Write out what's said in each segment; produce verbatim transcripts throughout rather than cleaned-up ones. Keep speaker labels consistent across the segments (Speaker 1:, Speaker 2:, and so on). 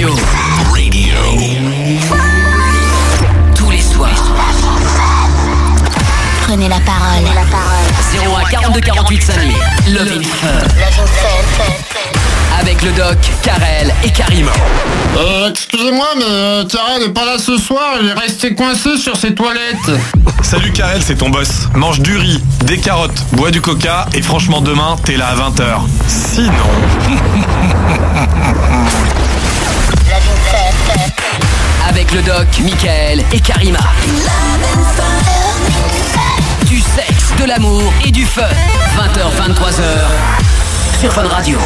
Speaker 1: Radio. Radio. Tous les soirs.
Speaker 2: Prenez la parole. Prenez la parole.
Speaker 1: zéro un quarante-deux quarante-huit cinq mille. Love in Fun. Avec le doc, Karel et Karima.
Speaker 3: Euh, excusez-moi, mais euh, Karel est pas là ce soir, il est resté coincé sur ses toilettes.
Speaker 4: Salut Karel, c'est ton boss. Mange du riz, des carottes, bois du coca et franchement demain, t'es là à vingt heures. Sinon...
Speaker 1: Avec le doc, Mickaël et Karima. Du sexe, de l'amour et du fun. vingt heures, vingt-trois heures sur Fun Radio.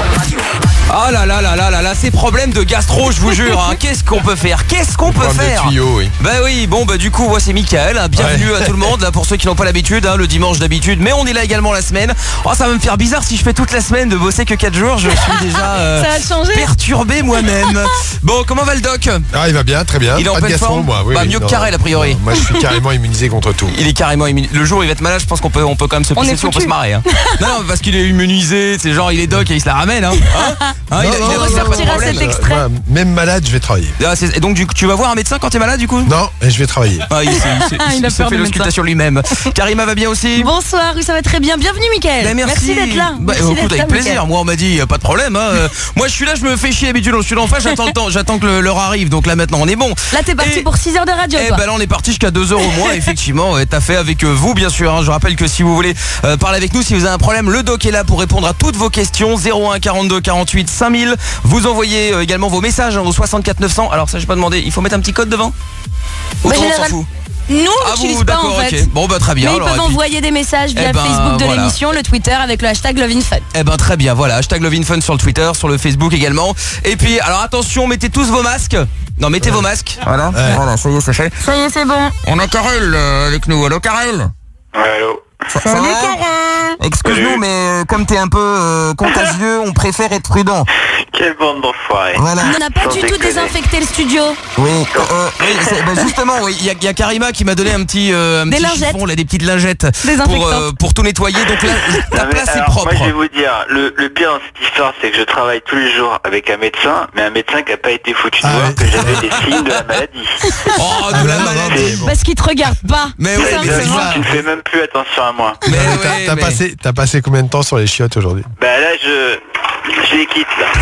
Speaker 5: Oh là là là là là là, ces problèmes de gastro, je vous jure, hein. Qu'est-ce qu'on peut faire Qu'est-ce qu'on peut faire
Speaker 6: tuyaux, oui.
Speaker 5: Bah oui, bon bah du coup, moi c'est Mickaël, hein. Bienvenue ouais. à tout le monde, là pour ceux qui n'ont pas l'habitude, hein, le dimanche d'habitude, mais on est là également la semaine. Oh, ça va me faire bizarre si je fais toute la semaine de bosser que quatre jours, je suis déjà euh,
Speaker 7: ça a changé.
Speaker 5: perturbé moi-même. Bon, comment va le doc?
Speaker 6: Ah, il va bien, très bien.
Speaker 5: Il est en
Speaker 6: pas de
Speaker 5: pleine
Speaker 6: gastro,
Speaker 5: forme
Speaker 6: moi. Oui,
Speaker 5: bah,
Speaker 6: oui,
Speaker 5: mieux
Speaker 6: non,
Speaker 5: que Karel a priori.
Speaker 6: Non, moi je suis carrément immunisé contre tout.
Speaker 5: Il est carrément immunisé. Le jour où il va être malade, je pense qu'on peut, on peut quand même se pisser dessus, on peut se marrer. Hein. non, non, parce qu'il est immunisé, c'est genre il est doc et il se la ramène. Hein. Hein hein,
Speaker 6: non,
Speaker 5: il a,
Speaker 6: non,
Speaker 5: il a,
Speaker 6: non,
Speaker 5: il a
Speaker 6: non,
Speaker 5: pas de
Speaker 6: non,
Speaker 5: problème.
Speaker 7: cet extrait.
Speaker 6: Euh, moi, même malade, je vais travailler.
Speaker 5: Ah, et donc du coup, tu vas voir un médecin quand t'es malade du coup?
Speaker 6: Non, et je vais travailler.
Speaker 5: Ah, il, il, il, il,
Speaker 7: il a
Speaker 5: il se
Speaker 7: peur
Speaker 5: fait
Speaker 7: du
Speaker 5: l'auscultation lui-même. Karima va bien aussi?
Speaker 7: Bonsoir, oui, ça va très bien. Bienvenue Mickaël.
Speaker 5: Bah, merci.
Speaker 7: merci d'être là.
Speaker 5: Bah,
Speaker 7: merci
Speaker 5: écoute,
Speaker 7: d'être
Speaker 5: avec
Speaker 7: là,
Speaker 5: plaisir.
Speaker 7: Mickaël.
Speaker 5: Moi on m'a dit pas de problème. Hein. Moi je suis là, je me fais chier d'habitude. Je suis là en face, j'attends le temps, j'attends que le- l'heure arrive. Donc là maintenant on est bon.
Speaker 7: Là t'es parti
Speaker 5: Et-
Speaker 7: pour six heures de radio.
Speaker 5: Eh
Speaker 7: toi.
Speaker 5: ben là on est parti jusqu'à deux heures au moins. Effectivement, ouais, t'as fait avec euh, vous bien sûr. Hein. Je rappelle que si vous voulez euh, parler avec nous, si vous avez un problème, le doc est là pour répondre à toutes vos questions. zéro un quarante-deux quarante-huit cinq mille. Vous envoyez euh, également vos messages hein, au soixante-quatre neuf cents. Alors ça j'ai pas demandé. Il faut mettre un petit code devant.
Speaker 7: Bah,
Speaker 5: Autant on s'en
Speaker 7: général-
Speaker 5: fout.
Speaker 7: Nous on
Speaker 5: Ah
Speaker 7: n'utilise
Speaker 5: vous
Speaker 7: pas
Speaker 5: d'accord,
Speaker 7: en fait.
Speaker 5: ok. Bon bah très bien.
Speaker 7: Mais ils
Speaker 5: alors,
Speaker 7: peuvent
Speaker 5: et puis-
Speaker 7: envoyer des messages via
Speaker 5: Eh
Speaker 7: le
Speaker 5: ben,
Speaker 7: Facebook de
Speaker 5: voilà.
Speaker 7: l'émission, le Twitter avec le hashtag Love in Fun.
Speaker 5: Eh ben très bien, voilà, hashtag Love in Fun sur le Twitter, sur le Facebook également. Et puis, alors attention, mettez tous vos masques. Non, mettez vos masques. Voilà,
Speaker 6: Ouais.
Speaker 5: voilà, ça y est, c'est fait.
Speaker 7: Ça y est, c'est bon.
Speaker 5: On a Karel euh, avec nous. Allô, Karel?
Speaker 8: Allô.
Speaker 5: Salut, Karel. Excuse-nous, mais euh, comme t'es un peu euh, contagieux, on préfère être prudent.
Speaker 8: Quelle bande d'enfoirés.
Speaker 5: Voilà.
Speaker 7: On n'a pas
Speaker 8: Sans
Speaker 7: du tout
Speaker 8: déconner.
Speaker 7: désinfecté le studio.
Speaker 5: Oui, euh, oui c'est- bah, justement, oui, il y, a- il y a Karima qui m'a donné un petit, euh, un
Speaker 7: Des
Speaker 5: petit
Speaker 7: lingettes.
Speaker 5: chiffon, là, des petites lingettes pour,
Speaker 7: Désinfectantes.
Speaker 5: pour tout nettoyer. Donc là, ta
Speaker 8: Non, mais
Speaker 5: place est
Speaker 8: alors,
Speaker 5: propre.
Speaker 8: Moi je vais vous dire, le, le pire dans cette histoire c'est que je travaille tous les jours avec un médecin, mais un médecin qui n'a pas été foutu de
Speaker 6: Ah
Speaker 8: voir
Speaker 6: ouais.
Speaker 8: que j'avais des signes de la maladie.
Speaker 5: Oh,
Speaker 6: Ah,
Speaker 5: de la
Speaker 6: non, non,
Speaker 5: maladie.
Speaker 6: mais bon.
Speaker 7: Parce qu'ils te regardent pas.
Speaker 5: Mais
Speaker 7: Tout
Speaker 5: ouais, mais
Speaker 7: simplement.
Speaker 5: c'est ça.
Speaker 8: Tu ne fais même plus attention à moi.
Speaker 5: Mais
Speaker 6: Non, mais
Speaker 5: ouais,
Speaker 6: t'as- T'as
Speaker 5: mais-
Speaker 6: passé, t'as passé combien de temps sur les chiottes aujourd'hui?
Speaker 8: Bah là je, je les quitte là.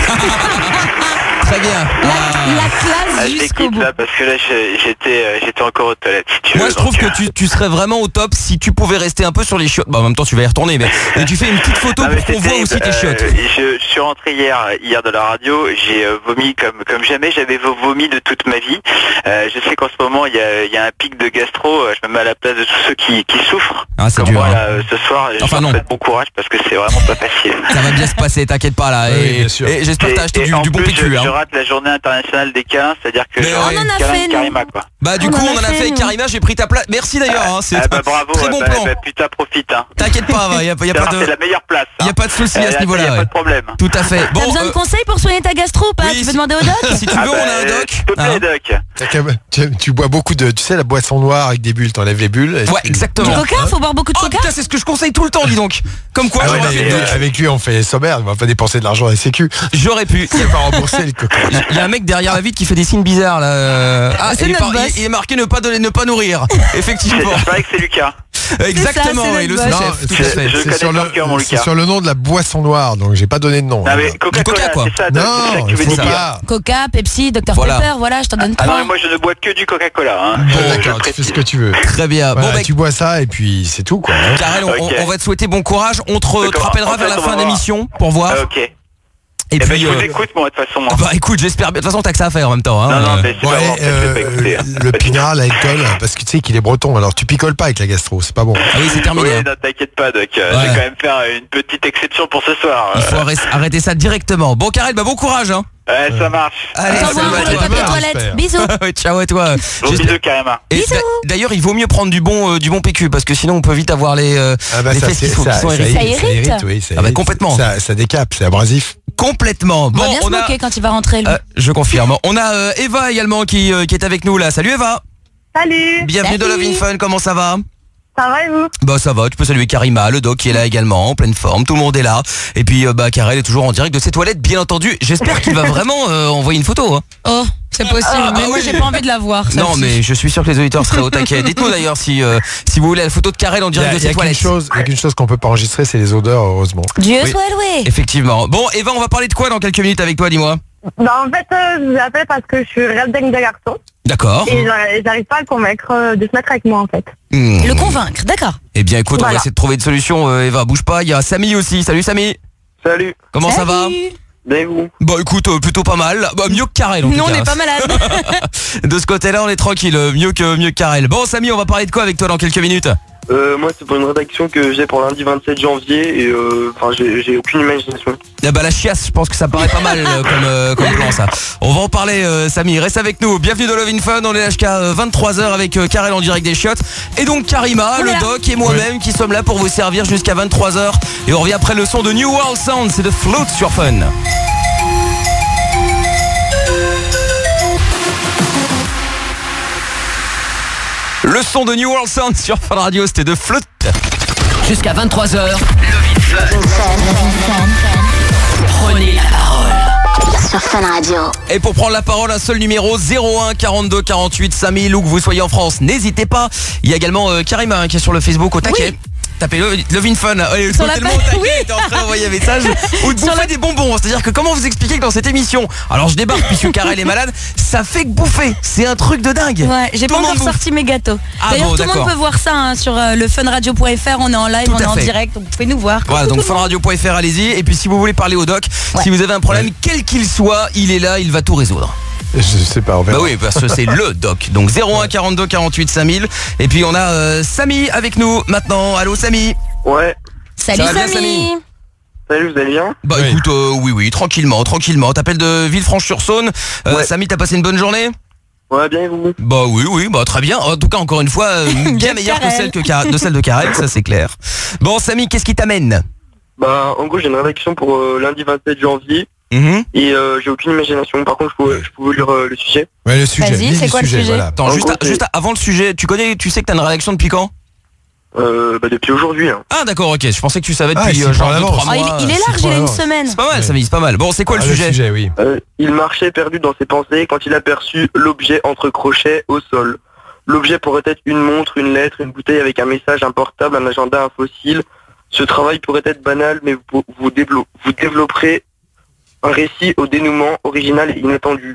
Speaker 5: Très bien.
Speaker 7: La, la
Speaker 8: Ah,
Speaker 7: classe
Speaker 8: je les
Speaker 7: jusqu'au
Speaker 8: quitte
Speaker 7: bout.
Speaker 8: là parce que là je- j'étais euh, j'étais encore aux toilettes si tu
Speaker 5: Moi
Speaker 8: veux,
Speaker 5: je trouve
Speaker 8: donc,
Speaker 5: que
Speaker 8: euh,
Speaker 5: tu, tu serais vraiment au top si tu pouvais rester un peu sur les chiottes. Bah en même temps tu vas y retourner mais, mais tu fais une petite photo
Speaker 8: non, mais
Speaker 5: pour qu'on
Speaker 8: c'est
Speaker 5: voit
Speaker 8: terrible.
Speaker 5: aussi tes
Speaker 8: Euh,
Speaker 5: chiottes.
Speaker 8: je, je suis rentré hier hier de la radio, j'ai euh, vomi comme comme jamais j'avais vomi de toute ma vie. Euh, je sais qu'en ce moment il y a, il y a un pic de gastro, euh, je me mets à la place de tous ceux qui, qui souffrent.
Speaker 5: Ah, c'est
Speaker 8: Comme
Speaker 5: dur,
Speaker 8: moi
Speaker 5: hein.
Speaker 8: là, euh, ce soir, je
Speaker 5: Enfin,
Speaker 8: vous
Speaker 5: non.
Speaker 8: souhaite bon courage parce que c'est vraiment pas facile.
Speaker 5: Ça va bien se passer, t'inquiète pas là.
Speaker 6: Oui,
Speaker 5: Et,
Speaker 6: bien sûr.
Speaker 5: et j'espère que t'as acheté
Speaker 8: Et-
Speaker 5: du,
Speaker 8: et en
Speaker 5: du bon
Speaker 8: plus,
Speaker 5: P Q.
Speaker 8: je,
Speaker 5: Hein.
Speaker 8: je rate la journée internationale des câlins, c'est-à-dire que
Speaker 5: Mais
Speaker 8: je
Speaker 5: ouais.
Speaker 8: rate
Speaker 7: On en
Speaker 8: le
Speaker 7: a
Speaker 8: câlin
Speaker 7: fait,
Speaker 8: de
Speaker 7: nous.
Speaker 8: Karima quoi.
Speaker 5: Bah du
Speaker 7: On
Speaker 5: coup
Speaker 7: en a
Speaker 5: on en a
Speaker 7: fait,
Speaker 5: fait avec
Speaker 7: nous.
Speaker 5: Karima, j'ai pris ta place. Merci d'ailleurs. Hein, c'est
Speaker 8: Ah bah bravo,
Speaker 5: très
Speaker 8: ouais,
Speaker 5: bon
Speaker 8: bah,
Speaker 5: plan.
Speaker 8: bah, putain profite hein.
Speaker 5: T'inquiète pas, il y a, y a pas
Speaker 8: C'est
Speaker 5: de,
Speaker 8: la meilleure place.
Speaker 5: y a pas de souci à ce niveau-là.
Speaker 8: Il y a
Speaker 5: ouais.
Speaker 8: pas de problème.
Speaker 5: Tout à fait. Bon,
Speaker 7: T'as besoin de
Speaker 5: euh,
Speaker 7: conseils pour soigner ta gastro ou pas?
Speaker 5: oui,
Speaker 7: Tu
Speaker 5: si-
Speaker 7: peux demander au doc.
Speaker 5: si tu
Speaker 8: Ah
Speaker 5: veux,
Speaker 8: bah,
Speaker 5: on a un
Speaker 8: euh,
Speaker 5: doc.
Speaker 8: S'il te plaît,
Speaker 5: Hein.
Speaker 8: doc.
Speaker 6: T'as qu'à- Tu, tu bois beaucoup de, tu sais, la boisson noire avec des bulles, t'enlèves les bulles. et
Speaker 5: Ouais,
Speaker 6: tu-
Speaker 5: exactement.
Speaker 7: Du coca, faut boire beaucoup de
Speaker 5: Oh
Speaker 7: coca.
Speaker 5: putain, c'est ce que je conseille tout le temps, dis donc. Comme quoi,
Speaker 6: Ah ouais,
Speaker 5: j'aurais
Speaker 6: mais,
Speaker 5: pu.
Speaker 6: euh, avec lui, on fait sommaire, on va pas dépenser de l'argent à la sécu.
Speaker 5: J'aurais pu.
Speaker 6: Il va pas rembourser le coca.
Speaker 5: Il y a un mec derrière la vitre qui fait des signes bizarres là. euh. Ah,
Speaker 7: C'est
Speaker 5: il, est
Speaker 7: notre
Speaker 5: par-
Speaker 7: boss.
Speaker 5: il- il est marqué ne pas donner, ne pas nourrir.
Speaker 8: C'est
Speaker 5: Effectivement.
Speaker 8: c'est vrai que c'est Lucas.
Speaker 5: Exactement,
Speaker 7: c'est
Speaker 5: oui, le
Speaker 7: notre boss.
Speaker 5: sous-chef, tout à
Speaker 8: c'est-
Speaker 5: fait.
Speaker 8: je
Speaker 6: C'est
Speaker 8: connais
Speaker 6: sur,
Speaker 8: par cœur, mon
Speaker 6: le,
Speaker 8: Lucas.
Speaker 6: c'est sur le nom de la boisson noire, donc j'ai pas donné de nom.
Speaker 8: Non
Speaker 6: hein.
Speaker 8: mais
Speaker 5: Coca,
Speaker 8: Coca-Cola,
Speaker 5: quoi.
Speaker 8: c'est ça, doc, c'est ça
Speaker 6: Non,
Speaker 8: que tu
Speaker 6: il
Speaker 8: veux
Speaker 6: faut
Speaker 8: dire.
Speaker 6: pas.
Speaker 7: Coca, Pepsi, docteur
Speaker 5: Voilà.
Speaker 7: Pepper, voilà, je t'en donne
Speaker 8: Ah non
Speaker 7: trois.
Speaker 8: mais moi je ne bois que du Coca-Cola hein.
Speaker 6: Bon,
Speaker 8: Je- je
Speaker 6: d'accord, tu fais
Speaker 8: précise.
Speaker 6: ce que tu veux.
Speaker 5: Très bien.
Speaker 6: Voilà,
Speaker 5: Bon, bah,
Speaker 6: tu bois ça et puis c'est tout quoi. hein.
Speaker 5: Karel, on,
Speaker 8: Ok.
Speaker 5: on va te souhaiter bon courage. On te, re- te
Speaker 8: D'accord.
Speaker 5: rappellera
Speaker 8: En
Speaker 5: vers
Speaker 8: fait,
Speaker 5: la
Speaker 8: on
Speaker 5: fin
Speaker 8: va
Speaker 5: de
Speaker 8: voir.
Speaker 5: l'émission pour voir.
Speaker 8: Ah, ok.
Speaker 5: Et
Speaker 8: Eh ben
Speaker 5: puis,
Speaker 8: je vous
Speaker 5: euh,
Speaker 8: écoute moi de toute façon. hein.
Speaker 5: bah écoute, j'espère bien. De toute façon, t'as que ça à faire en même temps. Hein.
Speaker 8: Non non
Speaker 5: Euh,
Speaker 8: mais c'est
Speaker 6: Bon,
Speaker 8: pas
Speaker 6: allez,
Speaker 8: bon, je vais
Speaker 6: euh,
Speaker 8: pas écouter. hein.
Speaker 6: le pinard, l'alcool, parce que tu sais qu'il est breton, alors tu picoles pas avec la gastro, c'est pas bon.
Speaker 5: Ah oui, c'est terminé.
Speaker 8: Oui,
Speaker 5: hein.
Speaker 8: non, t'inquiète pas, Doc. Euh,
Speaker 5: Ouais.
Speaker 8: Je vais quand même faire une petite exception pour ce soir.
Speaker 5: Il
Speaker 8: Euh,
Speaker 5: faut arrêter- arrêter ça directement. Bon, Karel, bah bon courage. Hein.
Speaker 8: Ouais, ça marche.
Speaker 5: Allez,
Speaker 7: T'envoies
Speaker 5: salut
Speaker 7: un
Speaker 5: à
Speaker 7: rouleau de
Speaker 5: toi.
Speaker 7: papier
Speaker 6: Demain,
Speaker 7: toilette.
Speaker 6: j'espère.
Speaker 7: Bisous.
Speaker 5: Ciao à toi.
Speaker 8: Gros
Speaker 5: J'espère-
Speaker 8: bisous, carrément.
Speaker 5: Et
Speaker 7: Bisous.
Speaker 5: d'a- d'ailleurs, il vaut mieux prendre du bon, euh, du bon P Q parce que sinon on peut vite avoir les, euh,
Speaker 6: Ah bah
Speaker 5: les
Speaker 6: ça,
Speaker 5: fesses qui
Speaker 6: c'est-
Speaker 5: sont,
Speaker 6: ça,
Speaker 5: qui sont
Speaker 6: ça
Speaker 5: hérissées.
Speaker 7: hérisse.
Speaker 6: irrite, ça irrite, oui, ça
Speaker 5: Ah bah,
Speaker 6: irrite.
Speaker 5: complètement.
Speaker 6: Ça, ça décape, c'est abrasif.
Speaker 5: Complètement.
Speaker 7: On
Speaker 5: Bon,
Speaker 7: va bien se
Speaker 5: on a.
Speaker 7: moquer quand il va rentrer, lui.
Speaker 5: Euh, je confirme. On a euh, Eva également qui, euh, qui est avec nous là. Salut Eva.
Speaker 9: Salut.
Speaker 5: Bienvenue
Speaker 7: Salut.
Speaker 5: dans Love in Fun. Comment ça va?
Speaker 9: Ça va et vous?
Speaker 5: Bah ça va, tu peux saluer Karima, le doc qui est là également, en pleine forme, tout le monde est là. Et puis euh, bah Karel est toujours en direct de ses toilettes, bien entendu. J'espère qu'il va vraiment euh, envoyer une photo. Hein.
Speaker 7: Oh, c'est possible,
Speaker 5: Ah,
Speaker 7: mais
Speaker 5: ah
Speaker 7: moi
Speaker 5: oui.
Speaker 7: j'ai pas envie de la voir.
Speaker 5: Non mais je suis sûr que les auditeurs seraient au taquet. Dites-nous d'ailleurs si, euh, si vous voulez la photo de Karel en
Speaker 6: Il y a,
Speaker 5: direct de
Speaker 6: il y a
Speaker 5: ses
Speaker 6: qu'une
Speaker 5: toilettes.
Speaker 6: chose, il y a qu'une chose qu'on peut pas enregistrer, c'est les odeurs, heureusement.
Speaker 7: Dieu
Speaker 5: Oui.
Speaker 7: soit loué.
Speaker 5: Effectivement. Bon, Eva, on va parler de quoi dans quelques minutes avec toi, dis-moi.
Speaker 9: Bah, en fait, euh, je vous appelle parce que je suis rêve dingue de garçon.
Speaker 5: D'accord.
Speaker 9: Et j'arrive j'arrive pas à le convaincre euh, de se mettre avec moi, en fait.
Speaker 5: Hmm.
Speaker 7: Le convaincre, d'accord.
Speaker 5: Eh bien écoute, on va
Speaker 9: Voilà.
Speaker 5: essayer de trouver une solution, euh, Eva, bouge pas. Il y a Samy aussi. Salut Samy.
Speaker 8: Salut,
Speaker 5: Comment ça va?
Speaker 7: Salut.
Speaker 8: bien vous?
Speaker 5: Bah écoute, euh, plutôt pas mal. Bah mieux que Karel en
Speaker 7: Nous
Speaker 5: tout
Speaker 7: on
Speaker 5: cas.
Speaker 7: n'est pas malade.
Speaker 5: De ce côté-là, on est tranquille, euh, mieux que mieux que Karel. Bon Samy, on va parler de quoi avec toi dans quelques minutes?
Speaker 8: Euh, moi c'est pour une rédaction que j'ai pour lundi vingt-sept janvier et euh, enfin j'ai j'ai aucune imagination.
Speaker 5: Ah bah la chiasse, je pense que ça paraît pas mal euh, comme, euh, comme plan ça. On va en parler euh, Samy, reste avec nous. Bienvenue dans Love in Fun, on est là jusqu'à euh, vingt-trois heures avec euh, Karel en direct des chiottes. Et donc Karima,
Speaker 7: On est
Speaker 5: le
Speaker 7: là.
Speaker 5: doc et moi-même qui sommes là pour vous servir jusqu'à vingt-trois heures. Et on revient après le son de New World Sound, c'est de Float sur Fun. Le son de New World Sound sur Fun Radio, c'était de Float.
Speaker 1: Jusqu'à vingt-trois heures,
Speaker 2: Love in Fun.
Speaker 1: prenez la parole.
Speaker 2: Sur Fun Radio.
Speaker 5: Et pour prendre la parole, un seul numéro, zéro un quarante-deux quarante-huit cinq mille, où que vous soyez en France, n'hésitez pas. Il y a également euh, Karima hein, qui est sur le Facebook au taquet. Tapez-le, Love in Fun. Elle est
Speaker 7: Sur la
Speaker 5: tellement
Speaker 7: page,
Speaker 5: au taquet,
Speaker 7: oui.
Speaker 5: elle était en train d'envoyer un message ou de
Speaker 7: Sur
Speaker 5: bouffer
Speaker 7: la-
Speaker 5: des bonbons. C'est-à-dire que comment vous expliquer que dans cette émission, alors je débarque puisque Karel est malade, ça fait que bouffer. C'est un truc de dingue.
Speaker 7: Ouais, j'ai
Speaker 5: Tout
Speaker 7: pas
Speaker 5: le
Speaker 7: encore
Speaker 5: monde bouffe.
Speaker 7: sorti mes gâteaux.
Speaker 5: Ah
Speaker 7: D'ailleurs,
Speaker 5: bon,
Speaker 7: tout le monde
Speaker 5: d'accord.
Speaker 7: peut voir ça hein, sur euh, le funradio point f r. On est en live,
Speaker 5: Tout
Speaker 7: on
Speaker 5: à
Speaker 7: est en
Speaker 5: fait.
Speaker 7: direct, donc vous pouvez nous voir.
Speaker 5: Voilà, donc funradio point f r, allez-y. Et puis si vous voulez parler au doc,
Speaker 7: Ouais.
Speaker 5: si vous avez un problème, quel qu'il soit, il est là, il va tout résoudre.
Speaker 6: Je sais pas, on verra.
Speaker 5: Bah oui, parce que c'est le doc. Donc zéro un quarante-deux quarante-huit cinq mille. Et puis on a euh, Samy avec nous maintenant. Allô Samy.
Speaker 8: Ouais,
Speaker 7: Salut
Speaker 5: Ça va bien,
Speaker 7: Samy.
Speaker 8: salut, vous allez bien?
Speaker 5: Bah
Speaker 6: Oui.
Speaker 5: écoute, euh, oui oui, tranquillement, tranquillement. T'appelles de Villefranche-sur-Saône. Euh,
Speaker 8: Ouais.
Speaker 5: Samy, t'as passé une bonne journée?
Speaker 8: Ouais, bien et vous?
Speaker 5: Bah oui oui, bah très bien. En tout cas, encore une fois, euh, bien
Speaker 7: Bien
Speaker 5: meilleure que
Speaker 7: Karel.
Speaker 5: celle que Car- de celle de Karel, ça c'est clair. Bon Samy, qu'est-ce qui t'amène?
Speaker 8: Bah en gros j'ai une rédaction pour euh, lundi vingt-sept janvier
Speaker 5: Mhm.
Speaker 8: et euh, j'ai aucune imagination. Par contre je peux, je peux vous lire euh, le sujet.
Speaker 6: Ouais, le sujet.
Speaker 7: Vas-y,
Speaker 6: lis
Speaker 7: c'est quoi le sujet
Speaker 6: voilà.
Speaker 5: Attends,
Speaker 8: En
Speaker 5: juste,
Speaker 8: gros,
Speaker 5: à-
Speaker 8: c'est-
Speaker 5: juste à- avant le sujet, tu connais, tu sais que t'as une rédaction depuis quand?
Speaker 8: Euh, bah depuis aujourd'hui. Hein.
Speaker 5: Ah d'accord, ok. Je pensais que tu savais
Speaker 6: Ah,
Speaker 5: depuis
Speaker 6: il
Speaker 5: euh,
Speaker 6: s'y
Speaker 5: genre
Speaker 6: prend
Speaker 5: deux,
Speaker 6: l'avance.
Speaker 5: trois
Speaker 7: Ah, il,
Speaker 5: mois.
Speaker 7: il est
Speaker 6: c'est
Speaker 7: large,
Speaker 6: pas
Speaker 7: il a une
Speaker 6: grave.
Speaker 7: semaine.
Speaker 5: C'est pas mal,
Speaker 6: Ouais.
Speaker 5: Samy, c'est pas mal. Bon, c'est quoi
Speaker 6: Ah,
Speaker 5: le sujet?
Speaker 6: oui.
Speaker 8: Euh, il marchait perdu dans ses pensées quand il aperçut l'objet entre crochets au sol. L'objet pourrait être une montre, une lettre, une bouteille avec un message, un portable, un agenda, un fossile. Ce travail pourrait être banal, mais vous, vous, dévelop- vous développerez un récit au dénouement original et inattendu.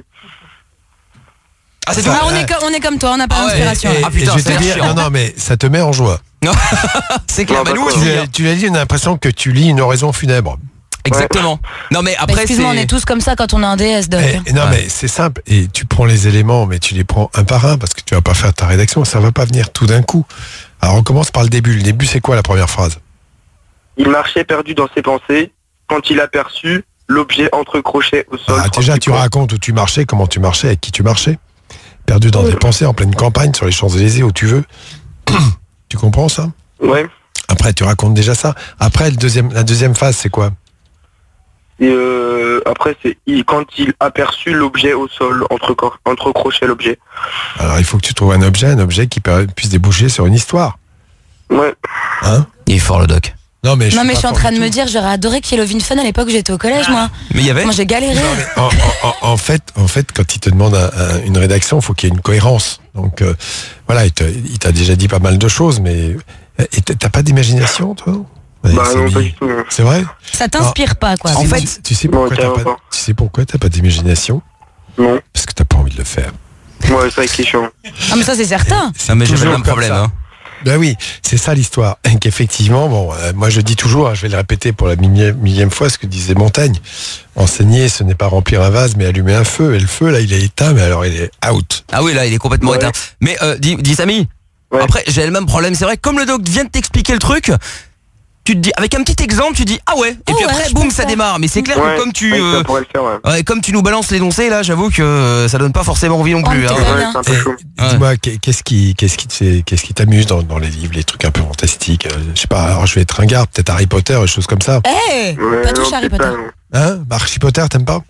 Speaker 5: Ah c'est
Speaker 7: Ah,
Speaker 5: toi.
Speaker 7: on, est comme, on est comme toi, on n'a pas
Speaker 5: Ah ouais,
Speaker 7: d'inspiration.
Speaker 5: et-
Speaker 7: là.
Speaker 5: Ah, putain,
Speaker 6: je vais
Speaker 5: ça a
Speaker 6: te
Speaker 5: l'air
Speaker 6: dire,
Speaker 5: chiant.
Speaker 6: non, non, mais ça te met en joie.
Speaker 5: C'est clair.
Speaker 8: Non,
Speaker 5: Bah,
Speaker 8: bah,
Speaker 5: nous
Speaker 8: quoi,
Speaker 5: aussi.
Speaker 6: Tu
Speaker 5: hein.
Speaker 6: l'as tu l'as dit, on a l'impression que tu lis une oraison funèbre.
Speaker 5: Exactement. Non mais
Speaker 7: Bah,
Speaker 5: après
Speaker 7: excuse-moi, on
Speaker 5: c'est.
Speaker 7: est tous comme ça quand on a un D S, Doc.
Speaker 6: Eh, non,
Speaker 5: Ouais.
Speaker 6: mais c'est simple. Et tu prends les éléments, mais tu les prends un par un parce que tu vas pas faire ta rédaction. Ça va pas venir tout d'un coup. Alors on commence par le début. Le début, c'est quoi la première phrase?
Speaker 8: Il marchait perdu dans ses pensées quand il aperçut l'objet entre crochets au sol.
Speaker 6: Ah, déjà, tu racontes où tu marchais, comment tu marchais, avec qui tu marchais. Perdu dans tes pensées, en pleine campagne, sur les Champs-Élysées, où tu veux. Tu comprends ça?
Speaker 8: Ouais.
Speaker 6: Après, tu racontes déjà ça. Après, le deuxième, la deuxième phase, c'est quoi?
Speaker 8: Et euh, après, c'est il- quand il aperçut l'objet au sol, entre, cor- entre crochets l'objet.
Speaker 6: Alors, il faut que tu trouves un objet, un objet qui per- puisse déboucher sur une histoire.
Speaker 8: Ouais.
Speaker 6: Hein?
Speaker 5: Il est fort le doc.
Speaker 6: Non, mais je
Speaker 7: Non, mais je
Speaker 6: pas
Speaker 7: suis en
Speaker 6: fort
Speaker 7: train
Speaker 6: du
Speaker 7: de me
Speaker 6: tout.
Speaker 7: dire, j'aurais adoré qu'il y ait Love in Fun à l'époque où j'étais au collège, moi.
Speaker 5: Mais il y avait.
Speaker 7: Moi, j'ai galéré.
Speaker 6: En, en- en- en fait, en fait, quand il te demande un- un- une rédaction, il faut qu'il y ait une cohérence. Donc, euh, voilà, il te- il t'a déjà dit pas mal de choses, mais et t'as t'as pas d'imagination, toi? Ouais,
Speaker 8: Bah
Speaker 6: c'est
Speaker 8: non, pas
Speaker 6: mis-
Speaker 8: du tout. non.
Speaker 6: C'est vrai?
Speaker 7: Ça t'inspire pas, quoi.
Speaker 5: En
Speaker 6: Tu-
Speaker 5: fait-
Speaker 6: tu, tu sais
Speaker 8: Non,
Speaker 6: pourquoi t'as
Speaker 8: carrément
Speaker 6: pas,
Speaker 8: pas.
Speaker 6: tu sais pourquoi t'as pas d'imagination?
Speaker 8: Non.
Speaker 6: Parce que t'as pas envie de le faire.
Speaker 8: Ouais, c'est vrai que c'est chiant.
Speaker 7: Ah, mais ça, c'est certain.
Speaker 5: Ah mais j'ai
Speaker 6: toujours
Speaker 5: le même
Speaker 6: comme
Speaker 5: problème.
Speaker 6: ça.
Speaker 5: Hein.
Speaker 6: Ben oui, c'est ça l'histoire. Et qu'effectivement, bon, euh, moi je dis toujours, hein, je vais le répéter pour la millième, millième fois, ce que disait Montaigne. Enseigner, ce n'est pas remplir un vase, mais allumer un feu. Et le feu, là, il est éteint, mais alors il est out.
Speaker 5: Ah oui là il est complètement
Speaker 8: Ouais.
Speaker 5: éteint. Mais euh, dis, dis Samy.
Speaker 8: Ouais.
Speaker 5: Après j'ai le même problème. C'est vrai comme le doc vient de t'expliquer le truc. Tu te dis avec un petit exemple tu dis ah ouais et
Speaker 7: Oh
Speaker 5: puis
Speaker 7: ouais,
Speaker 5: après
Speaker 7: je
Speaker 5: boum
Speaker 7: pense
Speaker 5: ça
Speaker 7: ça.
Speaker 5: démarre. Mais c'est clair
Speaker 8: Ouais,
Speaker 5: que comme tu
Speaker 8: ouais,
Speaker 5: euh,
Speaker 8: ça pourrait le faire, ouais.
Speaker 5: ouais, comme tu nous balances l'énoncé là j'avoue que euh, ça donne pas forcément envie non
Speaker 7: Oh,
Speaker 5: plus.
Speaker 7: mais
Speaker 5: hein.
Speaker 7: t'es pas
Speaker 8: Ouais,
Speaker 7: bien.
Speaker 8: c'est un peu
Speaker 6: Et
Speaker 8: chaud.
Speaker 6: dis-moi, qu'est- qu'est-ce qui, qu'est-ce qui, te fait- qu'est-ce qui t'amuse dans, dans les livres, les trucs un peu fantastiques? euh, Je sais pas, alors je vais être ringard, peut-être Harry Potter, des choses comme ça.
Speaker 7: Eh
Speaker 8: Ouais,
Speaker 7: Pas touche
Speaker 8: non,
Speaker 7: Harry
Speaker 8: peut-être
Speaker 7: Potter.
Speaker 8: pas, non.
Speaker 6: Hein? Bah, Harry Potter, t'aimes pas?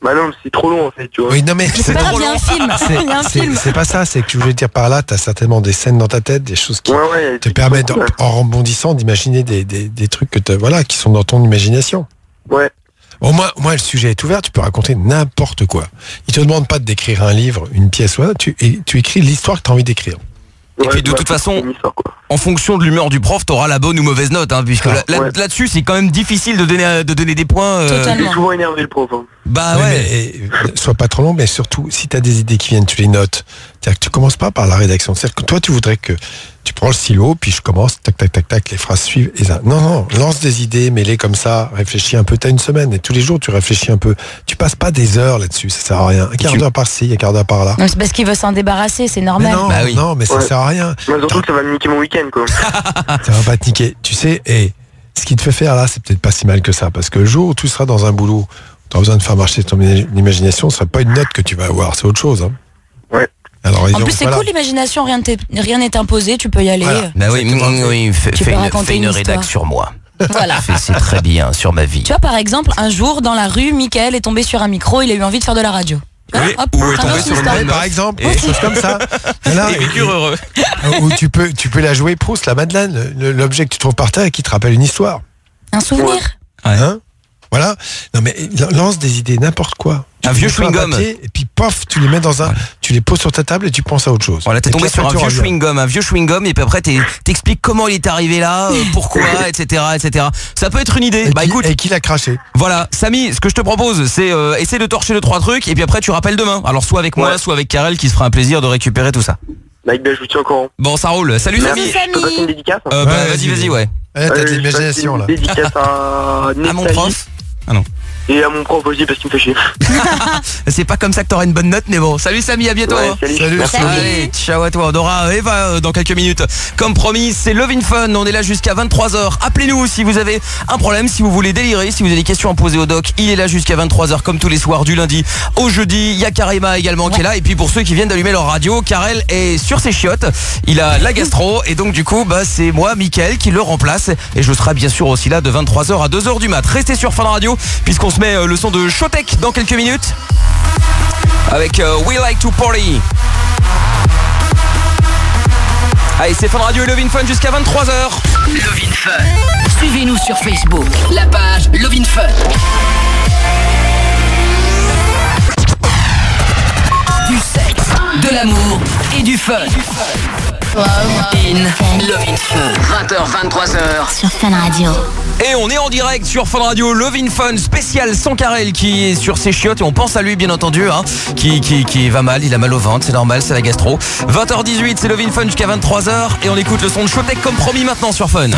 Speaker 8: Bah non, c'est trop long en fait, tu vois.
Speaker 6: Oui, non mais
Speaker 7: C'est pas grave, il y a un film.
Speaker 6: C'est-
Speaker 7: Il y a un
Speaker 6: c'est-
Speaker 7: film.
Speaker 6: C'est pas ça, c'est que tu voulais dire par là, t'as certainement des scènes dans ta tête, des choses qui
Speaker 8: Ouais, ouais.
Speaker 6: te permettent, en, en rebondissant, d'imaginer des, des, des trucs que t'as- voilà, qui sont dans ton imagination.
Speaker 8: Ouais.
Speaker 6: Au moins, au moins, le sujet est ouvert, tu peux raconter n'importe quoi. Il te demande pas d'écrire un livre, une pièce, voilà, tu, et, tu écris l'histoire que tu as envie d'écrire.
Speaker 5: Et
Speaker 8: Ouais,
Speaker 5: puis de
Speaker 8: bah,
Speaker 5: toute
Speaker 8: c'est
Speaker 5: façon,
Speaker 8: une histoire, quoi.
Speaker 5: en fonction de l'humeur du prof, t'auras la bonne ou mauvaise note, hein, puisque
Speaker 6: Ah,
Speaker 5: là- là-
Speaker 8: ouais.
Speaker 5: là-dessus, c'est quand même difficile de donner, de donner des points. euh,
Speaker 7: Totalement.
Speaker 8: Il est souvent énervé le prof. Hein.
Speaker 5: Bah
Speaker 6: Oui,
Speaker 5: ouais.
Speaker 6: mais, et, euh, sois pas trop long, mais surtout, si tu as des idées qui viennent, tu les notes. C'est-à-dire que tu commences pas par la rédaction. C'est-à-dire que toi, tu voudrais que tu prends le stylo, puis je commence, tac, tac, tac, tac, les phrases suivent. Et ça. Non, non, lance des idées, mets-les comme ça, réfléchis un peu. T'as une semaine, et tous les jours, tu réfléchis un peu. Tu passes pas des heures là-dessus, ça sert à rien. Un quart
Speaker 5: Tu-
Speaker 6: d'heure par-ci, un quart d'heure par là.
Speaker 7: Non, c'est parce qu'il veut s'en débarrasser, c'est
Speaker 6: Mais
Speaker 7: normal.
Speaker 6: non,
Speaker 5: Bah oui.
Speaker 6: non, mais ça
Speaker 8: Ouais.
Speaker 6: sert à rien.
Speaker 8: Mais surtout que ça va me niquer mon week-end, quoi.
Speaker 6: Ça va pas te niquer. Tu sais, et ce qui te fait faire là, c'est peut-être pas si mal que ça. Parce que le jour où tu seras dans un boulot, tu as besoin de faire marcher ton imagination, ce sera pas une note que tu vas avoir, c'est autre chose. Hein.
Speaker 8: Ouais.
Speaker 6: Alors,
Speaker 7: En
Speaker 6: donc,
Speaker 7: plus, c'est
Speaker 6: voilà.
Speaker 7: cool l'imagination, rien n'est rien n'est imposé, tu peux y aller.
Speaker 6: Voilà.
Speaker 5: Bah oui,
Speaker 6: Exactement.
Speaker 5: mm, oui, fais,
Speaker 7: Tu
Speaker 5: fais
Speaker 7: peux
Speaker 5: une,
Speaker 7: raconter
Speaker 5: fais une
Speaker 7: une
Speaker 5: rédac
Speaker 7: histoire.
Speaker 5: sur moi.
Speaker 7: Voilà.
Speaker 5: Fais- C'est très bien, sur ma vie.
Speaker 7: Tu vois, par exemple, un jour, dans la rue, Mickaël est tombé sur un micro, il a eu envie de faire de la radio.
Speaker 5: Oui,
Speaker 7: Hop,
Speaker 5: ou est
Speaker 7: traverse
Speaker 5: tombé sur une
Speaker 7: l'histoire.
Speaker 5: bonne
Speaker 6: Par exemple,
Speaker 5: Et-
Speaker 6: des choses comme ça. Voilà,
Speaker 5: Et
Speaker 6: et-
Speaker 5: figure heureux.
Speaker 6: et- Ou tu peux, tu peux la jouer Proust, la Madeleine, le- l'objet que tu trouves par terre et qui te rappelle une histoire.
Speaker 7: Un souvenir.
Speaker 6: Hein Voilà. Non mais lance des idées, n'importe quoi. Tu
Speaker 5: Un
Speaker 6: les
Speaker 5: vieux
Speaker 6: mets sur
Speaker 5: chewing-gum.
Speaker 6: papier, et puis pof, tu les mets dans un, tu les poses sur ta table et tu penses à autre chose.
Speaker 5: Voilà, t'es
Speaker 6: Et
Speaker 5: tombé
Speaker 6: puis
Speaker 5: sur un
Speaker 6: après, tu
Speaker 5: vieux
Speaker 6: reviens.
Speaker 5: chewing-gum, un vieux chewing-gum, et puis après t'es- t'expliques comment il est arrivé là, euh, pourquoi, et cetera, et cetera. Ça peut être une idée.
Speaker 6: Et
Speaker 5: Bah
Speaker 6: qui,
Speaker 5: écoute,
Speaker 6: et qui l'a craché.
Speaker 5: voilà, Samy, ce que je te propose, c'est euh, essayer de torcher deux trois trucs, et puis après tu rappelles demain. Alors soit avec moi,
Speaker 8: Ouais.
Speaker 5: soit avec Karel, qui se fera un plaisir de récupérer tout ça.
Speaker 8: Mike, ben, je vous tiens au courant.
Speaker 5: Bon, ça roule. Salut
Speaker 8: Merci.
Speaker 5: Samy.
Speaker 8: Je peux passer une dédicace hein
Speaker 5: Euh, bah,
Speaker 6: Ouais,
Speaker 5: vas-y,
Speaker 6: vas-y.
Speaker 5: vas-y, ouais.
Speaker 6: Eh, t'as
Speaker 8: Euh,
Speaker 6: de
Speaker 8: je
Speaker 6: l'imagination
Speaker 8: passe
Speaker 6: là.
Speaker 8: une dédicace à
Speaker 5: À mon
Speaker 8: Nestali
Speaker 5: prof.
Speaker 8: et à mon prof aussi parce qu'il me fait chier.
Speaker 5: C'est pas comme ça que t'auras une bonne note, mais bon. Salut Samy, à bientôt.
Speaker 8: Ouais,
Speaker 5: hein.
Speaker 8: salut.
Speaker 6: Salut.
Speaker 8: Merci.
Speaker 5: Allez, ciao à toi. On aura Eva euh, dans quelques minutes. Comme promis, c'est Love in Fun. On est là jusqu'à vingt-trois heures. Appelez-nous si vous avez un problème, si vous voulez délirer, si vous avez des questions à poser au doc. Il est là jusqu'à vingt-trois heures comme tous les soirs du lundi au jeudi. Il y a Karima également qui est là. Et puis pour ceux qui viennent d'allumer leur radio, Karel est sur ses chiottes. Il a la gastro. Et donc du coup, bah, c'est moi, Mickaël, qui le remplace. Et je serai bien sûr aussi là de vingt-trois heures à deux heures du mat. Restez sur Fun Radio puisqu'on se met euh, le son de Showtek dans quelques minutes. Avec euh, We Like to Party. Allez, c'est Fun Radio et Love in Fun jusqu'à vingt-trois heures.
Speaker 1: Love in Fun. Suivez-nous sur Facebook, la page Love in Fun. Du sexe, de l'amour et du fun. Love in Love in Fun. vingt heures, vingt-trois heures.
Speaker 2: Sur Fun Radio.
Speaker 5: Et on est en direct sur Fun Radio, Love in Fun spécial sans Karel qui est sur ses chiottes et on pense à lui bien entendu hein, qui, qui, qui va mal, il a mal au ventre, c'est normal, c'est la gastro. vingt heures dix-huit, c'est Love in Fun jusqu'à vingt-trois heures et on écoute le son de Showtek comme promis maintenant sur Fun.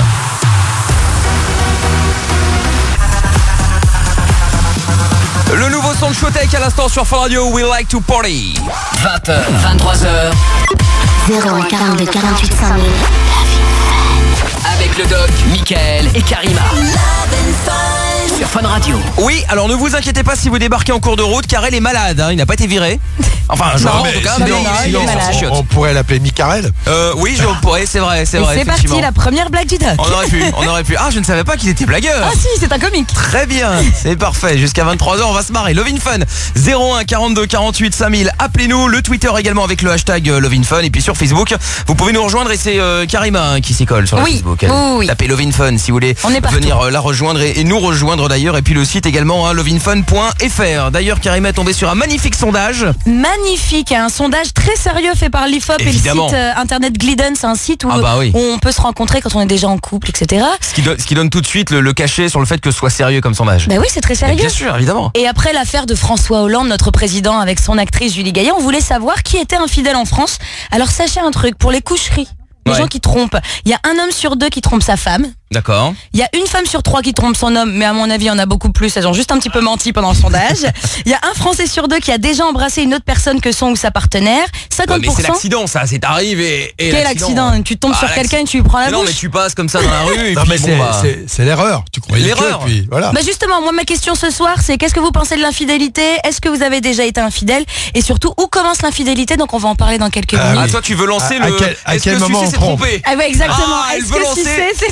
Speaker 5: Le nouveau son de Showtek à l'instant sur Fun Radio, We Like to Party.
Speaker 1: vingt heures, vingt-trois heures.
Speaker 2: zéro un quarante-deux quarante-huit cent mille.
Speaker 1: Avec le doc, Mickaël et Karima. Sur Fun Radio.
Speaker 5: Oui, alors ne vous inquiétez pas si vous débarquez en cours de route, car elle est malade, hein, il n'a pas été viré. Enfin, genre,
Speaker 7: Non,
Speaker 5: en
Speaker 7: mais
Speaker 5: tout cas,
Speaker 7: sinon-
Speaker 5: mais
Speaker 7: non, il
Speaker 5: il
Speaker 7: est
Speaker 5: est sur
Speaker 7: malade.
Speaker 5: ses chiottes.
Speaker 6: On pourrait l'appeler Micarel.
Speaker 5: Euh, oui, je pourrais, c'est vrai, c'est
Speaker 7: Et
Speaker 5: vrai,
Speaker 7: c'est parti,
Speaker 5: effectivement.
Speaker 7: la première blague du doc.
Speaker 5: On aurait pu, on aurait pu. Ah, je ne savais pas qu'il était blagueur.
Speaker 7: Ah si, c'est un comique.
Speaker 5: Très bien, c'est parfait. Jusqu'à vingt-trois heures, on va se marrer. Love in Fun, zéro un quarante-deux quarante-huit cinq mille. Appelez-nous, le Twitter également avec le hashtag euh, Love in Fun. Et puis sur Facebook, vous pouvez nous rejoindre. Et c'est euh, Karima hein, qui s'y colle sur le
Speaker 7: Oui,
Speaker 5: Facebook.
Speaker 7: oui, oui.
Speaker 5: Tapez Love in Fun si vous voulez
Speaker 7: On est partout.
Speaker 5: venir euh, la rejoindre et, et nous rejoindre d'ailleurs. Et puis le site également, hein, love in fun point f r. D'ailleurs, Karima est tombée sur un magnifique sondage.
Speaker 7: Magnifique, un sondage très sérieux fait par l'I F O P et le
Speaker 5: Évidemment.
Speaker 7: site euh, internet Glidden, c'est un site où,
Speaker 5: Ah bah oui.
Speaker 7: où on peut se rencontrer quand on est déjà en couple, et cetera.
Speaker 5: Ce qui, donne, ce qui donne tout de suite le, le cachet sur le fait que ce soit sérieux comme sondage.
Speaker 7: Bah oui, c'est très
Speaker 5: Et
Speaker 7: sérieux.
Speaker 5: bien sûr, évidemment.
Speaker 7: Et après l'affaire de François Hollande, notre président, avec son actrice Julie Gaillet, on voulait savoir qui était infidèle en France. Alors sachez un truc, pour les coucheries, les
Speaker 5: Ouais.
Speaker 7: gens qui trompent, il y a un homme sur deux qui trompe sa femme.
Speaker 5: D'accord.
Speaker 7: Il y a une femme sur trois qui trompe son homme, mais à mon avis, il y en a beaucoup plus. Elles ont juste un petit peu menti pendant le sondage. Il y a un Français sur deux qui a déjà embrassé une autre personne que son ou sa partenaire.
Speaker 5: Ouais,
Speaker 7: cinquante
Speaker 5: mais
Speaker 7: pour
Speaker 5: c'est
Speaker 7: cent.
Speaker 5: l'accident, ça, c'est arrivé. Et, et
Speaker 7: Quel accident? Tu tombes
Speaker 5: Ah,
Speaker 7: sur
Speaker 5: l'accident.
Speaker 7: quelqu'un et tu lui prends la
Speaker 5: Mais non,
Speaker 7: bouche.
Speaker 5: mais tu passes comme ça dans la rue. Et
Speaker 6: Non
Speaker 5: puis
Speaker 6: mais
Speaker 5: bon,
Speaker 6: c'est
Speaker 5: bah,
Speaker 6: c'est- c'est l'erreur. Tu croyais
Speaker 5: L'erreur.
Speaker 6: que, puis voilà.
Speaker 7: Bah justement, moi ma question ce soir c'est qu'est-ce que vous pensez de l'infidélité? Est-ce que vous avez déjà été infidèle? Et surtout, où commence l'infidélité? Donc on va en parler dans quelques
Speaker 6: Ah,
Speaker 7: minutes.
Speaker 5: Ah, toi, tu veux lancer
Speaker 6: À- à
Speaker 5: le.
Speaker 6: quel- à
Speaker 5: Est-ce
Speaker 6: quel
Speaker 5: que
Speaker 6: moment
Speaker 5: sucer,
Speaker 6: on
Speaker 5: c'est
Speaker 6: trompe
Speaker 5: tromper?
Speaker 7: Ah ouais exactement,
Speaker 5: Ah, elle
Speaker 7: est-ce
Speaker 5: veut
Speaker 7: que
Speaker 5: lancer-
Speaker 7: sucer c'est trompé?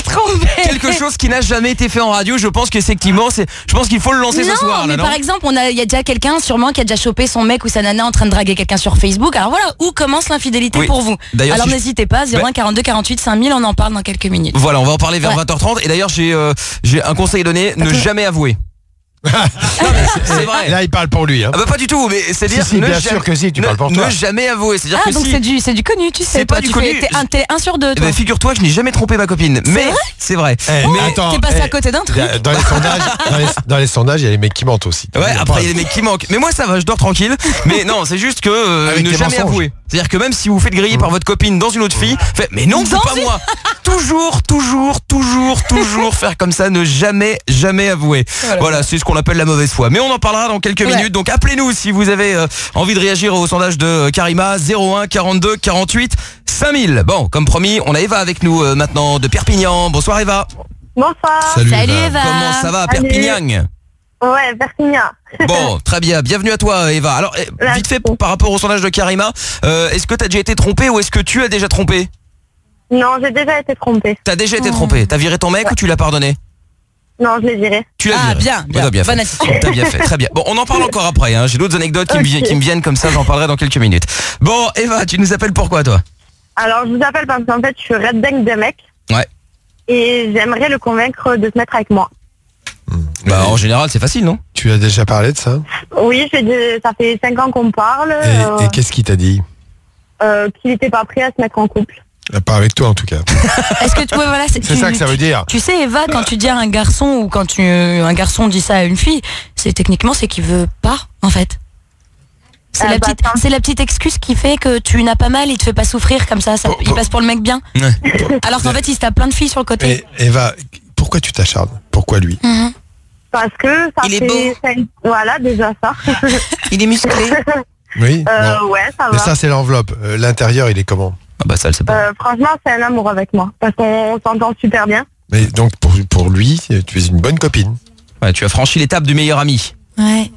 Speaker 5: quelque chose qui n'a jamais été fait en radio. Je pense qu'effectivement, c'est, je pense qu'il faut le lancer
Speaker 7: non,
Speaker 5: ce soir.
Speaker 7: mais
Speaker 5: là,
Speaker 7: par
Speaker 5: non
Speaker 7: exemple, on a, il y a déjà quelqu'un, sûrement, qui a déjà chopé son mec ou sa nana en train de draguer quelqu'un sur Facebook. Alors voilà, où commence l'infidélité
Speaker 5: Oui.
Speaker 7: pour vous?
Speaker 5: D'ailleurs,
Speaker 7: Alors
Speaker 5: si
Speaker 7: n'hésitez pas, zéro un quarante-deux quarante-huit cinq mille, on en parle dans quelques minutes.
Speaker 5: Voilà, on va en parler vers
Speaker 7: Ouais.
Speaker 5: vingt heures trente. Et d'ailleurs, j'ai, euh, j'ai un conseil à donner, ne jamais avouer. Non, mais c'est, c'est vrai.
Speaker 6: Là, il parle pour lui. Hein.
Speaker 5: Ah bah pas du tout, mais c'est dire
Speaker 6: Si, si,
Speaker 5: ne
Speaker 6: bien
Speaker 5: jamais-
Speaker 6: sûr que si, tu
Speaker 5: ne,
Speaker 6: parles pour
Speaker 5: ne
Speaker 6: toi.
Speaker 5: jamais avouer, c'est-à-dire
Speaker 7: Ah,
Speaker 5: que
Speaker 7: donc
Speaker 5: si
Speaker 7: c'est du, c'est du connu, tu sais.
Speaker 5: C'est
Speaker 7: toi,
Speaker 5: pas du
Speaker 7: tu
Speaker 5: connu.
Speaker 7: fais- T'es un, t'es un sur deux,
Speaker 5: Eh
Speaker 7: toi.
Speaker 5: ben, figure-toi que je n'ai jamais trompé ma copine. Mais c'est vrai.
Speaker 6: Eh,
Speaker 5: mais
Speaker 6: attends,
Speaker 7: T'es passé
Speaker 6: eh,
Speaker 7: à côté d'un truc.
Speaker 6: Dans les sondages, dans les, dans les sondages, il y a les mecs qui mentent aussi.
Speaker 5: Ouais, après il y a des mecs qui manquent. Mais moi ça va, je dors tranquille. Mais non, c'est juste que euh,
Speaker 6: Avec
Speaker 5: ne
Speaker 6: les
Speaker 5: jamais
Speaker 6: mensonges.
Speaker 5: avouer. C'est-à-dire que même si vous faites griller par votre copine dans une autre fille, fait, mais non, c'est
Speaker 7: Dans
Speaker 5: pas
Speaker 7: une-
Speaker 5: moi. Toujours, toujours, toujours, toujours faire comme ça, ne jamais, jamais avouer. Voilà, c'est ce qu'on appelle la mauvaise foi. Mais on en parlera dans quelques
Speaker 7: Ouais.
Speaker 5: minutes. Donc appelez-nous si vous avez euh, envie de réagir au sondage de euh, Karima. Zéro un quarante-deux quarante-huit cinq mille. Bon, comme promis, on a Eva avec nous euh, maintenant de Perpignan. Bonsoir Eva.
Speaker 9: Bonsoir.
Speaker 6: Salut,
Speaker 7: Salut
Speaker 6: Eva.
Speaker 7: Eva.
Speaker 5: Comment ça va à
Speaker 9: Salut.
Speaker 5: Perpignan?
Speaker 9: Ouais, Perpignan.
Speaker 5: Bon, très bien. Bienvenue à toi, Eva. Alors, eh,
Speaker 9: Merci.
Speaker 5: vite fait, par rapport au sondage de Karima, euh, est-ce que tu as déjà été trompée ou est-ce que tu as déjà trompé?
Speaker 9: Non, j'ai déjà été trompée.
Speaker 5: T'as déjà été trompée. T'as viré ton mec ou tu l'as pardonné?
Speaker 9: Non, je l'ai viré.
Speaker 5: Tu l'as
Speaker 7: Ah,
Speaker 5: viré.
Speaker 7: bien, bien.
Speaker 5: Bon, t'as bien
Speaker 7: Bonne
Speaker 5: fait.
Speaker 7: attitude.
Speaker 5: T'as bien fait. Très bien. Bon, on en parle encore après. Hein. J'ai d'autres anecdotes qui, me,
Speaker 9: Ok.
Speaker 5: vi- qui me viennent comme ça. J'en parlerai dans quelques minutes. Bon, Eva, tu nous appelles pourquoi, toi?
Speaker 9: Alors, je vous appelle parce qu'en fait, je suis red dingue des mecs.
Speaker 5: Ouais.
Speaker 9: Et j'aimerais le convaincre de se mettre avec moi.
Speaker 5: Bah, en général, c'est facile, non?
Speaker 6: Tu as déjà parlé de ça
Speaker 9: Oui, j'ai de- ça fait cinq ans qu'on parle.
Speaker 6: Et,
Speaker 9: euh,
Speaker 6: et qu'est-ce qu'il t'a dit
Speaker 9: euh, qu'il n'était pas prêt à se mettre en couple.
Speaker 6: Ah, Pas avec toi en tout cas.
Speaker 7: Est-ce que tu, ouais, voilà, c'est
Speaker 6: C'est
Speaker 7: tu-
Speaker 6: ça que ça veut dire.
Speaker 7: Tu sais, Eva, quand tu dis à un garçon ou quand tu, un garçon dit ça à une fille, c'est techniquement c'est qu'il veut pas, en fait. C'est
Speaker 9: Euh,
Speaker 7: la
Speaker 9: bah,
Speaker 7: petite,
Speaker 9: ça.
Speaker 7: c'est la petite excuse qui fait que tu n'as pas mal, il te fait pas souffrir comme ça, ça
Speaker 6: Pour-
Speaker 7: il
Speaker 6: pour-
Speaker 7: passe pour le mec bien.
Speaker 5: Ouais.
Speaker 7: Alors qu'en fait, il se tape plein de filles sur le côté.
Speaker 6: Mais Eva, pourquoi tu t'acharnes? Pourquoi lui
Speaker 7: Mhm.
Speaker 9: Parce que ça
Speaker 5: Il est
Speaker 9: fait...
Speaker 5: beau.
Speaker 9: cinq- Voilà, déjà ça.
Speaker 5: Il est musclé.
Speaker 6: Oui
Speaker 9: Euh,
Speaker 6: bon.
Speaker 9: ouais, ça
Speaker 6: Mais
Speaker 9: va.
Speaker 6: ça c'est l'enveloppe. Euh, L'intérieur il est comment?
Speaker 5: Ah bah ça, elle sait pas.
Speaker 9: Euh, franchement, c'est un amour avec moi. Parce qu'on s'entend super bien.
Speaker 6: Mais donc pour, pour lui, tu es une bonne copine.
Speaker 5: Ouais, tu as franchi l'étape du meilleur ami.
Speaker 7: Ouais.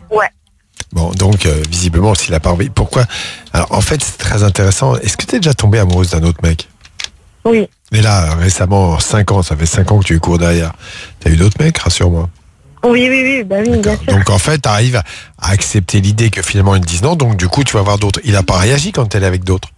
Speaker 6: Bon, donc euh, visiblement s'il a pas envie. Pourquoi? Alors en fait c'est très intéressant. Est-ce que tu es déjà tombée amoureuse d'un autre mec?
Speaker 9: Oui.
Speaker 6: Mais là, récemment, cinq ans, ça fait cinq ans que tu lui cours derrière. T'as eu d'autres mecs, rassure-moi.
Speaker 9: Oui, oui, oui, bah oui, bien sûr.
Speaker 6: Donc en fait, tu arrives à, à accepter l'idée que finalement ils te disent non, donc du coup tu vas voir d'autres. Il a pas réagi quand elle est avec d'autres.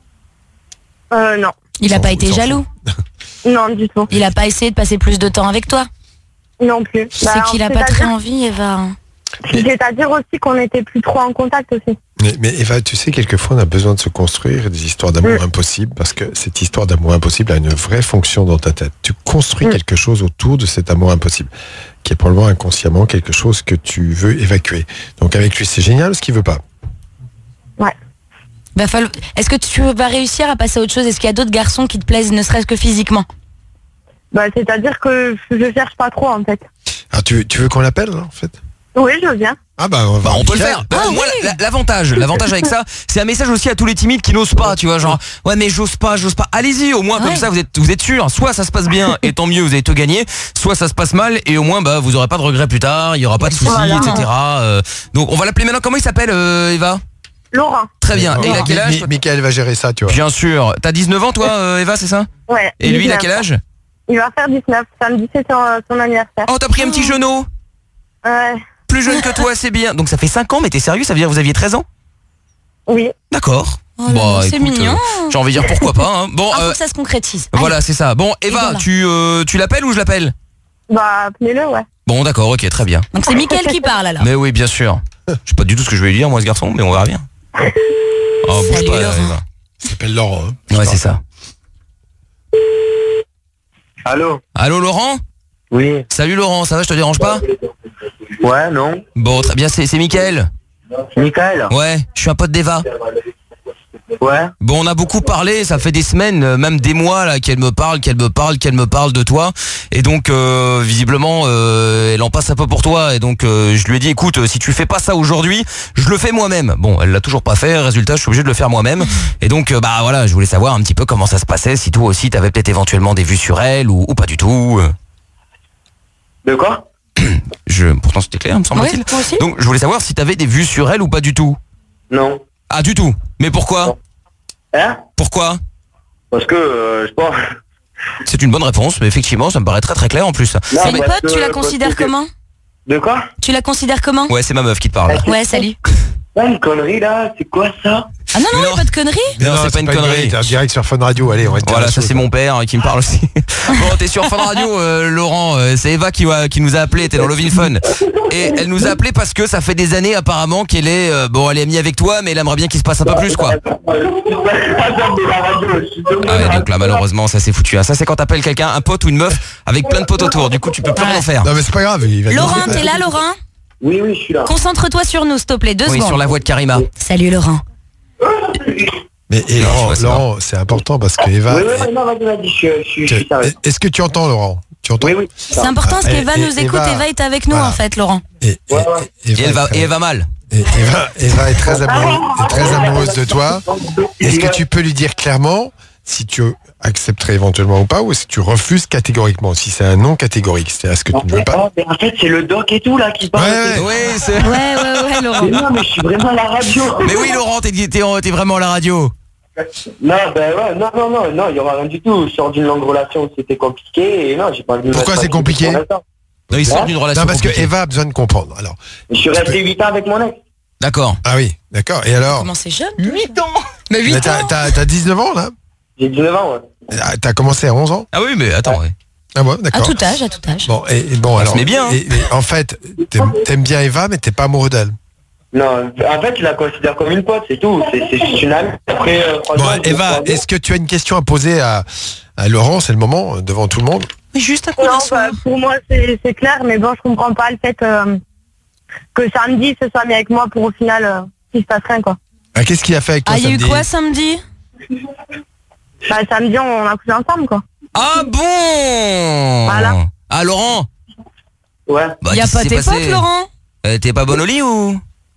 Speaker 9: Euh, non.
Speaker 7: Il a
Speaker 6: s'en
Speaker 7: pas
Speaker 6: fout,
Speaker 7: été
Speaker 6: il s'en
Speaker 7: jaloux.
Speaker 9: Non, du tout.
Speaker 7: Il a pas essayé de passer plus de temps avec toi.
Speaker 9: Non plus.
Speaker 7: C'est
Speaker 9: Bah,
Speaker 7: qu'il a pas
Speaker 9: c'est-à-dire-
Speaker 7: très envie, Eva.
Speaker 9: C'est-à-dire aussi qu'on n'était plus trop en contact aussi.
Speaker 6: Mais, mais Eva, tu sais, quelquefois on a besoin de se construire des histoires d'amour
Speaker 9: Mm.
Speaker 6: impossibles parce que cette histoire d'amour impossible a une vraie fonction dans ta tête. Tu construis
Speaker 9: Mm.
Speaker 6: quelque chose autour de cet amour impossible qui est probablement inconsciemment quelque chose que tu veux évacuer. Donc avec lui c'est génial, ce qu'il veut pas.
Speaker 7: Va falloir- Est-ce que tu vas réussir à passer à autre chose? Est-ce qu'il y a d'autres garçons qui te plaisent, ne serait-ce que physiquement?
Speaker 9: Bah, c'est-à-dire que je cherche pas trop en fait.
Speaker 6: Ah, tu, tu veux qu'on l'appelle là, en fait?
Speaker 9: Oui, je veux bien.
Speaker 6: Ah bah on, va
Speaker 5: Bah, on peut le
Speaker 6: faire.
Speaker 5: faire. Bah, moi, la- l'avantage, l'avantage avec ça, c'est un message aussi à tous les timides qui n'osent pas, tu vois, genre, ouais, mais j'ose pas, j'ose pas. Allez-y, au moins,
Speaker 7: Ouais.
Speaker 5: comme ça, vous êtes, vous êtes sûr. Soit ça se passe bien, et tant mieux, vous avez tout gagné. Soit ça se passe mal, et au moins, bah, vous aurez pas de regrets plus tard, il y aura pas de soucis,
Speaker 9: Voilà.
Speaker 5: et cetera. Euh, donc, on va l'appeler maintenant. Comment il s'appelle, euh, Eva?
Speaker 9: Laurent.
Speaker 5: Très bien. Et il a quel âge?
Speaker 6: Mi- Michael va gérer ça, tu vois.
Speaker 5: Bien sûr. T'as dix-neuf ans, toi, euh, Eva, c'est ça?
Speaker 9: Ouais.
Speaker 5: Et lui, il a
Speaker 9: dix-neuf.
Speaker 5: quel âge?
Speaker 9: Il va faire dix-neuf. Samedi, c'est son, son anniversaire.
Speaker 5: Oh, t'as pris un petit genou.
Speaker 9: Ouais.
Speaker 5: Plus jeune que toi, c'est bien. Donc, ça fait cinq ans, mais t'es sérieux? Ça veut dire que vous aviez treize ans?
Speaker 9: Oui.
Speaker 5: D'accord.
Speaker 7: Oh là
Speaker 5: Bah,
Speaker 7: là, c'est
Speaker 5: écoute,
Speaker 7: mignon.
Speaker 5: euh, j'ai envie de dire pourquoi pas. Hein. Bon,
Speaker 7: Ah, faut
Speaker 5: euh,
Speaker 7: que ça se concrétise. Allez.
Speaker 5: voilà, c'est ça. Bon, Eva,
Speaker 7: voilà.
Speaker 5: tu, euh, tu l'appelles ou je l'appelle?
Speaker 9: Bah, appelez-le, ouais.
Speaker 5: Bon, d'accord, ok, très bien.
Speaker 7: Donc c'est Mickaël qui parle alors.
Speaker 5: Mais oui, bien sûr. Je sais pas du tout ce que je vais lui dire, moi, ce garçon, mais on verra bien. Oh, bouge
Speaker 7: Salut,
Speaker 5: pas,
Speaker 7: Laurent.
Speaker 5: Eva.
Speaker 6: Il s'appelle Laurent. hein.
Speaker 5: Ouais, c'est ça.
Speaker 8: Allô?
Speaker 5: Allô, Laurent?
Speaker 8: Oui.
Speaker 5: Salut, Laurent, ça va, je te dérange pas?
Speaker 8: Ouais, non.
Speaker 5: Bon, très bien, c'est c'est Mickaël.
Speaker 8: Michael?
Speaker 5: Ouais, je suis un pote d'Eva.
Speaker 8: Ouais.
Speaker 5: Bon, on a beaucoup parlé, ça fait des semaines, euh, même des mois là, qu'elle me parle, qu'elle me parle, qu'elle me parle de toi. Et donc, euh, visiblement, euh, elle en passe un peu pour toi. Et donc, euh, je lui ai dit, écoute, euh, si tu fais pas ça aujourd'hui, je le fais moi-même. Bon, elle l'a toujours pas fait. Résultat, je suis obligé de le faire moi-même. Et donc, euh, bah voilà, je voulais savoir un petit peu comment ça se passait. Si toi aussi, t'avais peut-être éventuellement des vues sur elle ou, ou pas du tout.
Speaker 8: De quoi?
Speaker 5: Je, pourtant, c'était clair, me semble-t-il.
Speaker 7: Ouais, moi aussi.
Speaker 5: Donc, je voulais savoir si t'avais des vues sur elle ou pas du tout.
Speaker 8: Non.
Speaker 5: Ah, du tout. Mais pourquoi?
Speaker 8: Hein?
Speaker 5: Pourquoi?
Speaker 8: Parce que, euh, je sais pas.
Speaker 5: C'est une bonne réponse, mais effectivement, ça me paraît très très clair en plus.
Speaker 8: Non,
Speaker 7: C'est une
Speaker 8: parce
Speaker 7: pote, tu
Speaker 8: que-
Speaker 7: la
Speaker 8: parce
Speaker 7: considères
Speaker 8: que-
Speaker 7: comment?
Speaker 8: De quoi?
Speaker 7: Tu la considères comment?
Speaker 5: Ouais, c'est ma meuf qui te parle.
Speaker 7: Ouais, salut.
Speaker 8: Ouais, une connerie là, c'est quoi ça?
Speaker 7: Ah non, non,
Speaker 5: Mais
Speaker 7: y a
Speaker 5: non.
Speaker 7: pas de conneries.
Speaker 5: Non, c'est pas une connerie.
Speaker 6: T'es en direct sur Fun Radio, allez, on va te dire
Speaker 5: Voilà,
Speaker 6: la
Speaker 5: ça
Speaker 6: chose.
Speaker 5: c'est mon père hein, qui me parle aussi. Bon, t'es sur Fun Radio, euh, Laurent. euh, c'est Eva qui, va- qui nous a appelé. T'es dans Love in Fun. Et elle nous a appelé parce que ça fait des années apparemment qu'elle est euh, bon, elle est amie avec toi, mais elle aimerait bien qu'il se passe un peu plus, quoi. Ah ouais, donc là malheureusement ça s'est foutu. hein. Ça c'est quand t'appelles quelqu'un, un pote ou une meuf avec plein de potes autour. Du coup tu peux plus rien faire.
Speaker 6: Non mais c'est pas grave, il va
Speaker 7: Laurent, t'es là, Laurent?
Speaker 8: Oui, oui, je suis là.
Speaker 7: Concentre-toi sur nous, s'il te plaît, deux
Speaker 5: Oui,
Speaker 7: secondes.
Speaker 5: sur la voix de Karima.
Speaker 7: Salut, Laurent.
Speaker 6: Mais et
Speaker 5: Non,
Speaker 6: Laurent,
Speaker 5: je vois, c'est
Speaker 6: Laurent, c'est important parce que Eva.
Speaker 8: Oui, oui, non, vas-y, vas-y, je suis- je suis je suis sérieux.
Speaker 6: Est-ce que tu entends, Laurent? Tu entends?
Speaker 8: Oui, oui.
Speaker 7: C'est important parce
Speaker 6: Ah,
Speaker 7: qu'Eva
Speaker 6: et-
Speaker 7: nous
Speaker 6: et-
Speaker 7: écoute.
Speaker 6: Eva-
Speaker 7: Eva est avec nous,
Speaker 6: voilà.
Speaker 7: en fait, Laurent.
Speaker 6: Et, et-
Speaker 8: Ouais, ouais.
Speaker 6: et-
Speaker 5: Et elle va,
Speaker 6: est très-
Speaker 5: et elle va mal.
Speaker 6: et Eva, Eva est très amoureuse, est très amoureuse de toi. Est-ce que tu peux lui dire clairement si tu accepterais éventuellement ou pas, ou si tu refuses catégoriquement, si c'est un non catégorique, c'est-à-dire est-ce que tu ne veux pas?
Speaker 8: En fait, c'est le doc et tout là qui parle.
Speaker 6: Ouais, ouais.
Speaker 5: Oui, c'est.
Speaker 7: Ouais, ouais, ouais, Laurent.
Speaker 8: Mais non, mais je suis vraiment à la radio.
Speaker 5: Mais oui, Laurent, t'es, t'es, t'es vraiment à la radio.
Speaker 8: Non, ben ouais, non, non, non, non, il y aura rien du tout. Je sors d'une longue relation où c'était compliqué et non, j'ai pas envie de me
Speaker 6: Pourquoi
Speaker 8: mettre
Speaker 6: c'est
Speaker 8: un
Speaker 6: compliqué
Speaker 8: petit peu pour l'instant.
Speaker 5: Non, il sort d'une relation.
Speaker 6: Non, parce que
Speaker 5: compliquée.
Speaker 6: Eva a besoin de comprendre. Alors,
Speaker 8: Je suis resté huit ans avec mon ex.
Speaker 5: D'accord.
Speaker 6: ah oui, d'accord. Et alors?
Speaker 7: Comment c'est jeune?
Speaker 5: huit ans.
Speaker 7: Mais huit
Speaker 6: Mais
Speaker 7: ans.
Speaker 6: t'as, t'as, t'as dix-neuf ans là?
Speaker 8: J'ai dix-neuf ans, ouais.
Speaker 6: Ah, T'as commencé à onze ans?
Speaker 5: Ah oui, mais attends. Ouais.
Speaker 6: Ah ouais,
Speaker 7: À
Speaker 6: d'accord.
Speaker 7: tout âge, à tout âge.
Speaker 6: Bon, et, et bon,
Speaker 5: On
Speaker 6: alors.
Speaker 5: se met bien, hein.
Speaker 6: et- et en fait, t'aimes, t'aimes bien Eva, mais t'es pas amoureux d'elle.
Speaker 8: Non, en fait, je la considère comme une pote, c'est tout. C'est c'est juste une amie. Après, euh,
Speaker 6: Bon,
Speaker 8: franchement, je
Speaker 6: Eva,
Speaker 8: comprends bien.
Speaker 6: est-ce que tu as une question à poser à, à Laurent? C'est le moment, euh, devant tout le monde.
Speaker 7: Mais juste un coup
Speaker 9: Non,
Speaker 7: d'un soir.
Speaker 9: bah, pour moi, c'est c'est clair, mais bon, je comprends pas le fait euh, que samedi, ce soit mis avec moi pour au final, euh, qu'il se passe rien, quoi.
Speaker 6: Ah, qu'est-ce qu'il a fait avec toi
Speaker 7: Ah, il y a eu
Speaker 6: samedi?
Speaker 7: quoi samedi?
Speaker 9: Bah, samedi, on a couché ensemble, quoi.
Speaker 5: Ah bon.
Speaker 9: Voilà.
Speaker 5: Ah Laurent.
Speaker 8: Ouais.
Speaker 5: Bah,
Speaker 7: Il y a
Speaker 5: qu'est-ce
Speaker 7: pas
Speaker 5: qui
Speaker 7: tes
Speaker 5: s'est passé
Speaker 7: potes, Laurent?
Speaker 5: Euh, T'es pas bonne au lit ou?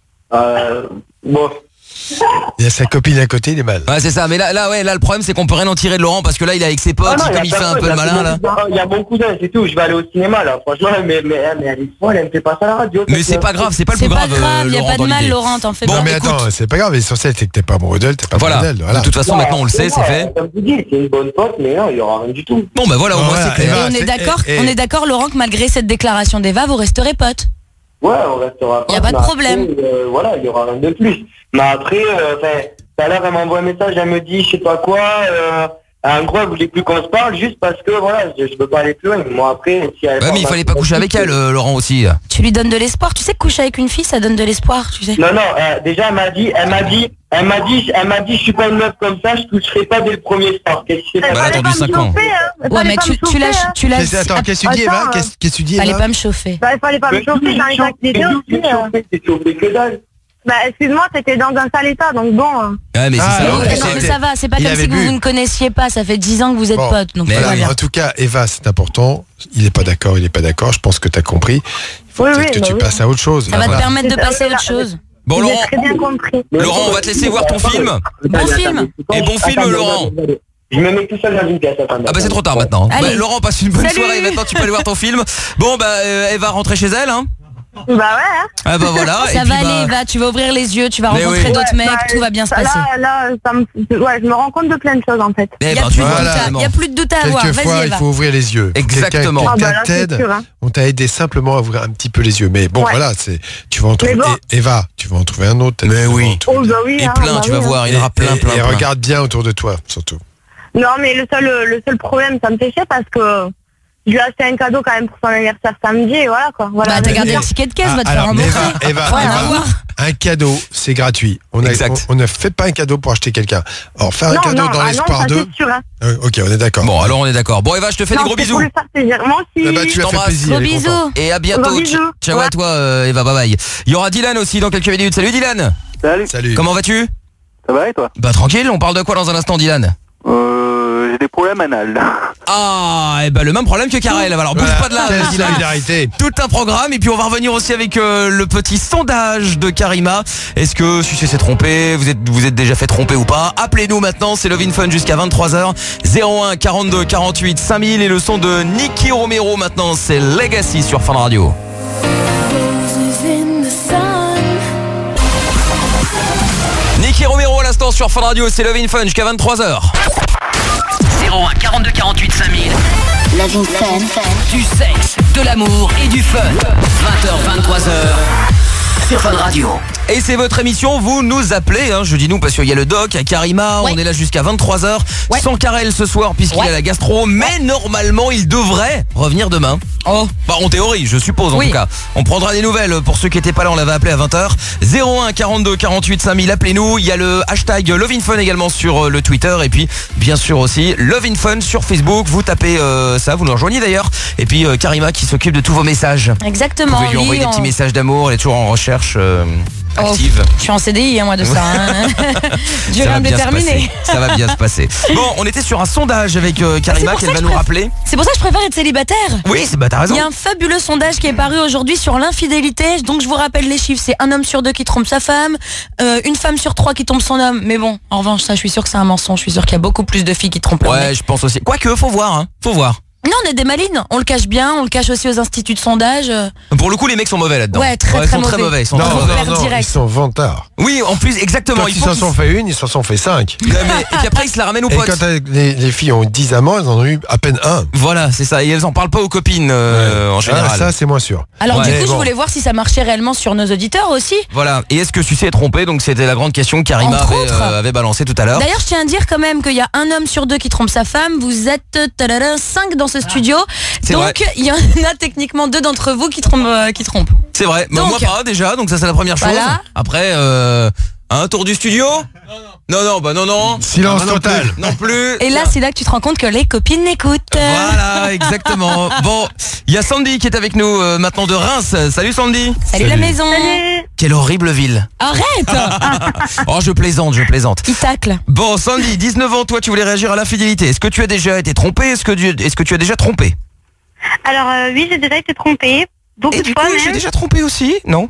Speaker 8: Euh, bon.
Speaker 6: Il y a sa copine à côté, il est mal.
Speaker 5: Ouais, c'est ça. Mais là, là, ouais, là, le problème, c'est qu'on peut rien en tirer de Laurent parce que là, il est avec ses potes.
Speaker 8: Ah non,
Speaker 5: comme
Speaker 8: y a
Speaker 5: il fait un
Speaker 8: personne,
Speaker 5: peu
Speaker 8: y
Speaker 5: le
Speaker 8: a
Speaker 5: malin
Speaker 8: mon
Speaker 5: là.
Speaker 8: cousin, Il y a mon cousin, c'est tout. Je vais aller au cinéma, là. Franchement, mais, mais, mais elle est folle, elle me fait pas ça à la radio.
Speaker 5: Mais c'est pas grave, c'est pas le
Speaker 7: C'est
Speaker 5: plus
Speaker 7: pas
Speaker 5: grave.
Speaker 7: grave,
Speaker 5: euh,
Speaker 7: il y a
Speaker 5: Laurent,
Speaker 7: pas de
Speaker 5: dans
Speaker 7: mal,
Speaker 5: l'idée.
Speaker 7: Laurent, t'en fais
Speaker 5: Bon,
Speaker 7: pas.
Speaker 6: non mais
Speaker 5: écoute.
Speaker 6: attends, c'est pas grave, l'essentiel c'est que t'es pas amoureux d'elle, t'es pas
Speaker 5: Voilà.
Speaker 6: amoureux d'elle. Voilà.
Speaker 5: De toute façon, maintenant, on le sait, c'est fait.
Speaker 8: Comme vous dites, c'est une bonne pote, mais non, il y aura rien du tout.
Speaker 5: Bon, bah voilà, au moins,
Speaker 6: Voilà,
Speaker 5: c'est clair.
Speaker 6: Eva,
Speaker 7: Et on est
Speaker 6: c'est-
Speaker 7: d'accord,
Speaker 6: et- et-
Speaker 7: on est d'accord, Laurent, que malgré cette déclaration d'Eva, vous resterez potes.
Speaker 8: Ouais, on restera.
Speaker 7: Y a pas de
Speaker 8: mais
Speaker 7: problème.
Speaker 8: après, euh, voilà, il y aura rien de plus. Mais après, euh, enfin, tout à l'heure, elle m'envoie un message, elle me dit, je sais pas quoi. Euh, en gros, elle voulait plus qu'on se parle, juste parce que voilà, je, je peux pas aller plus loin. Moi, après, si elle.
Speaker 5: Ouais, mais il fallait pas coucher avec elle, euh, Laurent aussi.
Speaker 7: Tu lui donnes de l'espoir. Tu sais que coucher avec une fille, ça donne de l'espoir, tu sais.
Speaker 8: Non, non, euh, déjà, elle m'a dit, elle m'a dit, elle m'a dit, elle m'a dit, je suis pas une meuf comme ça, je toucherai pas dès le premier soir. Qu'est-ce que c'est
Speaker 5: Bah, elle a
Speaker 9: Fallait
Speaker 5: attendu
Speaker 9: pas me
Speaker 5: cinq ans.
Speaker 9: chauffer, hein.
Speaker 7: Ouais,
Speaker 9: Fallait
Speaker 7: mais
Speaker 9: pas
Speaker 7: tu,
Speaker 9: me
Speaker 7: tu
Speaker 9: chauffer,
Speaker 7: l'as,
Speaker 9: hein.
Speaker 7: tu l'as.
Speaker 6: Qu'est-ce- Attends, qu'est-ce que tu dis
Speaker 9: Attends,
Speaker 6: Eva?
Speaker 9: euh,
Speaker 6: Qu'est-ce qu'est-ce que tu dis
Speaker 7: Fallait
Speaker 6: Eva?
Speaker 7: pas me chauffer.
Speaker 9: Bah, il fallait pas me chauffer dans les activités aussi. euh.
Speaker 8: C'est chauffé que dalle.
Speaker 9: Bah, excuse-moi, t'étais dans un sale état, donc bon. euh.
Speaker 5: Ouais, mais c'est
Speaker 6: Ah,
Speaker 5: ça.
Speaker 6: non,
Speaker 5: ouais,
Speaker 6: mais
Speaker 7: Non,
Speaker 5: c'est-
Speaker 7: mais ça va, c'est pas
Speaker 6: il
Speaker 7: comme
Speaker 6: avait
Speaker 7: si vous
Speaker 6: bu.
Speaker 7: vous ne connaissiez pas. Ça fait dix ans que vous êtes
Speaker 6: Bon.
Speaker 7: potes, donc
Speaker 5: Mais
Speaker 7: tout va
Speaker 6: Voilà,
Speaker 7: bien.
Speaker 6: en tout cas, Eva, c'est important. Il est pas d'accord, il est pas d'accord. Je pense que tu as compris. Il faut
Speaker 9: Oui,
Speaker 6: peut-être
Speaker 9: oui,
Speaker 6: que
Speaker 9: bah
Speaker 6: tu
Speaker 9: oui.
Speaker 6: passes à autre chose.
Speaker 7: Ça va te
Speaker 6: Voilà.
Speaker 7: permettre de
Speaker 9: C'est-
Speaker 7: passer à autre
Speaker 9: c'est-
Speaker 7: chose.
Speaker 5: Bon,
Speaker 9: J'ai
Speaker 5: Laurent,
Speaker 9: très bien compris.
Speaker 5: Laurent, on va te laisser voir ton film.
Speaker 7: Bon film.
Speaker 5: Et bon film,
Speaker 8: Attends,
Speaker 5: Laurent.
Speaker 8: Je me mets tout seul dans une pièce. attends,
Speaker 5: Ah bah c'est trop tard maintenant.
Speaker 7: Allez.
Speaker 5: Bah, Laurent, passe une bonne
Speaker 7: Salut.
Speaker 5: soirée. Maintenant, tu peux aller voir ton film. Bon, bah, euh, elle va rentrer chez elle, hein.
Speaker 9: Bah ouais, hein.
Speaker 5: Ah bah voilà.
Speaker 7: Ça
Speaker 5: et
Speaker 7: va
Speaker 5: puis,
Speaker 7: aller,
Speaker 5: bah,
Speaker 7: Eva, tu vas ouvrir les yeux, tu vas
Speaker 5: Mais
Speaker 7: rencontrer
Speaker 5: oui.
Speaker 7: d'autres
Speaker 9: Ouais,
Speaker 7: mecs,
Speaker 9: bah,
Speaker 7: tout va bien se
Speaker 9: ça,
Speaker 7: passer.
Speaker 9: Là, là, ça me... ouais, je me rends compte de plein de choses, en fait.
Speaker 5: eh
Speaker 7: Il y a
Speaker 5: ben,
Speaker 7: plus
Speaker 5: tu
Speaker 7: de
Speaker 5: vois,
Speaker 7: doute à-
Speaker 5: vraiment.
Speaker 7: il y a plus de doute à avoir.
Speaker 6: Quelquefois,
Speaker 7: Vas-y,
Speaker 6: il
Speaker 7: Eva.
Speaker 6: faut ouvrir les yeux.
Speaker 5: Exactement.
Speaker 6: Quelqu'un,
Speaker 9: Ah bah
Speaker 6: quelqu'un
Speaker 9: là, c'est
Speaker 6: t'aide.
Speaker 9: sûr, hein.
Speaker 6: On t'a aidé simplement à ouvrir un petit peu les yeux. Mais bon,
Speaker 9: Ouais.
Speaker 6: voilà, c'est. Tu vas en trouver.
Speaker 9: Mais bon.
Speaker 6: Et- Eva, tu vas en trouver un autre.
Speaker 5: Mais
Speaker 6: tu vas
Speaker 5: oui.
Speaker 6: en trouver
Speaker 9: Oh,
Speaker 6: deux.
Speaker 9: bah oui,
Speaker 5: Et
Speaker 9: hein,
Speaker 5: plein,
Speaker 9: bah
Speaker 5: tu
Speaker 9: oui,
Speaker 5: vas
Speaker 9: hein.
Speaker 5: voir. Il y en aura
Speaker 6: Et-
Speaker 5: plein,
Speaker 6: et-
Speaker 5: plein,
Speaker 6: Et
Speaker 5: plein.
Speaker 6: regarde bien autour de toi, surtout.
Speaker 9: Non, mais le seul, le seul problème, ça me fait chier parce que je lui ai acheté un cadeau quand même pour son anniversaire samedi et voilà quoi. Voilà.
Speaker 7: Bah, t'as
Speaker 9: Mais-
Speaker 7: gardé
Speaker 6: mais-
Speaker 7: le ticket de caisse,
Speaker 6: Ah,
Speaker 7: va te faire
Speaker 6: alors,
Speaker 7: rembourser.
Speaker 6: Eva, Eva,
Speaker 7: Rien
Speaker 6: Eva,
Speaker 7: à voir.
Speaker 6: un cadeau, c'est gratuit. On, a,
Speaker 5: Exact.
Speaker 6: on, on ne fait pas un cadeau pour acheter quelqu'un. Alors, faire un
Speaker 9: Non,
Speaker 6: cadeau
Speaker 9: non,
Speaker 6: dans
Speaker 9: ah non,
Speaker 6: l'espoir
Speaker 9: ça,
Speaker 6: de.
Speaker 9: c'est sûr, hein.
Speaker 6: Euh, ok, on est d'accord.
Speaker 5: Bon, alors on est d'accord. Bon, Eva, je te fais
Speaker 9: Non,
Speaker 5: des gros
Speaker 9: c'est
Speaker 5: bisous.
Speaker 9: pour lui faire plaisir. Moi aussi.
Speaker 6: Ah bah, tu as fait
Speaker 5: t'embrasse.
Speaker 6: plaisir.
Speaker 7: Gros
Speaker 6: elle est contente.
Speaker 7: bisous.
Speaker 5: Et à bientôt.
Speaker 9: Gros bisous.
Speaker 5: Ciao à
Speaker 9: Ouais.
Speaker 5: toi, euh, Eva. Bye bye. Il y aura Dylan aussi dans quelques minutes. Salut Dylan.
Speaker 8: Salut,
Speaker 6: Salut.
Speaker 5: Comment vas-tu?
Speaker 8: ça va et toi?
Speaker 5: Bah tranquille. On parle de quoi dans un instant, Dylan?
Speaker 8: Euh, j'ai des problèmes anal.
Speaker 5: Ah, et bah le même problème que Karel. Alors bouge
Speaker 6: Voilà,
Speaker 5: pas de là,
Speaker 6: quelle
Speaker 5: Dylan.
Speaker 6: solidarité.
Speaker 5: Tout un programme et puis on va revenir aussi avec euh, le petit sondage de Karima. Est-ce que Sucé s'est trompé? Vous êtes vous êtes déjà fait tromper ou pas? Appelez-nous maintenant, c'est Love in Fun jusqu'à vingt-trois heures. zéro un quarante-deux quarante-huit cinq mille et le son de Nicky Romero maintenant, c'est Legacy sur Fun Radio. Nicky Romero à l'instant sur Fun Radio, c'est Love in Fun jusqu'à vingt-trois heures.
Speaker 1: zéro zéro un quarante-deux quarante-huit cinq mille.
Speaker 2: Love in Fun.
Speaker 1: Du sexe, de l'amour et du fun. vingt heures, vingt-trois heures. Sur Fun Radio.
Speaker 5: Et c'est votre émission, vous nous appelez, hein, je dis nous parce qu'il y a le doc, il y a Karima,
Speaker 7: Ouais.
Speaker 5: on est là jusqu'à vingt-trois heures,
Speaker 7: Ouais.
Speaker 5: sans Karel ce soir puisqu'il
Speaker 7: Ouais.
Speaker 5: a la gastro, mais normalement il devrait revenir demain.
Speaker 7: Oh.
Speaker 5: Bah en théorie, je suppose en
Speaker 7: Oui.
Speaker 5: tout cas. On prendra des nouvelles pour ceux qui étaient pas là, on l'avait appelé à vingt heures. zéro un quarante-deux quarante-huit cinq mille, appelez-nous, il y a le hashtag LoveInFun également sur euh, le Twitter et puis bien sûr aussi LoveInFun sur Facebook, vous tapez euh, ça, vous nous rejoignez d'ailleurs. Et puis euh, Karima qui s'occupe de tous vos messages.
Speaker 7: Exactement.
Speaker 5: Vous pouvez lui envoyer
Speaker 7: Lui,
Speaker 5: des petits
Speaker 7: on-
Speaker 5: messages d'amour, elle est toujours en recherche euh,
Speaker 7: Oh,
Speaker 5: active.
Speaker 7: je suis en C D I, hein, moi, de ça. Hein. Dieu
Speaker 5: Ça va
Speaker 7: rien
Speaker 5: bien se
Speaker 7: déterminé.
Speaker 5: passer. Ça va bien se passer. Bon, on était sur un sondage avec euh, Karima
Speaker 7: pour
Speaker 5: qu'elle
Speaker 7: ça
Speaker 5: va
Speaker 7: que
Speaker 5: nous
Speaker 7: je préf-
Speaker 5: rappeler.
Speaker 7: C'est pour ça que je préfère être célibataire.
Speaker 5: Oui, c'est bah t'as raison.
Speaker 7: Il y a un fabuleux sondage qui est paru aujourd'hui sur l'infidélité. Donc je vous rappelle les chiffres, c'est un homme sur deux qui trompe sa femme, euh, une femme sur trois qui trompe son homme. Mais bon, en revanche, ça, je suis sûr que c'est un mensonge. Je suis sûr qu'il y a beaucoup plus de filles qui trompent leur mec.
Speaker 5: Ouais, je pense aussi. Quoique, faut voir, hein. Faut voir.
Speaker 7: Non, on est des malines. On le cache bien, on le cache aussi aux instituts de sondage. euh.
Speaker 5: Pour le coup, les mecs sont mauvais là-dedans.
Speaker 7: Ouais, très,
Speaker 5: ils
Speaker 7: très
Speaker 5: sont très
Speaker 7: mauvais.
Speaker 5: mauvais. Ils sont
Speaker 6: Non,
Speaker 5: très
Speaker 7: on
Speaker 5: mauvais.
Speaker 7: perd
Speaker 6: non, non,
Speaker 7: direct.
Speaker 6: ils sont vantards.
Speaker 5: Oui, en plus, exactement.
Speaker 6: Quand
Speaker 5: il
Speaker 6: ils
Speaker 5: faut
Speaker 6: s'en
Speaker 5: qu'ils-
Speaker 6: sont fait une, ils s'en sont fait cinq.
Speaker 5: Ouais, mais- et puis après, ils se la ramènent aux
Speaker 6: Et
Speaker 5: potes.
Speaker 6: quand t'as- les, les filles ont eu dix amants, elles en ont eu à peine un.
Speaker 5: Voilà, c'est ça. Et elles en parlent pas aux copines euh, en général.
Speaker 6: Ah, ça, c'est moins sûr.
Speaker 7: Alors
Speaker 5: Ouais,
Speaker 7: du coup,
Speaker 6: bon.
Speaker 7: je voulais voir si ça marchait réellement sur nos auditeurs aussi.
Speaker 5: Voilà. Et est-ce que Sucé est trompé? Donc c'était la grande question que Karima
Speaker 7: Entre
Speaker 5: avait,
Speaker 7: autres.
Speaker 5: euh, avait balancée tout à l'heure.
Speaker 7: D'ailleurs, je tiens à dire quand même qu'il y a un homme sur deux qui trompe sa femme. Vous êtes tadada, cinq dans ce studio.
Speaker 5: C'est
Speaker 7: Donc,
Speaker 5: vrai.
Speaker 7: il y en a techniquement deux d'entre vous qui trompent. euh, qui trompent.
Speaker 5: C'est vrai. Mais
Speaker 7: Donc-
Speaker 5: moi pas déjà. Donc ça c'est la première chose.
Speaker 7: Voilà.
Speaker 5: Après, euh, un tour du studio. Non non, bah non non.
Speaker 6: Silence
Speaker 5: Ah, bah, non
Speaker 6: total.
Speaker 5: plus, Non plus.
Speaker 7: Et là, c'est là que tu te rends compte que les copines n'écoutent.
Speaker 5: Voilà, exactement. Bon, il y a Sandy qui est avec nous euh, maintenant de Reims. Salut Sandy.
Speaker 7: Salut, la
Speaker 6: Salut.
Speaker 7: maison.
Speaker 5: Quelle horrible ville.
Speaker 7: Arrête.
Speaker 5: Oh, je plaisante, je plaisante.
Speaker 7: Il tacle.
Speaker 5: Bon, Sandy, dix-neuf ans, toi, tu voulais réagir à l'infidélité. Est-ce que tu as déjà été trompé? Est-ce que tu, est-ce que tu as déjà trompé?
Speaker 9: Alors euh, oui, j'ai déjà été trompée. Beaucoup
Speaker 5: Et
Speaker 9: de
Speaker 5: du
Speaker 9: fois
Speaker 5: coup, j'ai
Speaker 9: même.
Speaker 5: déjà trompé aussi, non?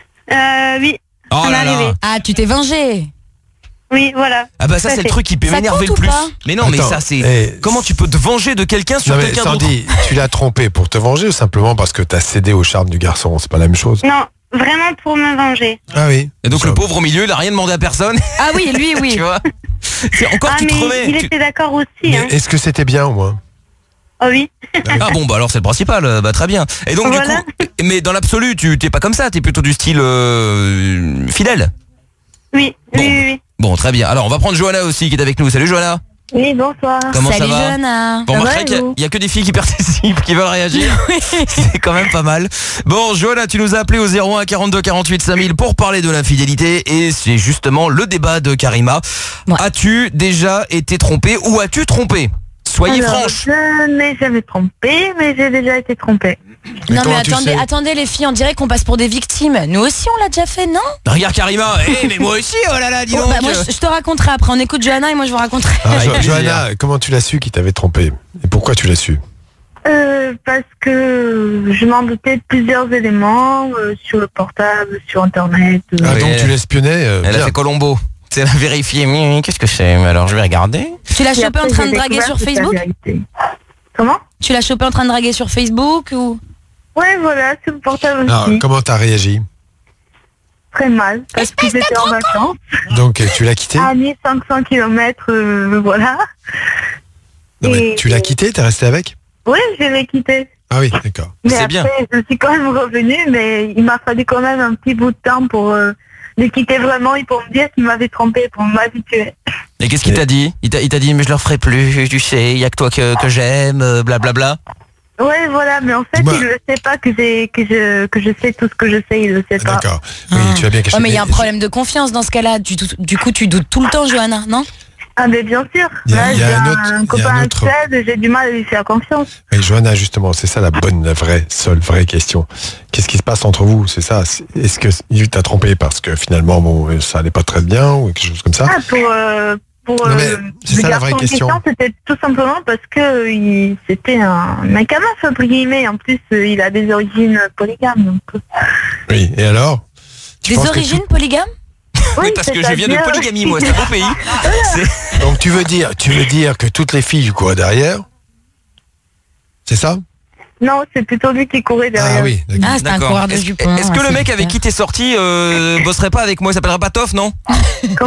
Speaker 9: Euh, oui,
Speaker 5: Oh
Speaker 9: ça m'est
Speaker 5: là là.
Speaker 9: arrivé.
Speaker 7: Ah, tu t'es vengé.
Speaker 9: Oui, voilà.
Speaker 5: Ah bah ça,
Speaker 9: Ça
Speaker 5: c'est le
Speaker 9: fait-
Speaker 5: truc qui peut
Speaker 7: Ça
Speaker 5: m'énerver le
Speaker 7: compte ou
Speaker 5: plus.
Speaker 7: pas
Speaker 5: Mais non, mais
Speaker 6: Attends,
Speaker 5: ça, c'est...
Speaker 6: eh,
Speaker 5: Comment tu peux te venger de quelqu'un sur
Speaker 6: Non, mais
Speaker 5: quelqu'un d'autre?
Speaker 6: Sandy, tu l'as trompé pour te venger ou simplement parce que t'as cédé au charme du garçon? C'est pas la même chose.
Speaker 9: Non, vraiment pour me venger.
Speaker 6: Ah oui.
Speaker 5: Et donc
Speaker 6: Ça-
Speaker 5: le pauvre au milieu, il a rien demandé à personne.
Speaker 7: Ah oui, lui, oui.
Speaker 5: Tu vois? C'est encore
Speaker 9: Ah
Speaker 5: tu te
Speaker 9: mais
Speaker 5: remets.
Speaker 9: il
Speaker 5: tu-
Speaker 9: était d'accord aussi.
Speaker 6: Mais
Speaker 9: Hein.
Speaker 6: est-ce que c'était bien au moins?
Speaker 9: Oh oui.
Speaker 5: Ah bon, bah alors c'est le principal, euh, bah très bien. Et donc
Speaker 9: Voilà.
Speaker 5: du coup, mais dans l'absolu, tu t'es pas comme ça, t'es plutôt du style euh, fidèle.
Speaker 9: Oui,
Speaker 5: Bon.
Speaker 9: oui, oui, oui.
Speaker 5: Bon, très bien. Alors on va prendre Johanna aussi qui est avec nous. Salut Johanna.
Speaker 9: Oui, bonsoir.
Speaker 5: Comment
Speaker 7: Salut,
Speaker 5: ça va?
Speaker 7: Johanna.
Speaker 5: Bon,
Speaker 9: Ça
Speaker 5: remarquez
Speaker 9: va,
Speaker 5: qu'il y a-
Speaker 9: vous
Speaker 5: il y, a que des filles qui participent, qui veulent réagir. C'est quand même pas mal. Bon, Johanna, tu nous as appelé au zéro un quarante-deux quarante-huit cinq mille pour parler de l'infidélité et c'est justement le débat de Karima.
Speaker 7: Ouais.
Speaker 5: As-tu déjà été trompé ou as-tu trompé? Soyez
Speaker 9: Alors,
Speaker 5: franche.
Speaker 9: je n'ai jamais trompé, mais j'ai déjà été trompée.
Speaker 6: Mais
Speaker 7: Non mais
Speaker 6: comment tu
Speaker 7: attendez,
Speaker 6: sais
Speaker 7: attendez les filles, on dirait qu'on passe pour des victimes. Nous aussi on l'a déjà fait, non?
Speaker 5: Regarde Karima. Eh, mais moi aussi, oh là là, dis
Speaker 7: Oh,
Speaker 5: donc.
Speaker 7: bah, moi je, je te raconterai après, on écoute Johanna et moi je vous raconterai.
Speaker 6: Ah,
Speaker 5: Avec
Speaker 6: Jo-
Speaker 5: plaisir.
Speaker 6: Johanna, comment tu l'as su qu'il t'avait trompé? Et pourquoi tu l'as su?
Speaker 9: Euh, parce que je m'en doutais de plusieurs éléments euh, sur le portable, sur internet. euh.
Speaker 6: Ah,
Speaker 5: Oui,
Speaker 6: donc
Speaker 5: elle-
Speaker 6: tu l'espionnais euh,
Speaker 5: Elle a
Speaker 6: bien.
Speaker 5: fait Colombo. C'est la vérifier. Hum, Qu'est-ce que c'est? Mais alors je vais regarder.
Speaker 7: Tu l'as
Speaker 9: Puis
Speaker 7: chopé en
Speaker 9: après,
Speaker 7: train
Speaker 9: j'ai
Speaker 7: de draguer
Speaker 9: découvert
Speaker 7: sur
Speaker 9: que c'était la
Speaker 7: Facebook?
Speaker 9: vérité. Comment?
Speaker 7: Tu l'as chopé en train de draguer sur Facebook ou?
Speaker 9: Ouais, voilà, sur le portable
Speaker 6: Alors,
Speaker 9: aussi.
Speaker 6: comment t'as réagi?
Speaker 9: Très mal, parce que j'étais en vacances.
Speaker 6: Donc euh, tu l'as quitté?
Speaker 9: À mille cinq cents kilomètres, euh, voilà.
Speaker 6: Non, mais
Speaker 9: et-
Speaker 6: tu l'as quitté? T'es resté avec?
Speaker 9: Oui, je l'ai quitté.
Speaker 6: Ah oui, d'accord.
Speaker 9: Mais
Speaker 5: C'est
Speaker 9: après,
Speaker 5: bien.
Speaker 9: je suis quand même revenue, mais il m'a fallu quand même un petit bout de temps pour euh, le quitter vraiment et pour me dire qu'il m'avait trompé, pour m'habituer.
Speaker 5: Et qu'est-ce qu'il t'a dit? Il t'a il t'a dit mais je le referai plus, tu sais, il y a que toi que, que j'aime, euh, blablabla.
Speaker 9: Ouais, voilà, mais en fait,
Speaker 6: Dis-moi.
Speaker 9: il ne sait pas que, j'ai, que, je, que je sais tout ce que je sais, il ne le sait pas.
Speaker 6: D'accord. Oui,
Speaker 7: Ah.
Speaker 6: tu as bien caché.
Speaker 7: Ouais mais il y a un
Speaker 6: Mais-
Speaker 7: problème de confiance dans ce cas-là. Du, du coup tu doutes tout le temps Johanna, non?
Speaker 9: Ah, mais bien sûr.
Speaker 6: Il y a-
Speaker 9: Là,
Speaker 6: il y a
Speaker 9: j'ai
Speaker 6: un autre- il y a
Speaker 9: un
Speaker 6: un
Speaker 9: copain
Speaker 6: autre-
Speaker 9: actuel, j'ai du mal à lui faire confiance.
Speaker 6: Mais Johanna, justement, c'est ça la bonne, la vraie, seule vraie question. Qu'est-ce qui se passe entre vous? C'est ça. C'est- Est-ce que il t'a trompé parce que finalement, bon, ça allait pas très bien ou quelque chose comme ça?
Speaker 9: Ah, pour, euh, pour
Speaker 6: Non, mais
Speaker 9: euh,
Speaker 6: c'est
Speaker 9: le
Speaker 6: ça la
Speaker 9: garçon
Speaker 6: vraie
Speaker 9: en
Speaker 6: question.
Speaker 9: c'était tout simplement parce que il, c'était un mec à meuf, entre guillemets. En plus, euh, il a des origines polygames. Donc, euh,
Speaker 6: Oui. Et alors? Tu
Speaker 7: Des
Speaker 6: penses que
Speaker 7: origines polygames?
Speaker 5: Oui, parce que je viens de
Speaker 9: c'est-à-dire-
Speaker 5: polygamie, moi, c'est un beau pays. C'est-
Speaker 6: tu- Donc tu veux dire, tu veux dire que toutes les filles courent derrière? C'est ça?
Speaker 9: Non, c'est plutôt lui qui courait derrière.
Speaker 6: Ah oui, d'accord.
Speaker 7: Ah c'est un
Speaker 5: D'accord.
Speaker 7: coureur de
Speaker 5: Est-ce
Speaker 7: jupons.
Speaker 5: est-ce que
Speaker 7: ouais,
Speaker 5: le
Speaker 7: c'est
Speaker 5: mec avec
Speaker 7: super.
Speaker 5: qui t'es sorti euh, bosserait pas avec moi? Il s'appellerait pas Toff, non?
Speaker 9: Comment?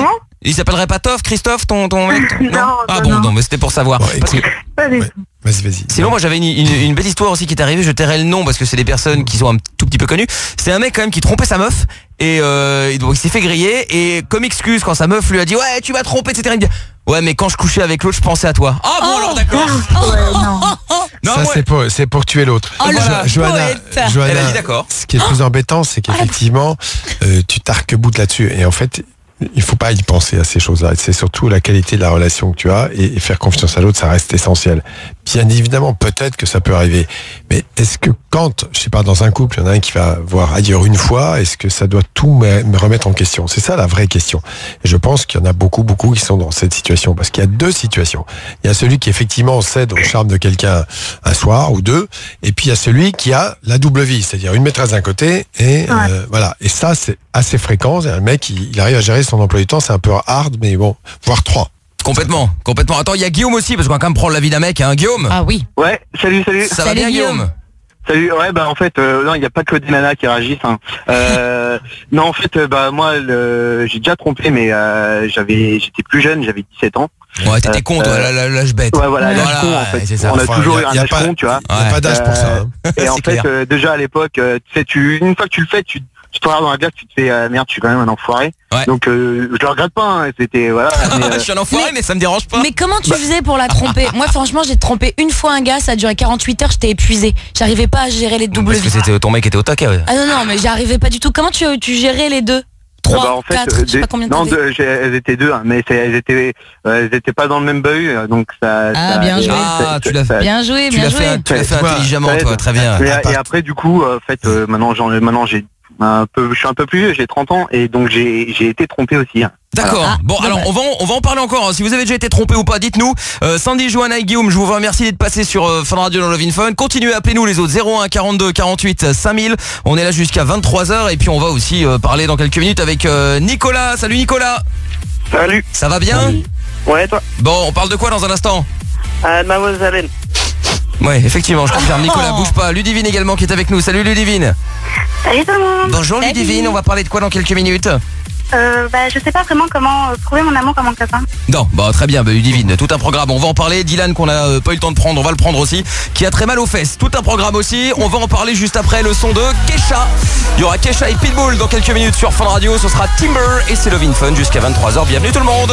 Speaker 5: Il s'appellerait pas Toff, Christophe, ton, ton mec ton-
Speaker 9: Non,
Speaker 5: Ah
Speaker 9: non,
Speaker 5: bon,
Speaker 9: non.
Speaker 5: non, mais c'était pour savoir.
Speaker 6: Bon,
Speaker 5: Parce que-
Speaker 6: écoute,
Speaker 9: Pas du
Speaker 6: Ouais.
Speaker 9: tout.
Speaker 6: Vas-y, vas-y.
Speaker 5: Sinon, moi j'avais une, une, une belle histoire aussi qui est arrivée, je tairai le nom parce que c'est des personnes qui sont un tout petit peu connues. C'est un mec quand même qui trompait sa meuf et euh, il, donc, il s'est fait griller et comme excuse quand sa meuf lui a dit ouais tu m'as trompé, et cetera. Il me dit ouais mais quand je couchais avec l'autre je pensais à toi. Ah bon alors d'accord.
Speaker 9: Ouais, non.
Speaker 5: Non,
Speaker 6: ça
Speaker 5: moi-
Speaker 6: c'est pour, c'est pour tuer l'autre.
Speaker 7: Oh, le
Speaker 6: Jo- Johanna,
Speaker 7: poète.
Speaker 6: Johanna,
Speaker 5: Elle a dit d'accord.
Speaker 6: ce qui est le plus embêtant, c'est qu'effectivement, euh, tu t'arc-boutes là-dessus. Et en fait, il faut pas y penser à ces choses-là. C'est surtout la qualité de la relation que tu as et, et faire confiance à l'autre, ça reste essentiel. Bien évidemment, peut-être que ça peut arriver. Mais est-ce que quand, je sais pas, dans un couple, il y en a un qui va voir ailleurs une fois, est-ce que ça doit tout me, me remettre en question? C'est ça la vraie question. Et je pense qu'il y en a beaucoup, beaucoup qui sont dans cette situation. Parce qu'il y a deux situations. Il y a celui qui effectivement cède au charme de quelqu'un un soir ou deux. Et puis il y a celui qui a la double vie. C'est-à-dire une maîtresse d'un côté et
Speaker 9: Ouais.
Speaker 6: euh, voilà. Et ça, c'est assez fréquent. Un mec, il, il arrive à gérer son emploi du temps. C'est un peu hard, mais bon, voire trois.
Speaker 5: Complètement, complètement. Attends, il y a Guillaume aussi parce qu'on va quand même prendre la vie d'un mec, hein. Guillaume.
Speaker 7: Ah oui.
Speaker 8: Ouais, salut, salut.
Speaker 5: Ça va
Speaker 7: Salut,
Speaker 5: bien
Speaker 7: Guillaume.
Speaker 5: Guillaume.
Speaker 8: Salut, ouais, bah en fait, euh, non, il n'y a pas que des nanas qui réagissent. Hein. Euh, non, en fait, euh, bah moi, le- j'ai déjà trompé, mais euh, j'avais, j'étais plus jeune, j'avais dix-sept ans.
Speaker 5: Ouais, t'étais
Speaker 8: Euh,
Speaker 5: con toi,
Speaker 8: euh,
Speaker 5: la- la- l'âge bête.
Speaker 8: Ouais, voilà, l'âge
Speaker 5: Voilà,
Speaker 8: con, en
Speaker 5: ouais,
Speaker 8: fait.
Speaker 5: c'est ça.
Speaker 8: On a
Speaker 6: Enfin,
Speaker 8: toujours
Speaker 6: y
Speaker 8: eu
Speaker 6: a-
Speaker 8: un
Speaker 6: y a
Speaker 8: âge
Speaker 6: pas-
Speaker 8: con, tu vois.
Speaker 6: Il n'y a
Speaker 5: Ouais.
Speaker 6: pas d'âge pour ça. hein.
Speaker 8: Et en
Speaker 5: C'est
Speaker 8: fait,
Speaker 5: clair.
Speaker 8: euh, déjà à l'époque, euh, tu sais, tu, une fois que tu le fais, tu, tu te regardes dans la glace, tu te fais euh, merde, je suis quand même un enfoiré.
Speaker 5: Ouais.
Speaker 8: Donc, euh, je le regrette pas. Hein, c'était voilà. mais, euh,
Speaker 5: Je suis un enfoiré, mais, ça me dérange pas.
Speaker 7: Mais comment tu faisais pour la tromper? Moi franchement j'ai trompé une fois un gars, ça a duré quarante-huit heures, j'étais épuisée. J'arrivais pas à gérer les doubles
Speaker 5: Parce que
Speaker 7: vies.
Speaker 5: c'était ton mec était au taquet. Ouais.
Speaker 7: Ah non non mais j'arrivais pas du tout. Comment tu, tu gérais les deux? Trois,
Speaker 8: bah, en fait,
Speaker 7: quatre,
Speaker 8: euh,
Speaker 7: je sais pas
Speaker 8: des-
Speaker 7: combien de
Speaker 8: non,
Speaker 7: temps.
Speaker 8: deux, j'ai- elles étaient deux, hein, mais c'est- elles étaient, euh, elles étaient pas dans le même bahut, euh, donc ça.
Speaker 7: Ah,
Speaker 8: ça-
Speaker 7: bien joué.
Speaker 8: ça-
Speaker 5: Ah, tu l'as
Speaker 8: ça-
Speaker 7: Bien joué,
Speaker 5: Tu
Speaker 7: bien
Speaker 5: l'as
Speaker 7: joué.
Speaker 5: fait, tu l'as fait
Speaker 6: Ouais.
Speaker 5: intelligemment
Speaker 8: Ouais,
Speaker 5: toi, très bien.
Speaker 8: Et,
Speaker 6: Ah,
Speaker 8: et après, du coup, euh, en fait, euh, maintenant, j'en, maintenant, j'ai un peu, je suis un peu plus vieux, j'ai trente ans, et donc j'ai, j'ai été trompé aussi. Hein.
Speaker 5: D'accord.
Speaker 7: Ah,
Speaker 5: bon, alors on va, en, on va en parler encore. hein. Si vous avez déjà été trompé ou pas, dites-nous. Euh, Sandy, Johanna et Guillaume, je vous remercie d'être passés sur euh, Fun Radio dans Love in Fun. Continuez à appeler nous les autres zéro un quarante-deux quarante-huit cinq mille. On est là jusqu'à vingt-trois heures et puis on va aussi euh, parler dans quelques minutes avec euh, Nicolas. Salut Nicolas.
Speaker 8: Salut.
Speaker 5: Ça va bien?
Speaker 8: Ouais, toi.
Speaker 5: Bon, on parle de quoi dans un instant?
Speaker 8: Euh, Mademoiselle.
Speaker 5: Ouais, effectivement, je confirme. Nicolas, bouge pas. Ludivine également qui est avec nous. Salut Ludivine.
Speaker 9: Salut tout le monde.
Speaker 5: Bonjour
Speaker 7: Salut.
Speaker 5: Ludivine, on va parler de quoi dans quelques minutes?
Speaker 9: Euh, bah, je sais pas vraiment comment euh, trouver mon amour comme mon copain.
Speaker 5: Non, bah très bien, bah, Ludivine, tout un programme, on va en parler. Dylan qu'on a euh, pas eu le temps de prendre, on va le prendre aussi, qui a très mal aux fesses. Tout un programme aussi, on va en parler juste après le son de Kesha. Il y aura Kesha et Pitbull dans quelques minutes sur Fun Radio, ce sera Timber et c'est Love in Fun jusqu'à vingt-trois heures. Bienvenue tout le monde.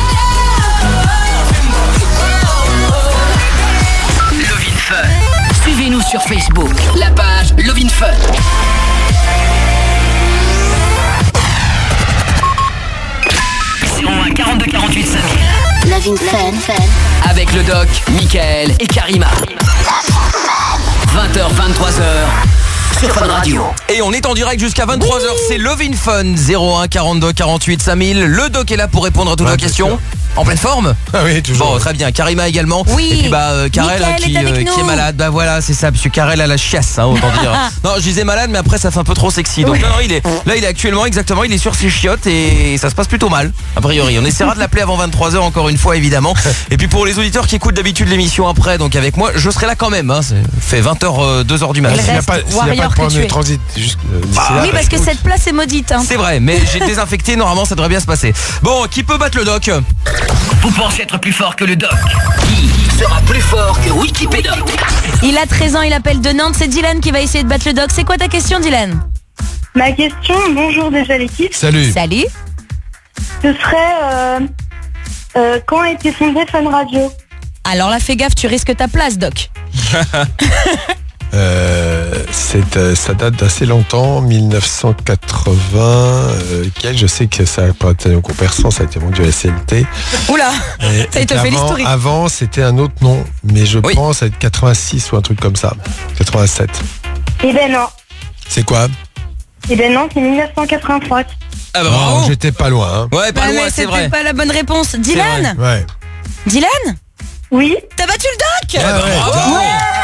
Speaker 1: Love in Fun. Suivez-nous sur Facebook, la page Love in Fun. zéro un quarante-deux quarante-huit cinq mille.
Speaker 2: Love in Fun.
Speaker 1: Avec le doc, Michael et Karima. vingt heures, vingt-trois heures sur Fun Radio.
Speaker 5: Et on est en direct jusqu'à vingt-trois heures, c'est Love in Fun. Zéro un quarante-deux quarante-huit cinq mille. Le doc est là pour répondre à toutes
Speaker 6: Ouais,
Speaker 5: vos
Speaker 6: bien
Speaker 5: questions.
Speaker 6: sûr.
Speaker 5: En pleine forme?
Speaker 6: Ah oui, toujours.
Speaker 5: Bon, très bien. Karima également.
Speaker 7: Oui.
Speaker 5: Et puis bah euh, Karel hein,
Speaker 7: Mickaël
Speaker 5: qui,
Speaker 7: est avec
Speaker 5: euh, qui est
Speaker 7: nous.
Speaker 5: malade. Bah voilà, c'est ça. Monsieur Karel a la chiasse, hein, autant dire. Non, je disais malade, mais après ça fait un peu trop sexy. Donc non, non, il est là, il est actuellement exactement, il est sur ses chiottes et ça se passe plutôt mal. A priori, on essaiera de l'appeler avant vingt-trois heures encore une fois évidemment. Et puis pour les auditeurs qui écoutent d'habitude l'émission après, donc avec moi, je serai là quand même. Hein. C'est fait vingt heures, deux heures du matin.
Speaker 7: Elle
Speaker 6: S'il n'y a
Speaker 7: reste
Speaker 6: pas, s'il y a pas
Speaker 7: warrior
Speaker 6: de
Speaker 7: que
Speaker 6: problème
Speaker 7: tu
Speaker 6: de
Speaker 7: es.
Speaker 6: transit, juste euh, d'ici
Speaker 5: Bah,
Speaker 6: là,
Speaker 7: Oui parce que cette place est maudite. Hein.
Speaker 5: C'est vrai, mais j'ai désinfecté. Normalement, ça devrait bien se passer. Bon, qui peut battre le doc?
Speaker 1: Vous pensez être plus fort que le doc? Qui sera plus fort que Wikipédia?
Speaker 7: Il a treize ans, il appelle de Nantes, c'est Dylan qui va essayer de battre le doc. C'est quoi ta question Dylan?
Speaker 9: Ma question, bonjour déjà l'équipe,
Speaker 6: Salut.
Speaker 7: Salut.
Speaker 9: ce serait euh, euh, quand a été fondé Fun Radio?
Speaker 7: Alors là fais gaffe, tu risques ta place doc.
Speaker 6: Euh, c'est, euh, ça date d'assez longtemps, mille neuf cent quatre-vingts. Euh, quel, je sais que ça n'a pas été au groupe Persan, ça a été vendu à la C L T.
Speaker 7: Oula.
Speaker 6: Et,
Speaker 7: Ça, il
Speaker 6: et
Speaker 7: te fait
Speaker 6: qu'avant-
Speaker 7: l'historique.
Speaker 6: Avant, c'était un autre nom, mais je
Speaker 5: Oui.
Speaker 6: pense être quatre-vingt-six ou un truc comme ça. quatre-vingt-sept.
Speaker 9: Eh ben non.
Speaker 6: C'est quoi?
Speaker 9: Eh ben non, c'est mille neuf cent quatre-vingt-trois.
Speaker 5: Ah bah
Speaker 6: Oh,
Speaker 5: bravo.
Speaker 6: j'étais pas loin. Hein.
Speaker 5: Ouais, pas
Speaker 7: Ah,
Speaker 5: loin,
Speaker 7: mais
Speaker 5: c'est
Speaker 7: c'était
Speaker 5: vrai.
Speaker 7: pas la bonne réponse. Dylan
Speaker 6: Ouais.
Speaker 7: Dylan
Speaker 9: Oui.
Speaker 7: T'as battu le doc?
Speaker 5: Eh bah,
Speaker 6: Ouais, ouais.
Speaker 5: bravo.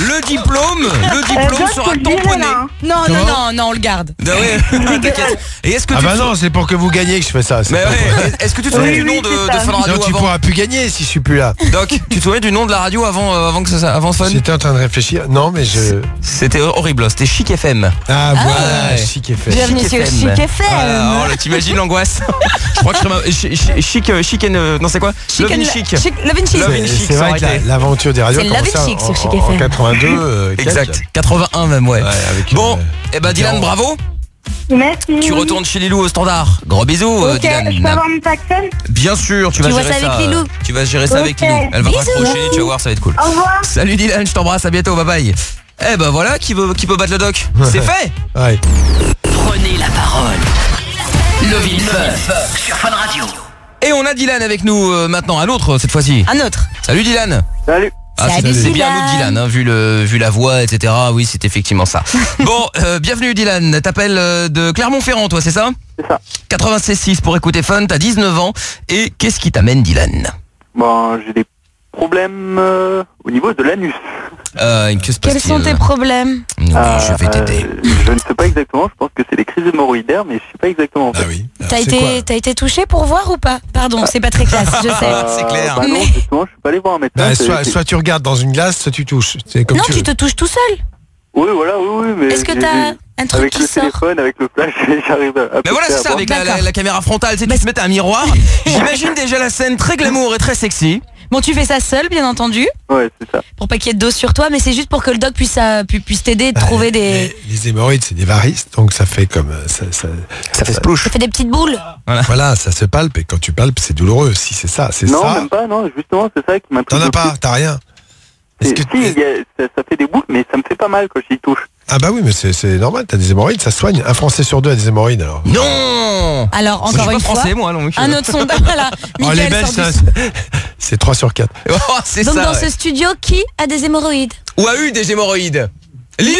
Speaker 5: le diplôme, le diplôme
Speaker 9: Euh,
Speaker 5: sera
Speaker 9: je te le dirai,
Speaker 5: tamponné.
Speaker 9: là, hein.
Speaker 7: Non,
Speaker 6: Comment
Speaker 7: non, non, non, on le garde.
Speaker 5: Ah ouais, t'inquiète. Et est-ce que
Speaker 6: Ah
Speaker 5: tu
Speaker 6: bah
Speaker 5: te
Speaker 6: non, c'est pour que vous gagnez que je fais ça. c'est
Speaker 5: Mais
Speaker 6: pas pour-
Speaker 5: ouais, est-ce que tu te souviens
Speaker 9: Oui,
Speaker 5: du
Speaker 9: oui,
Speaker 5: nom de,
Speaker 9: c'est
Speaker 5: de
Speaker 9: ça.
Speaker 5: Fun Radio
Speaker 6: Sinon tu
Speaker 5: avant
Speaker 6: pourras plus gagner si je suis plus là.
Speaker 5: Doc, tu te souviens du nom de la radio avant, euh, avant que ça, avant Fun?
Speaker 6: J'étais en train de réfléchir. Non, mais je.
Speaker 5: C'était horrible, c'était Chic F M.
Speaker 6: Ah, voilà,
Speaker 5: ouais.
Speaker 6: chic et fait.
Speaker 7: Bienvenue sur Chic F M.
Speaker 5: Ah, oh là, t'imagines l'angoisse. Je crois que je serais ma- chi- chi- chic, euh, chic, and, euh, non c'est quoi? Love in Chic.
Speaker 7: Chic. Love in Chic.
Speaker 5: Love in
Speaker 6: C'est
Speaker 5: Chic,
Speaker 6: c'est
Speaker 5: ça
Speaker 6: vrai
Speaker 5: aurait
Speaker 6: que la-
Speaker 5: été.
Speaker 6: l'aventure des radios
Speaker 7: C'est
Speaker 6: a commencé
Speaker 7: Love and Chic
Speaker 6: en,
Speaker 7: sur Chic
Speaker 6: en- en
Speaker 7: F M.
Speaker 6: quatre-vingt-deux. euh, quelques.
Speaker 5: Exact, quatre-vingt-un même, ouais.
Speaker 6: Ouais, avec,
Speaker 5: Bon,
Speaker 6: euh,
Speaker 5: eh ben Dylan,
Speaker 6: Mitterrand.
Speaker 5: bravo.
Speaker 9: Merci.
Speaker 5: Tu retournes chez Lilou au standard. Gros bisous, euh,
Speaker 9: Ok, je peux
Speaker 5: Dylan.
Speaker 9: avoir mon klaxon?
Speaker 5: Bien sûr, tu vas
Speaker 7: Tu vois
Speaker 5: gérer
Speaker 7: ça
Speaker 5: ça.
Speaker 7: avec Lilou.
Speaker 5: euh, Tu vas gérer ça avec
Speaker 9: Ok.
Speaker 5: Lilou. Elle va
Speaker 7: Bisous.
Speaker 5: raccrocher, tu vas voir, ça va être cool.
Speaker 9: Au revoir.
Speaker 5: Salut Dylan, je t'embrasse, à bientôt, bye bye. Eh ben voilà, qui veut, qui peut battre le doc? C'est fait.
Speaker 6: Ouais.
Speaker 1: Prenez la parole. Love in Fun sur Fun Radio.
Speaker 5: Et on a Dylan avec nous euh, maintenant, un autre cette fois-ci.
Speaker 7: Un autre.
Speaker 5: Salut Dylan.
Speaker 8: Salut.
Speaker 5: Ah, c'est
Speaker 7: Salut,
Speaker 5: c'est bien
Speaker 7: Dylan.
Speaker 5: l'autre Dylan, hein, vu, le, vu la voix, et cetera. Oui, c'est effectivement ça. Bon, euh, bienvenue Dylan. T'appelles euh, de Clermont-Ferrand, toi, c'est ça?
Speaker 8: C'est ça.
Speaker 5: quatre-vingt-seize six pour écouter Fun, t'as dix-neuf ans. Et qu'est-ce qui t'amène, Dylan?
Speaker 8: Bon, j'ai des problèmes euh, au niveau de l'anus.
Speaker 5: euh, Que se
Speaker 7: Quels
Speaker 5: passe-t-il?
Speaker 7: sont tes problèmes?
Speaker 5: Oui,
Speaker 8: Euh,
Speaker 5: je vais t'aider.
Speaker 8: euh, je ne sais pas exactement, je pense que c'est les crises hémorroïdaires, mais je sais pas exactement en fait.
Speaker 6: Ah oui. Alors,
Speaker 7: T'as
Speaker 6: c'est
Speaker 7: été,
Speaker 6: quoi
Speaker 7: t'as été touché pour voir ou pas? Pardon, c'est pas très classe, je sais.
Speaker 5: Euh, c'est clair.
Speaker 8: Bah non,
Speaker 7: Mais-
Speaker 8: justement, je suis pas allé voir un médecin.
Speaker 6: Bah,
Speaker 8: c'est-
Speaker 6: soit,
Speaker 8: c'est-
Speaker 6: soit tu regardes dans une glace, soit tu touches. C'est comme
Speaker 7: Non,
Speaker 6: tu
Speaker 7: tu
Speaker 6: veux.
Speaker 7: te touches tout seul.
Speaker 8: Oui, voilà, oui, oui, mais...
Speaker 7: Est-ce que
Speaker 8: j'ai-
Speaker 7: t'as
Speaker 8: j'ai-
Speaker 7: un truc
Speaker 8: Avec
Speaker 7: qui
Speaker 8: le
Speaker 7: sort?
Speaker 8: téléphone, avec le flash, j'arrive à... à peu
Speaker 5: Mais voilà,
Speaker 8: près
Speaker 5: c'est
Speaker 8: à
Speaker 5: ça,
Speaker 8: voir.
Speaker 5: avec la, la-
Speaker 7: D'accord.
Speaker 5: la caméra frontale, tu sais, tu te mets à un miroir. J'imagine déjà la scène très glamour et très sexy.
Speaker 7: Bon, tu fais ça seul, bien entendu,
Speaker 8: Ouais, c'est ça.
Speaker 7: pour pas qu'il y ait de dos sur toi, mais c'est juste pour que le doc puisse, euh, pu- puisse t'aider et
Speaker 6: Bah,
Speaker 7: trouver des.
Speaker 6: les, les hémorroïdes, c'est des varices, donc ça fait comme euh, ça, ça,
Speaker 5: Ça fait splouche.
Speaker 7: Ça fait des petites boules.
Speaker 6: voilà, ça se palpe et quand tu palpes, c'est douloureux. Si c'est ça, c'est
Speaker 8: Non,
Speaker 6: ça.
Speaker 8: même pas, non, justement, c'est ça qui m'intrigue.
Speaker 6: T'en as
Speaker 8: le
Speaker 6: pas,
Speaker 8: plus.
Speaker 6: t'as rien. Est-ce
Speaker 8: Et
Speaker 6: que
Speaker 8: si, il y a- ça, ça fait des boules, mais ça me fait pas mal quand j'y touche.
Speaker 6: ah bah oui, mais c'est c'est normal. T'as des hémorroïdes, ça se soigne. Un Français sur deux a des hémorroïdes alors.
Speaker 5: Non.
Speaker 7: Alors,
Speaker 5: Je suis
Speaker 7: encore
Speaker 5: pas
Speaker 7: une fois,
Speaker 5: français, moi, donc.
Speaker 7: un autre sondage. Voilà,
Speaker 6: Oh, les
Speaker 7: Mickaël
Speaker 6: Belges,
Speaker 7: sort du-
Speaker 6: ça, c'est trois sur quatre.
Speaker 5: Oh, c'est
Speaker 7: Donc,
Speaker 5: ça.
Speaker 7: dans
Speaker 5: ouais.
Speaker 7: ce studio, qui a des hémorroïdes?
Speaker 5: Ou a eu des hémorroïdes? Lilou.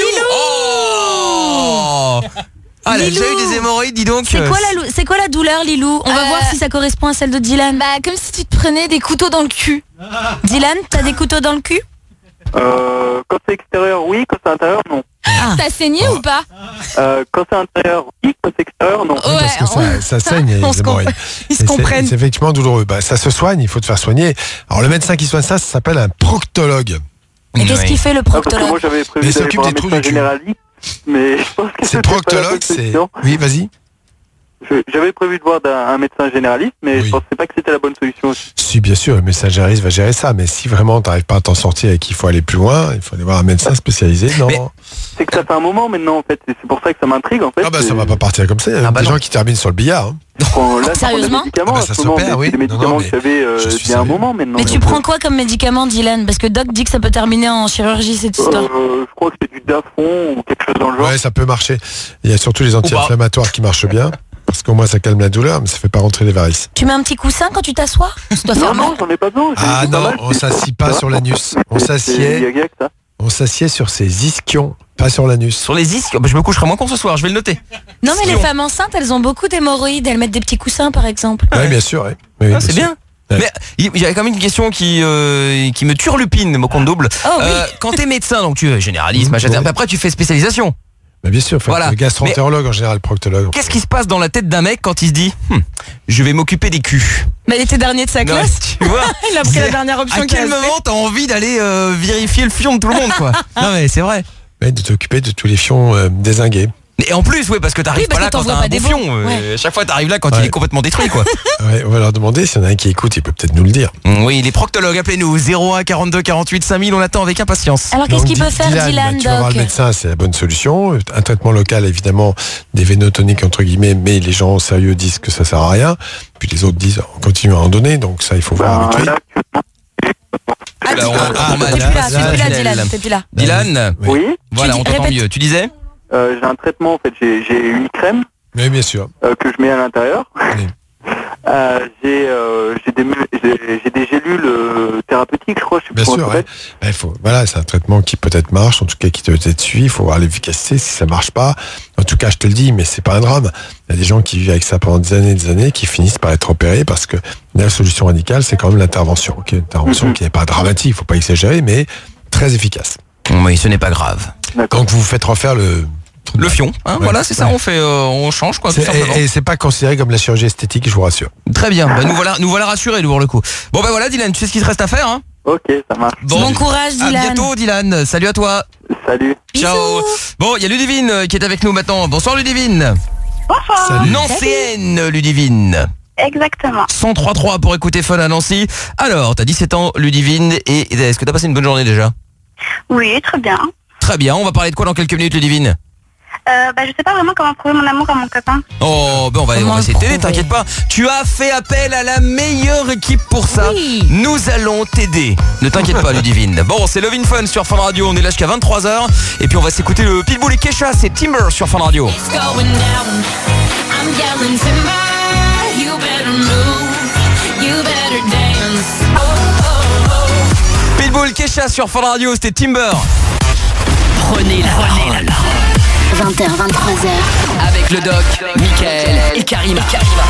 Speaker 5: Oh. Ah, elle a
Speaker 7: Lilou.
Speaker 5: déjà eu des hémorroïdes, dis donc.
Speaker 7: C'est quoi, la, lou- c'est quoi la douleur, Lilou? On va
Speaker 10: Euh,
Speaker 7: voir si ça correspond à celle de Dylan.
Speaker 10: Bah, comme si tu te prenais des couteaux dans le cul.
Speaker 7: Dylan, t'as des couteaux dans le cul?
Speaker 8: Euh, quand c'est extérieur, oui. Quand c'est intérieur, non.
Speaker 7: Ah.
Speaker 10: T'as saigné ou pas?
Speaker 8: Euh, quand c'est intérieur, oui. Quand c'est extérieur, non.
Speaker 10: Ouais,
Speaker 6: Parce que ça, ça saigne les
Speaker 7: On se
Speaker 6: hémorroïdes.
Speaker 7: comprend. Ils se
Speaker 6: Et c'est-
Speaker 7: comprennent.
Speaker 6: C'est effectivement douloureux. Bah, ça se soigne, il faut te faire soigner. Alors le médecin qui soigne ça, ça s'appelle un proctologue.
Speaker 7: Et qu'est-ce qu'il fait, le
Speaker 8: Ah, parce que moi,
Speaker 7: proctologue?
Speaker 8: j'avais
Speaker 6: Mais
Speaker 8: prévu
Speaker 6: il
Speaker 8: d'aller
Speaker 6: s'occupe
Speaker 8: voir un
Speaker 6: des trous
Speaker 8: médecin
Speaker 6: du cul.
Speaker 8: généraliste, mais je pense que
Speaker 6: C'est
Speaker 8: c'était pas la
Speaker 6: proctologue,
Speaker 8: bonne
Speaker 6: c'est.
Speaker 8: solution.
Speaker 6: Oui, vas-y.
Speaker 8: Je- J'avais prévu de voir d'un- un médecin généraliste, mais
Speaker 6: Oui.
Speaker 8: je pensais pas que c'était la bonne solution aussi.
Speaker 6: Si, bien sûr, le messageriste va gérer ça. Mais si vraiment t'arrives pas à t'en sortir et qu'il faut aller plus loin, il faut aller voir un médecin spécialisé. Non.
Speaker 5: Mais-
Speaker 8: C'est que ça fait un moment maintenant, en fait. et C'est pour ça que ça m'intrigue, en fait.
Speaker 6: Ah bah ça
Speaker 8: c'est-
Speaker 6: va pas partir comme ça. Il y a
Speaker 5: Ah bah
Speaker 6: des
Speaker 5: non.
Speaker 6: gens qui terminent sur le billard. hein.
Speaker 8: Quand- là, je prends des
Speaker 7: Sérieusement
Speaker 8: médicaments,
Speaker 6: Ah bah,
Speaker 8: en
Speaker 6: ça
Speaker 8: ce moment,
Speaker 6: s'opère,
Speaker 8: mais
Speaker 6: oui.
Speaker 8: c'est des
Speaker 6: Non,
Speaker 8: médicaments
Speaker 6: non,
Speaker 8: que
Speaker 6: mais
Speaker 8: j'avais euh,
Speaker 6: je suis
Speaker 8: il y a un
Speaker 6: sérieux.
Speaker 8: moment maintenant.
Speaker 7: Mais tu
Speaker 8: donc,
Speaker 7: prends quoi comme médicament, Dylan? Parce que Doc dit que ça peut terminer en chirurgie, cette
Speaker 8: euh,
Speaker 7: histoire.
Speaker 8: euh, Je crois que c'est du Dafron ou quelque chose dans le genre.
Speaker 6: Ouais, ça peut marcher. Il y a surtout les
Speaker 5: pas.
Speaker 6: anti-inflammatoires qui marchent bien. Parce qu'au moins ça calme la douleur, mais ça fait pas rentrer les varices.
Speaker 7: Tu mets un petit coussin quand tu t'assois? Ça doit
Speaker 8: Non,
Speaker 7: faire mal.
Speaker 8: non, j'en ai pas besoin. j'ai-
Speaker 6: Ah
Speaker 8: j'ai pas
Speaker 6: non,
Speaker 8: mal,
Speaker 6: on
Speaker 8: c'est-
Speaker 6: s'assied pas
Speaker 8: ça
Speaker 6: sur
Speaker 8: va.
Speaker 6: l'anus. On
Speaker 8: C'est- c'est
Speaker 6: s'assied,
Speaker 8: Yaga que ça.
Speaker 6: on s'assied sur ses ischions, pas sur l'anus.
Speaker 5: Sur les ischions. Bah, je me coucherai moins con ce soir, je vais le noter.
Speaker 7: Non, mais les
Speaker 5: Sion.
Speaker 7: femmes enceintes, elles ont beaucoup d'hémorroïdes. Elles mettent des petits coussins, par exemple.
Speaker 6: Oui, bien sûr. ouais. Oui, oui,
Speaker 5: Ah, c'est
Speaker 6: sûr.
Speaker 5: bien.
Speaker 6: Ouais.
Speaker 5: Mais il y avait quand même une question qui, euh, qui me turlupine, mon compte double.
Speaker 7: Oh oui.
Speaker 5: Euh, quand t'es médecin, donc tu es généraliste,
Speaker 6: Mmh,
Speaker 5: machin,
Speaker 6: ouais.
Speaker 5: après tu fais spécialisation.
Speaker 6: Mais bien sûr, faut
Speaker 5: Voilà.
Speaker 6: être le gastro-entérologue en général, proctologue.
Speaker 5: Qu'est-ce qui se passe dans la tête d'un mec quand il se dit Hum, je vais m'occuper des culs?
Speaker 7: Mais il était dernier de sa
Speaker 5: Non,
Speaker 7: classe.
Speaker 5: tu vois.
Speaker 7: Il a pris la
Speaker 5: C'est-
Speaker 7: dernière option
Speaker 5: À
Speaker 7: qu'il
Speaker 5: quel
Speaker 7: restait.
Speaker 5: moment t'as envie d'aller euh, vérifier le fion de tout le monde, quoi? Non mais c'est vrai.
Speaker 6: Ouais, de t'occuper de tous les fions euh, dézingués.
Speaker 5: Et en plus, oui, parce que t'arrives
Speaker 7: Oui, parce
Speaker 5: pas là
Speaker 7: que t'en
Speaker 5: quand
Speaker 7: vois
Speaker 5: t'as
Speaker 7: pas
Speaker 5: un
Speaker 7: des
Speaker 5: bon
Speaker 7: bons.
Speaker 5: fion. euh,
Speaker 7: Ouais.
Speaker 5: Chaque fois t'arrives là quand il
Speaker 6: Ouais.
Speaker 5: est complètement détruit, quoi.
Speaker 6: Ouais, on va leur demander s'il y en a un qui écoute, il peut peut-être nous le dire.
Speaker 5: Oui, les proctologues, appelez-nous zéro un quarante-deux quarante-huit cinq mille, on attend avec impatience.
Speaker 7: Alors, qu'est-ce
Speaker 6: Donc,
Speaker 7: qu'il peut
Speaker 6: Dy-
Speaker 7: faire, Dylan,
Speaker 6: bah, tu vas voir
Speaker 7: Doc?
Speaker 6: le médecin, c'est la bonne solution. Un traitement local, évidemment, des vénotoniques, entre guillemets, mais les gens sérieux disent que ça sert à rien. Puis les autres disent, on continue à en donner, donc ça, il faut voir
Speaker 8: Ben,
Speaker 6: avec lui.
Speaker 8: là,
Speaker 7: Ah,
Speaker 5: Là, on-
Speaker 7: ah,
Speaker 5: on m'a
Speaker 7: t'es plus
Speaker 5: dit-
Speaker 7: là, t'es plus là,
Speaker 5: Dylan.
Speaker 7: Dylan. T'es plus là.
Speaker 5: Dylan,
Speaker 6: Oui.
Speaker 8: oui,
Speaker 5: voilà,
Speaker 7: Tu
Speaker 5: on
Speaker 7: dis-
Speaker 5: t'entend
Speaker 7: répète.
Speaker 5: mieux. Tu disais
Speaker 8: euh, j'ai un traitement, en fait. J'ai j'ai une crème
Speaker 6: Oui, bien sûr.
Speaker 8: euh, que je mets à l'intérieur.
Speaker 6: Oui.
Speaker 8: Euh, j'ai euh, j'ai des, mu- j'ai- j'ai des gélules euh, thérapeutiques, je crois. Je sais
Speaker 6: Bien
Speaker 8: plus
Speaker 6: sûr,
Speaker 8: comment ça
Speaker 6: ouais. Ben, il faut, voilà, c'est un traitement qui peut-être marche, en tout cas qui peut être suivi, il faut voir l'efficacité, si ça marche pas. En tout cas, je te le dis, mais c'est pas un drame. Il y a des gens qui vivent avec ça pendant des années et des années, qui finissent par être opérés parce que la solution radicale, c'est quand même l'intervention. Okay, une intervention
Speaker 8: Mhm.
Speaker 6: qui n'est pas dramatique, il faut pas exagérer, mais très efficace.
Speaker 5: Oui, ce n'est pas grave.
Speaker 6: Donc vous vous faites refaire le...
Speaker 5: Le fion, hein,
Speaker 6: Ouais.
Speaker 5: voilà, c'est ça,
Speaker 6: Ouais.
Speaker 5: on fait, euh, on change quoi. Tout
Speaker 6: C'est-
Speaker 5: simplement.
Speaker 6: et et c'est pas considéré comme la chirurgie esthétique, je vous rassure.
Speaker 5: Très bien, bah, nous voilà, nous voilà rassurés pour le coup. Bon bah voilà, Dylan, tu sais ce qu'il te reste à faire, hein?
Speaker 8: Ok, ça marche.
Speaker 7: Bon courage,
Speaker 5: À
Speaker 7: Dylan.
Speaker 5: bientôt, Dylan. Salut à toi.
Speaker 8: Salut.
Speaker 5: Ciao. Bon, il y a Ludivine euh, qui est avec nous maintenant. Bonsoir Ludivine.
Speaker 9: Bonsoir.
Speaker 6: Salut.
Speaker 5: Nancéenne Ludivine.
Speaker 9: Exactement.
Speaker 5: cent trois trois pour écouter Fun à Nancy. Alors, t'as dix-sept ans, Ludivine, et est-ce que t'as passé une bonne journée déjà?
Speaker 9: Oui, très bien.
Speaker 5: Très bien, on va parler de quoi dans quelques minutes, Ludivine?
Speaker 9: Euh, bah, je sais pas vraiment comment prouver mon amour à mon copain.
Speaker 5: Oh, ben on va, on
Speaker 7: Comment
Speaker 5: va essayer de t'aider,
Speaker 7: prouver
Speaker 5: t'inquiète pas. Tu as fait appel à la meilleure équipe pour ça.
Speaker 7: Oui.
Speaker 5: Nous allons t'aider. Ne t'inquiète pas, Ludivine. Bon, c'est Love in Fun sur Fun Radio. On est là jusqu'à vingt-trois heures. Et puis on va s'écouter le Pitbull et Kesha. C'est Timber sur Fun Radio.
Speaker 1: It's going down. I'm yelling timber. You better move. You better dance. Oh, oh, oh.
Speaker 5: Pitbull, Kesha sur Fun Radio. C'était Timber.
Speaker 1: Prenez la parole
Speaker 2: vingt heures, vingt-trois heures.
Speaker 1: avec le doc, Michael et Karima.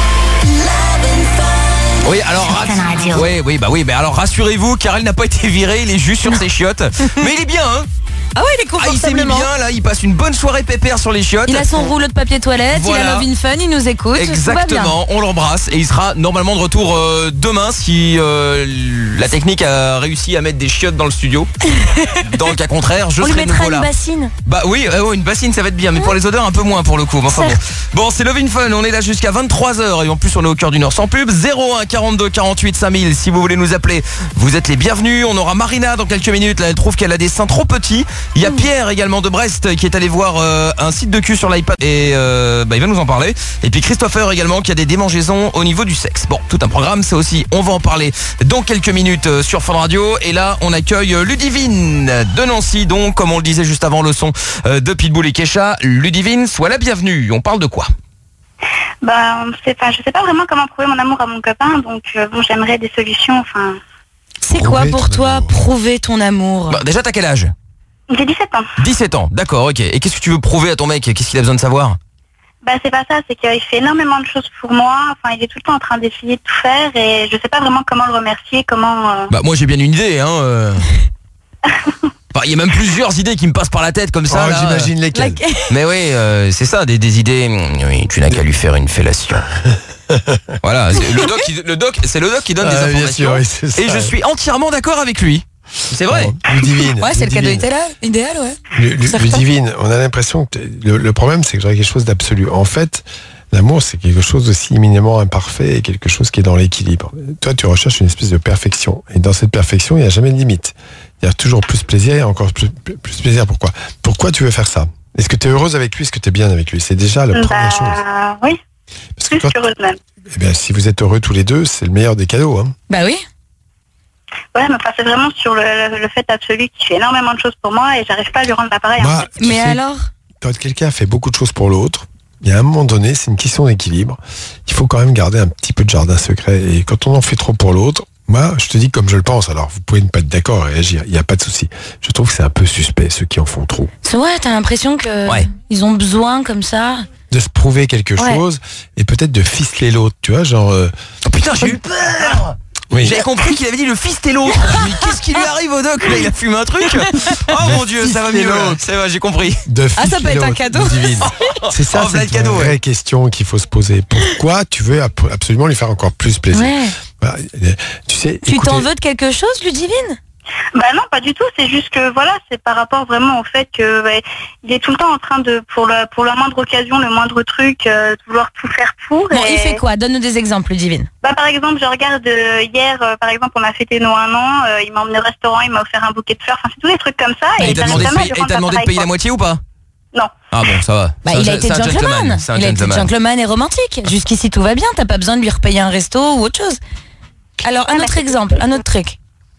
Speaker 5: Oui, alors
Speaker 2: Fun
Speaker 5: rass-
Speaker 2: Radio.
Speaker 5: oui, oui, bah oui, mais alors rassurez-vous, car il n'a pas été viré, il est juste sur ses chiottes. Mais il est bien, hein.
Speaker 7: Ah ouais, il est
Speaker 5: Ah, il s'est mis
Speaker 7: confortablement.
Speaker 5: bien là, il passe une bonne soirée pépère sur les chiottes.
Speaker 7: Il a son rouleau de papier toilette,
Speaker 5: Voilà.
Speaker 7: il a Love in Fun, il nous écoute. Tout va bien.
Speaker 5: Exactement, on l'embrasse et il sera normalement de retour euh, demain si euh, la technique a réussi à mettre des chiottes dans le studio. Dans le cas contraire, je
Speaker 7: On lui
Speaker 5: serai
Speaker 7: mettra
Speaker 5: nouveau
Speaker 7: une
Speaker 5: là.
Speaker 7: bassine.
Speaker 5: Bah oui, euh, ouais, une bassine ça va être bien, mais pour les odeurs un peu moins pour le coup. Mais Enfin bon. Bon, c'est Love in Fun, on est là jusqu'à vingt-trois heures et en plus on est au cœur du Nord sans pub. zéro un quarante-deux quarante-huit cinq mille si vous voulez nous appeler. Vous êtes les bienvenus. On aura Marina dans quelques minutes. Là, elle trouve qu'elle a des seins trop petits. Il y a Pierre également de Brest qui est allé voir euh, un site de cul sur l'iPad et euh, bah, il va nous en parler. Et puis Christopher également qui a des démangeaisons au niveau du sexe. Bon, tout un programme, c'est aussi, on va en parler dans quelques minutes euh, sur Fun Radio. Et là, on accueille euh, Ludivine de Nancy, donc comme on le disait juste avant le son euh, de Pitbull et Kesha. Ludivine, sois la bienvenue. On parle de quoi?
Speaker 9: Bah, on sait pas, je sais pas vraiment comment prouver mon amour à mon copain, donc euh, bon, j'aimerais des solutions. Enfin,
Speaker 7: C'est quoi
Speaker 6: Prouver
Speaker 7: pour
Speaker 6: ton
Speaker 7: toi
Speaker 6: amour.
Speaker 7: prouver ton amour?
Speaker 5: Bah, déjà, t'as quel âge?
Speaker 9: j'ai dix-sept ans.
Speaker 5: dix-sept ans, d'accord, ok. Et qu'est-ce que tu veux prouver à ton mec? Qu'est-ce qu'il a besoin de savoir?
Speaker 9: Bah, c'est pas ça, c'est qu'il fait énormément de choses pour moi. Enfin, il est tout le temps en train d'essayer de tout faire et je sais pas vraiment comment le remercier, comment. euh,
Speaker 5: Bah moi j'ai bien une idée, hein. euh. Bah, il y a même plusieurs idées qui me passent par la tête comme ça.
Speaker 6: Oh,
Speaker 5: là.
Speaker 6: j'imagine lesquels.
Speaker 7: Like-
Speaker 5: Mais oui, euh, c'est ça, des, des idées. Oui, tu n'as qu'à lui faire une fellation. Voilà, c'est le doc, qui- le doc, c'est le doc qui donne
Speaker 6: Ah,
Speaker 5: des
Speaker 6: bien
Speaker 5: informations.
Speaker 6: sûr, oui, c'est ça.
Speaker 5: Et je suis entièrement d'accord avec lui. C'est vrai.
Speaker 6: Bon, Ludivine.
Speaker 7: Ouais, c'est le cadeau
Speaker 6: Ludivine.
Speaker 7: idéal, idéal, ouais.
Speaker 6: Lu- Lu-
Speaker 7: Certain.
Speaker 6: Ludivine, on a l'impression que t'es- le, le problème, c'est que j'aurais quelque chose d'absolu. En fait, l'amour, c'est quelque chose aussi éminemment imparfait et quelque chose qui est dans l'équilibre. Toi, tu recherches une espèce de perfection. Et dans cette perfection, il n'y a jamais de limite. Il y a toujours plus plaisir et encore plus, plus- plus plaisir. Pourquoi Pourquoi tu veux faire ça? Est-ce que tu es heureuse avec lui? Est-ce que tu es bien avec lui? C'est déjà la première chose.
Speaker 9: bah, oui,
Speaker 6: Parce que
Speaker 9: plus
Speaker 6: quand,
Speaker 9: qu'heureuse même.
Speaker 6: eh bien, si vous êtes heureux tous les deux, c'est le meilleur des cadeaux. Hein.
Speaker 7: Bah oui.
Speaker 9: Ouais, mais enfin, c'est vraiment sur le, le- le fait absolu qu'il fait énormément de choses pour moi et j'arrive pas à lui rendre l'appareil.
Speaker 6: Moi, tu
Speaker 7: Mais
Speaker 6: sais,
Speaker 7: alors?
Speaker 6: quand quelqu'un fait beaucoup de choses pour l'autre, il y a un moment donné, c'est une question d'équilibre. Il faut quand même garder un petit peu de jardin secret. Et quand on en fait trop pour l'autre, moi, je te dis comme je le pense. Alors, vous pouvez ne pas être d'accord et réagir. Il n'y a pas de souci. Je trouve que c'est un peu suspect, ceux qui en font trop.
Speaker 7: C'est ouais, t'as l'impression que
Speaker 5: Ouais.
Speaker 7: ils ont besoin comme ça.
Speaker 6: De se prouver quelque
Speaker 7: Ouais.
Speaker 6: chose et peut-être de ficeler l'autre. Tu vois, genre... euh,
Speaker 5: Oh putain, j'ai eu peur.
Speaker 6: oui.
Speaker 5: J'avais compris qu'il avait dit le fils et l'autre. Mais qu'est-ce qui lui arrive au doc là? Il a fumé un truc. Oh mon dieu, ça va
Speaker 6: fils et
Speaker 5: mieux. là.
Speaker 6: l'autre.
Speaker 5: C'est vrai, j'ai compris.
Speaker 6: De
Speaker 7: Ah, ça
Speaker 6: ficeler
Speaker 7: peut être un
Speaker 6: l'autre,
Speaker 7: cadeau.
Speaker 6: Ludivine. C'est ça,
Speaker 5: Oh, voilà
Speaker 6: c'est
Speaker 5: le cadeau,
Speaker 6: une
Speaker 5: ouais.
Speaker 6: vraie question qu'il faut se poser. Pourquoi tu veux ap- absolument lui faire encore plus plaisir?
Speaker 7: Ouais.
Speaker 6: Bah, euh, tu sais,
Speaker 7: Tu
Speaker 6: écoutez-
Speaker 7: t'en veux de quelque chose, Ludivine?
Speaker 9: Bah non, pas du tout. C'est juste que voilà, c'est par rapport vraiment au fait que ouais, il est tout le temps en train de, pour le, pour la moindre occasion, le moindre truc, euh, de vouloir tout faire pour.
Speaker 7: Bon,
Speaker 9: et-
Speaker 7: il fait quoi? Donne-nous des exemples, Ludivine.
Speaker 9: Bah par exemple, je regarde euh, hier, euh, par exemple, on a fêté nos un an. euh, il m'a emmené au restaurant, il m'a offert un bouquet de fleurs. Enfin, c'est tous des trucs comme ça.
Speaker 5: Et il t'a
Speaker 9: j'arrive
Speaker 5: demandé de
Speaker 9: jamais à
Speaker 5: payer,
Speaker 9: lui
Speaker 5: et
Speaker 9: rendre
Speaker 5: t'as demandé de
Speaker 9: l'appareil,
Speaker 5: payer la
Speaker 9: quoi.
Speaker 5: moitié ou pas?
Speaker 9: Non.
Speaker 5: Ah bon, ça va.
Speaker 7: Bah,
Speaker 5: Ça,
Speaker 7: il a
Speaker 5: c'est-
Speaker 7: été
Speaker 5: c'est un
Speaker 7: gentleman.
Speaker 5: C'est un
Speaker 7: Il a été
Speaker 5: gentleman.
Speaker 7: gentleman et romantique. Jusqu'ici, tout va bien. T'as pas besoin de lui repayer un resto ou autre chose. Alors, un
Speaker 9: Ouais,
Speaker 7: autre
Speaker 9: mais-
Speaker 7: exemple, un autre truc.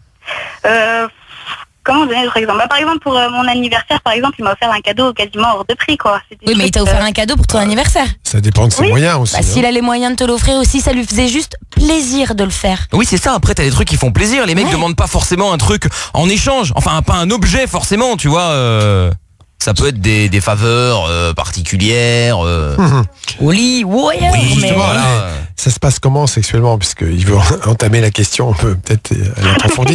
Speaker 9: Euh, comment donner d'autres exemples? Bah, par exemple, pour euh, mon anniversaire, par exemple, il m'a offert un cadeau quasiment hors de prix, quoi. C'est des
Speaker 7: Oui, mais il
Speaker 9: trucs,
Speaker 7: t'a offert
Speaker 9: euh,
Speaker 7: un cadeau pour ton anniversaire.
Speaker 6: Ça dépend de ses
Speaker 9: Oui.
Speaker 6: moyens aussi.
Speaker 7: Bah,
Speaker 6: hein.
Speaker 7: s'il a les moyens de te l'offrir aussi, ça lui faisait juste plaisir de le faire.
Speaker 5: Oui, c'est ça. Après, t'as des trucs qui font plaisir. Les mecs
Speaker 7: Ouais.
Speaker 5: demandent pas forcément un truc en échange. Enfin, pas un objet forcément, tu vois. euh, Ça peut être des, des faveurs euh, particulières. euh.
Speaker 7: Au lit, ouais,
Speaker 5: Oui,
Speaker 7: mais...
Speaker 6: justement,
Speaker 5: voilà.
Speaker 6: Ça se passe comment sexuellement? Puisqu'il veut entamer la question, on peut peut-être euh, l'approfondir.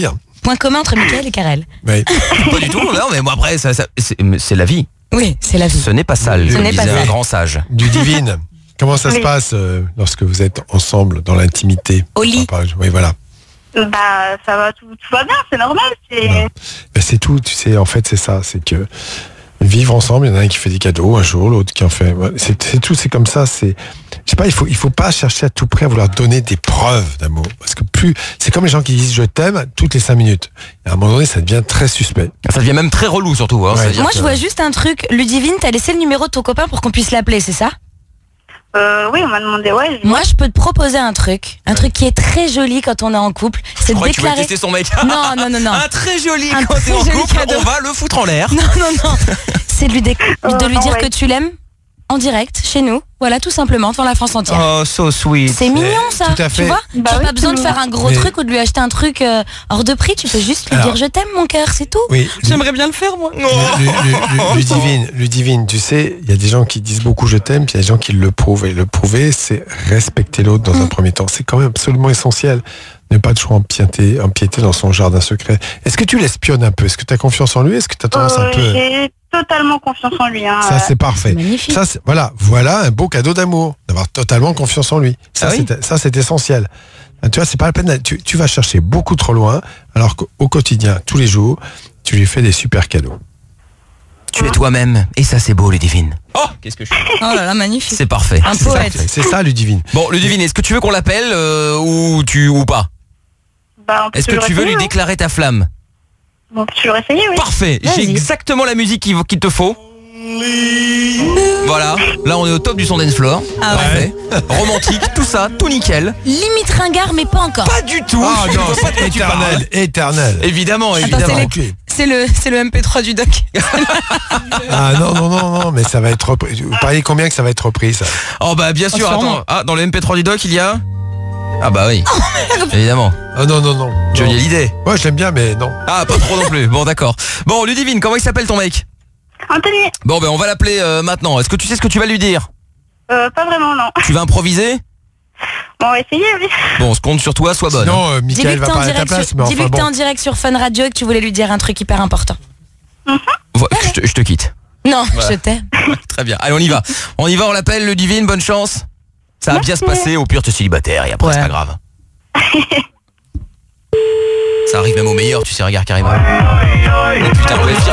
Speaker 7: point commun entre Mickaël et Karel.
Speaker 6: Oui.
Speaker 5: Pas du tout, non, mais moi après, ça, ça- c'est c'est la vie.
Speaker 7: Oui, c'est la vie.
Speaker 5: Ce n'est pas sale,
Speaker 7: Ce
Speaker 5: comme
Speaker 7: n'est pas
Speaker 5: disait un
Speaker 7: sale.
Speaker 5: grand sage.
Speaker 6: Du divine. Comment ça se
Speaker 9: Oui.
Speaker 6: passe euh, lorsque vous êtes ensemble dans l'intimité?
Speaker 7: Au lit.
Speaker 6: Enfin, par- Oui, voilà.
Speaker 9: Bah, ça va, tout, tout va bien, c'est normal. C'est...
Speaker 6: Non. Ben, c'est tout, tu sais, en fait, c'est ça. C'est que vivre ensemble, il y en a un qui fait des cadeaux un jour, l'autre qui en fait. Ouais, C'est c'est tout, c'est comme ça. C'est, je sais pas, il faut, il faut pas chercher à tout prix à vouloir donner des preuves d'amour. Parce que plus, c'est comme les gens qui disent je t'aime toutes les cinq minutes. Et à un moment donné, ça devient très suspect.
Speaker 5: Ça devient même très relou surtout. Hein,
Speaker 6: Ouais.
Speaker 5: c'est-à-dire
Speaker 7: Moi,
Speaker 5: que-
Speaker 7: je vois juste un truc. Ludivine, t'as laissé le numéro de ton copain pour qu'on puisse l'appeler, c'est ça?
Speaker 9: Euh, oui, on m'a demandé, ouais. je-
Speaker 7: Moi, je peux te proposer un truc. Un truc qui est très joli quand on est en couple. C'est
Speaker 5: Je
Speaker 7: de
Speaker 5: crois que tu vas
Speaker 7: déclarer.
Speaker 5: tester son mec.
Speaker 7: Non, non, non, non.
Speaker 5: Un très joli
Speaker 7: Un
Speaker 5: quand
Speaker 7: très
Speaker 5: t'es en
Speaker 7: joli
Speaker 5: couple,
Speaker 7: cadeau.
Speaker 5: on va le foutre en l'air.
Speaker 7: Non, non, non. C'est de lui, dé-
Speaker 9: Oh,
Speaker 7: de lui
Speaker 9: non,
Speaker 7: dire
Speaker 9: ouais.
Speaker 7: que tu l'aimes en direct, chez nous. Voilà, tout simplement, devant la France entière.
Speaker 5: Oh, so sweet.
Speaker 7: C'est mignon, ça.
Speaker 6: tout à fait.
Speaker 7: Tu vois,
Speaker 9: Bah
Speaker 7: t'as
Speaker 9: oui,
Speaker 7: pas besoin de
Speaker 9: c'est
Speaker 7: faire
Speaker 9: mignon.
Speaker 7: un gros
Speaker 6: Mais-
Speaker 7: truc ou de lui acheter un truc euh, hors de prix. Tu peux juste lui
Speaker 6: Alors-
Speaker 7: dire je t'aime, mon cœur, c'est tout.
Speaker 6: Oui.
Speaker 7: J'aimerais bien le faire, moi.
Speaker 6: Le, le- le- Ludivine, Ludivine, tu sais, il y a des gens qui disent beaucoup je t'aime, puis il y a des gens qui le prouvent. Et le prouver, c'est respecter l'autre dans un premier temps. C'est quand même absolument essentiel. Ne pas toujours empiéter, empiéter dans son jardin secret. Est-ce que tu l'espionnes un peu? Est-ce que tu as confiance en lui? Est-ce que tu as tendance un
Speaker 9: Euh,
Speaker 6: peu...
Speaker 9: J'ai totalement confiance en lui. Hein.
Speaker 6: Ça, c'est parfait.
Speaker 7: Magnifique.
Speaker 6: Ça, c'est- voilà, voilà un beau cadeau d'amour, d'avoir totalement confiance en lui. Ça,
Speaker 5: Ah oui
Speaker 6: c'est, ça, c'est essentiel. Tu vois, c'est pas la peine. d'aller- Tu, tu vas chercher beaucoup trop loin, alors qu'au quotidien, tous les jours, tu lui fais des super cadeaux.
Speaker 5: Tu es toi-même. Et ça, c'est beau, Ludivine. Oh, qu'est-ce que je suis.
Speaker 7: Oh là là, magnifique.
Speaker 5: C'est parfait.
Speaker 7: Un
Speaker 6: C'est ça,
Speaker 7: poète.
Speaker 6: c'est ça, Ludivine.
Speaker 5: Bon, Ludivine, est-ce que tu veux qu'on l'appelle euh, ou tu ou pas?
Speaker 9: Bah, on peut
Speaker 5: Est-ce que
Speaker 9: toujours
Speaker 5: tu veux
Speaker 9: essayer,
Speaker 5: lui
Speaker 9: hein.
Speaker 5: déclarer ta flamme?
Speaker 9: On peut toujours essayer, oui.
Speaker 5: Parfait. J'ai
Speaker 7: Vas-y.
Speaker 5: exactement la musique qu'il qu'il te faut. Voilà. Là, on est au top du son dance floor.
Speaker 7: Ah
Speaker 5: Parfait. Romantique, tout ça, tout nickel.
Speaker 7: Limite ringard, mais pas encore.
Speaker 5: Pas du tout.
Speaker 6: Ah
Speaker 5: Je
Speaker 6: non,
Speaker 5: vois pas de quoi
Speaker 6: c'est
Speaker 5: tu parles.
Speaker 6: éternel, éternel.
Speaker 5: Évidemment,
Speaker 7: Attends,
Speaker 5: évidemment.
Speaker 7: c'est les- c'est le, c'est le M P trois du doc.
Speaker 6: Ah non, non, non, non, mais ça va être repris. Vous pariez combien que ça va être repris, ça?
Speaker 5: Oh bah bien sûr,
Speaker 7: Oh, sûrement.
Speaker 5: attends. Ah, dans le M P trois du doc, il y a... Ah bah oui. Évidemment.
Speaker 6: Ah non, non, non.
Speaker 5: Johnny
Speaker 6: Non.
Speaker 5: Hallyday.
Speaker 6: Moi, je l'aime bien, mais non.
Speaker 5: Ah, pas trop non plus. Bon, d'accord. Bon, Ludivine, comment il s'appelle ton mec?
Speaker 9: Anthony,
Speaker 5: Bon, ben on va l'appeler euh, maintenant. Est-ce que tu sais ce que tu vas lui dire?
Speaker 9: euh, pas vraiment, non.
Speaker 5: Tu vas improviser?
Speaker 9: Bon, on va essayer, oui.
Speaker 5: Bon, on se compte sur toi, sois bonne.
Speaker 6: Sinon, euh,
Speaker 7: Dis-lui
Speaker 6: Mickaël
Speaker 7: que
Speaker 6: va
Speaker 7: t'es en,
Speaker 6: parler à ta
Speaker 7: direct
Speaker 6: place,
Speaker 7: sur-
Speaker 6: mais
Speaker 7: dis-lui
Speaker 6: enfin
Speaker 7: que t'es
Speaker 6: bon.
Speaker 7: en direct sur Fun Radio et que tu voulais lui dire un truc hyper important.
Speaker 5: Voilà, je, te, je te quitte.
Speaker 7: Non, je t'aime.
Speaker 5: Très bien. Allez, on y va. On y va, on l'appelle, Ludivine, bonne chance. Ça va bien se passer, au pire t'es célibataire et après
Speaker 7: Ouais.
Speaker 5: c'est pas grave. Ça arrive même au meilleur, tu sais, regarde carrément. Oh putain, on va se dire.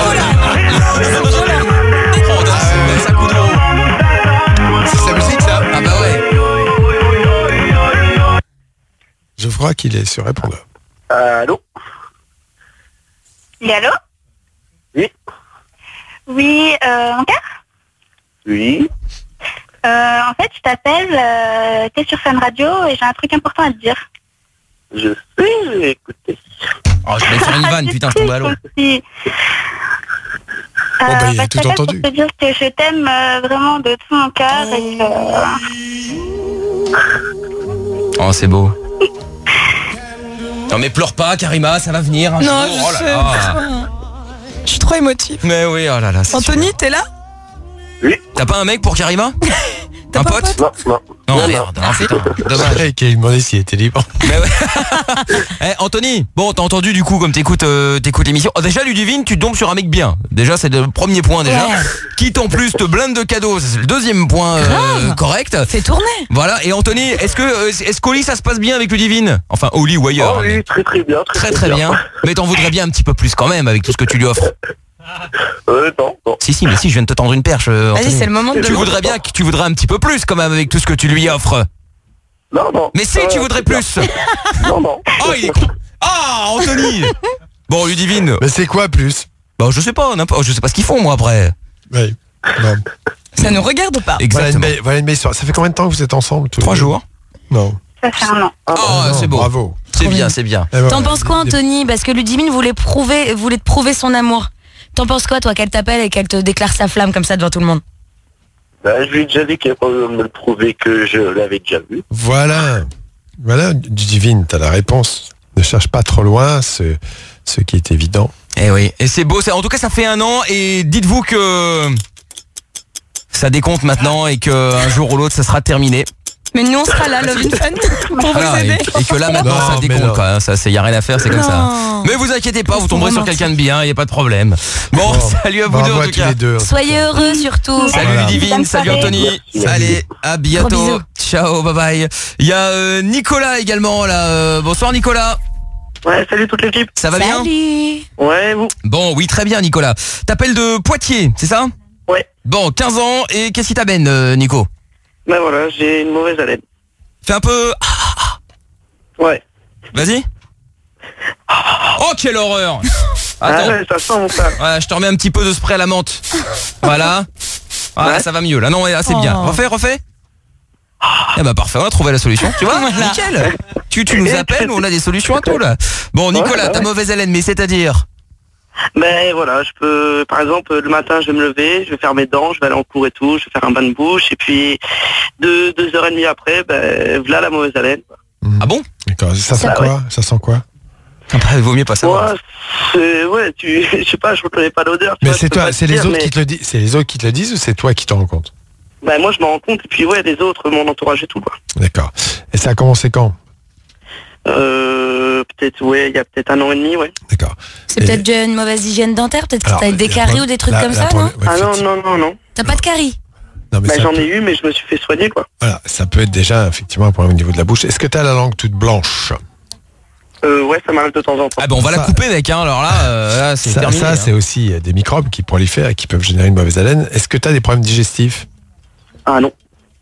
Speaker 5: Oh, danse, danse à coup de haut.
Speaker 6: C'est sa musique, ça?
Speaker 5: Ah bah ouais.
Speaker 6: Je crois qu'il est sur répondeur.
Speaker 8: Allô?
Speaker 9: Oui, allô?
Speaker 8: Oui.
Speaker 9: Oui, euh, mon cœur?
Speaker 8: Oui.
Speaker 9: Euh, en fait, je t'appelle, euh, t'es sur Fun Radio et j'ai un truc important à te dire.
Speaker 8: Je sais, écoutez.
Speaker 5: Oh, je vais faire une vanne, putain, je tombe à l'eau.
Speaker 9: Si.
Speaker 6: Bon, bah, il a
Speaker 9: bah, je
Speaker 6: tout
Speaker 9: t'appelle
Speaker 6: entendu.
Speaker 9: Pour te dire que je t'aime euh, vraiment de tout mon cœur et que...
Speaker 5: Oh, c'est beau. Non mais pleure pas, Karima, ça va venir un
Speaker 7: Non,
Speaker 5: jour.
Speaker 7: je
Speaker 5: Oh là
Speaker 7: sais.
Speaker 5: là.
Speaker 7: Je suis trop émotive.
Speaker 5: Mais oui, oh là là. c'est
Speaker 7: Anthony,
Speaker 5: sûr.
Speaker 7: t'es là?
Speaker 5: T'as pas un mec pour Karima? Un
Speaker 7: pas un
Speaker 5: pote?
Speaker 8: Non, non.
Speaker 5: Non,
Speaker 8: Non,
Speaker 5: merde, ah, putain, dommage.
Speaker 6: Et qui a demandé s'il était libre.
Speaker 5: Mais ouais. Eh, Anthony, bon, t'as entendu du coup, comme t'écoutes euh, t'écoutes l'émission. Oh, déjà, Ludivine, tu tombes sur un mec bien. Déjà, c'est le premier point déjà.
Speaker 7: Ouais.
Speaker 5: Quitte en plus te blinde de cadeaux, ça, c'est le deuxième point euh,
Speaker 7: Grave.
Speaker 5: correct.
Speaker 7: Fais tourner.
Speaker 5: Voilà. Et Anthony, est-ce que euh, est-ce qu'au lit ça se passe bien avec Ludivine? Enfin, au lit ou ailleurs.
Speaker 8: Oh,
Speaker 5: hein, mais
Speaker 8: oui, très très bien.
Speaker 5: très très bien. Mais t'en voudrais bien un petit peu plus quand même avec tout ce que tu lui offres.
Speaker 8: Euh, non, non.
Speaker 5: Si si, mais si, je viens de te tendre une perche. euh,
Speaker 7: Vas-y,
Speaker 5: Anthony.
Speaker 7: c'est le moment de
Speaker 5: Tu
Speaker 7: le-
Speaker 5: voudrais bien que tu voudrais un petit peu plus quand même avec tout ce que tu lui offres.
Speaker 8: Non, non.
Speaker 5: Mais si,
Speaker 8: Euh,
Speaker 5: tu voudrais
Speaker 8: très
Speaker 5: plus.
Speaker 8: bien. Non, non.
Speaker 5: Oh, il est con. Ah, Anthony. Bon, Ludivine.
Speaker 6: Mais c'est quoi plus?
Speaker 5: Bah, je sais pas, n'importe, je sais pas ce qu'ils font moi après.
Speaker 6: Oui. Non.
Speaker 7: Ça nous regarde pas.
Speaker 6: Voilà une,
Speaker 5: Exactement.
Speaker 6: belle, voilà une belle histoire. Ça fait combien de temps que vous êtes ensemble tous les
Speaker 5: Trois
Speaker 6: deux?
Speaker 5: jours.
Speaker 6: Non.
Speaker 9: Ça fait un an.
Speaker 5: Oh,
Speaker 6: non,
Speaker 5: c'est beau.
Speaker 6: Bravo.
Speaker 5: C'est bien, c'est bien.
Speaker 6: Et voilà.
Speaker 7: T'en penses quoi, Anthony? Parce que Ludivine voulait prouver, voulait te prouver son amour. T'en penses quoi, toi, qu'elle t'appelle et qu'elle te déclare sa flamme comme ça devant tout le monde?
Speaker 8: Bah, je lui ai déjà dit qu'il n'y a pas besoin de me le prouver que je l'avais déjà vu.
Speaker 6: Voilà. Voilà, Ludivine, t'as la réponse. Ne cherche pas trop loin ce, ce qui est évident.
Speaker 5: Eh oui, et c'est beau. Ça, en tout cas, ça fait un an et dites-vous que ça décompte maintenant et qu'un jour ou l'autre, ça sera terminé.
Speaker 7: Mais nous, on sera là, Love in Fun, pour vous
Speaker 5: Voilà,
Speaker 7: aider.
Speaker 5: et, et que là maintenant
Speaker 6: Non,
Speaker 5: ça
Speaker 6: mais
Speaker 5: décompte
Speaker 6: non.
Speaker 5: quoi, hein, ça c'est y a rien à faire, c'est comme ça.
Speaker 7: Non.
Speaker 5: Mais vous inquiétez pas, vous
Speaker 7: Ils
Speaker 5: tomberez
Speaker 7: sont
Speaker 5: sur quelqu'un de bien, y a pas de problème. Bon,
Speaker 6: Bon,
Speaker 5: salut à vous
Speaker 6: bravo
Speaker 5: deux en
Speaker 6: à
Speaker 5: tout
Speaker 6: tous
Speaker 5: cas.
Speaker 6: les deux. en tout
Speaker 7: Soyez
Speaker 6: cas.
Speaker 7: heureux surtout.
Speaker 5: Salut
Speaker 6: Voilà.
Speaker 5: Ludivine,
Speaker 9: Bonne
Speaker 5: salut
Speaker 9: soirée.
Speaker 5: Anthony.
Speaker 6: Merci.
Speaker 5: Allez, à bientôt.
Speaker 7: Gros bisous.
Speaker 5: Ciao, bye bye. Il y a euh, Nicolas également là. Euh, bonsoir Nicolas.
Speaker 8: Ouais, salut toute l'équipe.
Speaker 5: Ça va bien?
Speaker 7: Salut.
Speaker 8: Ouais, vous.
Speaker 5: Bon, oui, très bien Nicolas. T'appelles de Poitiers, c'est ça?
Speaker 8: Ouais.
Speaker 5: Bon, quinze ans et qu'est-ce qui t'amène euh, Nico?
Speaker 8: Ben voilà, j'ai une mauvaise haleine.
Speaker 5: Fais un peu...
Speaker 8: Ouais.
Speaker 5: Vas-y. Oh, quelle horreur.
Speaker 8: Ah
Speaker 5: Attends,
Speaker 8: ouais, ça sent mon frère.
Speaker 5: voilà, je te remets un petit peu de spray à la menthe. Voilà. Voilà,
Speaker 8: Ouais.
Speaker 5: ça va mieux là. Non, ouais, là, c'est bien.
Speaker 7: Oh.
Speaker 5: Refais, refais. Eh bah parfait, on a trouvé la solution. Tu vois, nickel. Tu, tu nous appelles, on a des solutions à tout là. Bon, Nicolas,
Speaker 8: Ouais,
Speaker 5: ta
Speaker 8: ouais.
Speaker 5: mauvaise haleine, mais c'est-à-dire?
Speaker 8: Ben voilà, je peux, par exemple, le matin, je vais me lever, je vais faire mes dents, je vais aller en cours et tout, je vais faire un bain de bouche, et puis deux, deux heures et demie après, ben voilà la mauvaise haleine.
Speaker 5: Ah bon?
Speaker 6: D'accord. Ça sent
Speaker 8: Bah
Speaker 6: quoi? Ça sent quoi?
Speaker 5: Ah bah, il vaut mieux pas savoir.
Speaker 8: Moi, c'est, ouais, tu, je sais pas, je reconnais pas l'odeur. tu
Speaker 6: Mais
Speaker 8: vois,
Speaker 6: c'est
Speaker 8: je peux
Speaker 6: toi,
Speaker 8: pas
Speaker 6: c'est
Speaker 8: te
Speaker 6: les
Speaker 8: dire,
Speaker 6: autres
Speaker 8: mais-
Speaker 6: qui te le disent, c'est les autres qui te le disent ou c'est toi qui t'en rends compte?
Speaker 8: Ben moi, je m'en rends compte, et puis ouais, les autres, mon entourage et tout, quoi.
Speaker 6: D'accord. Et ça a commencé quand?
Speaker 8: Euh, peut-être, ouais, il y a peut-être un an et demi, ouais.
Speaker 6: D'accord.
Speaker 7: C'est
Speaker 6: Et-
Speaker 7: peut-être déjà une mauvaise hygiène dentaire, peut-être que
Speaker 6: Alors,
Speaker 7: t'as des
Speaker 6: la
Speaker 7: caries
Speaker 6: pro-
Speaker 7: ou des trucs
Speaker 6: la-
Speaker 7: comme
Speaker 6: la
Speaker 7: ça,
Speaker 6: pro-
Speaker 7: non
Speaker 6: ouais,
Speaker 8: Ah non,
Speaker 6: effectivement.
Speaker 8: non, non, non.
Speaker 7: T'as pas de caries?
Speaker 6: Non, mais
Speaker 8: Ben
Speaker 6: ça,
Speaker 8: j'en ai eu, mais je me suis fait soigner, quoi.
Speaker 6: voilà, ça peut être déjà effectivement un problème au niveau de la bouche. Est-ce que tu as la langue toute blanche?
Speaker 8: Euh, ouais, ça m'arrive de temps en temps.
Speaker 5: Ah bah on va la
Speaker 6: Ça-
Speaker 5: couper mec, hein. Alors là, euh, là c'est
Speaker 6: Ça,
Speaker 5: terminé.
Speaker 6: ça,
Speaker 5: hein.
Speaker 6: c'est aussi euh, des microbes qui prolifèrent et qui peuvent générer une mauvaise haleine. Est-ce que tu as des problèmes digestifs?
Speaker 8: Ah non.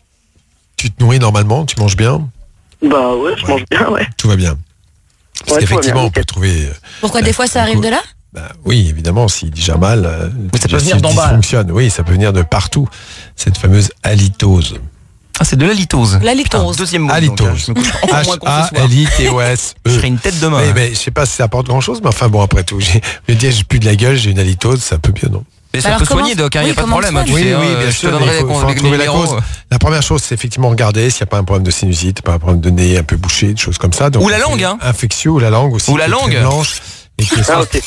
Speaker 6: Tu te nourris normalement? Tu manges bien?
Speaker 8: Bah ouais, je
Speaker 6: Ouais.
Speaker 8: mange bien, ouais.
Speaker 6: Tout va bien. Parce
Speaker 8: Ouais, tout va
Speaker 6: qu'effectivement,
Speaker 8: bien,
Speaker 6: on peut
Speaker 8: nickel.
Speaker 6: trouver... euh,
Speaker 7: Pourquoi
Speaker 6: bah,
Speaker 7: des fois ça arrive
Speaker 6: beaucoup-
Speaker 7: de là?
Speaker 6: bah, oui, évidemment, s'il digère mal, euh, le
Speaker 5: Mais ça peut venir
Speaker 6: digestif
Speaker 5: d'en bas, là.
Speaker 6: dysfonctionne. Oui, ça peut venir de partout. Cette fameuse halitose.
Speaker 5: Ah c'est de la litose.
Speaker 7: La litose.
Speaker 5: Putain, deuxième mot.
Speaker 6: Halitose.
Speaker 5: donc, hein, je me couche encore moins con ce soir.
Speaker 6: H A L I T O S E.
Speaker 5: Je ferai une tête demain.
Speaker 6: Oui,
Speaker 5: hein.
Speaker 6: mais je sais pas si ça apporte grand chose, mais enfin bon, après tout, j'ai, je veux dire, j'ai plus de la gueule, j'ai une halitose, ça peut bien, non?
Speaker 5: Mais ça
Speaker 7: Alors,
Speaker 5: peut
Speaker 7: comment-
Speaker 5: soigner Doc, il
Speaker 7: oui,
Speaker 5: n'y a pas de
Speaker 7: comment
Speaker 5: problème. hein, tu
Speaker 7: soigne
Speaker 5: sais,
Speaker 6: Oui,
Speaker 5: hein,
Speaker 6: oui, bien
Speaker 5: je
Speaker 6: sûr,
Speaker 5: te
Speaker 6: mais
Speaker 5: donnerai
Speaker 6: il faut-
Speaker 5: les,
Speaker 6: faut en
Speaker 5: les
Speaker 6: trouver la
Speaker 5: numéros.
Speaker 6: cause. La première chose, c'est effectivement regarder s'il n'y a pas un problème de sinusite, pas un problème de nez un peu bouché, des choses comme ça. Donc,
Speaker 5: Ou la langue, hein.
Speaker 6: Infectieux, ou la langue aussi.
Speaker 5: Ou la
Speaker 6: qui est très
Speaker 5: langue.
Speaker 6: blanche. Et qui est-
Speaker 8: Ah ok.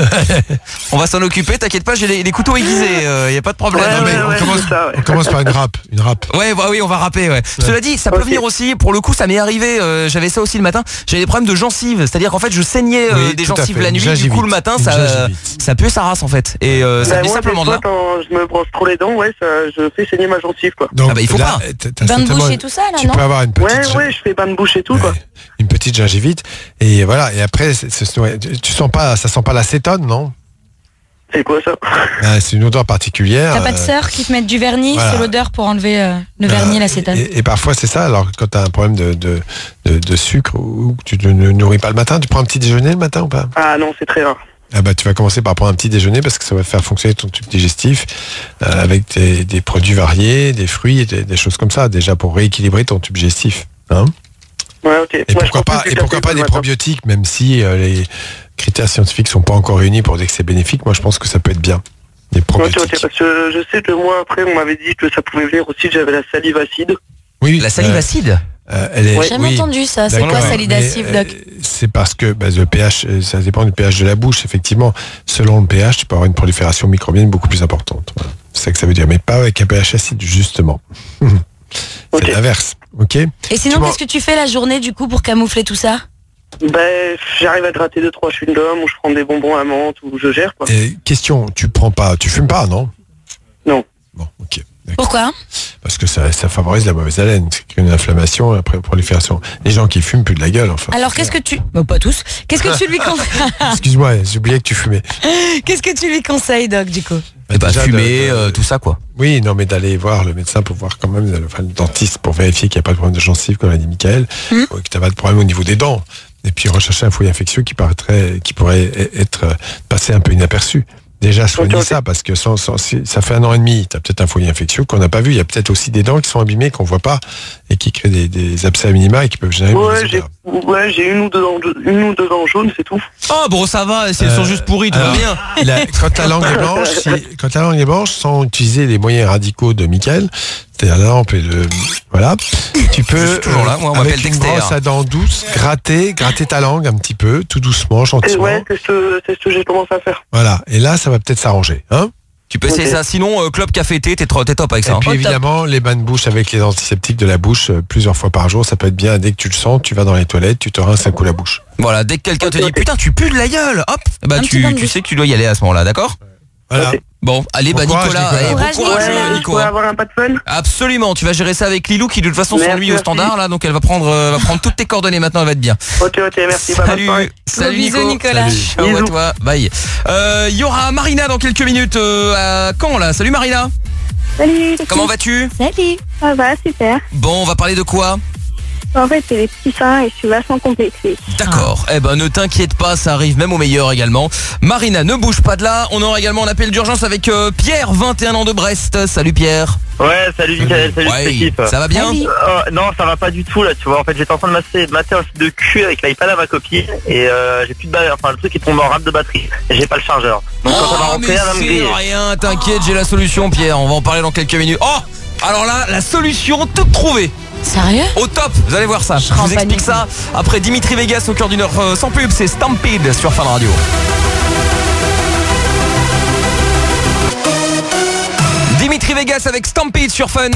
Speaker 5: On va s'en occuper, t'inquiète pas, j'ai les, les couteaux aiguisés, il n'y a pas de problème.
Speaker 8: Ouais,
Speaker 6: Non, mais
Speaker 8: ouais,
Speaker 6: on,
Speaker 8: ouais,
Speaker 6: commence,
Speaker 8: c'est ça, ouais.
Speaker 6: on commence par une râpe. Une râpe.
Speaker 5: Ouais, bah oui, on va râper, ouais. Cela dit, ça peut
Speaker 8: Ok.
Speaker 5: venir aussi, pour le coup, ça m'est arrivé, euh, j'avais ça aussi le matin, j'avais des problèmes de gencives, c'est-à-dire qu'en fait, je saignais euh,
Speaker 6: Oui,
Speaker 5: des
Speaker 6: tout à
Speaker 5: gencives
Speaker 6: fait,
Speaker 5: la
Speaker 6: une
Speaker 5: nuit, du coup,
Speaker 6: gingivite.
Speaker 5: le matin,
Speaker 6: Une
Speaker 5: ça,
Speaker 6: gingivite.
Speaker 5: ça pue sa race, en fait. Et euh, ça
Speaker 8: Bah,
Speaker 5: vient
Speaker 8: moi,
Speaker 5: simplement
Speaker 8: des
Speaker 5: de
Speaker 8: fois,
Speaker 5: là.
Speaker 8: quand je me brosse trop les dents, ouais, ça, je fais saigner ma gencive, quoi.
Speaker 6: Donc,
Speaker 5: Ah bah, il faut pas.
Speaker 6: t'as- t'as
Speaker 7: Bain de
Speaker 6: certainement-
Speaker 7: bouche et tout ça, là,
Speaker 6: Tu
Speaker 7: non?
Speaker 6: peux avoir une petite.
Speaker 8: Ouais, ouais, je fais bain de bouche et tout, quoi.
Speaker 6: Ouais, une petite gingivite. Et voilà. Et après, c'est- c'est- ouais, tu tu sens pas, ça sent pas l'acétone, non?
Speaker 8: C'est quoi ça?
Speaker 6: Ah, c'est une odeur particulière.
Speaker 7: T'as pas de
Speaker 6: euh,
Speaker 7: sœur qui te mettent du vernis,
Speaker 6: voilà.
Speaker 7: c'est l'odeur pour enlever euh, le vernis,
Speaker 6: Euh,
Speaker 7: l'acétone.
Speaker 6: Et, et parfois c'est ça, alors quand tu as un problème de, de, de, de sucre ou que tu ne nourris pas le matin, tu prends un petit déjeuner le matin ou pas?
Speaker 8: Ah non, c'est très rare.
Speaker 6: Ah bah tu vas commencer par prendre un petit déjeuner parce que ça va faire fonctionner ton tube digestif euh, avec des, des produits variés, des fruits, et des, des choses comme ça, déjà pour rééquilibrer ton tube digestif. Hein?
Speaker 8: Ouais, ok.
Speaker 6: Et
Speaker 8: Ouais, je
Speaker 6: pourquoi
Speaker 8: pense
Speaker 6: pas,
Speaker 8: que
Speaker 6: et
Speaker 8: c'est
Speaker 6: pourquoi
Speaker 8: café
Speaker 6: pas
Speaker 8: le
Speaker 6: des
Speaker 8: matin.
Speaker 6: probiotiques, même si euh, les critères scientifiques sont pas encore réunis pour dire que c'est bénéfique, moi je pense que ça peut être bien. Des
Speaker 8: Ok,
Speaker 6: probiotiques.
Speaker 8: ok, parce que je sais que le mois après, on m'avait dit que ça pouvait venir aussi, que j'avais la salive acide.
Speaker 6: Oui, oui,
Speaker 5: La salive
Speaker 6: euh,
Speaker 5: acide.
Speaker 6: euh, elle est,
Speaker 7: J'ai jamais
Speaker 6: oui.
Speaker 7: entendu ça, c'est
Speaker 6: D'accord,
Speaker 7: quoi
Speaker 6: mais,
Speaker 7: salidacide,
Speaker 6: euh,
Speaker 7: Doc?
Speaker 6: C'est parce que bah, le pH, euh, ça dépend du pH de la bouche, effectivement. Selon le pH, tu peux avoir une prolifération microbienne beaucoup plus importante. Voilà. C'est ça que ça veut dire, mais pas avec un pH acide, justement. C'est
Speaker 8: Ok.
Speaker 6: l'inverse, ok?
Speaker 7: Et sinon,
Speaker 6: Tu m'en-
Speaker 7: qu'est-ce que tu fais la journée, du coup, pour camoufler tout ça?
Speaker 8: Ben, j'arrive à gratter deux trois chewing-gums, ou je prends des bonbons à menthe, ou je gère, quoi.
Speaker 6: Et question, tu prends pas, tu fumes pas, non?
Speaker 8: Non.
Speaker 6: Bon, ok. D'accord.
Speaker 7: Pourquoi?
Speaker 6: Parce que ça, ça favorise la mauvaise haleine, c'est une inflammation après une prolifération. Les gens qui fument plus de la gueule, enfin.
Speaker 7: Alors, qu'est-ce que tu... Bah, pas tous. Qu'est-ce que tu lui conseilles?
Speaker 6: Excuse-moi, j'ai oublié que tu fumais.
Speaker 7: Qu'est-ce que tu lui conseilles, Doc, du coup?
Speaker 5: Et bah
Speaker 6: déjà,
Speaker 5: fumer,
Speaker 6: de- de-
Speaker 5: euh, tout ça quoi.
Speaker 6: Oui, non, mais d'aller voir le médecin pour voir quand même, enfin le dentiste pour vérifier qu'il n'y a pas de problème de gencive, comme l'a dit Michael,
Speaker 7: Hmm.
Speaker 6: ou que tu n'as pas de problème au niveau des dents. Et puis rechercher un foyer infectieux qui paraîtrait, qui pourrait e- être euh, passé un peu inaperçu. Déjà soigner
Speaker 8: Ok, ok.
Speaker 6: ça, parce que sans, sans- si- ça fait un an et demi, tu as peut-être un foyer infectieux qu'on n'a pas vu. Il y a peut-être aussi des dents qui sont abîmées, qu'on voit pas, et qui créent des, des abcès à minima et qui peuvent générer une
Speaker 8: Ouais,
Speaker 6: mauvaise
Speaker 8: j'ai
Speaker 6: odeur.
Speaker 8: ouais, j'ai une ou deux dents, une ou deux dents jaunes, c'est tout.
Speaker 5: Oh bon ça va, si elles
Speaker 6: Euh,
Speaker 5: sont juste pourries, tout va
Speaker 6: alors,
Speaker 5: bien.
Speaker 6: La- quand la langue est blanche, si- quand la langue est blanche, sans utiliser les moyens radicaux de Michael, c'est-à-dire la lampe et le, voilà, tu peux,
Speaker 5: Je suis toujours là, moi, on
Speaker 6: avec
Speaker 5: m'appelle
Speaker 6: une
Speaker 5: Dexter.
Speaker 6: brosse à dents douces, gratter, gratter ta langue un petit peu, tout doucement,
Speaker 8: Et
Speaker 6: gentiment.
Speaker 8: ouais, c'est ce que, c'est ce que j'ai commencé à faire.
Speaker 6: Voilà. Et là, ça va peut-être s'arranger, hein?
Speaker 5: Tu peux essayer
Speaker 8: Ok.
Speaker 5: ça. Sinon, euh, club café thé, t'es, trop- t'es top avec ça.
Speaker 6: Et
Speaker 5: hein.
Speaker 6: puis évidemment, les bains de bouche avec les antiseptiques de la bouche euh, plusieurs fois par jour, ça peut être bien. Dès que tu le sens, tu vas dans les toilettes, tu te rinces un coup la bouche.
Speaker 5: Voilà, dès que quelqu'un te dit putain, tu pues de la gueule, hop, bah
Speaker 7: Un petit
Speaker 5: tu,
Speaker 7: bain de
Speaker 5: tu
Speaker 7: bouche.
Speaker 5: sais que tu dois y aller à ce moment-là, d'accord?
Speaker 6: Voilà.
Speaker 8: Ok.
Speaker 5: Bon, allez,
Speaker 6: Bon
Speaker 5: bah
Speaker 6: courage,
Speaker 5: Nicolas,
Speaker 6: Nicolas.
Speaker 5: allez, bon
Speaker 7: Courage,
Speaker 5: courage,
Speaker 7: Nicolas.
Speaker 5: euh,
Speaker 8: Je
Speaker 5: Nico.
Speaker 8: pourrais avoir un pas de fun.
Speaker 5: Absolument, tu vas gérer ça avec Lilou qui de toute façon
Speaker 8: Merci,
Speaker 5: s'ennuie au
Speaker 8: merci.
Speaker 5: standard là, donc elle va prendre, euh, va prendre toutes tes coordonnées maintenant, elle va être bien.
Speaker 8: Ok, ok, merci. Bonne
Speaker 5: Salut,
Speaker 8: soirée.
Speaker 5: salut
Speaker 7: Gros bisous,
Speaker 5: Nico.
Speaker 7: Nicolas.
Speaker 6: Salut.
Speaker 5: Ciao à
Speaker 8: Bisous.
Speaker 5: toi, bye. Euh, Il y aura Marina dans quelques minutes euh, à Caen là. Salut Marina.
Speaker 9: Salut.
Speaker 5: Comment vas-tu?
Speaker 7: Salut.
Speaker 9: Ça va, super.
Speaker 5: Bon, on va parler de quoi?
Speaker 9: En fait, c'est les petits seins et je suis vachement complexée.
Speaker 5: D'accord. Eh ben, ne t'inquiète pas, ça arrive même au meilleur également. Marina, ne bouge pas de là. On aura également un appel d'urgence avec euh, Pierre, vingt et un ans de Brest. Salut Pierre.
Speaker 8: Ouais, salut Mickaël, salut
Speaker 5: Ouais,
Speaker 8: toute l'équipe.
Speaker 5: ça va bien?
Speaker 7: Salut.
Speaker 8: Euh, non, ça va pas du tout là, tu vois. En fait, j'étais en train de masser, de mater un site de cul avec l'iPad à ma copine et euh, j'ai plus de batterie. Enfin, le truc est tombé en rate de batterie et j'ai pas le chargeur. Donc quand ça va
Speaker 5: Oh, mais
Speaker 8: rentrer, elle va me
Speaker 5: c'est
Speaker 8: griller.
Speaker 5: rien, t'inquiète, j'ai la solution Pierre. On va en parler dans quelques minutes. Oh, alors là, la solution toute trouvée.
Speaker 7: Sérieux?
Speaker 5: Au top, vous allez voir ça. Je
Speaker 7: serai en
Speaker 5: vous explique
Speaker 7: panique.
Speaker 5: ça après Dimitri Vegas au cœur d'une heure euh, sans pub. C'est Stampede sur Fun Radio. Dimitri Vegas avec Stampede sur Fun.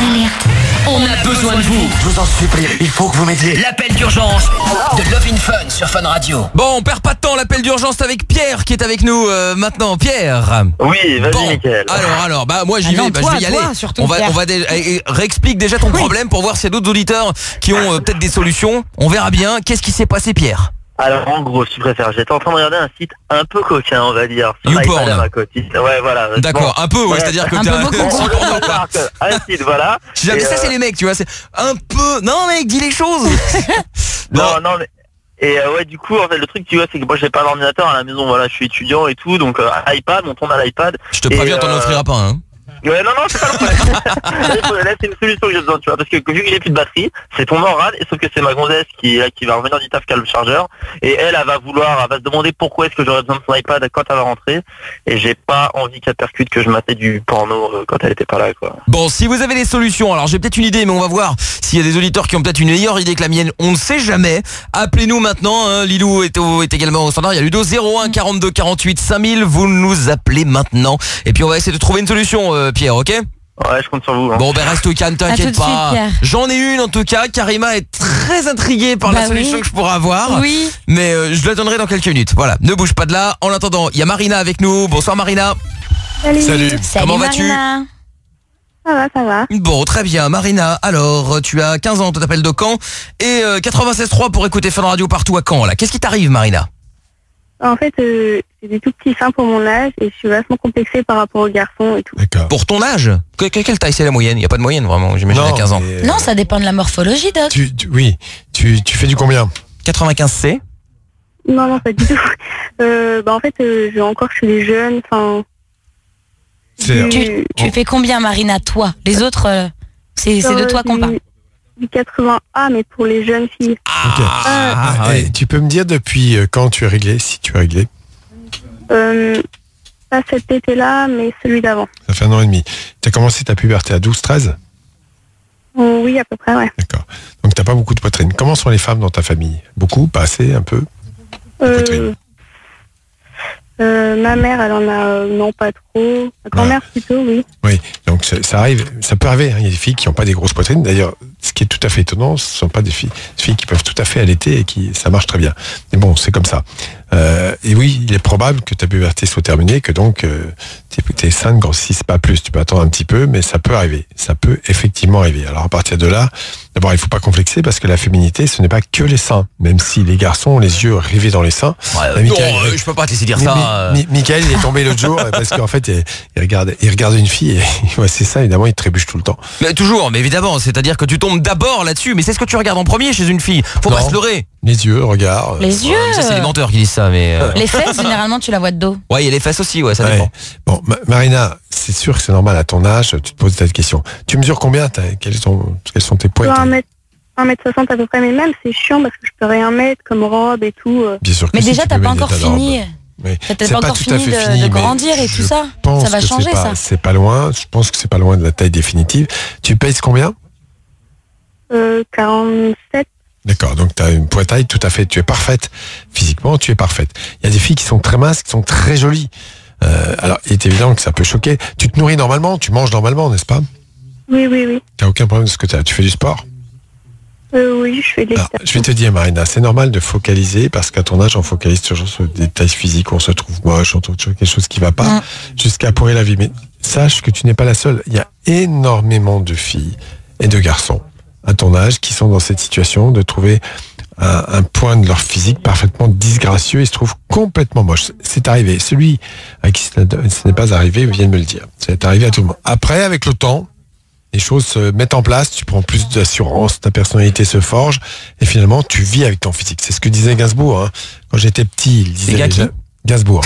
Speaker 11: On a besoin de vous. Je vous en supplie, il faut que vous m'aidiez. L'appel d'urgence de Love in Fun sur Fun Radio.
Speaker 5: Bon, on perd pas de temps, l'appel d'urgence avec Pierre qui est avec nous euh, maintenant. Pierre.
Speaker 8: Oui, vas-y
Speaker 5: Bon,
Speaker 8: Mickaël.
Speaker 5: alors, alors, bah moi j'y
Speaker 7: Ah
Speaker 5: vais,
Speaker 7: non,
Speaker 5: bah,
Speaker 7: toi,
Speaker 5: je vais y
Speaker 7: toi,
Speaker 5: aller.
Speaker 7: surtout,
Speaker 5: on va,
Speaker 7: Pierre.
Speaker 5: on va dé- et- et réexplique déjà ton problème pour voir s'il y a d'autres auditeurs qui ont euh, peut-être des solutions. On verra bien. Qu'est-ce qui s'est passé, Pierre?
Speaker 8: Alors en gros, si tu préfères, j'étais en train de regarder un site un peu coquin, on va dire. Sur
Speaker 5: YouPorn.
Speaker 8: l'iPad à ma copine. Ouais, voilà.
Speaker 5: D'accord,
Speaker 8: Bon.
Speaker 5: un peu, ouais,
Speaker 8: Ouais.
Speaker 5: c'est-à-dire que
Speaker 7: Un
Speaker 5: t'es
Speaker 7: peu beaucoup.
Speaker 8: On
Speaker 5: sur
Speaker 8: on
Speaker 5: porno,
Speaker 8: le
Speaker 5: quoi.
Speaker 8: remarque. Un site, voilà.
Speaker 5: Je dis, mais
Speaker 8: Et,
Speaker 5: ça
Speaker 8: euh,
Speaker 5: c'est les mecs, tu vois, c'est un peu. Non mec, dis les choses.
Speaker 8: Non, non, mais... Et euh, ouais, du coup, en fait, le truc, tu vois, c'est que moi, j'ai pas d'ordinateur à la maison, voilà, je suis étudiant et tout, donc euh, iPad, on tourne à l'iPad.
Speaker 5: Je te préviens,
Speaker 8: Et,
Speaker 5: t'en
Speaker 8: euh,
Speaker 5: offriras pas, hein.
Speaker 8: Ouais, non, non, c'est pas le problème. Là, c'est une solution que j'ai besoin, tu vois, parce que vu que j'ai plus de batterie, c'est tombé en rade, et sauf que c'est ma gonzesse qui, là, qui va revenir du taf qui a le chargeur, et elle, elle va vouloir, elle va se demander pourquoi est-ce que j'aurais besoin de son iPad quand elle va rentrer, et j'ai pas envie qu'elle percute que je matais du porno euh, quand elle était pas là, quoi.
Speaker 5: Bon, si vous avez des solutions, alors j'ai peut-être une idée, mais on va voir s'il y a des auditeurs qui ont peut-être une meilleure idée que la mienne. On ne sait jamais. Appelez-nous maintenant. Hein. Lilou est, au- est également au standard. Il y a Ludo zéro un quarante-deux quarante-huit cinq mille. Vous nous appelez maintenant. Et puis on va essayer de trouver une solution, euh, Pierre, ok?
Speaker 8: Ouais, je compte sur vous. Hein.
Speaker 5: Bon, ben reste au calme,
Speaker 7: À tout
Speaker 5: t'inquiète
Speaker 7: de suite,
Speaker 5: pas.
Speaker 7: Pierre.
Speaker 5: J'en ai une en tout cas. Karima est très intriguée par la
Speaker 7: Bah
Speaker 5: solution
Speaker 7: oui.
Speaker 5: que je pourrais avoir.
Speaker 7: Oui.
Speaker 5: Mais euh, je la donnerai dans quelques minutes. Voilà, ne bouge pas de là. En attendant, il y a Marina avec nous. Bonsoir Marina.
Speaker 9: Salut.
Speaker 6: Salut.
Speaker 7: Salut,
Speaker 5: Comment vas-tu?
Speaker 7: Marina.
Speaker 9: Ça va, ça va.
Speaker 5: Bon, très bien. Marina, alors, tu as quinze ans, tu t'appelles de Caen. Et euh, quatre-vingt-seize trois pour écouter Fun Radio partout à Caen, là. Qu'est-ce qui t'arrive, Marina?
Speaker 9: En fait, euh, j'ai des tout petits seins pour mon âge et je suis vachement complexée par rapport aux garçons et tout.
Speaker 6: D'accord.
Speaker 5: Pour ton âge? Que- que- Quelle taille c'est la moyenne? Il n'y a pas de moyenne, vraiment, j'imagine, à quinze ans.
Speaker 6: mais, euh,
Speaker 7: Non, ça dépend de la morphologie, Doc.
Speaker 6: tu, tu- oui, tu, tu fais du combien?
Speaker 5: quatre-vingt-quinze C?
Speaker 9: Non, non, pas du tout. Euh, bah, en fait, euh, je encore chez les jeunes, enfin...
Speaker 6: C'est-
Speaker 7: Tu, tu fais combien, Marina, toi? Les autres, euh, c'est c'est de
Speaker 9: euh,
Speaker 7: toi qu'on
Speaker 9: du-
Speaker 7: parle.
Speaker 9: Du quatre-vingts A, mais pour les jeunes filles.
Speaker 6: Ok.
Speaker 5: Ah,
Speaker 6: Eh,
Speaker 5: ouais.
Speaker 6: tu peux me dire depuis euh, quand tu es réglé, si tu es réglé?
Speaker 9: Euh, pas cet été-là, mais celui d'avant.
Speaker 6: Ça fait un an et demi. Tu as commencé ta puberté à douze treize?
Speaker 9: Oh, oui, à peu près, ouais.
Speaker 6: D'accord. Donc t'as pas beaucoup de poitrine. Comment sont les femmes dans ta famille? Beaucoup? Pas assez? Un peu?
Speaker 9: Euh,
Speaker 6: poitrine.
Speaker 9: euh, ma mère, elle en a... euh, non, pas trop. Ma grand-mère, plutôt, oui.
Speaker 6: Oui, donc ça, ça arrive, ça peut arriver. hein. Il y a des filles qui n'ont pas des grosses poitrines. D'ailleurs, ce qui est tout à fait étonnant, ce ne sont pas des filles, des filles qui peuvent tout à fait allaiter et qui ça marche très bien. Mais bon, c'est comme ça. Euh, et oui, il est probable que ta puberté soit terminée, que donc euh, tes, tes seins ne grossissent pas plus. Tu peux attendre un petit peu, mais ça peut arriver. Ça peut effectivement arriver. Alors à partir de là, d'abord, il ne faut pas complexer parce que la féminité, ce n'est pas que les seins. Même si les garçons ont les yeux rivés dans les seins.
Speaker 5: Ouais,
Speaker 6: Bah,
Speaker 5: non,
Speaker 6: Michael,
Speaker 5: euh, je peux pas te laisser dire
Speaker 6: Mi-
Speaker 5: ça.
Speaker 6: Mi-
Speaker 5: euh.
Speaker 6: Mi- Michael, il est tombé l'autre jour euh, parce qu'en fait, il, il regarde, il regarde une fille et il voit ses seins, évidemment, il trébuche tout le temps.
Speaker 5: Mais toujours, mais évidemment, c'est-à-dire que tu tombes d'abord là-dessus. Mais c'est ce que tu regardes en premier chez une fille. Faut
Speaker 6: Non.
Speaker 5: pas se leurrer.
Speaker 6: Les yeux, regard. euh,
Speaker 7: Les yeux.
Speaker 5: Ça, c'est les menteurs qui disent ça, mais. euh,
Speaker 7: Les fesses, généralement, tu la vois de dos.
Speaker 5: Ouais, il y a les fesses aussi, ouais, ça
Speaker 6: Ouais.
Speaker 5: dépend.
Speaker 6: Bon, Ma- Marina, c'est sûr que c'est normal à ton âge, tu te poses cette question. Tu mesures combien? t'as- quels, sont, quels sont tes poids? et
Speaker 9: un
Speaker 6: tes-
Speaker 9: mètre, un mètre soixante à peu près, mais même c'est chiant parce que je peux rien mettre comme robe et tout. euh.
Speaker 6: Bien sûr que
Speaker 7: Mais
Speaker 6: si,
Speaker 7: déjà,
Speaker 6: tu
Speaker 7: t'as
Speaker 6: peux
Speaker 7: pas
Speaker 6: mettre
Speaker 7: encore
Speaker 6: des tas de
Speaker 7: fini.
Speaker 6: robes. Oui.
Speaker 7: T'as peut-être
Speaker 6: C'est
Speaker 7: pas encore
Speaker 6: tout à
Speaker 7: fini
Speaker 6: fait
Speaker 7: de,
Speaker 6: fini,
Speaker 7: de
Speaker 6: mais
Speaker 7: grandir et tout
Speaker 6: je
Speaker 7: ça.
Speaker 6: pense
Speaker 7: Ça va
Speaker 6: que
Speaker 7: changer,
Speaker 6: c'est pas,
Speaker 7: ça.
Speaker 6: C'est pas loin. Je pense que c'est pas loin de la taille définitive. Tu pèses combien?
Speaker 9: Euh, quarante-sept.
Speaker 6: D'accord, donc tu as une poitrail tout à fait, tu es parfaite. Physiquement, tu es parfaite. Il y a des filles qui sont très minces, qui sont très jolies. Euh, alors, il est évident que ça peut choquer. Tu te nourris normalement, tu manges normalement, n'est-ce pas?
Speaker 9: Oui, oui, oui.
Speaker 6: T'as aucun problème de ce que t'as. Tu fais du sport?
Speaker 9: Euh, oui, je fais des
Speaker 6: Alors, je vais te dire, Marina, c'est normal de focaliser parce qu'à ton âge, on focalise toujours sur des détails physiques, on se trouve moche, on trouve quelque chose qui va pas, mmh. jusqu'à pourrir la vie. Mais sache que tu n'es pas la seule. Il y a énormément de filles et de garçons à ton âge qui sont dans cette situation de trouver un, un point de leur physique parfaitement disgracieux et se trouvent complètement moche. C'est arrivé. Celui à qui ce n'est pas arrivé vient de me le dire. C'est arrivé à tout le monde. Après, avec le temps, les choses se mettent en place, tu prends plus d'assurance, ta personnalité se forge, et finalement, tu vis avec ton physique. C'est ce que disait Gainsbourg. Hein. Quand j'étais petit, il disait déjà... Gainsbourg.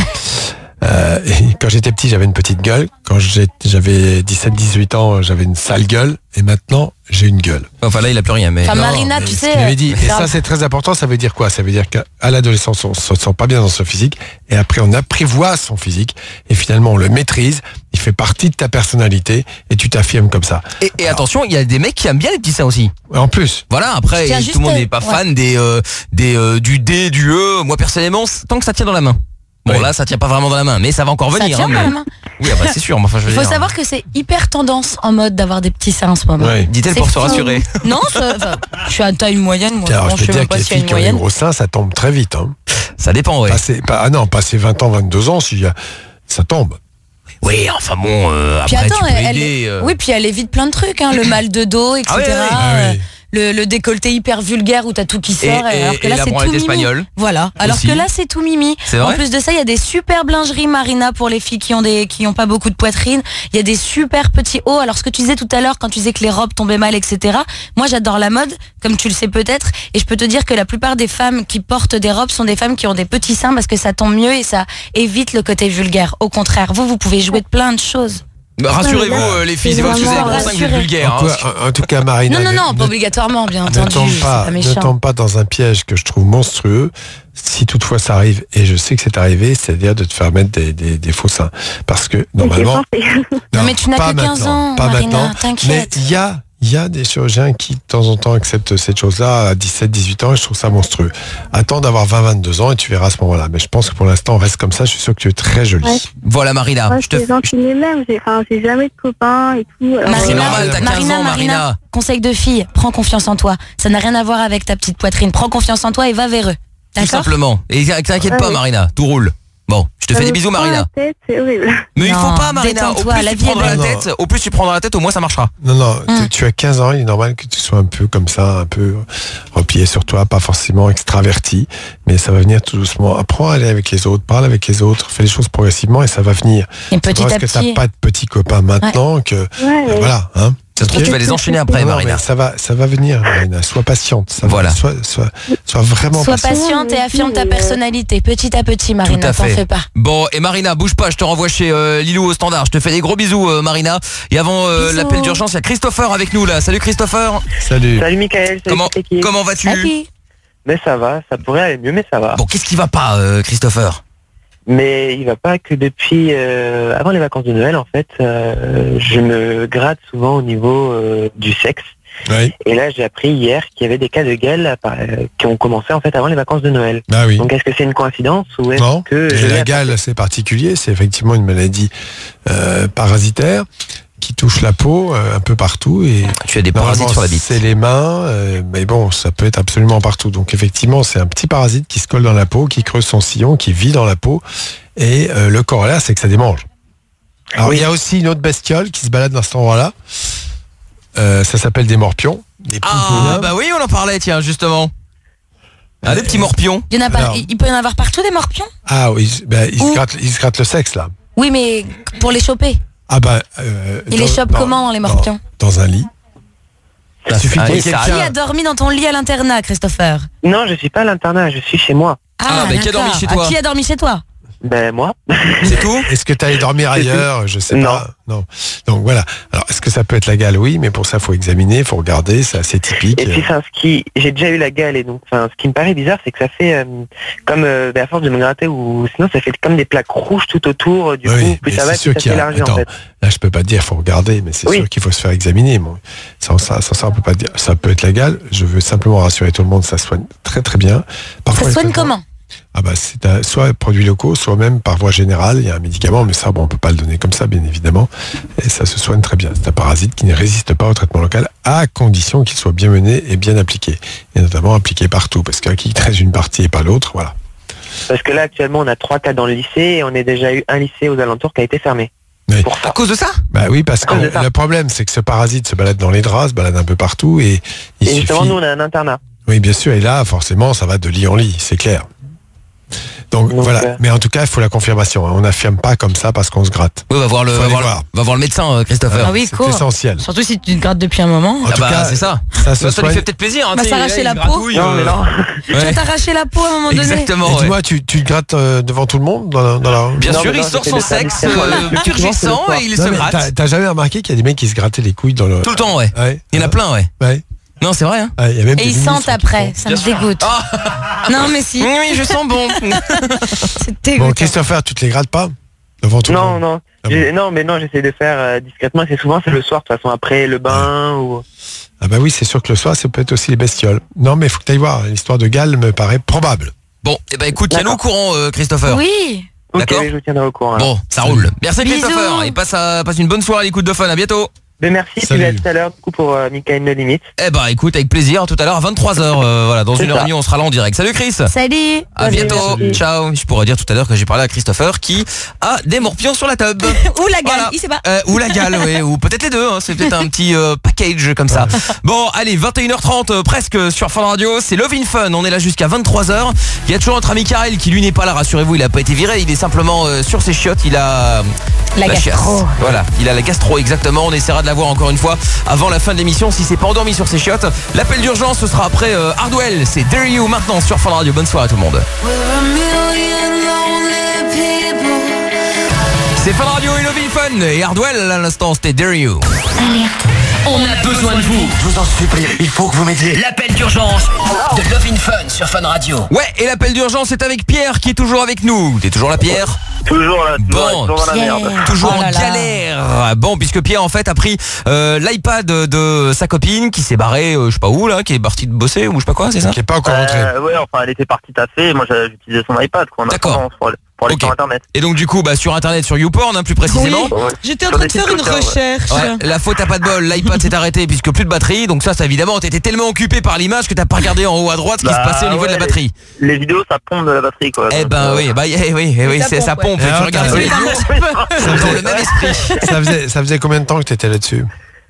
Speaker 6: euh, et quand j'étais petit, j'avais une petite gueule. Quand j'avais dix-sept dix-huit ans, j'avais une sale gueule. Et maintenant, j'ai une gueule.
Speaker 5: Enfin là, il a plus rien. Mais
Speaker 7: enfin,
Speaker 6: non,
Speaker 7: Marina,
Speaker 6: mais
Speaker 7: tu
Speaker 6: ce
Speaker 7: sais.
Speaker 6: qu'il avait dit. Et ça, c'est très important. Ça veut dire quoi? Ça veut dire qu'à l'adolescence, on se sent pas bien dans son physique. Et après, on apprivoise son physique. Et finalement, on le maîtrise. Il fait partie de ta personnalité. Et tu t'affirmes comme ça.
Speaker 5: Et, et Alors, attention, il y a des mecs qui aiment bien les petits seins aussi.
Speaker 6: En plus.
Speaker 5: Voilà, après, tout le monde n'est pas ouais. fan des, euh, des, euh, du D, du E. Moi, personnellement, tant que ça tient dans la main. Bon, oui. Là, ça tient pas vraiment dans la main, mais ça va encore venir.
Speaker 7: Ça tient
Speaker 5: hein,
Speaker 7: dans
Speaker 5: mais...
Speaker 7: la main.
Speaker 5: Oui, bah, c'est sûr. Mais enfin, je veux
Speaker 7: Il faut
Speaker 5: dire...
Speaker 7: savoir que c'est hyper tendance en mode d'avoir des petits seins en ce moment.
Speaker 6: Ouais.
Speaker 5: Dit-elle pour se rassurer.
Speaker 7: Non, ça, je suis à taille moyenne. Moi,
Speaker 6: alors,
Speaker 7: bon,
Speaker 6: je peux
Speaker 7: je
Speaker 6: te dire que les
Speaker 7: si
Speaker 6: filles qui ont des gros seins, ça tombe très vite. Hein.
Speaker 5: Ça dépend, ouais.
Speaker 6: Passer, pas, ah non, passer vingt ans, vingt-deux ans, si, ça tombe.
Speaker 5: Oui, enfin bon, euh,
Speaker 7: puis
Speaker 5: après,
Speaker 7: attends,
Speaker 5: tu peux
Speaker 7: elle,
Speaker 5: aider, euh...
Speaker 7: oui, puis elle évite plein de trucs, hein, le mal de dos, et cetera.
Speaker 5: Ah oui, oui.
Speaker 6: Ah oui.
Speaker 7: Le, le décolleté hyper vulgaire où t'as tout qui sort,
Speaker 5: et,
Speaker 7: alors que
Speaker 5: et
Speaker 7: là
Speaker 5: la
Speaker 7: c'est tout mimi.
Speaker 5: espagnole.
Speaker 7: Voilà. Alors
Speaker 5: aussi.
Speaker 7: que là c'est tout mimi. En plus de ça, il y a des super lingeries Marina pour les filles qui ont des qui ont pas beaucoup de poitrine. Il y a des super petits hauts. Alors ce que tu disais tout à l'heure quand tu disais que les robes tombaient mal, et cetera. Moi j'adore la mode, comme tu le sais peut-être, et je peux te dire que la plupart des femmes qui portent des robes sont des femmes qui ont des petits seins parce que ça tombe mieux et ça évite le côté vulgaire. Au contraire, vous vous pouvez jouer de plein de choses.
Speaker 5: Bah, rassurez-vous euh, les filles, c'est pas que vous avez gros seins que vous êtes vulgaire.
Speaker 6: En,
Speaker 5: hein.
Speaker 6: en, en tout cas, Marina.
Speaker 7: Non, non, non,
Speaker 6: ne,
Speaker 7: pas obligatoirement, bien
Speaker 6: ne
Speaker 7: entendu.
Speaker 6: Tombe pas,
Speaker 7: pas
Speaker 6: ne tombe pas dans un piège que je trouve monstrueux. Si toutefois ça arrive, et je sais que c'est arrivé, c'est-à-dire de te faire mettre des, des, des faux seins. Parce que normalement.
Speaker 7: Non, mais tu n'as que quinze ans,
Speaker 6: pas
Speaker 7: Marina,
Speaker 6: maintenant.
Speaker 7: t'inquiète.
Speaker 6: Mais il y a. Il y a des chirurgiens qui, de temps en temps, acceptent cette chose-là à dix-sept dix-huit ans et je trouve ça monstrueux. Attends d'avoir vingt vingt-deux ans et tu verras à ce moment-là. Mais je pense que pour l'instant, on reste comme ça. Je suis sûr que tu es très jolie.
Speaker 9: Ouais.
Speaker 5: Voilà, Marina.
Speaker 9: Ouais,
Speaker 5: je te
Speaker 9: c'est gentil même. J'ai, enfin, j'ai jamais de copains et tout. Alors,
Speaker 7: Marina,
Speaker 5: c'est normal, t'as quinze
Speaker 7: Marina,
Speaker 5: ans,
Speaker 7: Marina,
Speaker 5: Marina.
Speaker 7: Conseil de fille, prends confiance en toi. Ça n'a rien à voir avec ta petite poitrine. Prends confiance en toi et va vers eux.
Speaker 5: Tout
Speaker 7: D'accord?
Speaker 5: simplement. Et t'inquiète
Speaker 9: Ouais,
Speaker 5: pas,
Speaker 9: oui.
Speaker 5: Marina. Tout roule. Bon, je te
Speaker 9: Ça
Speaker 5: fais des
Speaker 9: me
Speaker 5: bisous,
Speaker 9: prend
Speaker 5: Marina.
Speaker 9: la tête, c'est horrible.
Speaker 5: Mais il faut
Speaker 7: Non,
Speaker 5: pas, Marina. Au
Speaker 7: détends-toi,
Speaker 5: plus
Speaker 7: la
Speaker 5: tu
Speaker 7: vie est
Speaker 5: prendras la
Speaker 6: belle.
Speaker 5: tête, au plus tu prendras la tête, au moins ça marchera.
Speaker 6: Non, non,
Speaker 7: Hum.
Speaker 6: tu, tu as quinze ans, il est normal que tu sois un peu comme ça, un peu replié sur toi, pas forcément extraverti, mais ça va venir tout doucement. Apprends à aller avec les autres, parle avec les autres, fais les choses progressivement et ça va venir.
Speaker 7: Et petit
Speaker 6: Parce
Speaker 7: à
Speaker 6: que
Speaker 7: petit.
Speaker 6: t'as pas de petits copains maintenant ouais. que
Speaker 9: Ouais,
Speaker 6: euh,
Speaker 9: ouais.
Speaker 6: voilà, hein.
Speaker 5: Ça se trouve, tu vas les enchaîner après,
Speaker 6: Non, non,
Speaker 5: Marina.
Speaker 6: mais ça va, ça va venir, Marina. Sois patiente. Ça
Speaker 5: Voilà.
Speaker 6: Va, sois, sois, sois vraiment
Speaker 7: Sois
Speaker 6: patiente.
Speaker 7: patiente et affirme ta personnalité, petit à petit,
Speaker 5: Tout
Speaker 7: Marina,
Speaker 5: à
Speaker 7: t'en
Speaker 5: fait.
Speaker 7: fais pas.
Speaker 5: Bon, et Marina, bouge pas, je te renvoie chez euh, Lilou au standard. Je te fais des gros bisous, euh, Marina. Et avant euh,
Speaker 7: Bisous.
Speaker 5: l'appel d'urgence, il y a Christopher avec nous là. Salut Christopher.
Speaker 6: Salut.
Speaker 8: Salut Mickaël, salut
Speaker 5: Comment,
Speaker 8: toute l'équipe.
Speaker 5: comment vas-tu?
Speaker 7: Happy.
Speaker 8: Mais ça va, ça pourrait aller mieux, mais ça va.
Speaker 5: Bon, qu'est-ce qui va pas, euh, Christopher?
Speaker 8: Mais il va pas que depuis euh, avant les vacances de Noël, en fait, euh, je me gratte souvent au niveau euh, du sexe.
Speaker 6: Oui.
Speaker 8: Et là, j'ai appris hier qu'il y avait des cas de gale euh, qui ont commencé en fait avant les vacances de Noël.
Speaker 6: Bah oui.
Speaker 8: Donc, est-ce que c'est une coïncidence ou est-ce
Speaker 6: Non.
Speaker 8: que
Speaker 6: Et
Speaker 8: je
Speaker 6: la
Speaker 8: l'ai
Speaker 6: gale, c'est particulier. C'est effectivement une maladie euh, parasitaire qui touche la peau euh, un peu partout. Et
Speaker 5: Tu as des parasites
Speaker 6: normalement,
Speaker 5: sur la bite.
Speaker 6: c'est les mains, euh, mais bon, ça peut être absolument partout. Donc effectivement, c'est un petit parasite qui se colle dans la peau, qui creuse son sillon, qui vit dans la peau. Et euh, le corollaire, c'est que ça démange. Alors
Speaker 8: Oui.
Speaker 6: il y a aussi une autre bestiole qui se balade dans cet endroit-là. Euh, ça s'appelle des morpions. Des
Speaker 5: Ah,
Speaker 6: poupées.
Speaker 5: bah oui, on en parlait, tiens, justement. Ah, des petits morpions.
Speaker 7: Il y en a pas,
Speaker 6: Alors.
Speaker 7: il il peut y en avoir partout des morpions?
Speaker 6: Ah oui, ben, ils, se
Speaker 7: Où
Speaker 6: grattent, ils se grattent le sexe là.
Speaker 7: Oui, mais pour les choper.
Speaker 6: Ah bah, euh,
Speaker 7: Il les chope comment, dans les morpions?
Speaker 6: dans, dans un lit. Il
Speaker 5: Ah,
Speaker 6: suffit
Speaker 5: ah,
Speaker 6: qu'il y ait
Speaker 5: et ça
Speaker 6: quelqu'un-
Speaker 7: Qui a dormi dans ton lit à l'internat, Christopher?
Speaker 8: Non, je suis pas à l'internat, je suis chez moi.
Speaker 5: Ah, bah, qui a dormi
Speaker 7: d'accord.
Speaker 5: chez
Speaker 7: Ah,
Speaker 5: toi?
Speaker 7: qui a dormi chez toi?
Speaker 8: Ben moi.
Speaker 5: C'est tout?
Speaker 6: Est-ce que tu allais dormir ailleurs? Je sais
Speaker 8: Non.
Speaker 6: pas. Non. Donc voilà. Alors, est-ce que ça peut être la gale? Oui, mais pour ça, faut examiner, faut regarder. C'est assez typique.
Speaker 8: Et puis, enfin, ce qui, j'ai déjà eu la gale et donc, enfin, ce qui me paraît bizarre, c'est que ça fait euh, comme, euh, ben, à force de me gratter ou sinon, ça fait comme des plaques rouges tout autour. Du
Speaker 6: Oui,
Speaker 8: coup, plus
Speaker 6: mais
Speaker 8: ça va,
Speaker 6: c'est sûr
Speaker 8: plus ça
Speaker 6: qu'il y a-
Speaker 8: s'élargit en
Speaker 6: attends,
Speaker 8: fait.
Speaker 6: Là, je peux pas te dire, faut regarder, mais c'est
Speaker 8: Oui.
Speaker 6: sûr qu'il faut se faire examiner. Bon, sans ça, sans ça, on peut pas te dire. Ça peut être la gale. Je veux simplement rassurer tout le monde, ça soigne très très bien.
Speaker 7: Ça
Speaker 6: les
Speaker 7: soigne
Speaker 6: traitements-
Speaker 7: comment?
Speaker 6: Ah bah c'est un- soit produits locaux, soit même par voie générale, il y a un médicament, mais ça bon, on peut pas le donner comme ça bien évidemment, et ça se soigne très bien. C'est un parasite qui ne résiste pas au traitement local à condition qu'il soit bien mené et bien appliqué, et notamment appliqué partout, parce qu'un qui traite une partie et pas l'autre, voilà.
Speaker 12: Parce que là, actuellement, on a trois cas dans le lycée et on a déjà eu un lycée aux alentours qui a été fermé.
Speaker 6: Oui.
Speaker 12: Pour ça.
Speaker 5: À cause de ça?
Speaker 6: Bah oui, parce que le problème c'est que ce parasite se balade dans les draps, se balade un peu partout, et il
Speaker 12: Et justement,
Speaker 6: suffit...
Speaker 12: nous, on a un internat.
Speaker 6: Oui, bien sûr, et là, forcément, ça va de lit en lit, c'est clair. Donc,
Speaker 5: Donc,
Speaker 6: voilà,
Speaker 5: euh,
Speaker 6: mais en tout cas, il faut la confirmation. hein. On n'affirme pas comme ça parce qu'on se gratte.
Speaker 5: Oui, va voir le,
Speaker 6: Faut
Speaker 5: va
Speaker 6: aller
Speaker 5: voir,
Speaker 6: voir.
Speaker 5: le- va voir le médecin, euh, Christopher.
Speaker 7: Ah oui,
Speaker 6: c'est
Speaker 7: cours.
Speaker 6: essentiel.
Speaker 7: Surtout si tu te grattes depuis un moment.
Speaker 6: En
Speaker 5: Ah
Speaker 6: tout
Speaker 5: bah,
Speaker 6: cas,
Speaker 5: c'est ça.
Speaker 6: Ça se
Speaker 5: Ça, ça lui
Speaker 6: soigne.
Speaker 5: fait peut-être plaisir. Hein,
Speaker 7: Bah,
Speaker 5: tu sais,
Speaker 7: s'arracher
Speaker 5: là,
Speaker 7: la
Speaker 5: il
Speaker 7: peau.
Speaker 5: gratouille,
Speaker 12: Non, mais
Speaker 5: euh,
Speaker 12: non.
Speaker 7: Tu vas t'arracher la peau à un moment donné.
Speaker 5: Exactement,
Speaker 6: Et
Speaker 5: ouais.
Speaker 6: dis-moi, tu, tu te grattes euh, devant tout le monde dans la, dans la...
Speaker 5: Bien
Speaker 12: Non,
Speaker 5: sûr,
Speaker 12: mais
Speaker 5: il
Speaker 12: non,
Speaker 5: sort
Speaker 12: j'essaie
Speaker 5: son
Speaker 12: de faire
Speaker 5: sexe
Speaker 12: discrètement.
Speaker 5: euh,
Speaker 12: Le plus souvent, c'est le
Speaker 5: turgescent
Speaker 12: soir.
Speaker 5: et il
Speaker 6: Non,
Speaker 5: se
Speaker 6: mais t'as,
Speaker 5: gratte.
Speaker 6: t'as jamais remarqué qu'il y a des mecs qui se grattaient les couilles dans le...
Speaker 5: Tout le temps, ouais.
Speaker 6: Ouais.
Speaker 5: Il y en a plein, ouais.
Speaker 6: Ouais.
Speaker 5: Non, c'est vrai, hein.
Speaker 6: Ouais, il y a même
Speaker 7: Et
Speaker 6: des
Speaker 7: ils
Speaker 6: ministres
Speaker 7: sentent
Speaker 6: qui
Speaker 7: après,
Speaker 6: font.
Speaker 7: ça me dégoûte. Non mais si,
Speaker 5: Oui, oui, je sens bon.
Speaker 7: c'est
Speaker 6: Bon,
Speaker 7: dégoûtant.
Speaker 6: Christopher, tu te les grattes pas devant tout le
Speaker 12: Non,
Speaker 6: monde?
Speaker 12: non.
Speaker 6: Ah
Speaker 12: J'ai- Non, mais non, j'essaie de faire euh, discrètement. C'est souvent, c'est le soir, de toute façon, après le bain ou...
Speaker 6: Ah bah oui, c'est sûr que le soir, ça peut être aussi les bestioles. Non, mais il faut que tu ailles voir. L'histoire de Galles me paraît probable.
Speaker 5: Bon, et ben écoute, tiens-nous au courant, euh, Christopher.
Speaker 7: Oui.
Speaker 12: Ok,
Speaker 5: D'accord.
Speaker 12: je vous tiendrai au courant. alors.
Speaker 5: Bon, ça roule. Merci
Speaker 7: Bisous.
Speaker 5: Christopher. Et passe, à- passe une bonne soirée à l'écoute de Fun. À bientôt.
Speaker 12: Mais merci, puis
Speaker 6: Salut.
Speaker 12: à tout à l'heure, du coup, pour euh, Michael No Limit.
Speaker 5: Eh ben écoute, avec plaisir, tout à l'heure à vingt-trois heures, euh, voilà, dans
Speaker 12: C'est
Speaker 5: une heure
Speaker 12: ça.
Speaker 5: et demie, on sera là en direct. Salut Chris.
Speaker 7: Salut.
Speaker 5: À
Speaker 12: Salut,
Speaker 5: bientôt.
Speaker 12: merci.
Speaker 5: Ciao. Je pourrais dire tout à l'heure que j'ai parlé à Christopher qui a des morpions sur la tub.
Speaker 7: Ou la gale,
Speaker 5: Voilà.
Speaker 7: il sait pas.
Speaker 5: Euh, ou la gale, oui, ou peut-être les deux, hein, c'est peut-être un petit euh, package comme ça. Bon, allez, vingt et une heures trente euh, presque sur Fun Radio, c'est Love in Fun, on est là jusqu'à vingt-trois heures. Il y a toujours notre ami Karel qui lui n'est pas là, rassurez-vous, il a pas été viré, il est simplement euh, sur ses chiottes, il a
Speaker 7: La
Speaker 5: chiasse.
Speaker 7: gastro.
Speaker 5: Voilà, il a la gastro exactement, on essaiera de l'avoir encore une fois avant la fin de l'émission si c'est pas endormi sur ses chiottes. L'appel d'urgence ce sera après euh, Hardwell, c'est Dare You maintenant sur Fun Radio. Bonne soirée à tout le monde. C'est Fun Radio et Love in Fun et Hardwell à l'instant c'était Dare You.
Speaker 11: On a besoin de vous. Je vous en supplie, il faut que vous m'aidiez. L'appel d'urgence de Love in Fun sur Fun Radio.
Speaker 5: Ouais, et l'appel d'urgence est avec Pierre qui est toujours avec nous. T'es toujours là Pierre?
Speaker 8: Toujours là, toujours,
Speaker 5: Bon,
Speaker 8: toujours dans la merde.
Speaker 7: Pierre.
Speaker 5: Toujours
Speaker 7: Oh là
Speaker 5: en
Speaker 7: là.
Speaker 5: galère. Bon, puisque Pierre en fait a pris euh, l'iPad de sa copine qui s'est barrée, euh, je sais pas où là, qui est partie de bosser ou je sais pas quoi, c'est ça?
Speaker 6: Qui est pas encore rentré.
Speaker 8: Euh, ouais, enfin, elle était partie taffer, moi j'ai- j'utilisais son iPad, quoi, en
Speaker 5: D'accord.
Speaker 8: attendant, pour aller, pour aller
Speaker 5: Ok.
Speaker 8: sur internet.
Speaker 5: Et donc du coup, bah sur internet, sur YouPorn, hein, plus précisément.
Speaker 7: Oui.
Speaker 8: Ouais.
Speaker 7: J'étais en
Speaker 8: Sur
Speaker 7: train de
Speaker 8: des
Speaker 7: faire une
Speaker 8: TikTokers, ouais.
Speaker 7: recherche.
Speaker 5: Ouais, la faute à pas de bol, l'iPad s'est arrêté puisque plus de batterie, donc ça, ça évidemment, t'étais tellement occupé par l'image que t'as pas regardé en haut à droite ce qui
Speaker 8: Bah,
Speaker 5: se passait au niveau de la
Speaker 8: ouais,
Speaker 5: batterie.
Speaker 8: Les vidéos, ça pompe de la batterie, quoi.
Speaker 5: Eh
Speaker 8: Donc,
Speaker 5: ben
Speaker 8: euh,
Speaker 5: oui, bah eh oui, eh oui,
Speaker 7: Ça
Speaker 5: c'est ça
Speaker 7: pompe, ouais.
Speaker 5: pompe.
Speaker 6: Et
Speaker 5: Tu
Speaker 6: alors,
Speaker 5: regardes
Speaker 6: t'as-
Speaker 5: les vidéos dans le même esprit.
Speaker 6: Ça faisait, ça faisait combien de temps que tu étais là-dessus?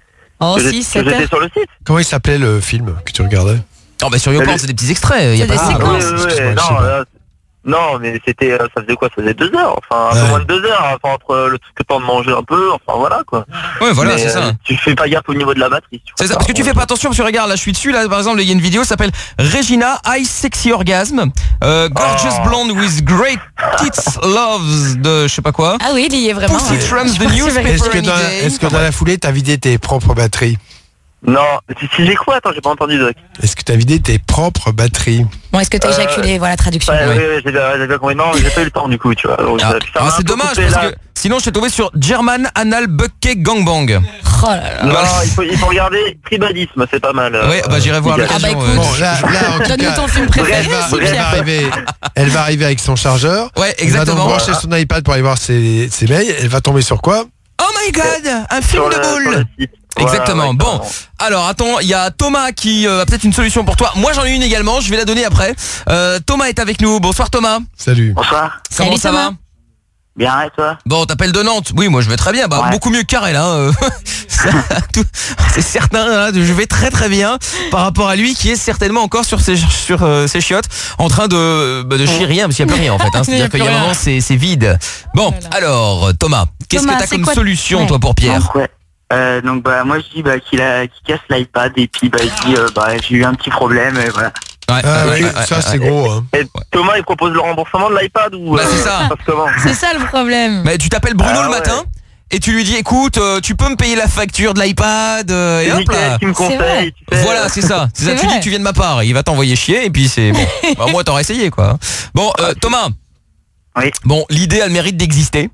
Speaker 7: Oh
Speaker 8: que
Speaker 7: si,
Speaker 8: j'ai-
Speaker 7: sept
Speaker 8: que j'étais
Speaker 7: heures.
Speaker 8: sur le site.
Speaker 6: Comment il s'appelait le film que tu regardais?
Speaker 5: Non, bah sur YouPorn, c'est des petits extraits. Y a
Speaker 7: C'est
Speaker 5: pas
Speaker 7: des
Speaker 5: de-
Speaker 6: Ah,
Speaker 7: séquences.
Speaker 6: ouais,
Speaker 8: Oui, oui, oui,
Speaker 6: excuse-moi, je sais
Speaker 8: non,
Speaker 6: pas.
Speaker 8: là, non, mais c'était, euh, ça faisait quoi? Ça faisait deux heures, enfin, un
Speaker 6: Ouais.
Speaker 8: peu moins de deux heures, enfin, entre le truc que temps de manger un peu, enfin, voilà, quoi.
Speaker 5: Ouais, voilà,
Speaker 8: Mais,
Speaker 5: c'est ça.
Speaker 8: euh, Tu fais pas gaffe au niveau de la batterie. tu
Speaker 5: C'est
Speaker 8: vois.
Speaker 5: ça, parce que tu fais pas attention, parce que regarde, là je suis dessus, là par exemple, il y a une vidéo qui s'appelle Regina Ice Sexy Orgasm, euh, Gorgeous
Speaker 8: Oh.
Speaker 5: Blonde with Great Tits Loves de je sais pas quoi.
Speaker 7: Ah oui, il y est vraiment.
Speaker 5: Pussy
Speaker 7: Ouais.
Speaker 5: Trumps
Speaker 7: Je
Speaker 5: the
Speaker 7: pense que
Speaker 5: Newspaper
Speaker 6: Est-ce que
Speaker 5: Any
Speaker 6: dans,
Speaker 5: Day.
Speaker 6: est-ce que dans la foulée, t'as vidé tes propres batteries?
Speaker 8: Non, si, si j'ai quoi? Attends, j'ai pas entendu, Doc.
Speaker 6: Est-ce que t'as vidé tes propres batteries?
Speaker 7: Bon, est-ce que t'as
Speaker 8: Euh,
Speaker 7: éjaculé? Voilà, traduction.
Speaker 8: Ouais,
Speaker 5: Ouais.
Speaker 8: oui, oui, j'ai bien, j'ai bien compris. Non, mais j'ai pas eu le temps, du coup, tu vois. Donc,
Speaker 5: Ah,
Speaker 8: euh, ça
Speaker 5: ah,
Speaker 8: m'a un
Speaker 5: c'est
Speaker 8: peu
Speaker 5: dommage
Speaker 8: coupé,
Speaker 5: parce
Speaker 8: là.
Speaker 5: que sinon je t'ai tombé sur German Anal Bucket Gangbang.
Speaker 7: Oh là là.
Speaker 8: Non,
Speaker 5: Voilà.
Speaker 8: il faut, il faut regarder Tribalisme, c'est pas mal. euh,
Speaker 5: Ouais, bah j'irai voir
Speaker 8: nickel.
Speaker 7: Ah bah
Speaker 5: l'occasion.
Speaker 7: écoute.
Speaker 5: euh,
Speaker 6: Bon, là, là, en tout
Speaker 7: Donne-nous
Speaker 6: cas,
Speaker 7: ton film
Speaker 6: elle
Speaker 7: préféré,
Speaker 6: va,
Speaker 7: si
Speaker 6: elle va
Speaker 7: Pierre.
Speaker 6: arriver, elle va arriver avec son chargeur.
Speaker 5: Ouais,
Speaker 6: Elle va donc
Speaker 5: exactement.
Speaker 6: brancher son iPad pour aller voir ses, ses mails. Elle va tomber sur quoi?
Speaker 5: Oh my god, un film
Speaker 8: Sur
Speaker 5: de
Speaker 8: le- sur
Speaker 5: boule.
Speaker 8: le site. Voilà,
Speaker 5: Exactement.
Speaker 8: ouais,
Speaker 5: Bon,
Speaker 8: carrément.
Speaker 5: alors attends, il y a Thomas qui euh, a peut-être une solution pour toi. Moi j'en ai une également, je vais la donner après. Euh, Thomas est avec nous. Bonsoir Thomas.
Speaker 6: Salut.
Speaker 8: Bonsoir.
Speaker 5: Comment
Speaker 7: Salut,
Speaker 5: ça
Speaker 7: Thomas.
Speaker 5: va?
Speaker 8: Bien, et toi?
Speaker 5: Bon, t'appelles de Nantes. Oui, moi je vais très bien. Bah
Speaker 8: Ouais.
Speaker 5: beaucoup mieux que Karel, hein. euh, ça, tout- c'est certain. Hein, je vais très très bien par rapport à lui qui est certainement encore sur ses sur euh, ses chiottes, en train de bah, de chier rien parce qu'il n'y a plus rien en fait. Hein.
Speaker 7: Il y a
Speaker 5: C'est-à-dire qu'il y a
Speaker 7: plus
Speaker 5: un
Speaker 7: rien.
Speaker 5: moment c'est c'est vide. Bon,
Speaker 7: Voilà.
Speaker 5: alors Thomas, qu'est-ce
Speaker 7: Thomas,
Speaker 5: que t'as
Speaker 7: c'est
Speaker 5: comme
Speaker 7: quoi-
Speaker 5: solution
Speaker 7: Ouais.
Speaker 5: toi pour Pierre?
Speaker 13: Donc, ouais. Euh, donc bah moi je dis bah qu'il a qu'il casse l'iPad et puis bah il dit euh, bah j'ai eu un petit problème et voilà.
Speaker 5: Ouais,
Speaker 6: Ah
Speaker 5: ouais,
Speaker 6: oui,
Speaker 5: ouais, ouais,
Speaker 6: ça
Speaker 5: ouais,
Speaker 6: c'est
Speaker 5: ouais.
Speaker 6: gros. Hein.
Speaker 8: Et Thomas, il propose le remboursement de l'iPad ou
Speaker 5: Bah, c'est ça.
Speaker 8: passe comment?
Speaker 7: C'est ça le problème.
Speaker 5: Mais tu t'appelles Bruno
Speaker 8: Ah,
Speaker 5: le
Speaker 8: ouais.
Speaker 5: matin et tu lui dis écoute, euh, tu peux me payer la facture de l'iPad euh, et
Speaker 8: C'est
Speaker 5: hop
Speaker 8: Mickaël
Speaker 5: là.
Speaker 8: qui me
Speaker 7: C'est vrai.
Speaker 8: conseille. tu sais.
Speaker 5: Voilà, c'est ça. C'est ça.
Speaker 7: C'est
Speaker 5: Tu
Speaker 7: vrai.
Speaker 5: dis, tu viens de ma part. Il va t'envoyer chier et puis c'est bon. Bah, moi, t'aurais essayé quoi. Bon, euh, Thomas.
Speaker 13: Oui.
Speaker 5: Bon, l'idée a le mérite d'exister.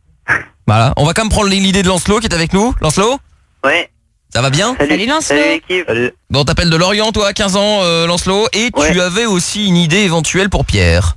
Speaker 5: Voilà. On va quand même prendre l'idée de Lancelot qui est avec nous. Lancelot,
Speaker 13: Ouais.
Speaker 5: ça va bien?
Speaker 7: Salut Lancelot.
Speaker 13: Salut l'équipe.
Speaker 8: Salut.
Speaker 5: Bon, t'appelles de Lorient, toi, à quinze ans, euh, Lancelot, et tu
Speaker 13: Ouais.
Speaker 5: avais aussi une idée éventuelle pour Pierre.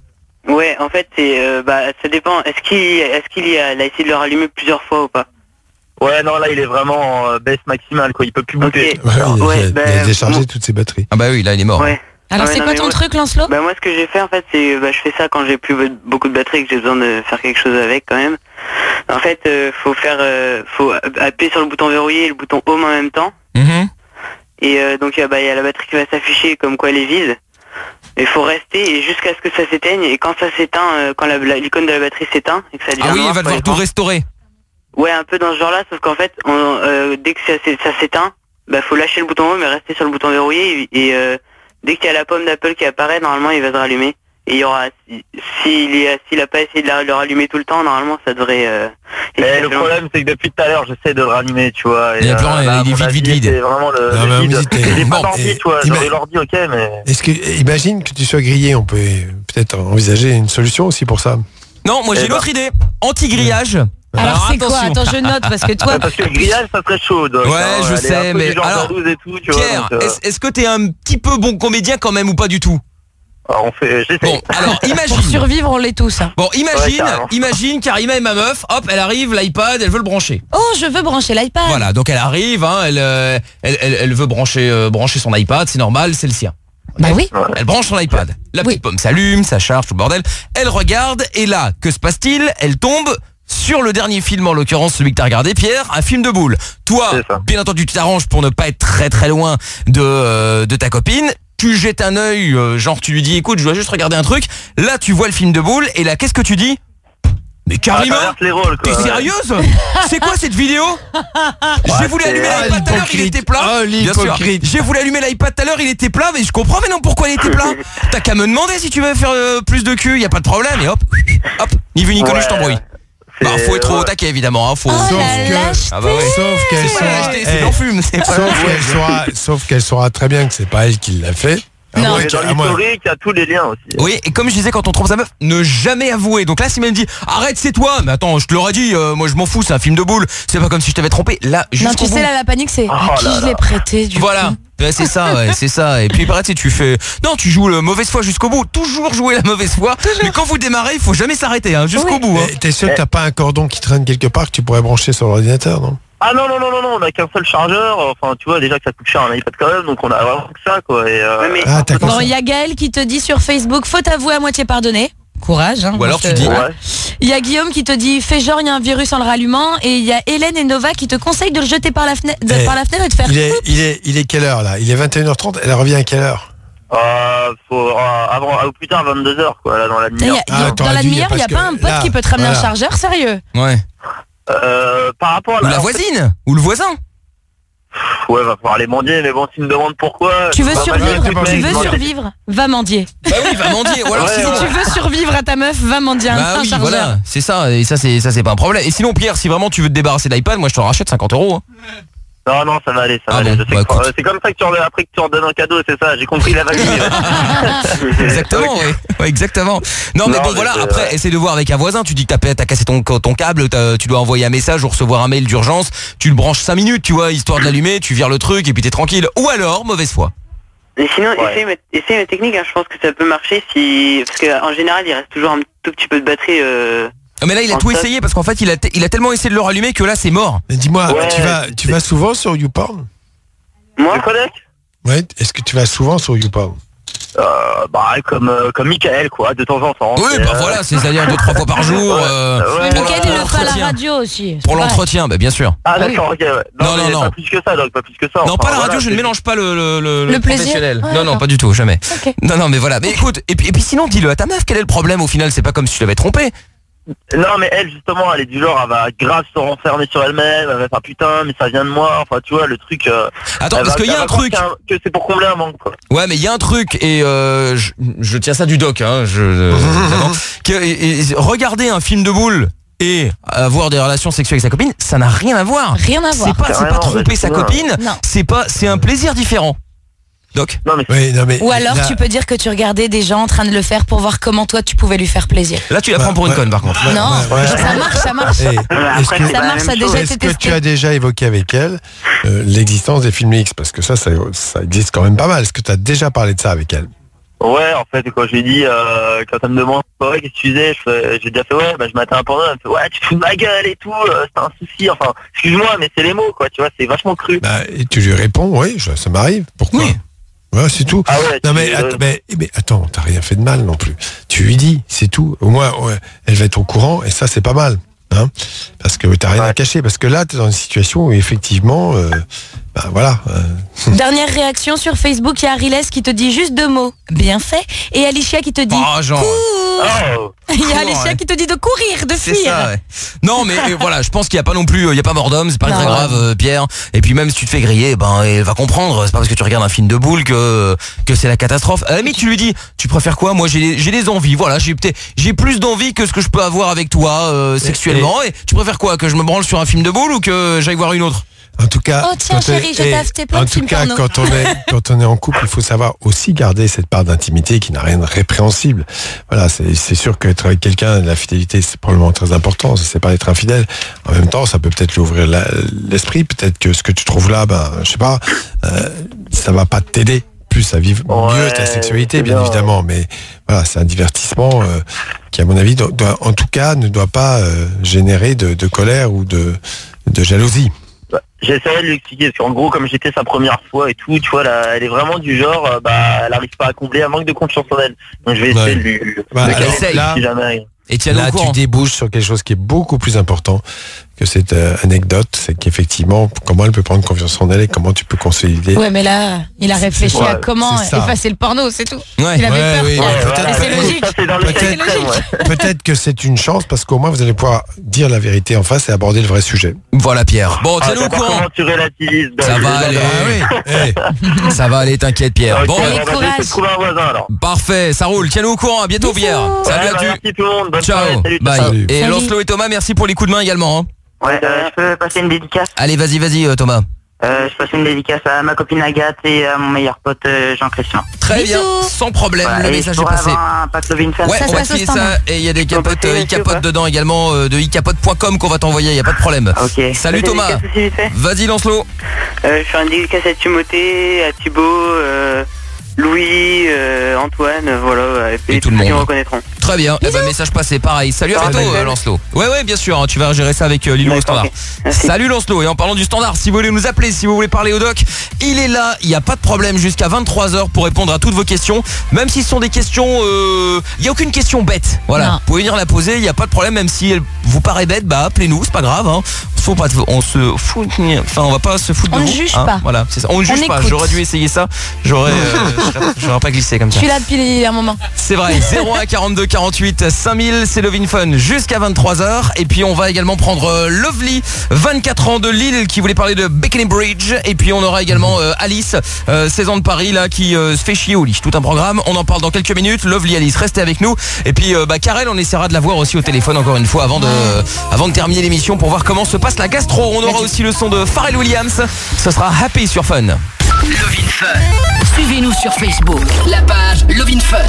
Speaker 13: Ouais, en fait, c'est, euh, bah, ça dépend. Est-ce qu'il, est-ce qu'il y a, il a essayé de le rallumer plusieurs fois ou pas?
Speaker 8: Ouais, non, là, il est vraiment en baisse maximale, quoi. Il peut plus bouger.
Speaker 13: Okay.
Speaker 6: Ouais, il, a,
Speaker 13: Ouais,
Speaker 6: il
Speaker 13: bah,
Speaker 6: a déchargé
Speaker 13: moi-
Speaker 6: toutes ses batteries.
Speaker 5: Ah bah oui, là il est mort.
Speaker 13: Ouais.
Speaker 7: Alors
Speaker 13: Ouais,
Speaker 7: c'est
Speaker 13: non,
Speaker 7: quoi
Speaker 13: mais
Speaker 7: ton
Speaker 13: moi-
Speaker 7: truc, Lancelot?
Speaker 13: Bah moi, ce que j'ai fait en fait, c'est, bah, je fais ça quand j'ai plus be- beaucoup de batterie et que j'ai besoin de faire quelque chose avec quand même. En fait, euh, faut faire, euh, faut appuyer sur le bouton verrouillé et le bouton home en même temps.
Speaker 5: Mhm.
Speaker 13: Et euh, donc il y, a, bah, il y a la batterie qui va s'afficher comme quoi elle est vide. Il faut rester et jusqu'à ce que ça s'éteigne. Et quand ça s'éteint, euh, quand la, la- l'icône de la batterie s'éteint et que ça devient
Speaker 5: Ah oui,
Speaker 13: noir,
Speaker 5: il va
Speaker 13: par
Speaker 5: devoir tout
Speaker 13: exemple.
Speaker 5: restaurer.
Speaker 13: Ouais, un peu dans ce genre-là, sauf qu'en fait, on, euh, dès que ça, s'é- ça s'éteint, bah faut lâcher le bouton home et rester sur le bouton verrouillé. Et, et, euh, dès qu'il y a la pomme d'Apple qui apparaît, normalement il va se rallumer. Et il y aura, si- s'il y a, s'il a pas essayé de la- le rallumer tout le temps, normalement ça devrait. Euh, et
Speaker 8: Mais
Speaker 13: ça
Speaker 8: le
Speaker 13: fait
Speaker 8: problème, c'est que depuis tout à l'heure, j'essaie de le ranimer, tu vois.
Speaker 5: Il y a plus rien,
Speaker 8: là, à
Speaker 5: il est
Speaker 8: mon
Speaker 5: vide,
Speaker 8: avis,
Speaker 5: vide, vide.
Speaker 8: C'est vraiment le,
Speaker 6: Non,
Speaker 8: le
Speaker 6: mais
Speaker 8: vide.
Speaker 6: vous dites-
Speaker 8: J'ai pas
Speaker 6: bon,
Speaker 8: d'ordi,
Speaker 6: et-
Speaker 8: tu vois.
Speaker 6: ima-
Speaker 8: J'aurais l'ordi, ok, mais.
Speaker 6: Est-ce que, imagine que tu sois grillé, on peut peut-être envisager une solution aussi pour ça.
Speaker 5: Non, moi j'ai
Speaker 8: Eh
Speaker 5: une
Speaker 8: ben.
Speaker 5: autre idée. Anti-grillage.
Speaker 7: Alors c'est quoi?
Speaker 5: attention.
Speaker 7: Attends, je note parce que toi.
Speaker 8: Ouais, parce que le grillage, ça serait chaud. donc,
Speaker 5: Ouais,
Speaker 8: hein,
Speaker 5: je
Speaker 8: elle est
Speaker 5: sais,
Speaker 8: un peu
Speaker 5: mais
Speaker 8: du genre
Speaker 5: alors,
Speaker 8: jalouse et tout, tu vois,
Speaker 5: Pierre,
Speaker 8: donc, euh,
Speaker 5: est-ce est-ce que t'es un petit peu bon comédien quand même ou pas du tout?
Speaker 8: alors, on fait. J'essaie.
Speaker 5: Bon, alors
Speaker 7: Pour
Speaker 5: imagine.
Speaker 7: survivre, on l'est tous. hein.
Speaker 5: Bon, imagine,
Speaker 8: Ouais, carrément.
Speaker 5: imagine Karima et ma meuf, hop, elle arrive, l'iPad, elle veut le brancher.
Speaker 7: Oh, je veux brancher l'iPad.
Speaker 5: Voilà, donc elle arrive, hein, elle, euh, elle, elle, elle veut brancher, euh, brancher son iPad, c'est normal, c'est le sien.
Speaker 7: Bah oui.
Speaker 5: Elle branche son iPad. La petite pomme s'allume, ça charge, tout le bordel. Elle regarde, et là, que se passe-t-il? Elle tombe sur le dernier film, en l'occurrence celui que t'as regardé, Pierre, un film de boule. Toi, bien entendu, tu t'arranges pour ne pas être très très loin de, euh, de ta copine. Tu jettes un œil, euh, genre tu lui dis, écoute, je dois juste regarder un truc. Là, tu vois le film de boule, et là, qu'est-ce que tu dis? Mais Karima,
Speaker 8: Ah, t'inverses les rôles,
Speaker 5: t'es
Speaker 8: quoi, ouais.
Speaker 5: sérieuse? C'est quoi cette vidéo? J'ai voulu
Speaker 8: c'est-
Speaker 5: allumer
Speaker 8: Ah,
Speaker 5: l'iPad tout à l'heure, il était plat.
Speaker 6: Ah,
Speaker 5: Bien sûr.
Speaker 6: l'hypocrite.
Speaker 5: J'ai voulu allumer l'iPad tout à l'heure, il était plat, mais je comprends maintenant pourquoi il était plat. T'as qu'à me demander si tu veux faire euh, plus de cul, y a pas de problème, et hop, hop, ni vu ni connu,
Speaker 8: Ouais,
Speaker 5: je t'embrouille.
Speaker 8: c'est-
Speaker 5: Bah, faut être au
Speaker 8: ouais.
Speaker 5: taquet évidemment, hein, faut.
Speaker 7: Oh
Speaker 6: Sauf
Speaker 7: la
Speaker 6: que-
Speaker 7: lâcheté.
Speaker 5: Ah bah ouais.
Speaker 6: Sauf qu'elle
Speaker 5: C'est pas
Speaker 6: saura,
Speaker 5: l'acheter, c'est
Speaker 6: eh,
Speaker 5: de l'enfume, c'est pas-
Speaker 6: sauf qu'elle saura, sauf qu'elle saura très bien que c'est pas elle qui l'a fait. À
Speaker 7: Non.
Speaker 6: moins
Speaker 8: Mais
Speaker 6: qu'elle-
Speaker 8: dans
Speaker 6: à moins-
Speaker 8: l'historique, il y a tous les liens aussi.
Speaker 5: Oui, et comme je disais quand on trompe sa meuf, ne jamais avouer. Donc là, si elle me dit arrête, c'est toi, mais attends, je te l'aurais dit, euh, moi je m'en fous, c'est un film de boule. C'est pas comme si je t'avais trompé. Là,
Speaker 7: Non,
Speaker 5: jusqu'au
Speaker 7: tu sais,
Speaker 5: bout.
Speaker 7: là, la panique, c'est à
Speaker 8: Oh
Speaker 7: qui
Speaker 8: là
Speaker 7: je
Speaker 8: là.
Speaker 7: l'ai prêté du
Speaker 5: Voilà.
Speaker 7: coup.
Speaker 5: Ouais, c'est ça, ouais, c'est ça. Et puis pareil, tu sais, tu fais. Non, tu joues la mauvaise foi jusqu'au bout. Toujours jouer la mauvaise foi. Mais quand vous démarrez, il faut jamais s'arrêter, hein, jusqu'au
Speaker 7: Oui.
Speaker 5: bout. Hein.
Speaker 6: Mais T'es sûr que t'as pas un cordon qui traîne quelque part que tu pourrais brancher sur l'ordinateur, non?
Speaker 8: Ah non, non, non, non, non, on a qu'un seul chargeur. Enfin, tu vois, déjà que ça coûte cher un iPad quand même, donc on a vraiment que ça, quoi. Et, euh,
Speaker 13: Ouais, mais-
Speaker 6: Ah, t'as
Speaker 7: Bon,
Speaker 6: compris.
Speaker 7: il y a Gaël qui te dit sur Facebook, faut t'avouer à moitié pardonner. Courage. Hein,
Speaker 5: Ou alors
Speaker 7: moi,
Speaker 5: tu
Speaker 7: je-
Speaker 5: dis-
Speaker 8: ouais.
Speaker 7: Il y a Guillaume qui te dit, fais genre, il y a un virus en le rallumant. Et il y a Hélène et Nova qui te conseillent de le jeter par la fenêtre, de-
Speaker 6: Eh,
Speaker 7: par la fenêtre et de faire.
Speaker 6: Il est, il est, il est quelle heure là? Il est vingt et une heures trente, elle revient à quelle heure?
Speaker 8: Euh, faut, euh, avant, au plus tard, vingt-deux heures, quoi, là, dans la
Speaker 7: Il y
Speaker 8: demi-heure.
Speaker 7: a- il y a-
Speaker 6: Ah,
Speaker 7: dans
Speaker 6: t'aurais
Speaker 7: la
Speaker 6: dû,
Speaker 7: demi-heure, il n'y a
Speaker 6: parce
Speaker 7: pas un
Speaker 6: que
Speaker 7: pote
Speaker 6: là,
Speaker 7: qui peut te ramener
Speaker 6: voilà.
Speaker 7: un chargeur, sérieux?
Speaker 5: Ouais.
Speaker 8: Euh, par rapport à
Speaker 5: Ou la voisine, ou le voisin.
Speaker 8: Ouais, va falloir aller mendier, mais bon, s'il me demande pourquoi.
Speaker 7: Tu veux
Speaker 8: c'est pas mal,
Speaker 7: survivre?
Speaker 8: c'est pas
Speaker 7: Tu
Speaker 8: mal.
Speaker 7: veux survivre? Va mendier.
Speaker 5: Bah oui, va mendier. Ou alors
Speaker 8: Ouais,
Speaker 5: sinon.
Speaker 7: Si tu veux survivre à ta meuf, va mendier un,
Speaker 5: Bah
Speaker 7: un
Speaker 5: oui,
Speaker 7: chargeur.
Speaker 5: voilà, c'est ça, et ça c'est ça c'est pas un problème. Et sinon Pierre, si vraiment tu veux te débarrasser de l'iPad, moi je te le rachète cinquante euros. Hein.
Speaker 8: Non, non, ça va aller, ça
Speaker 5: Ah
Speaker 8: va aller.
Speaker 5: bon,
Speaker 8: Je sais
Speaker 5: bah
Speaker 8: que-
Speaker 5: écoute.
Speaker 8: euh, c'est comme ça que tu en, après que tu en donnes un cadeau, c'est ça, j'ai compris la vague.
Speaker 5: Exactement, oui. Ouais, exactement. Non, mais
Speaker 8: Non,
Speaker 5: bon
Speaker 8: mais
Speaker 5: voilà,
Speaker 8: c'est-
Speaker 5: après
Speaker 8: ouais.
Speaker 5: essaie de voir avec un voisin, tu dis que t'as t'as cassé ton, ton câble, t'as- tu dois envoyer un message ou recevoir un mail d'urgence, tu le branches cinq minutes, tu vois, histoire de l'allumer, tu vires le truc et puis t'es tranquille. Ou alors, mauvaise foi.
Speaker 13: Et sinon,
Speaker 8: Ouais.
Speaker 13: essaye, ma- essaye ma technique, hein, je pense que ça peut marcher si. Parce qu'en général, il reste toujours un tout petit peu de batterie. Euh...
Speaker 5: Ah, mais là il a
Speaker 13: En
Speaker 5: tout
Speaker 13: fait-
Speaker 5: essayé parce qu'en fait il a, t- il a tellement essayé de le rallumer que là c'est mort.
Speaker 6: Mais dis-moi,
Speaker 8: Ouais,
Speaker 6: tu vas, tu
Speaker 8: c'est-
Speaker 6: vas souvent sur YouPorn?
Speaker 13: Moi
Speaker 8: Tu connais
Speaker 6: Ouais. Est-ce que tu vas souvent sur YouPorn?
Speaker 8: euh, Bah, comme, euh, comme Michael, quoi, de temps en temps.
Speaker 5: Oui,
Speaker 8: c'est,
Speaker 5: bah
Speaker 8: euh,
Speaker 5: voilà, c'est-à-dire deux trois fois par jour.
Speaker 8: Ouais,
Speaker 5: euh,
Speaker 8: ouais.
Speaker 5: pour
Speaker 7: Mickaël,
Speaker 5: le-
Speaker 7: il le fait à la
Speaker 5: l'entretien.
Speaker 7: radio aussi.
Speaker 5: Pour
Speaker 7: Ouais.
Speaker 5: l'entretien, bah bien sûr.
Speaker 8: Ah, d'accord, ok, ouais.
Speaker 5: Non, non,
Speaker 8: mais
Speaker 5: non.
Speaker 8: Pas plus que ça, donc pas plus que ça.
Speaker 5: Non,
Speaker 8: enfin,
Speaker 5: pas la
Speaker 8: voilà,
Speaker 5: radio, je ne
Speaker 8: c'est-
Speaker 5: mélange pas le, le, le,
Speaker 7: Le plaisir.
Speaker 5: professionnel.
Speaker 7: Ouais,
Speaker 5: non, non,
Speaker 7: d'accord.
Speaker 5: pas du tout, jamais.
Speaker 7: Ok.
Speaker 5: Non, non, mais voilà. Mais écoute, et puis, et puis sinon, dis-le à ta meuf, quel est le problème au final? C'est pas comme si tu l'avais trompé.
Speaker 8: Non, mais elle, justement, elle est du genre, elle va grave se renfermer sur elle-même, elle va faire putain, mais ça vient de moi, enfin, tu vois, le truc. euh,
Speaker 5: Attends,
Speaker 8: elle
Speaker 5: parce
Speaker 8: va-
Speaker 5: qu'il y a
Speaker 8: elle
Speaker 5: un
Speaker 8: va croire
Speaker 5: truc.
Speaker 8: qu'il y a un- Que c'est pour combler un manque, quoi.
Speaker 5: Ouais, mais il y a un truc, et euh, je, je tiens ça du doc, hein, je, euh, évidemment, que, et- et regarder un film de boule et avoir des relations sexuelles avec sa copine, ça n'a rien à voir.
Speaker 7: Rien à voir.
Speaker 5: C'est pas, c'est pas
Speaker 8: Carrément,
Speaker 5: tromper
Speaker 8: mais
Speaker 5: sa
Speaker 8: c'est
Speaker 5: copine,
Speaker 7: Non.
Speaker 5: c'est pas, c'est un plaisir différent. Doc.
Speaker 8: Non, mais
Speaker 6: Oui, non, mais
Speaker 7: Ou alors
Speaker 6: là-
Speaker 7: tu peux dire que tu regardais des gens en train de le faire pour voir comment toi tu pouvais lui faire plaisir.
Speaker 5: Là, tu la prends pour une
Speaker 6: Ouais.
Speaker 5: conne, par contre.
Speaker 6: Ouais,
Speaker 7: Non,
Speaker 6: ouais, ouais.
Speaker 7: ça marche, ça marche.
Speaker 6: Eh, est-ce
Speaker 8: après,
Speaker 6: que,
Speaker 8: c'est
Speaker 7: Ça
Speaker 8: pas la
Speaker 7: marche,
Speaker 8: même
Speaker 7: ça a
Speaker 8: chose.
Speaker 7: déjà
Speaker 6: est-ce
Speaker 7: été
Speaker 6: que tu
Speaker 7: testé.
Speaker 6: as déjà évoqué avec elle euh, l'existence des films X? Parce que ça, ça, ça existe quand même pas mal. Est-ce que tu as déjà parlé de ça avec elle?
Speaker 8: Ouais, en fait, quand j'ai dit, euh, quand elle me demande, ouais, qu'est-ce que tu faisais, je fais- j'ai déjà fait, ouais, bah, je m'attends un porno, elle me fait, ouais, tu te fous de ma gueule et tout, euh, c'est un souci, enfin, excuse-moi, mais c'est les mots, quoi, tu vois, c'est vachement cru.
Speaker 6: Bah, et tu lui réponds, oui, je- ça m'arrive. Pourquoi
Speaker 5: Oui.
Speaker 6: Ouais, c'est tout.
Speaker 8: Ah ouais,
Speaker 6: non
Speaker 8: tu-
Speaker 6: mais,
Speaker 8: euh,
Speaker 6: att- mais, mais attends, t'as rien fait de mal non plus. Tu lui dis, c'est tout. Au moins, ouais, elle va être au courant et ça c'est pas mal, hein, parce que t'as rien à cacher. Parce que là, t'es dans une situation où effectivement, euh, bah voilà. euh,
Speaker 7: Dernière réaction sur Facebook, il y a Ariles qui te dit juste deux mots. Bien fait. Et Alicia qui te dit
Speaker 5: Oh, genre.
Speaker 7: cours.
Speaker 8: Oh.
Speaker 7: Il y a
Speaker 5: Cours,
Speaker 7: Alicia
Speaker 5: ouais.
Speaker 7: qui te dit de courir, de
Speaker 5: C'est
Speaker 7: fuir.
Speaker 5: ça, ouais. Non, mais euh, voilà, je pense qu'il n'y a pas non plus, il y a pas mort d'homme, c'est pas
Speaker 7: Non.
Speaker 5: très grave, euh, Pierre. Et puis même si tu te fais griller, ben, elle va comprendre. C'est pas parce que tu regardes un film de boule que que c'est la catastrophe. À la limite, tu lui dis, tu préfères quoi? Moi, j'ai j'ai des envies. Voilà, j'ai peut-être, j'ai plus d'envie que ce que je peux avoir avec toi euh, sexuellement. Et tu préfères quoi? Que je me branle sur un film de boule ou que j'aille voir une autre?
Speaker 6: En tout cas,
Speaker 7: Oh, tiens,
Speaker 6: quand
Speaker 7: chérie,
Speaker 6: on-
Speaker 7: je
Speaker 6: et
Speaker 7: t'ai acheté plein
Speaker 6: en
Speaker 7: de
Speaker 6: tout
Speaker 7: films
Speaker 6: cas,
Speaker 7: porno.
Speaker 6: quand on est quand on est en couple, il faut savoir aussi garder cette part d'intimité qui n'a rien de répréhensible. Voilà, c'est c'est sûr qu'être avec quelqu'un, la fidélité, c'est probablement très important. Ça, c'est pas être infidèle. En même temps, ça peut peut-être lui ouvrir la- l'esprit. Peut-être que ce que tu trouves là, ben, je sais pas, euh, ça va pas t'aider plus à vivre
Speaker 8: Ouais,
Speaker 6: mieux ta sexualité,
Speaker 8: c'est
Speaker 6: bien
Speaker 8: bien.
Speaker 6: évidemment. Mais voilà, c'est un divertissement euh, qui, à mon avis, doit- doit- en tout cas, ne doit pas euh, générer de, de colère ou de de jalousie.
Speaker 8: Bah, j'essaierai de lui expliquer, parce qu'en gros, comme j'étais sa première fois et tout, tu vois, là, elle est vraiment du genre, euh, bah, elle arrive pas à combler, elle manque de confiance en elle. Donc je vais essayer
Speaker 6: Ouais.
Speaker 8: de lui,
Speaker 6: Bah,
Speaker 8: de
Speaker 6: alors,
Speaker 8: caler
Speaker 6: là-
Speaker 8: si jamais.
Speaker 5: Et tiens
Speaker 6: Là,
Speaker 5: au courant.
Speaker 6: tu débouches sur quelque chose qui est beaucoup plus important que cette euh, anecdote, c'est qu'effectivement, comment elle peut prendre confiance en elle et comment tu peux consolider.
Speaker 7: Ouais, mais là, il a réfléchi
Speaker 6: Ouais,
Speaker 7: à comment
Speaker 6: c'est ça.
Speaker 7: effacer le porno, c'est tout.
Speaker 5: Ouais.
Speaker 7: Il avait
Speaker 6: Ouais,
Speaker 7: peur.
Speaker 6: oui,
Speaker 7: quoi.
Speaker 6: ouais,
Speaker 7: Et
Speaker 6: peut-être-
Speaker 7: c'est logique.
Speaker 8: Ça, c'est dans le
Speaker 6: Peut-être-
Speaker 8: cas extrême, ouais.
Speaker 6: Peut-être que c'est une chance parce qu'au moins vous allez pouvoir dire la vérité en face et aborder le vrai sujet.
Speaker 5: Voilà, Pierre. Bon,
Speaker 8: Ah,
Speaker 5: tiens-nous au
Speaker 8: d'accord,
Speaker 5: courant.
Speaker 8: comment tu relativises.
Speaker 5: Ça va aller.
Speaker 6: Eh,
Speaker 5: Ça va aller, t'inquiète, Pierre.
Speaker 8: Ok,
Speaker 5: Bon,
Speaker 8: on
Speaker 7: Allez,
Speaker 8: va essayer
Speaker 7: courage.
Speaker 8: de trouver un voisin alors.
Speaker 5: parfait, ça roule. Tiens-nous au courant. À bientôt,
Speaker 7: Bisous.
Speaker 5: Pierre. Salut
Speaker 8: Ouais,
Speaker 5: à
Speaker 8: bah,
Speaker 5: tu.
Speaker 8: merci tout le monde. Bonne
Speaker 5: Ciao.
Speaker 8: soirée. Salut,
Speaker 5: Bye.
Speaker 6: Salut.
Speaker 5: Et
Speaker 7: Salut.
Speaker 5: Lancelot et Thomas, merci pour les coups de main également. hein.
Speaker 13: Ouais, euh, je peux passer une dédicace.
Speaker 5: Allez, vas-y, vas-y, euh, Thomas.
Speaker 13: Euh, je passe une dédicace à ma copine Agathe et à mon meilleur pote euh, Jean-Christian.
Speaker 5: Très
Speaker 7: Bisous.
Speaker 5: bien, sans problème,
Speaker 13: Voilà,
Speaker 5: le
Speaker 13: et
Speaker 5: message
Speaker 13: je
Speaker 5: est
Speaker 13: pourrais
Speaker 5: passé.
Speaker 13: avoir un pack Lovin Fan.
Speaker 5: Ouais,
Speaker 7: Ça se
Speaker 5: on va
Speaker 7: passe au
Speaker 5: filer
Speaker 7: standard.
Speaker 5: ça et il y a des
Speaker 13: On peut
Speaker 5: capotes,
Speaker 13: payer
Speaker 5: euh,
Speaker 13: dessus,
Speaker 5: iCapote
Speaker 13: quoi.
Speaker 5: dedans également euh, de icapote point com qu'on va t'envoyer, il y a pas de problème.
Speaker 13: Ok.
Speaker 5: Salut
Speaker 13: Bah,
Speaker 5: Thomas.
Speaker 13: dédicace aussi, vite fait.
Speaker 5: Vas-y Lancelot.
Speaker 13: Euh, je fais une dédicace à Timothée, à Thibaut, euh, Louis, euh, Antoine, euh, voilà, et,
Speaker 5: Et tout le
Speaker 13: ceux qui me
Speaker 5: monde.
Speaker 13: reconnaîtront.
Speaker 5: Très bien, eh ben, message passé, pareil. Salut à
Speaker 13: Ça va,
Speaker 5: bientôt
Speaker 13: Michael
Speaker 5: euh, Lancelot. Ouais ouais bien sûr, hein, tu vas gérer ça avec euh, Lilo au
Speaker 13: D'accord,
Speaker 5: standard.
Speaker 13: ok. Merci.
Speaker 5: Salut Lancelot, et en parlant du standard, si vous voulez nous appeler, si vous voulez parler au doc, il est là, il n'y a pas de problème jusqu'à vingt-trois heures pour répondre à toutes vos questions. Même si ce sont des questions, euh, il n'y a aucune question bête. Voilà,
Speaker 7: Non.
Speaker 5: vous pouvez venir la poser, il n'y a pas de problème, même si elle vous paraît bête, bah appelez-nous, c'est pas grave. Hein. Faut pas, on se fout, enfin on va pas se foutre
Speaker 7: On
Speaker 5: de
Speaker 7: ne
Speaker 5: vous.
Speaker 7: juge
Speaker 5: hein.
Speaker 7: pas.
Speaker 5: Voilà, c'est ça. On ne
Speaker 7: On
Speaker 5: juge pas.
Speaker 7: écoute.
Speaker 5: J'aurais dû essayer ça. J'aurais, euh, j'aurais pas glissé comme
Speaker 7: Je
Speaker 5: ça.
Speaker 7: suis là depuis un moment.
Speaker 5: C'est vrai, zéro un quarante-deux quarante-huit cinq mille, c'est Lovin Fun jusqu'à vingt-trois heures. Et puis on va également prendre euh, Lovely, vingt-quatre ans de Lille, qui voulait parler de Bikini Bridge. Et puis on aura également euh, Alice, euh, seize ans de Paris, là, qui euh, se fait chier au lit. Tout un programme, on en parle dans quelques minutes. Lovely, Alice, restez avec nous. Et puis euh, bah, Karel, on essaiera de la voir aussi au téléphone encore une fois avant de, avant de terminer l'émission pour voir comment se passe la gastro. On aura aussi le son de Pharrell Williams. Ce sera Happy sur Fun.
Speaker 11: Lovin Fun. Suivez-nous sur Facebook, la page Lovin Fun.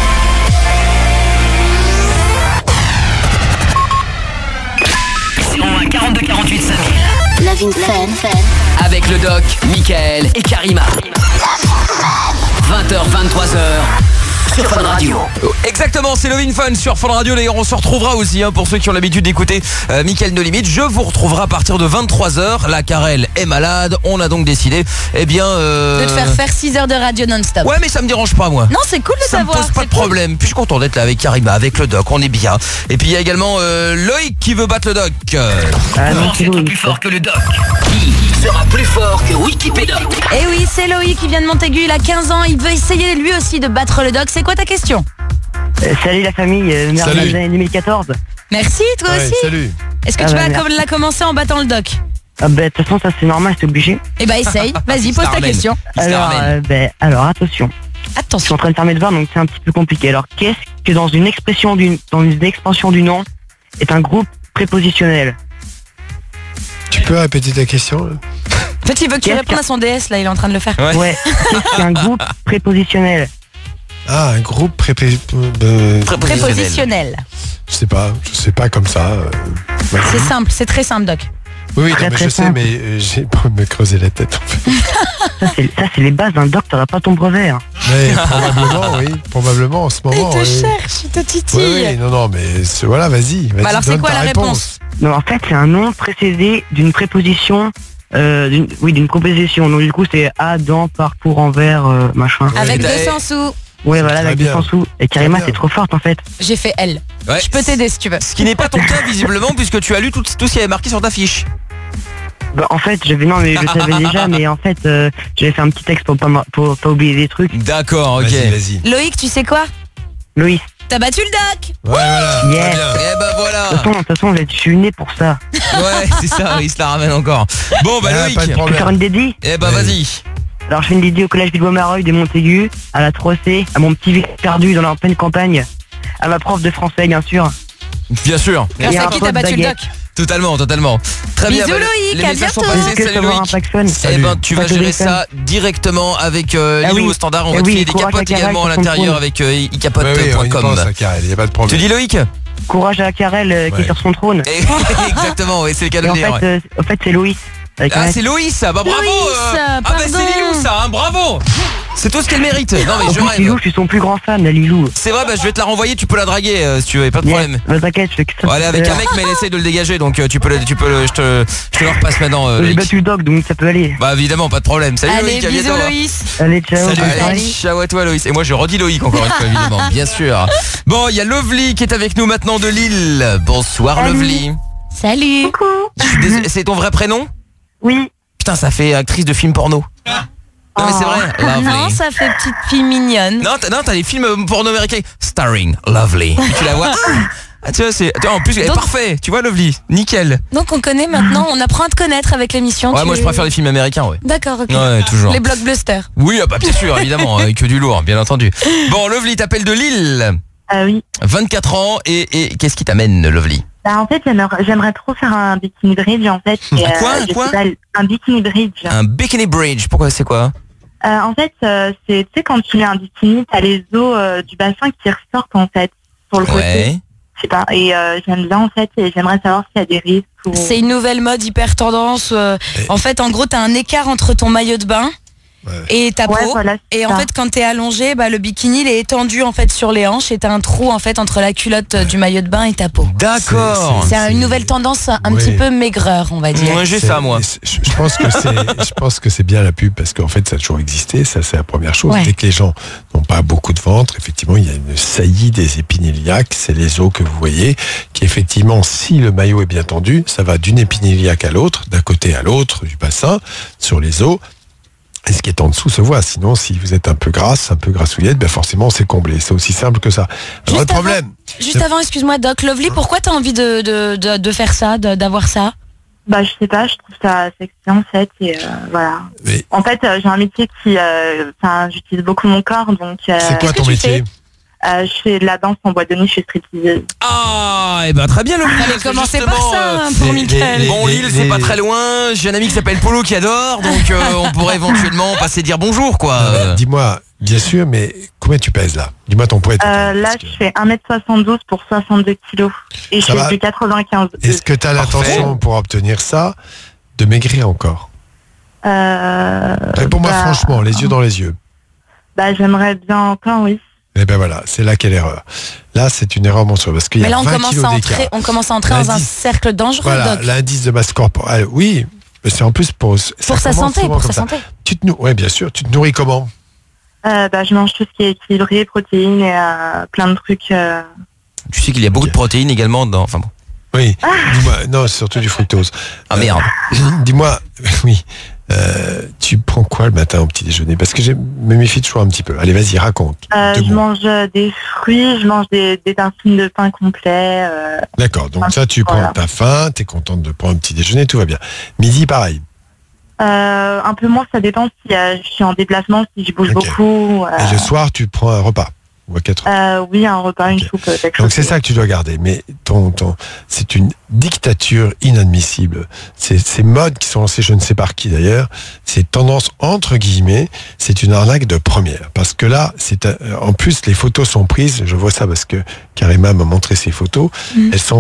Speaker 11: zéro un quarante-deux quarante-huit cinq mille.
Speaker 2: Lovin Fun.
Speaker 11: Avec le doc, Michael et Karima. vingt heures, vingt-trois heures. Sur Fun Radio.
Speaker 5: Exactement, c'est Lovin Fun sur Fun Radio. D'ailleurs, on se retrouvera aussi, hein, pour ceux qui ont l'habitude d'écouter euh, Mickaël No Limite. Je vous retrouverai à partir de vingt-trois heures. La Karel est malade. On a donc décidé, eh bien... Euh...
Speaker 7: De te faire faire six heures de radio non-stop.
Speaker 5: Ouais, mais ça me dérange pas, moi.
Speaker 7: Non, c'est cool de
Speaker 5: Ça me
Speaker 7: savoir.
Speaker 5: pose pas
Speaker 7: c'est
Speaker 5: de
Speaker 7: cool.
Speaker 5: problème. Puis je suis content d'être là avec Karima, avec le doc. On est bien. Et puis il y a également euh, Loïc qui veut battre le doc.
Speaker 13: Ah, non,
Speaker 11: Comment
Speaker 13: c'est
Speaker 11: être
Speaker 13: Louis.
Speaker 11: plus fort que le doc? Qui sera plus fort que Wikipédia?
Speaker 7: Et oui, c'est Loïc qui vient de Montaigu, il a quinze ans, il veut essayer lui aussi de battre le doc. C'est quoi ta question?
Speaker 12: Euh, salut la famille, euh, merci
Speaker 6: Salut.
Speaker 12: des années deux mille quatorze.
Speaker 7: Merci, toi
Speaker 6: Ouais,
Speaker 7: aussi.
Speaker 6: salut.
Speaker 7: Est-ce que
Speaker 12: Ah
Speaker 7: tu
Speaker 12: bah,
Speaker 7: vas
Speaker 12: merci.
Speaker 7: comme la commencer en battant le doc?
Speaker 12: Ah bah, de toute façon, ça c'est normal, c'est obligé.
Speaker 7: Eh bah essaye, vas-y, pose ta
Speaker 5: Starman.
Speaker 7: question.
Speaker 5: Il se la
Speaker 12: Alors,
Speaker 5: ramène.
Speaker 12: euh, ben, alors attention, je suis
Speaker 7: Attention.
Speaker 12: en train de faire mes devoirs donc c'est un petit peu compliqué. Alors, qu'est-ce que dans une expression d'une, dans une expansion du nom est un groupe prépositionnel?
Speaker 6: Tu peux répéter ta question là
Speaker 7: En fait, il veut que tu
Speaker 12: Qu'est-ce
Speaker 7: répondes
Speaker 12: que-
Speaker 7: à son D S, là, il est en train de le faire.
Speaker 5: Ouais.
Speaker 12: Ouais, qu'est-ce qu'un groupe prépositionnel?
Speaker 6: Ah, un groupe prépé... euh,
Speaker 7: Prépositionnel.
Speaker 6: je sais pas, je sais pas comme ça. euh,
Speaker 7: C'est simple, c'est très simple, doc.
Speaker 6: Oui, oui,
Speaker 12: Très,
Speaker 6: non, mais
Speaker 12: très
Speaker 6: je sais,
Speaker 12: simple.
Speaker 6: mais euh, j'ai pas me creuser la tête en fait.
Speaker 12: Ça, c'est, ça, c'est les bases d'un doc, t'auras pas ton brevet. Hein.
Speaker 6: Mais probablement, oui, probablement en ce moment.
Speaker 7: Il te
Speaker 6: oui.
Speaker 7: cherche, il te
Speaker 6: Oui,
Speaker 7: titille.
Speaker 6: oui, non, non, mais c'est- voilà, vas-y. vas-y
Speaker 7: Bah alors, c'est
Speaker 6: donne
Speaker 7: quoi
Speaker 6: ta
Speaker 7: la réponse?
Speaker 12: Non, en fait, c'est un nom précédé d'une préposition. Euh, d'une, oui, d'une proposition. Donc, du coup, c'est à, dans, par, pour, envers, euh, machin.
Speaker 7: Avec
Speaker 5: Ouais.
Speaker 7: deux cents sous.
Speaker 12: Ouais, voilà,
Speaker 6: très
Speaker 12: avec
Speaker 6: bien.
Speaker 12: deux cents sous. Et Karima,
Speaker 6: bien.
Speaker 12: c'est trop forte en fait.
Speaker 7: J'ai fait L.
Speaker 5: Ouais.
Speaker 7: Je peux t'aider si tu veux.
Speaker 5: Ce qui n'est pas ton cas visiblement puisque tu as lu tout, tout ce qui avait marqué sur ta fiche.
Speaker 12: Bah, en fait, j'avais non, mais je le savais déjà, mais en fait, euh, j'avais fait un petit texte pour pas, ma- pour pas oublier des trucs.
Speaker 5: D'accord, ok.
Speaker 6: Vas-y, vas-y.
Speaker 7: Loïc, tu sais quoi?
Speaker 12: Loïs.
Speaker 7: T'as battu le doc.
Speaker 6: Ouais, voilà.
Speaker 12: Yes.
Speaker 6: très bien.
Speaker 5: Eh ben
Speaker 12: De
Speaker 5: voilà.
Speaker 12: toute façon, de toute façon, je suis né pour ça.
Speaker 5: Ouais, c'est ça, il se la ramène encore. Bon bah
Speaker 6: Ah,
Speaker 5: Loïc.
Speaker 6: pas de
Speaker 12: Je peux
Speaker 6: problème.
Speaker 12: faire une dédie?
Speaker 5: Eh ben
Speaker 6: Ouais.
Speaker 5: vas-y.
Speaker 12: Alors, je fais une dédie au collège Villebois-Mareuil de Montaigu, à la trois C, à mon petit village perdu dans la pleine campagne, à ma prof de français, bien sûr.
Speaker 5: Bien sûr.
Speaker 7: Grâce
Speaker 12: Et
Speaker 7: à
Speaker 12: un
Speaker 7: qui
Speaker 12: pote
Speaker 7: t'as battu le
Speaker 12: baguette.
Speaker 7: doc?
Speaker 5: Totalement, totalement. Très bien.
Speaker 7: Bisous,
Speaker 5: bah,
Speaker 7: Loïc,
Speaker 5: les
Speaker 7: à
Speaker 5: messages sont
Speaker 7: bientôt.
Speaker 5: passés.
Speaker 12: Que
Speaker 5: Salut
Speaker 12: savoir un
Speaker 5: Loïc.
Speaker 12: klaxon.
Speaker 5: Eh
Speaker 6: Salut.
Speaker 5: ben tu vas
Speaker 12: Pas de
Speaker 5: gérer
Speaker 12: téléphone.
Speaker 5: ça directement avec euh,
Speaker 12: Ah
Speaker 5: Lilou
Speaker 12: oui.
Speaker 5: au standard. On
Speaker 12: Eh
Speaker 5: va te
Speaker 12: oui,
Speaker 5: filer des
Speaker 12: courage
Speaker 5: capotes
Speaker 12: à Karel
Speaker 5: également à
Speaker 12: sur son
Speaker 5: l'intérieur
Speaker 12: trône.
Speaker 5: avec euh,
Speaker 6: Ouais, oui,
Speaker 5: icapote
Speaker 6: on y
Speaker 5: point com.
Speaker 6: pense, ça, Karel, il n'y a pas de
Speaker 5: Tu
Speaker 6: problème.
Speaker 5: dis Loïc?
Speaker 12: Courage à Karel euh, qui
Speaker 6: Ouais.
Speaker 12: est sur son trône.
Speaker 5: Eh, Exactement, oui, c'est le cas de
Speaker 12: Et
Speaker 5: le
Speaker 12: en
Speaker 5: dire.
Speaker 12: fait,
Speaker 5: ouais.
Speaker 12: euh, en fait, c'est Loïs. Avec un
Speaker 5: Ah
Speaker 12: S.
Speaker 5: c'est Loïs ça, bah bravo
Speaker 7: Loïs,
Speaker 5: euh. Ah bah
Speaker 7: pardon.
Speaker 5: c'est Lilou ça, hein, bravo. C'est tout ce qu'elle mérite. Non mais
Speaker 12: En
Speaker 5: je
Speaker 12: plus, Lilou,
Speaker 5: rêve.
Speaker 12: je suis son plus grand fan, la Lilou.
Speaker 5: C'est vrai, bah je vais te la renvoyer, tu peux la draguer euh, si tu veux, pas de
Speaker 12: Yes.
Speaker 5: problème.
Speaker 12: Bah, t'inquiète, je fais que ça.
Speaker 5: Bon, allez avec un mec mais elle essaye de le dégager donc euh, tu peux le, tu peux le, je te, je te le repasse maintenant. euh,
Speaker 12: J'ai
Speaker 5: Loïc.
Speaker 12: battu le dog, donc ça peut aller.
Speaker 5: Bah évidemment, pas de problème. Salut
Speaker 7: Allez,
Speaker 5: Loïc, à
Speaker 7: bisous
Speaker 5: bientôt. hein.
Speaker 7: Loïs.
Speaker 12: Allez, ciao.
Speaker 5: Salut,
Speaker 12: bonne
Speaker 5: allez,
Speaker 12: soirée.
Speaker 5: ciao à toi Loïs. Et moi je redis Loïc encore une fois évidemment, bien sûr. Bon, il y a Lovely qui est avec nous maintenant de Lille. Bonsoir
Speaker 9: Salut.
Speaker 5: Lovely.
Speaker 7: Salut.
Speaker 9: Coucou.
Speaker 5: Je suis désolé, c'est ton vrai prénom?
Speaker 9: Oui.
Speaker 5: Putain, ça fait actrice de film porno. Non mais c'est vrai, Lovely.
Speaker 7: Non, ça fait petite fille mignonne.
Speaker 5: Non, t'as, non, t'as les films porno américains starring Lovely. Tu la vois? Ah, tu vois, c'est. tu vois, en plus, elle est
Speaker 7: Donc-
Speaker 5: parfait. Tu vois, Lovely, nickel.
Speaker 7: Donc on connaît maintenant, on apprend à te connaître avec l'émission.
Speaker 5: Ouais,
Speaker 7: tu-
Speaker 5: moi je préfère les films américains, ouais.
Speaker 7: D'accord, ok.
Speaker 5: Ouais, toujours.
Speaker 7: Les blockbusters.
Speaker 5: Oui, ah bah bien sûr, évidemment, avec que du lourd, bien entendu. Bon, Lovely t'appelle de Lille.
Speaker 9: Ah oui.
Speaker 5: vingt-quatre ans et, et qu'est-ce qui t'amène, Lovely?
Speaker 9: Bah, en fait, j'aimerais, j'aimerais trop faire un bikini bridge, en fait. et,
Speaker 5: Un quoi,
Speaker 9: euh, je
Speaker 5: quoi
Speaker 9: sais pas, un bikini bridge.
Speaker 5: Un bikini bridge, pourquoi c'est quoi?
Speaker 9: Euh, en fait, euh, c'est, tu sais, quand tu mets un bikini, t'as les os euh, du bassin qui ressortent, en fait, sur le côté.
Speaker 5: Ouais.
Speaker 9: Je sais pas. Et euh, j'aime bien, en fait, et j'aimerais savoir s'il y a des risques ou...
Speaker 7: C'est une nouvelle mode hyper tendance. euh, en fait, en gros, t'as un écart entre ton maillot de bain et ta peau.
Speaker 9: Ouais, voilà, c'est
Speaker 7: et en
Speaker 9: ça.
Speaker 7: fait, quand t'es allongé, bah, le bikini il est étendu en fait sur les hanches et t'as un trou en fait entre la culotte euh, du maillot de bain et ta peau.
Speaker 5: D'accord.
Speaker 7: C'est un- une nouvelle tendance un
Speaker 6: Oui.
Speaker 7: petit peu maigreur, on va dire.
Speaker 5: Moi j'ai
Speaker 6: C'est-
Speaker 5: ça, moi.
Speaker 6: c'est- Je je pense que c'est, je pense que c'est bien la pub parce qu'en fait, ça a toujours existé. Ça, c'est la première chose.
Speaker 7: Ouais.
Speaker 6: Dès que les gens n'ont pas beaucoup de ventre, effectivement, il y a une saillie des épinéliaques. C'est les os que vous voyez. Qui effectivement, si le maillot est bien tendu, ça va d'une épinéliaque à l'autre, d'un côté à l'autre du bassin, sur les os. Et ce qui est en dessous se voit. Sinon, si vous êtes un peu grasse, un peu grassouillette, ben forcément, c'est comblé. C'est aussi simple que ça. Alors, le
Speaker 7: Juste avant-
Speaker 6: problème.
Speaker 7: Juste avant, excuse-moi, Doc Lovely, pourquoi t'as envie de, de, de, de faire ça, de- d'avoir ça?
Speaker 9: Bah, je sais pas, je trouve ça sexy, en fait, et euh, voilà.
Speaker 6: Mais-
Speaker 9: En fait, euh, j'ai un métier qui... euh, Enfin, j'utilise beaucoup mon corps, donc... euh,
Speaker 6: C'est quoi ton métier?
Speaker 9: euh, Je fais de la danse en boîte de nuit, je suis stripteaseuse.
Speaker 5: Ah, et ben très bien, Lovely.
Speaker 7: Fallait
Speaker 5: parce que
Speaker 7: commencer par
Speaker 5: justement,
Speaker 7: ça,
Speaker 5: euh,
Speaker 7: hein, pour
Speaker 6: les-
Speaker 7: Mickaël.
Speaker 6: les-
Speaker 5: Bon,
Speaker 6: les-
Speaker 5: Lille, c'est
Speaker 6: les-
Speaker 5: pas très loin. J'ai un ami qui s'appelle Polo qui adore, donc euh, on pourrait éventuellement passer dire bonjour, quoi.
Speaker 6: Euh, Dis-moi, bien sûr, mais combien tu pèses là? Dis-moi ton poids. et ton
Speaker 9: Euh,
Speaker 6: taille,
Speaker 9: là,
Speaker 6: parce que-
Speaker 9: je fais un mètre soixante-douze pour soixante-deux kilos. Et je
Speaker 6: Ça
Speaker 9: fais
Speaker 6: va
Speaker 9: du quatre-vingt-quinze.
Speaker 6: Est-ce que tu as l'intention, pour obtenir ça, de maigrir encore?
Speaker 9: Euh,
Speaker 6: Réponds-moi
Speaker 9: bah,
Speaker 6: franchement, les yeux dans les yeux.
Speaker 9: Bah, j'aimerais bien encore, oui.
Speaker 6: Eh ben voilà, c'est là qu'est l'erreur. Là, c'est une erreur monstrueuse parce qu'il y
Speaker 7: Mais
Speaker 6: a
Speaker 7: là, on
Speaker 6: vingt
Speaker 7: commence,
Speaker 6: kilos
Speaker 7: à
Speaker 6: d'écart.
Speaker 7: entrer, on commence à entrer dans un
Speaker 6: L'indice-
Speaker 7: cercle dangereux,
Speaker 6: Voilà,
Speaker 7: Doc.
Speaker 6: l'indice de masse corporelle, oui, mais c'est en plus pour... ça
Speaker 7: Pour sa
Speaker 6: commence
Speaker 7: santé,
Speaker 6: souvent
Speaker 7: pour
Speaker 6: comme
Speaker 7: sa
Speaker 6: ça.
Speaker 7: santé.
Speaker 6: Tu te nourris, ouais, bien sûr, tu te nourris comment?
Speaker 9: Euh, bah, je mange tout ce qui est équilibré, protéines et euh, plein de trucs. euh.
Speaker 5: Tu sais qu'il y a beaucoup de protéines également dans. Enfin bon.
Speaker 6: Oui, dis-moi, non, c'est surtout du fructose.
Speaker 5: Ah merde.
Speaker 6: Euh, dis-moi, oui, euh, tu prends quoi le matin au petit déjeuner? Parce que je me méfie toujours un petit peu. Allez, vas-y, raconte.
Speaker 9: Euh,
Speaker 6: Deux
Speaker 9: je
Speaker 6: mots.
Speaker 9: mange euh, des fruits, je mange des, des tartines de pain complet. euh.
Speaker 6: D'accord, donc ça, tu
Speaker 9: Voilà.
Speaker 6: prends ta faim, t'es contente de prendre un petit déjeuner, tout va bien. Midi, pareil.
Speaker 9: Euh, un peu moins, ça dépend si euh, je suis en déplacement, si je bouge
Speaker 6: Ok.
Speaker 9: beaucoup. euh.
Speaker 6: Et le soir, tu prends un repas. Ou à quatre heures.
Speaker 9: Euh, oui, un repas, une soupe, euh, quelque
Speaker 6: Donc
Speaker 9: chose.
Speaker 6: c'est ça que tu dois garder. Mais ton, ton, c'est une dictature inadmissible. Ces, ces modes qui sont lancés, je ne sais par qui d'ailleurs, ces tendances entre guillemets, c'est une arnaque de première. Parce que là, c'est euh, en plus les photos sont prises. Je vois ça parce que Karima m'a montré ces photos.
Speaker 7: Mhm.
Speaker 6: Elles sont faites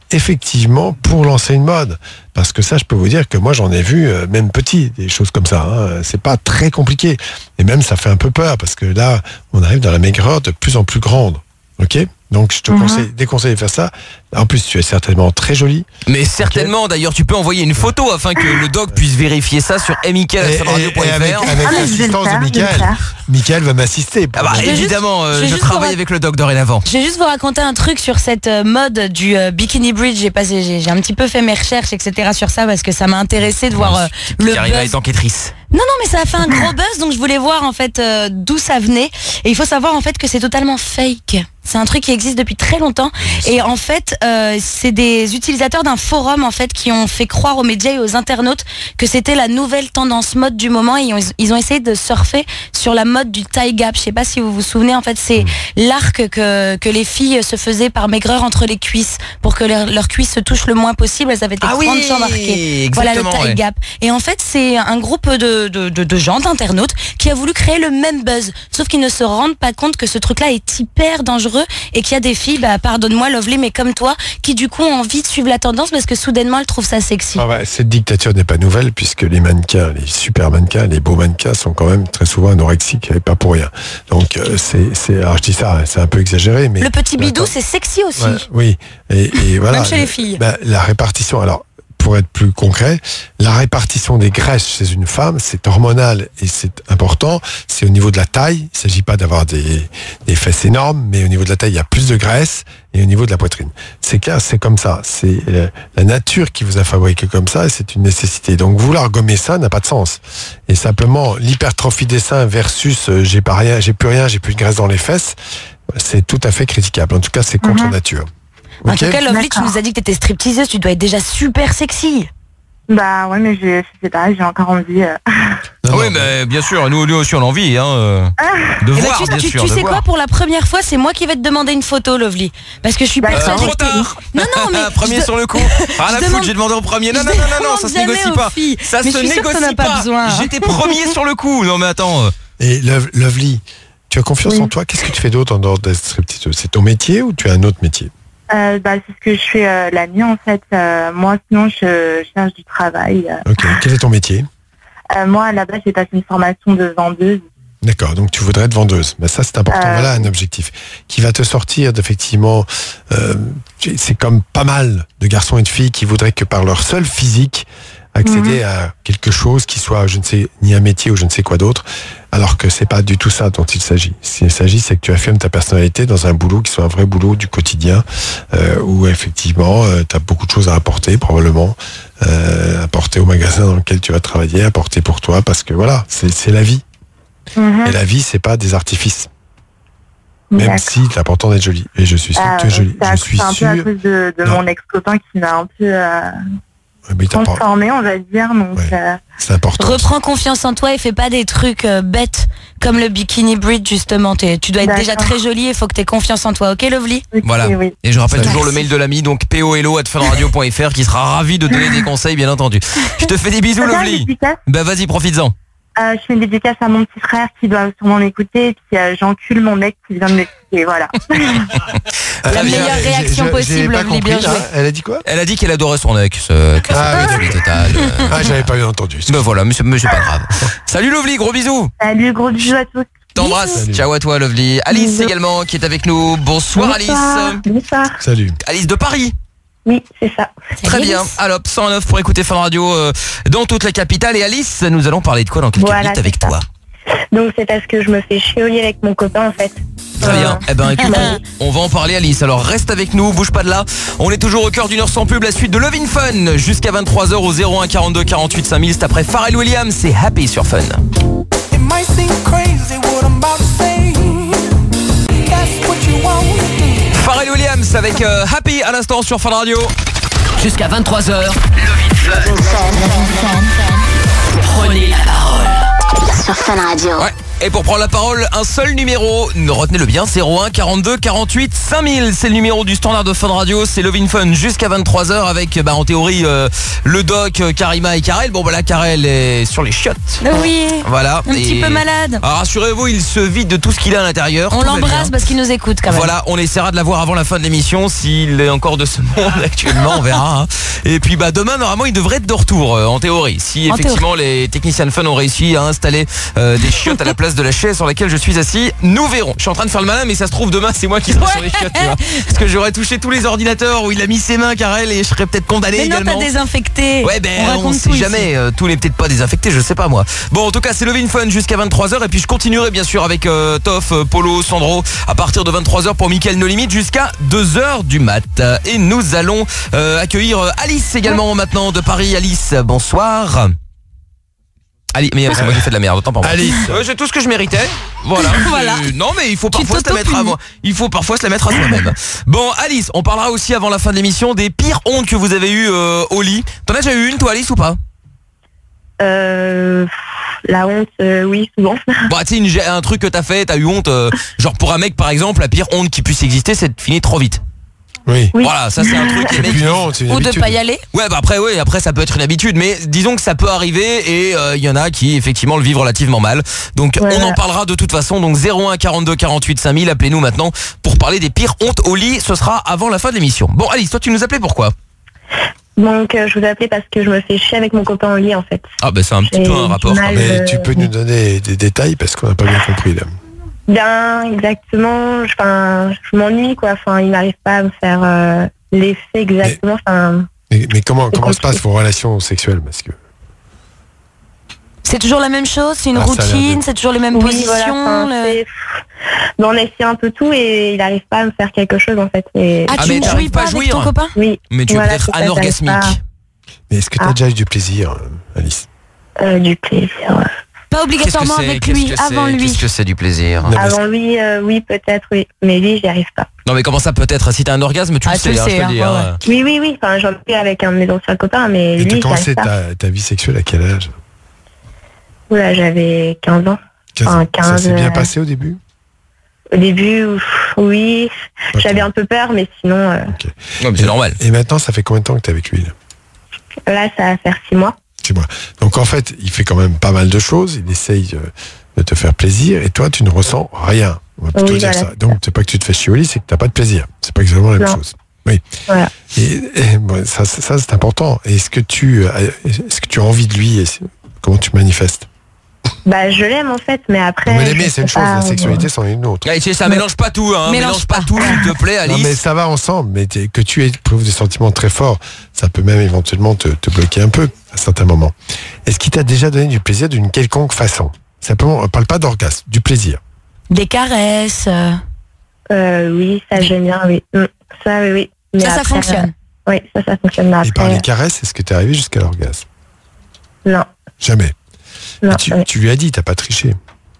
Speaker 6: effectivement pour lancer une mode. Parce que ça, je peux vous dire que moi, j'en ai vu, euh, même petit, des choses comme ça. Hein. C'est pas très compliqué. Et même, ça fait un peu peur, parce que là, on arrive dans la maigreur de plus en plus grande. Ok ? Donc, je te
Speaker 5: Mhm.
Speaker 6: conseille, déconseille de faire ça. En plus, tu es certainement très jolie.
Speaker 5: Mais certainement, d'ailleurs, tu peux envoyer une photo afin que le doc puisse vérifier ça sur mickaël arobase fun radio point
Speaker 6: Et avec,
Speaker 5: f r.
Speaker 6: avec l'assistance de Mickaël. Mickaël va m'assister.
Speaker 5: Ah bah,
Speaker 7: Je vais
Speaker 5: évidemment,
Speaker 7: juste-
Speaker 5: euh,
Speaker 7: je vais
Speaker 5: je
Speaker 7: juste
Speaker 5: travaille
Speaker 7: vous
Speaker 5: avec le doc dorénavant.
Speaker 7: Je vais juste vous raconter un truc sur cette euh, mode du euh, bikini bridge. J'ai passé, j'ai, j'ai un petit peu fait mes recherches, et cetera sur ça parce que ça m'a intéressé de voir euh, le
Speaker 5: Qui arrive à
Speaker 7: buzz.
Speaker 5: être enquêtrice.
Speaker 7: Non, non, mais ça a fait un gros buzz, donc je voulais voir en fait euh, d'où ça venait. Et il faut savoir en fait que c'est totalement fake. C'est un truc qui existe depuis très longtemps. Et en fait, euh, c'est des utilisateurs d'un forum en fait qui ont fait croire aux médias et aux internautes que c'était la nouvelle tendance mode du moment. Et ils ont, ils ont essayé de surfer sur la mode du tie gap. Je sais pas si vous vous souvenez, en fait, c'est l'arc que, que les filles se faisaient par maigreur entre les cuisses pour que leur- leurs cuisses se touchent le moins possible. Elles avaient des
Speaker 5: Ah
Speaker 7: grandes
Speaker 5: oui,
Speaker 7: jambes marquées. Voilà le
Speaker 5: exactement,
Speaker 7: tie
Speaker 5: ouais.
Speaker 7: gap. Et en fait, c'est un groupe de, de, de, de gens, d'internautes, qui a voulu créer le même buzz. Sauf qu'ils ne se rendent pas compte que ce truc-là est hyper dangereux et qu'il y a des filles, bah, pardonne-moi Lovely, mais comme toi, qui du coup ont envie de suivre la tendance parce que soudainement elles trouvent ça sexy.
Speaker 6: Ah ouais, cette dictature n'est pas nouvelle puisque les mannequins, les super mannequins, les beaux mannequins sont quand même très souvent anorexiques et pas pour rien. Donc euh, c'est, c'est, alors je dis ça, c'est un peu exagéré, mais
Speaker 7: Le petit bidou,
Speaker 6: Attends.
Speaker 7: c'est sexy aussi.
Speaker 6: Ouais, oui, et, et voilà.
Speaker 7: Même chez les filles.
Speaker 6: Bah, la répartition, alors pour être plus concret, la répartition des graisses chez une femme, c'est hormonal et c'est important. C'est au niveau de la taille. Il ne s'agit pas d'avoir des, des fesses énormes, mais au niveau de la taille, il y a plus de graisse et au niveau de la poitrine. C'est clair, c'est comme ça. C'est euh, la nature qui vous a fabriqué comme ça et c'est une nécessité. Donc vouloir gommer ça n'a pas de sens. Et simplement, l'hypertrophie des seins versus euh, j'ai pas rien, j'ai plus rien, j'ai plus de graisse dans les fesses, c'est tout à fait critiquable. En tout cas, c'est contre nature.
Speaker 7: En
Speaker 6: Ok.
Speaker 7: tout cas, Lovely, tu nous as dit que t'étais stripteaseuse, tu dois être déjà super sexy.
Speaker 9: Bah ouais, mais je, je sais pas, j'ai encore envie. euh.
Speaker 5: Ah oui, mais bien sûr, nous, nous aussi on a envie hein, euh, de
Speaker 7: Eh ben,
Speaker 5: voir,
Speaker 7: tu,
Speaker 5: bien
Speaker 7: tu-
Speaker 5: sûr.
Speaker 7: tu
Speaker 5: de
Speaker 7: sais
Speaker 5: voir.
Speaker 7: quoi, pour la première fois, c'est moi qui vais te demander une photo, Lovely. Parce que je suis persuadée
Speaker 5: trop
Speaker 7: que t'es-
Speaker 5: tard.
Speaker 7: Non, non, mais.
Speaker 5: Premier
Speaker 7: je-
Speaker 5: sur le coup. Ah la
Speaker 7: je
Speaker 5: foutre,
Speaker 7: demande-
Speaker 5: j'ai demandé en premier. Non,
Speaker 7: je
Speaker 5: non, non, non, non,
Speaker 7: demande
Speaker 5: ça se
Speaker 7: jamais
Speaker 5: négocie
Speaker 7: aux
Speaker 5: pas.
Speaker 7: filles.
Speaker 5: Ça
Speaker 7: Mais
Speaker 5: se
Speaker 7: je suis sûre que
Speaker 5: négocie
Speaker 7: t'en as pas besoin.
Speaker 5: J'étais premier sur le coup. Non mais attends.
Speaker 6: Et Love- Lovely, tu as confiance en toi. Qu'est-ce que tu fais d'autre en dehors d'être stripteaseuse? C'est ton métier ou tu as un autre métier?
Speaker 9: Euh, bah, c'est ce que je fais euh, la nuit en fait. Euh, moi sinon je cherche du travail. Euh,
Speaker 6: Ok. Quel est ton métier?
Speaker 9: Euh, moi à la base j'ai passé une formation de vendeuse.
Speaker 6: D'accord, donc tu voudrais être vendeuse. Mais ça, c'est important.
Speaker 9: Euh,
Speaker 6: Voilà un objectif qui va te sortir d'effectivement. Euh, c'est comme pas mal de garçons et de filles qui voudraient que par leur seul physique accéder
Speaker 9: Mhm.
Speaker 6: à quelque chose qui soit, je ne sais, ni un métier ou je ne sais quoi d'autre, alors que c'est pas du tout ça dont il s'agit. Ce qu'il s'agit, c'est que tu affirmes ta personnalité dans un boulot qui soit un vrai boulot du quotidien, euh, où effectivement, tu as beaucoup de choses à apporter, probablement, euh, apporter au magasin dans lequel tu vas travailler, apporter pour toi, parce que voilà, c'est c'est la vie.
Speaker 9: Mhm.
Speaker 6: Et la vie, c'est pas des artifices. Même
Speaker 9: D'accord.
Speaker 6: si c'est important d'être jolie. Et je suis sûr que tu es
Speaker 9: Euh,
Speaker 6: jolie.
Speaker 9: c'est à-
Speaker 6: Je suis
Speaker 9: c'est un
Speaker 6: sûr.
Speaker 9: peu à cause de, de
Speaker 6: Non.
Speaker 9: mon ex-copain qui m'a un peu euh,
Speaker 6: Mais t'as pas-
Speaker 9: transformé, on va dire. Donc, euh,
Speaker 6: C'est important.
Speaker 7: Reprends confiance en toi et fais pas des trucs euh, bêtes comme le bikini bridge justement. T'es- tu dois être déjà
Speaker 9: D'accord.
Speaker 7: très jolie et faut que tu aies confiance en toi, ok Lovely?
Speaker 5: Voilà.
Speaker 9: oui.
Speaker 5: Et je rappelle
Speaker 7: Merci.
Speaker 5: toujours le mail de l'ami, donc p o l o arobase fun radio point f r qui sera ravi de donner des conseils, bien entendu. Je te fais des bisous,
Speaker 9: Attends,
Speaker 5: Lovely.
Speaker 9: dédicace.
Speaker 5: Bah vas-y, profites-en.
Speaker 9: Euh, je fais une dédicace à mon petit frère qui doit sûrement m'écouter et puis euh, j'encule mon mec qui vient de m'écouter, voilà.
Speaker 7: La meilleure
Speaker 6: J'ai-
Speaker 7: réaction
Speaker 6: j'ai- j'ai
Speaker 7: possible,
Speaker 6: pas
Speaker 7: Lovely, bien
Speaker 6: compris,
Speaker 7: joué.
Speaker 6: là. Elle a dit quoi?
Speaker 5: Elle a dit qu'elle adorait son ex, euh, que
Speaker 6: Ah,
Speaker 5: c'était
Speaker 6: oui,
Speaker 5: une folie totale. euh.
Speaker 6: Ah, j'avais pas bien entendu.
Speaker 5: Ben voilà, mais c'est mais c'est pas grave. Salut Lovely, gros bisous.
Speaker 9: Salut, gros bisous à tous.
Speaker 5: T'embrasse.
Speaker 6: Bisous.
Speaker 5: Ciao à toi, Lovely. Alice
Speaker 9: Bisous.
Speaker 5: également qui est avec nous. Bonsoir,
Speaker 9: Bonsoir.
Speaker 5: Alice.
Speaker 9: Bonsoir.
Speaker 6: Salut.
Speaker 5: Alice de Paris.
Speaker 9: Oui, c'est ça.
Speaker 5: Très bien. Alors, cent neuf pour écouter Fun Radio euh, dans toute la capitale. Et Alice, nous allons parler de quoi dans quelques
Speaker 9: Voilà,
Speaker 5: minutes avec
Speaker 9: c'est ça.
Speaker 5: toi?
Speaker 9: Donc c'est parce que je me fais chier au lit avec mon copain en fait.
Speaker 5: Très
Speaker 9: Euh,
Speaker 5: bien. Eh ben écoute, on va en parler, Alice. Alors reste avec nous, bouge pas de là. On est toujours au cœur d'une heure sans pub, la suite de Love in Fun jusqu'à vingt-trois heures au zéro un quarante-deux quarante-huit cinq mille. C'est après Pharrell Williams, c'est Happy sur Fun.
Speaker 14: It might seem crazy what I'm about to say. That's what you want to do.
Speaker 5: Pharrell Williams avec euh, Happy à l'instant sur Fun Radio.
Speaker 11: Jusqu'à vingt-trois heures, Love in Fun. Prenez la parole.
Speaker 2: Sur Fun Radio.
Speaker 5: Ouais. Et pour prendre la parole, un seul numéro, retenez-le bien, zéro un quarante-deux quarante-huit cinq mille. C'est le numéro du standard de Fun Radio. C'est Love in Fun jusqu'à vingt-trois heures avec, bah, en théorie, euh, le doc, euh, Karima et Karel. Bon, bah là, Karel est sur les chiottes.
Speaker 7: Oui.
Speaker 5: Voilà.
Speaker 7: Un petit
Speaker 5: Et-
Speaker 7: peu malade.
Speaker 5: Alors, rassurez-vous, il se vide de tout ce qu'il a à l'intérieur.
Speaker 7: On
Speaker 5: Tout va bien.
Speaker 7: l'embrasse parce qu'il nous écoute quand même.
Speaker 5: Voilà, on essaiera de l'avoir avant la fin de l'émission. S'il est encore de ce monde actuellement, on verra. hein. Et puis bah demain, normalement, il devrait être de retour, euh, en théorie. Si
Speaker 7: En
Speaker 5: effectivement les techniciens de Fun ont réussi à installer euh, des chiottes à la place de la chaise sur laquelle je suis assis, nous verrons. Je suis en train de faire le malin, mais ça se trouve demain, c'est moi qui serai sur les chiottes, tu vois. Parce que j'aurais touché tous les ordinateurs où il a mis ses mains, Karel, et je serais peut-être condamné
Speaker 7: Mais non,
Speaker 5: également.
Speaker 7: t'as désinfecté.
Speaker 5: Ouais, ben
Speaker 7: on
Speaker 5: on,
Speaker 7: raconte
Speaker 5: sait
Speaker 7: tout
Speaker 5: jamais,
Speaker 7: ici.
Speaker 5: euh, tout n'est peut-être pas désinfecté, je sais pas moi. Bon, en tout cas, c'est Love in Fun jusqu'à vingt-trois heures et puis je continuerai bien sûr avec euh, Toff, euh, Polo, Sandro à partir de vingt-trois heures pour Mickaël No Limite jusqu'à deux heures du mat. Et nous allons euh, accueillir euh, Alice également maintenant de Paris. Alice, bonsoir. Ali, mais euh, c'est moi qui fais de la merde, autant pour moi.
Speaker 6: Alice.
Speaker 5: Euh, j'ai tout ce que je méritais. Voilà.
Speaker 7: Voilà.
Speaker 5: Euh, non, mais il faut
Speaker 7: Tu
Speaker 5: parfois se la mettre à
Speaker 7: t'auto-punis.
Speaker 5: moi. Il faut parfois se la mettre à soi-même. Bon, Alice, on parlera aussi avant la fin de l'émission des pires hontes que vous avez eues euh, au lit. T'en as déjà eu une, toi, Alice, ou pas?
Speaker 9: Euh, la honte, euh, oui, souvent.
Speaker 5: Bah, tu sais, une- un truc que t'as fait, t'as eu honte. euh, genre pour un mec, par exemple, la pire honte qui puisse exister, c'est de finir trop vite.
Speaker 6: Oui.
Speaker 5: Voilà, ça c'est un truc. les
Speaker 6: C'est
Speaker 5: mecs,
Speaker 6: plus
Speaker 5: ils-
Speaker 6: honte, c'est une
Speaker 7: Ou de
Speaker 6: habitude.
Speaker 7: pas y aller.
Speaker 5: Ouais, bah après, oui, après ça peut être une habitude, mais disons que ça peut arriver et euh, il y en a qui effectivement le vivent relativement mal. Donc
Speaker 9: Voilà.
Speaker 5: on en parlera de toute façon. Donc zéro un quarante-deux quarante-huit cinq mille, appelez-nous maintenant pour parler des pires hontes au lit. Ce sera avant la fin de l'émission. Bon, Alice, toi tu nous appelais pourquoi?
Speaker 9: Donc, euh, je vous appelais parce que je me fais chier avec mon copain au lit, en fait.
Speaker 5: Ah bah c'est un petit
Speaker 9: J'ai
Speaker 5: peu un rapport.
Speaker 9: du mal.
Speaker 6: Mais
Speaker 9: Euh,
Speaker 6: tu peux nous donner des détails parce qu'on n'a pas bien compris là.
Speaker 9: Bien, exactement. Enfin, je m'ennuie, quoi. Enfin, il n'arrive pas à me faire euh, l'effet exactement. Enfin,
Speaker 6: Mais, mais comment,
Speaker 9: C'est
Speaker 6: comment se
Speaker 9: compliqué.
Speaker 6: passent vos relations sexuelles? Parce que
Speaker 7: C'est toujours la même chose, c'est une
Speaker 6: Ah, ça a l'air
Speaker 7: routine,
Speaker 6: de-
Speaker 7: c'est toujours les mêmes
Speaker 9: oui,
Speaker 7: positions.
Speaker 9: voilà, enfin,
Speaker 7: le-
Speaker 9: c'est- bon, on essaie un peu tout et il n'arrive pas à me faire quelque chose, en fait. Et...
Speaker 7: Ah,
Speaker 5: Ah,
Speaker 7: tu
Speaker 5: mais
Speaker 7: ne
Speaker 5: t'arrives
Speaker 7: jouis
Speaker 5: pas
Speaker 7: pas
Speaker 5: à
Speaker 7: avec
Speaker 5: jouir.
Speaker 7: ton copain?
Speaker 9: Oui.
Speaker 5: Mais tu es
Speaker 9: Voilà,
Speaker 5: peut-être
Speaker 9: c'est ça, j'arrive
Speaker 5: anorgasmique.
Speaker 9: pas.
Speaker 6: mais est-ce que tu as
Speaker 9: Ah.
Speaker 6: déjà eu du plaisir, euh, Alice?
Speaker 9: Euh, du plaisir. ouais.
Speaker 7: Pas obligatoirement avec
Speaker 5: Qu'est-ce
Speaker 7: lui,
Speaker 5: que c'est
Speaker 7: avant lui.
Speaker 5: Qu'est-ce que c'est du plaisir?
Speaker 6: Non, mais
Speaker 9: Avant lui, euh, oui, peut-être, oui. Mais lui, j'y arrive pas.
Speaker 5: Non mais comment ça peut être? Si t'as un orgasme, tu
Speaker 7: Ah,
Speaker 5: le
Speaker 7: tu
Speaker 5: sais,
Speaker 7: le
Speaker 5: hein,
Speaker 7: sais,
Speaker 5: je te le
Speaker 7: hein,
Speaker 5: dis.
Speaker 7: ouais,
Speaker 5: hein.
Speaker 9: Oui, oui, oui. Enfin, j'en ai eu avec un de mes anciens copains, mais
Speaker 6: Et
Speaker 9: lui,
Speaker 6: t'as
Speaker 9: j'y
Speaker 6: commencé
Speaker 9: arrive pas.
Speaker 6: ta, ta vie sexuelle à quel âge?
Speaker 9: Oula, j'avais quinze ans. Enfin,
Speaker 6: Ça
Speaker 9: quinze,
Speaker 6: s'est bien
Speaker 9: euh,
Speaker 6: passé au début?
Speaker 9: Au début, ouf, oui.
Speaker 6: Pas
Speaker 9: J'avais
Speaker 6: trop.
Speaker 9: un peu peur, mais sinon, euh,
Speaker 5: Non mais c'est normal.
Speaker 6: Et maintenant, ça fait combien de temps que tu es avec lui là?
Speaker 9: là, ça va faire six mois.
Speaker 6: Chez moi. Donc en fait, il fait quand même pas mal de choses, il essaye euh, de te faire plaisir, et toi, tu ne ressens rien. On va plutôt
Speaker 9: Oui,
Speaker 6: dire
Speaker 9: voilà,
Speaker 6: ça.
Speaker 9: c'est
Speaker 6: Donc c'est pas que tu te fais chier au lit, c'est que t'as pas de plaisir. C'est pas exactement la même
Speaker 9: Non.
Speaker 6: chose. Oui.
Speaker 9: Voilà.
Speaker 6: Et, et, bon, ça, ça, ça, c'est important. Et est-ce que tu, euh, est-ce que tu as envie de lui et c'est- comment tu manifestes?
Speaker 9: Bah, je l'aime en fait, mais après.
Speaker 6: Mais
Speaker 9: je
Speaker 6: l'aimer,
Speaker 9: sais
Speaker 6: c'est une chose,
Speaker 9: pas,
Speaker 6: la
Speaker 9: euh,
Speaker 6: sexualité, c'en est une autre.
Speaker 5: Allez, tu sais, ça mélange pas tout, hein.
Speaker 7: Mélange
Speaker 5: Mélange pas
Speaker 7: pas.
Speaker 5: tout, s'il te plaît, Alice.
Speaker 6: Non mais ça va ensemble, mais t'es- que tu éprouves des sentiments très forts, ça peut même éventuellement te, te bloquer un peu à certains moments. Est-ce qu'il t'a déjà donné du plaisir d'une quelconque façon? Simplement, on parle pas d'orgasme, du plaisir.
Speaker 7: Des caresses. euh,
Speaker 9: Euh, oui, ça j'aime bien, oui. Mm, Ça, oui, oui. Mais
Speaker 7: Ça, ça
Speaker 9: après,
Speaker 7: fonctionne.
Speaker 9: euh, oui, ça, ça fonctionne. Mais
Speaker 6: Et par
Speaker 9: après,
Speaker 6: les caresses, est-ce que t'es arrivé jusqu'à l'orgasme?
Speaker 9: non.
Speaker 6: Jamais.
Speaker 9: Non,
Speaker 6: Et tu,
Speaker 9: ouais.
Speaker 6: tu lui as dit, t'as pas triché.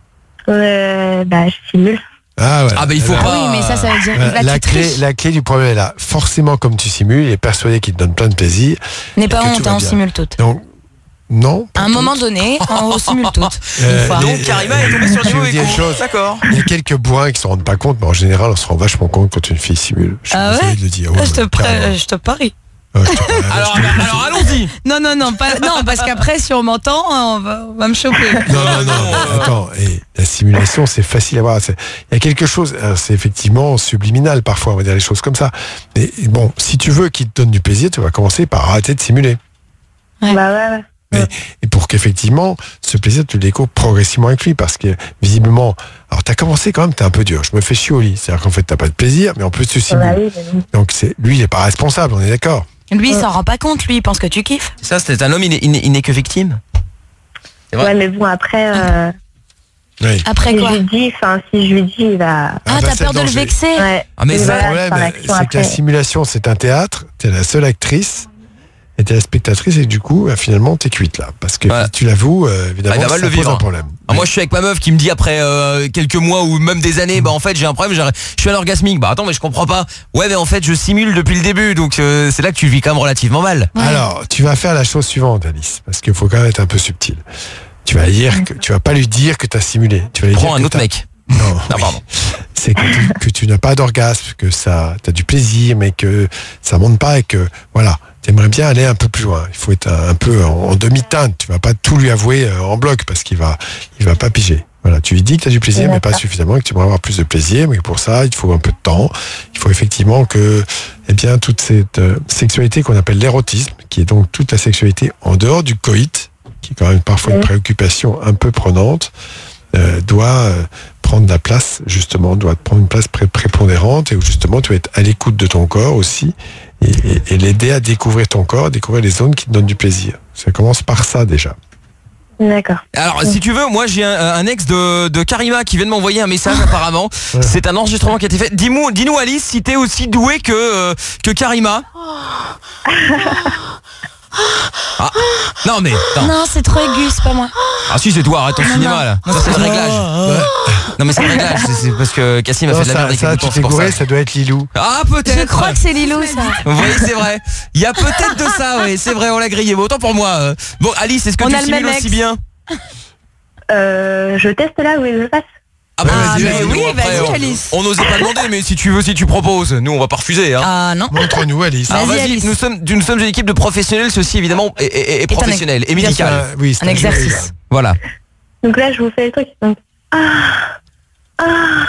Speaker 9: Euh, bah, je simule.
Speaker 6: Ah ouais.
Speaker 5: Ah bah il faut
Speaker 6: Eh ben,
Speaker 5: pas.
Speaker 7: Ah oui, mais ça, ça veut dire.
Speaker 6: euh,
Speaker 7: Là,
Speaker 6: la,
Speaker 7: tu
Speaker 6: clé,
Speaker 7: triches.
Speaker 6: la clé du problème est là. Forcément, comme tu simules, il est persuadé qu'il te donne plein de plaisir.
Speaker 7: N'est pas
Speaker 6: que tout
Speaker 7: honte,
Speaker 6: va
Speaker 7: hein, on
Speaker 6: bien.
Speaker 7: simule toutes.
Speaker 6: Donc, non.
Speaker 7: À un moment donné, on simule toutes.
Speaker 6: Euh,
Speaker 7: Une fois.
Speaker 6: les-
Speaker 5: Donc Karima est tombée sur le
Speaker 6: Je
Speaker 5: niveau
Speaker 6: vais vous dire
Speaker 5: écho.
Speaker 6: une chose.
Speaker 5: D'accord.
Speaker 6: Il y a quelques bourrins qui se rendent pas compte, mais en général, on se rend vachement compte quand une fille simule. Je suis
Speaker 7: Ah
Speaker 6: désolé
Speaker 7: ouais
Speaker 6: de le dire.
Speaker 7: Ah,
Speaker 6: Ouais,
Speaker 7: je, te
Speaker 6: ouais,
Speaker 7: pré-
Speaker 6: carrément.
Speaker 7: je te parie.
Speaker 6: Ouais, je te parie.
Speaker 5: Alors, alors allons-y.
Speaker 7: Non, non, non, pas, non, parce qu'après, si on m'entend, on va, on va me choper.
Speaker 6: Non, non, non, mais attends, et la simulation, c'est facile à voir. C'est- Il y a quelque chose, alors, c'est effectivement subliminal parfois, on va dire les choses comme ça. Mais bon, si tu veux qu'il te donne du plaisir, tu vas commencer par arrêter de simuler.
Speaker 7: Ouais.
Speaker 9: Bah, ouais, ouais.
Speaker 6: Mais, et pour qu'effectivement, ce plaisir, tu le découvres progressivement avec lui, parce que visiblement, alors t'as commencé quand même, t'es un peu dur. Je me fais chier au lit. C'est-à-dire qu'en fait, t'as pas de plaisir, mais en plus, tu
Speaker 9: Bah,
Speaker 6: simules.
Speaker 9: oui, mais oui.
Speaker 6: Donc c'est, lui, il est pas responsable, on est d'accord.
Speaker 7: Lui, il s'en rend pas compte, lui, il pense que tu kiffes.
Speaker 5: Ça, c'est un homme, il n'est il n'est- il n'est que victime. C'est vrai.
Speaker 9: Ouais, mais bon, après, euh,
Speaker 6: Oui.
Speaker 7: Après
Speaker 9: si
Speaker 7: quoi
Speaker 9: je lui dis, enfin, si je lui dis, il va.
Speaker 7: Ah,
Speaker 6: bah,
Speaker 7: t'as
Speaker 6: c'est
Speaker 7: peur de le
Speaker 6: danger.
Speaker 7: vexer.
Speaker 9: Ouais.
Speaker 5: Ah, mais
Speaker 9: Et
Speaker 5: ça,
Speaker 6: Le
Speaker 9: voilà,
Speaker 6: problème,
Speaker 9: par l'action
Speaker 6: c'est que la
Speaker 9: après.
Speaker 6: simulation, c'est un théâtre, t'es la seule actrice, et t'es la spectatrice, et du coup, bah, finalement, t'es cuite là. Parce que
Speaker 5: Ouais.
Speaker 6: tu l'avoues, euh, évidemment,
Speaker 5: Ah, il va
Speaker 6: ça
Speaker 5: mal le
Speaker 6: pose
Speaker 5: vivre.
Speaker 6: un problème.
Speaker 5: Ah, moi je suis avec ma meuf qui me dit après euh, quelques mois ou même des années, bah en fait j'ai un problème, j'ai- je suis un orgasmique. Bah attends mais je comprends pas. Ouais mais en fait je simule depuis le début, donc euh, c'est là que tu le vis quand même relativement mal.
Speaker 7: Ouais.
Speaker 6: Alors, tu vas faire la chose suivante, Alice, parce qu'il faut quand même être un peu subtil. tu vas dire que tu vas pas lui dire que t'as simulé. Tu vas lui
Speaker 5: Prends
Speaker 6: dire
Speaker 5: un
Speaker 6: que
Speaker 5: autre
Speaker 6: t'as-
Speaker 5: mec.
Speaker 6: Non,
Speaker 5: Ah,
Speaker 6: oui.
Speaker 5: pardon.
Speaker 6: C'est que tu, que tu n'as pas d'orgasme, que ça, t'as du plaisir, mais que ça monte pas et que voilà, t'aimerais bien aller un peu plus loin. Il faut être un, un peu en, en demi-teinte. Tu vas pas tout lui avouer euh, en bloc parce qu'il va, il va pas piger. Voilà, tu lui dis que tu as du plaisir, mais pas suffisamment, et que tu aimerais avoir plus de plaisir, mais pour ça, il faut un peu de temps. Il faut effectivement que, eh bien, toute cette euh, sexualité qu'on appelle l'érotisme, qui est donc toute la sexualité en dehors du coït, qui est quand même parfois une préoccupation un peu prenante, euh, doit euh, prendre la place, justement, doit prendre une place pré- prépondérante, et où justement tu vas être à l'écoute de ton corps aussi, et, et- et l'aider à découvrir ton corps, à découvrir les zones qui te donnent du plaisir. Ça commence par ça déjà.
Speaker 9: D'accord.
Speaker 5: Alors si tu veux, moi j'ai un, un ex de, de Karima qui vient de m'envoyer un message apparemment. C'est un enregistrement qui a été fait. Dis-moi, dis-nous Alice si t'es aussi douée que, euh, que Karima. Ah. Non mais non.
Speaker 7: Non, c'est trop aigu, c'est pas moi.
Speaker 5: Ah si c'est toi, arrête ton cinéma là. Ça c'est le réglage. Ouais. Non mais c'est le réglage, c'est, c'est parce que Cassim a
Speaker 6: Non,
Speaker 5: fait de la
Speaker 6: ça,
Speaker 5: merde avec
Speaker 6: ça,
Speaker 5: les
Speaker 6: tu
Speaker 5: boutons,
Speaker 6: t'es
Speaker 5: c'est pour
Speaker 6: gouré,
Speaker 5: ça.
Speaker 6: ça doit être Lilou.
Speaker 5: Ah peut-être.
Speaker 7: Je crois que c'est Lilou, ça.
Speaker 5: Vous voyez, c'est vrai. Il y a peut-être de ça, oui, c'est vrai, on l'a grillé. Mais autant pour moi. euh. Bon Alice, est-ce que
Speaker 7: On
Speaker 5: tu
Speaker 7: a le
Speaker 5: simules
Speaker 7: même
Speaker 5: aussi
Speaker 7: ex.
Speaker 5: bien?
Speaker 9: Euh, je teste là où je le fasse.
Speaker 5: Ah bah
Speaker 7: Ah,
Speaker 5: vas-y,
Speaker 7: mais
Speaker 5: vas-y,
Speaker 7: oui,
Speaker 5: nous, après,
Speaker 7: vas-y,
Speaker 5: on-
Speaker 7: Alice.
Speaker 5: On n'osait pas demander, mais si tu veux, si tu proposes, nous on va pas refuser. Hein.
Speaker 7: Ah non.
Speaker 6: Montre-nous, Alice.
Speaker 5: Alors
Speaker 7: Vas-y,
Speaker 5: vas-y,
Speaker 7: Alice.
Speaker 5: nous sommes, nous sommes une équipe de professionnels, ceci évidemment est, est- est
Speaker 7: un
Speaker 5: professionnel et
Speaker 7: bien sûr.
Speaker 5: médical.
Speaker 6: Ah, oui, c'est
Speaker 7: Un
Speaker 6: jeu,
Speaker 7: exercice.
Speaker 6: là.
Speaker 5: Voilà.
Speaker 9: Donc là, je vous fais le truc. Donc, ah, ah.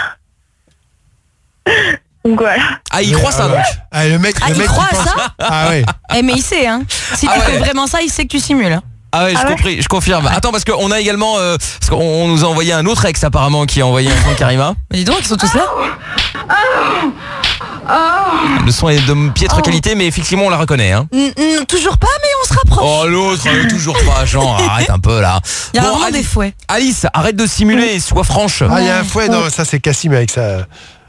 Speaker 9: Donc voilà.
Speaker 5: Ah, il
Speaker 6: Oui,
Speaker 5: croit ça
Speaker 6: ah,
Speaker 5: donc.
Speaker 6: Ah, le mec,
Speaker 7: Ah,
Speaker 6: le
Speaker 7: il
Speaker 6: mec
Speaker 7: croit
Speaker 6: qui
Speaker 7: à
Speaker 6: pense-
Speaker 7: ça
Speaker 6: Ah ouais.
Speaker 7: Eh mais il sait, hein. Si
Speaker 5: Ah
Speaker 7: tu
Speaker 5: ouais.
Speaker 7: fais vraiment ça, il sait que tu simules. hein.
Speaker 5: Ah ouais, je
Speaker 9: Ah ouais.
Speaker 5: compris, je confirme. Attends parce qu'on a également, euh, parce qu'on on nous a envoyé un autre ex apparemment qui a envoyé un son de Karima.
Speaker 7: Mais dis donc, ils sont tous là.
Speaker 5: Le son est de piètre qualité, mais effectivement on la reconnaît. Hein.
Speaker 7: N- n- toujours pas, mais on se rapproche.
Speaker 5: Oh l'autre, elle est toujours pas, genre arrête un peu là.
Speaker 7: Il y a
Speaker 5: Bon,
Speaker 7: vraiment
Speaker 5: Ali-
Speaker 7: des fouets.
Speaker 5: Alice, arrête de simuler, sois franche.
Speaker 6: Ah, il y a un fouet, non, ça c'est Cassim avec ça.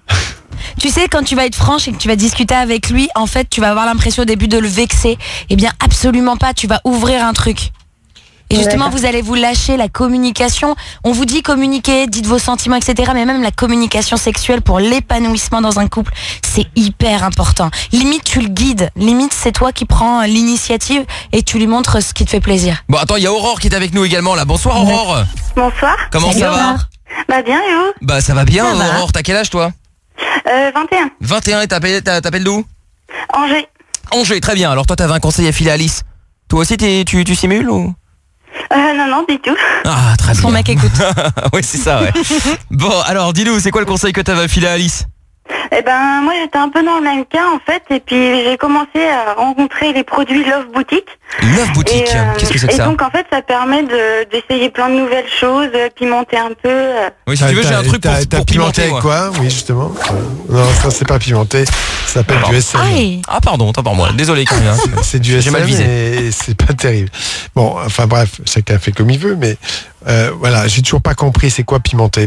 Speaker 7: Tu sais, quand tu vas être franche et que tu vas discuter avec lui, en fait, tu vas avoir l'impression au début de le vexer. Eh bien, absolument pas. Tu vas ouvrir un truc. Et justement,
Speaker 9: D'accord.
Speaker 7: vous allez vous lâcher la communication. On vous dit communiquer, dites vos sentiments, et cetera. Mais même la communication sexuelle pour l'épanouissement dans un couple, c'est hyper important. Limite, tu le guides. Limite, c'est toi qui prends l'initiative et tu lui montres ce qui te fait plaisir.
Speaker 5: Bon attends, il y a Aurore qui est avec nous également là. Bonsoir Aurore.
Speaker 9: Bonsoir.
Speaker 5: Comment
Speaker 7: Salut,
Speaker 5: ça va?
Speaker 7: Aurore.
Speaker 9: Bah bien, et vous?
Speaker 5: Bah ça va bien
Speaker 7: Ça va.
Speaker 5: Aurore, t'as quel âge toi?
Speaker 9: Euh, vingt et un.
Speaker 5: vingt et un et t'appelles t'as- t'appelles d'où?
Speaker 9: Angers.
Speaker 5: Angers, très bien. Alors toi t'avais un conseil à filer à Alice. Toi aussi t'es- tu, tu simules ou?
Speaker 9: Euh, non, non, du tout.
Speaker 5: Ah très bien.
Speaker 7: Son mec écoute.
Speaker 5: Oui c'est ça ouais. Bon alors dis-nous, c'est quoi le conseil que t'avais à filer à Alice?
Speaker 9: Eh ben, moi, j'étais un peu dans le même cas, en fait, et puis j'ai commencé à rencontrer les produits Love Boutique.
Speaker 5: Love Boutique,
Speaker 9: Et, euh,
Speaker 5: qu'est-ce que c'est que
Speaker 9: et
Speaker 5: ça?
Speaker 9: donc, en fait, ça permet de- d'essayer plein de nouvelles choses, euh, pimenter un peu. euh.
Speaker 5: Oui si tu veux j'ai un truc pour,
Speaker 6: T'as- t'as
Speaker 5: pour
Speaker 6: pimenté
Speaker 5: pimenter
Speaker 6: avec
Speaker 5: moi.
Speaker 6: quoi? Oui, justement. Euh, Non, ça c'est pas pimenté. Ça s'appelle du S M.
Speaker 7: Aïe.
Speaker 5: Ah pardon, autant pour moi. Désolé Karina.
Speaker 6: C'est du
Speaker 5: J'ai
Speaker 6: S M
Speaker 5: mal visé.
Speaker 6: et c'est pas terrible. Bon, enfin bref, chacun fait comme il veut, mais euh, voilà, j'ai toujours pas compris c'est quoi pimenter.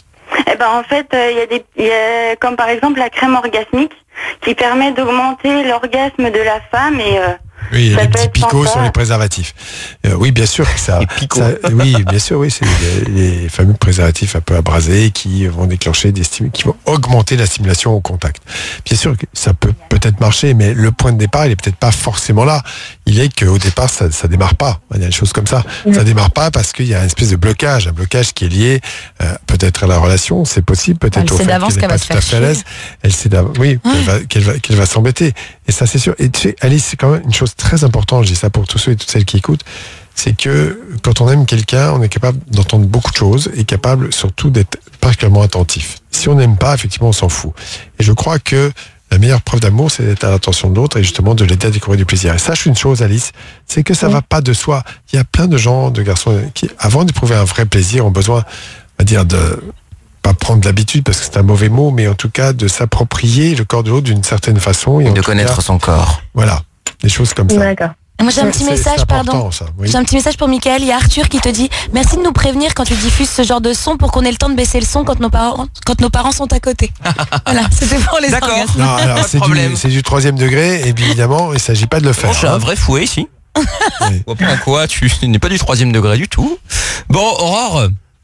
Speaker 9: Eh ben, en fait, euh, il y a des, il y a, comme par exemple la crème orgasmique, qui permet d'augmenter l'orgasme de la femme et euh,
Speaker 6: Oui, il y a
Speaker 9: ça
Speaker 6: des
Speaker 9: peut
Speaker 6: petits
Speaker 9: être
Speaker 6: picots
Speaker 9: sympa.
Speaker 6: sur les préservatifs. Euh, oui, bien sûr que ça, ça- oui, bien sûr, oui, c'est les, les fameux préservatifs un peu abrasés qui vont déclencher des stimuli, qui vont augmenter la stimulation au contact. Bien sûr que ça peut peut-être marcher, mais le point de départ, il est peut-être pas forcément là. Il est qu'au départ, ça, ça démarre pas. Il y a des choses comme ça. Ça démarre pas parce qu'il y a une espèce de blocage, un blocage qui est lié euh, peut-être à la relation, c'est possible,
Speaker 7: Elle
Speaker 6: peut-être au
Speaker 7: sait
Speaker 6: fait
Speaker 7: d'avance
Speaker 6: qu'elle n'est
Speaker 7: qu'elle va
Speaker 6: pas
Speaker 7: se
Speaker 6: tout à
Speaker 7: faire
Speaker 6: fait à l'aise. Elle sait d'avance, oui, qu'elle va, qu'elle va, qu'elle va s'embêter. Et ça, c'est sûr. Et tu sais, Alice, c'est quand même une chose très importante. Je dis ça pour tous ceux et toutes celles qui écoutent. C'est que quand on aime quelqu'un, on est capable d'entendre beaucoup de choses et capable surtout d'être particulièrement attentif. Si on n'aime pas, effectivement, on s'en fout. Et je crois que la meilleure preuve d'amour, c'est d'être à l'attention de l'autre et justement de l'aider à découvrir du plaisir. Et sache une chose, Alice, c'est que ça va pas de soi. Il y a plein de gens, de garçons, qui, avant d'éprouver un vrai plaisir, ont besoin, on va dire, de pas prendre l'habitude parce que c'est un mauvais mot, mais en tout cas de s'approprier le corps de l'autre d'une certaine façon. Et en
Speaker 5: De
Speaker 6: tout
Speaker 5: connaître
Speaker 6: cas,
Speaker 5: son corps.
Speaker 6: Voilà, des choses comme ça.
Speaker 9: D'accord.
Speaker 7: Moi j'ai un petit
Speaker 6: C'est-
Speaker 7: message,
Speaker 6: c'est important,
Speaker 7: pardon.
Speaker 6: ça, oui.
Speaker 7: J'ai un petit message pour Mickaël. Il y a Arthur qui te dit merci de nous prévenir quand tu diffuses ce genre de son pour qu'on ait le temps de baisser le son quand nos parents, quand nos parents sont à côté. Voilà, c'était pour les
Speaker 5: D'accord.
Speaker 7: orgasmes.
Speaker 6: Non, alors
Speaker 5: Pas de
Speaker 6: c'est du,
Speaker 5: problème.
Speaker 6: c'est du troisième degré, et bien évidemment, il ne s'agit pas de le faire.
Speaker 5: Bon, je suis
Speaker 6: hein.
Speaker 5: un vrai fouet ici.
Speaker 6: Oui.
Speaker 5: On voit pas en quoi, tu n'es pas du troisième degré du tout. Bon, Aurore,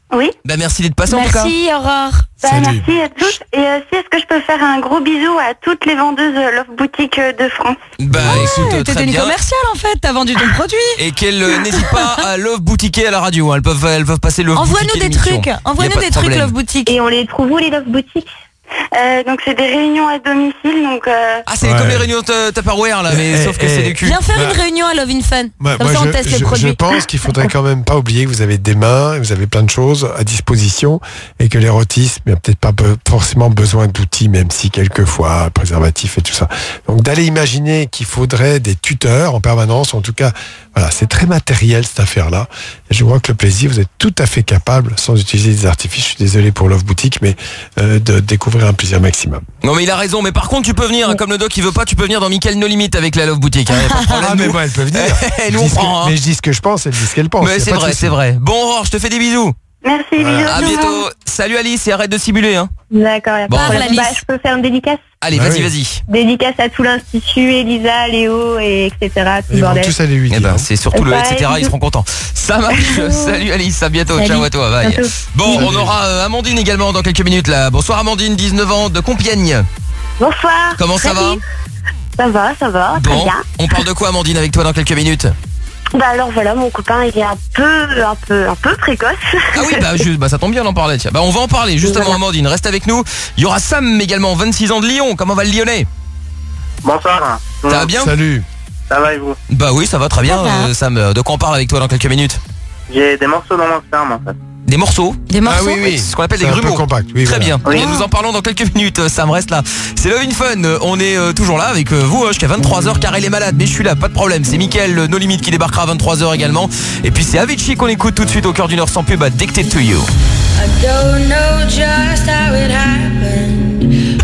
Speaker 9: Oui.
Speaker 5: Bah merci d'être passé en tout cas.
Speaker 7: Merci Aurore.
Speaker 9: Bah, merci à tous. Et euh, si est-ce que je peux faire un gros bisou à toutes les vendeuses euh, Love Boutique euh, de France?
Speaker 5: Bah écoute, euh,
Speaker 7: T'es
Speaker 5: très
Speaker 7: une
Speaker 5: bien.
Speaker 7: commerciale en fait, t'as vendu ton produit.
Speaker 5: Et qu'elles euh, n'hésitent pas à Love Boutiquer à la radio. hein. Elles peuvent, elles peuvent passer Love
Speaker 7: Envoie-nous
Speaker 5: Boutiquer
Speaker 7: des
Speaker 5: l'émission.
Speaker 7: trucs,
Speaker 5: Y a
Speaker 7: envoie-nous
Speaker 5: pas de
Speaker 7: des trucs
Speaker 5: problème.
Speaker 7: Love Boutique.
Speaker 9: Et on les trouve où les Love Boutiques? Euh, donc c'est des réunions à domicile, donc euh...
Speaker 5: Ah, c'est
Speaker 6: Ouais.
Speaker 5: comme les réunions de Tupperware là, mais
Speaker 6: Eh,
Speaker 5: sauf que
Speaker 6: eh,
Speaker 5: c'est du cul.
Speaker 7: Viens faire
Speaker 6: Bah,
Speaker 7: une réunion à Love in Fun.
Speaker 6: Bah,
Speaker 7: Comme
Speaker 6: moi,
Speaker 7: ça on
Speaker 6: je,
Speaker 7: teste les
Speaker 6: je-
Speaker 7: produits.
Speaker 6: je pense qu'il faudrait quand même pas oublier que vous avez des mains, vous avez plein de choses à disposition et que l'érotisme, il n'y a peut-être pas be- forcément besoin d'outils, même si quelquefois, préservatifs et tout ça. Donc d'aller imaginer qu'il faudrait des tuteurs en permanence, en tout cas, voilà, c'est très matériel cette affaire-là. Et je crois que le plaisir, vous êtes tout à fait capable, sans utiliser des artifices, je suis désolé pour Love Boutique, mais euh, de découvrir un plaisir maximum.
Speaker 5: Non mais il a raison, mais par contre tu peux venir, hein, comme le doc il veut pas, tu peux venir dans Mickaël No Limit avec la Love Boutique. Hein, y a pas de problème.
Speaker 6: Ah, mais
Speaker 5: nous.
Speaker 6: moi, elle peut venir.
Speaker 5: Eh,
Speaker 6: Je
Speaker 5: nous
Speaker 6: dis
Speaker 5: on
Speaker 6: ce que-
Speaker 5: prend. hein.
Speaker 6: Mais je dis ce que je pense, elle dit ce qu'elle pense.
Speaker 5: Mais
Speaker 6: y a
Speaker 5: c'est
Speaker 6: pas de
Speaker 5: vrai,
Speaker 6: souci.
Speaker 5: c'est vrai. Bon Aurore, je te fais des bisous.
Speaker 9: merci, bisous.
Speaker 5: À bientôt. Salut Alice et arrête de simuler. Hein.
Speaker 9: D'accord, y a
Speaker 5: Bon.
Speaker 9: pas de problème.
Speaker 7: Parle, Alice.
Speaker 9: Bah, je peux faire une dédicace.
Speaker 5: Allez,
Speaker 6: Bah
Speaker 5: vas-y,
Speaker 6: oui.
Speaker 5: vas-y.
Speaker 9: Dédicace à tout l'institut, Elisa, Léo, et etc. Tout le
Speaker 6: Ils vont
Speaker 9: bordel.
Speaker 6: tous aller lui
Speaker 5: Eh
Speaker 6: dire.
Speaker 5: ben, c'est surtout le
Speaker 9: Bye.
Speaker 5: et cetera. Ils seront contents. Ça marche. Salut Alice, à bientôt.
Speaker 7: Salut.
Speaker 5: Ciao à toi. Bye.
Speaker 9: Bientôt.
Speaker 5: Bon, on aura euh, Amandine également dans quelques minutes là. Bonsoir Amandine, dix-neuf ans de Compiègne.
Speaker 9: Bonsoir.
Speaker 5: Comment ça va?
Speaker 9: Salut. Ça va, ça va, très
Speaker 5: Bon,
Speaker 9: bien.
Speaker 5: on parle de quoi Amandine avec toi dans quelques minutes?
Speaker 9: Bah alors voilà, mon copain il est un peu, un peu, un peu précoce.
Speaker 5: Ah oui, bah, je- bah ça tombe bien d'en parler. Tiens. Bah on va en parler justement
Speaker 9: Voilà.
Speaker 5: Amandine, reste avec nous. Il y aura Sam également, vingt-six ans de Lyon. Comment va le Lyonnais?
Speaker 8: Bonsoir.
Speaker 5: Ça va bien?
Speaker 6: Salut.
Speaker 8: Ça va et vous?
Speaker 5: Bah oui, ça va très bien
Speaker 7: Ça va.
Speaker 5: euh, Sam. De quoi on parle avec toi dans quelques minutes?
Speaker 8: J'ai des morceaux dans mon sperme en fait.
Speaker 5: Des morceaux?
Speaker 7: Des morceaux.
Speaker 6: Ah oui, oui.
Speaker 5: Ce qu'on appelle
Speaker 6: C'est
Speaker 5: des
Speaker 6: un peu
Speaker 5: grumeaux.
Speaker 6: compact, oui,
Speaker 5: Très
Speaker 6: voilà.
Speaker 5: bien.
Speaker 8: Oui.
Speaker 5: Et nous en parlons dans quelques minutes. Sam reste là. C'est Love in Fun. Euh, On est euh, toujours là avec euh, vous hein, jusqu'à vingt-trois heures car elle est malade. Mais je suis là, pas de problème. C'est Mickaël euh, No Limit qui débarquera à vingt-trois heures également. Et puis c'est Avicii qu'on écoute tout de suite au cœur d'une heure sans pub. Addicted to You.
Speaker 1: I don't know just how it happened.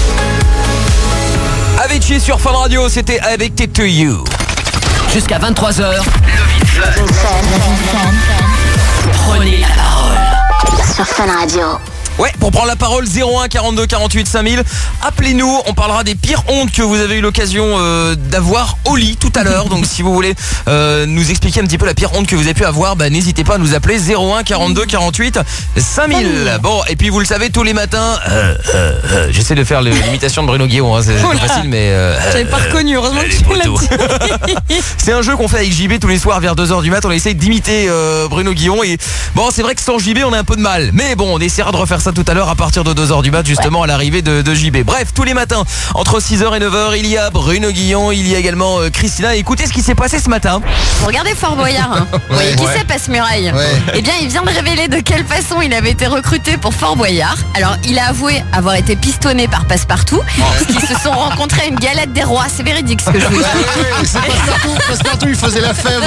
Speaker 5: Avicii sur Fun Radio, c'était Addicted to You.
Speaker 11: Jusqu'à vingt-trois heures, Love in Fun. Prenez la parole.
Speaker 2: Sur Fun Radio.
Speaker 5: Ouais, pour prendre la parole, zéro un quarante-deux quarante-huit cinq mille. Appelez-nous, on parlera des pires hontes que vous avez eu l'occasion euh, d'avoir au lit tout à l'heure. Donc si vous voulez euh, nous expliquer un petit peu la pire honte que vous avez pu avoir, bah, n'hésitez pas à nous appeler zéro un quarante-deux quarante-huit cinq mille. Bon, et puis vous le savez, tous les matins, euh, euh, euh, j'essaie de faire le- l'imitation de Bruno Guillon, hein, c'est c'est
Speaker 7: Oula.
Speaker 5: pas facile, mais... Euh,
Speaker 7: J'avais pas
Speaker 5: euh,
Speaker 7: reconnu, heureusement
Speaker 5: les
Speaker 7: que tu l'as
Speaker 5: poteaux.
Speaker 7: dit.
Speaker 5: C'est un jeu qu'on fait avec J B tous les soirs vers deux heures du mat. On essaye d'imiter euh, Bruno Guillon. Et bon, c'est vrai que sans J B, on a un peu de mal. Mais bon, on essaiera de refaire ça tout à l'heure à partir de deux heures du mat, justement à l'arrivée de, de J B. Bref, tous les matins, entre six heures et neuf heures, il y a Bruno Guillon, il y a également euh, Christina. Écoutez ce qui s'est passé ce matin.
Speaker 10: Vous regardez Fort Boyard, hein. Vous voyez qui
Speaker 5: Ouais.
Speaker 10: c'est Passe-Muraille?
Speaker 5: Ouais.
Speaker 10: Eh bien, il vient de révéler de quelle façon il avait été recruté pour Fort Boyard. Alors, il a avoué avoir été pistonné par Passepartout, parce qu'ils se sont rencontrés à une galette des rois. C'est véridique ce que je vous dis.
Speaker 3: C'est Passepartout, Passepartout, il faisait la fève.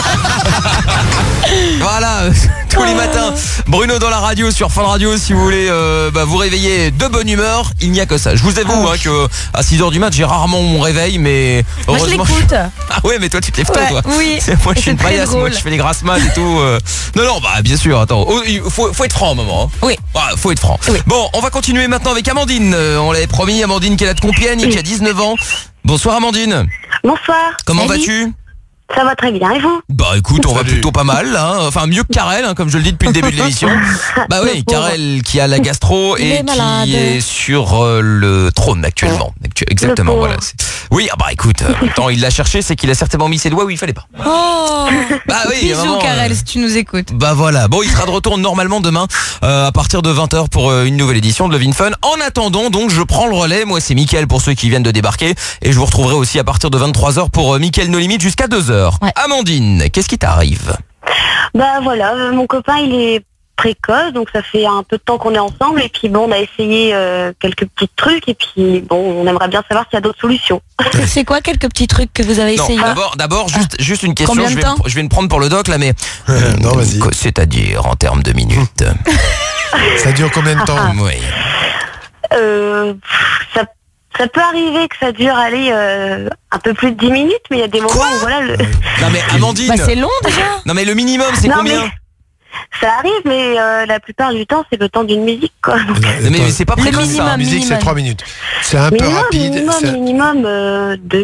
Speaker 5: Voilà, euh, tous les matins, Bruno dans la radio sur Fun Radio. Si vous voulez euh, bah, vous réveiller de bonne humeur, il n'y a que ça. Je vous avoue hein, que à six heures du mat, j'ai rarement mon réveil, mais
Speaker 7: Moi je
Speaker 5: heureusement.
Speaker 7: l'écoute.
Speaker 5: Ah ouais, mais toi tu te lèves tôt,
Speaker 7: Ouais,
Speaker 5: toi.
Speaker 7: oui.
Speaker 5: C'est- Moi je
Speaker 7: Et
Speaker 5: suis une
Speaker 7: c'est très
Speaker 5: paillasse, moi
Speaker 7: drôle.
Speaker 5: je fais les grasses mat et tout. euh. Non non, bah bien sûr. Attends, oh, il faut, faut être franc, maman. hein.
Speaker 7: Oui.
Speaker 5: Ah, faut être franc. Bon, on va continuer maintenant avec Amandine. Euh, on l'avait promis, Amandine qui est là de Compiègne, qui a dix-neuf ans. Bonsoir Amandine.
Speaker 9: Bonsoir.
Speaker 5: Comment
Speaker 9: Salut.
Speaker 5: vas-tu?
Speaker 9: Ça va très bien, et vous?
Speaker 5: Bah écoute, on va plutôt pas mal, hein. Enfin mieux que Karel, hein, comme je le dis depuis le début de l'émission. Bah oui, Karel qui a la gastro
Speaker 7: Il
Speaker 5: et
Speaker 7: est malade.
Speaker 5: qui est sur euh, le trône actuellement. Actu- Exactement,
Speaker 9: Le pauvre.
Speaker 5: voilà. c'est- Oui, ah bah écoute, euh, tant il l'a cherché, c'est qu'il a certainement mis ses doigts où il fallait pas.
Speaker 7: Oh.
Speaker 5: Bah oui,
Speaker 7: Bisous
Speaker 5: maman,
Speaker 7: Karel
Speaker 5: euh,
Speaker 7: si tu nous écoutes.
Speaker 5: Bah voilà, bon il sera de retour normalement demain euh, à partir de vingt heures pour euh, une nouvelle édition de Love in Fun. En attendant donc je prends le relais, moi c'est Mickaël pour ceux qui viennent de débarquer et je vous retrouverai aussi à partir de vingt-trois heures pour euh, Mickaël No Limit jusqu'à deux heures. Amandine, qu'est-ce qui t'arrive?
Speaker 9: Bah voilà, euh, mon copain il est précoce, donc ça fait un peu de temps qu'on est ensemble, et puis bon, on a essayé euh, quelques petits trucs, et puis bon, on aimerait bien savoir s'il y a d'autres solutions.
Speaker 7: C'est quoi quelques petits trucs que vous avez
Speaker 5: Non,
Speaker 7: essayé?
Speaker 5: d'abord, d'abord juste, juste une question,
Speaker 7: Combien
Speaker 5: je
Speaker 7: de
Speaker 5: vais,
Speaker 7: temps
Speaker 5: me- je vais me prendre pour le doc là, mais...
Speaker 6: non, vas-y.
Speaker 5: Quoi, c'est-à-dire en termes de minutes?
Speaker 6: Ça dure combien de temps?
Speaker 5: Oui.
Speaker 9: Euh, pff, ça, ça peut arriver que ça dure, aller euh, un peu plus de dix minutes, mais il y a des moments où voilà... Le...
Speaker 5: Non mais Amandine...
Speaker 7: Bah c'est long déjà.
Speaker 5: Non mais le minimum c'est
Speaker 9: Non,
Speaker 5: combien?
Speaker 9: mais ça arrive, mais euh, la plupart du temps, c'est le temps d'une musique, quoi.
Speaker 5: Mais, mais c'est pas
Speaker 7: Le
Speaker 5: précoce ça.
Speaker 7: minimum,
Speaker 6: La musique, c'est
Speaker 7: minimum.
Speaker 6: trois minutes. C'est un peu
Speaker 9: Minimum,
Speaker 6: rapide.
Speaker 9: minimum,
Speaker 6: c'est-
Speaker 9: minimum, euh, deux minutes.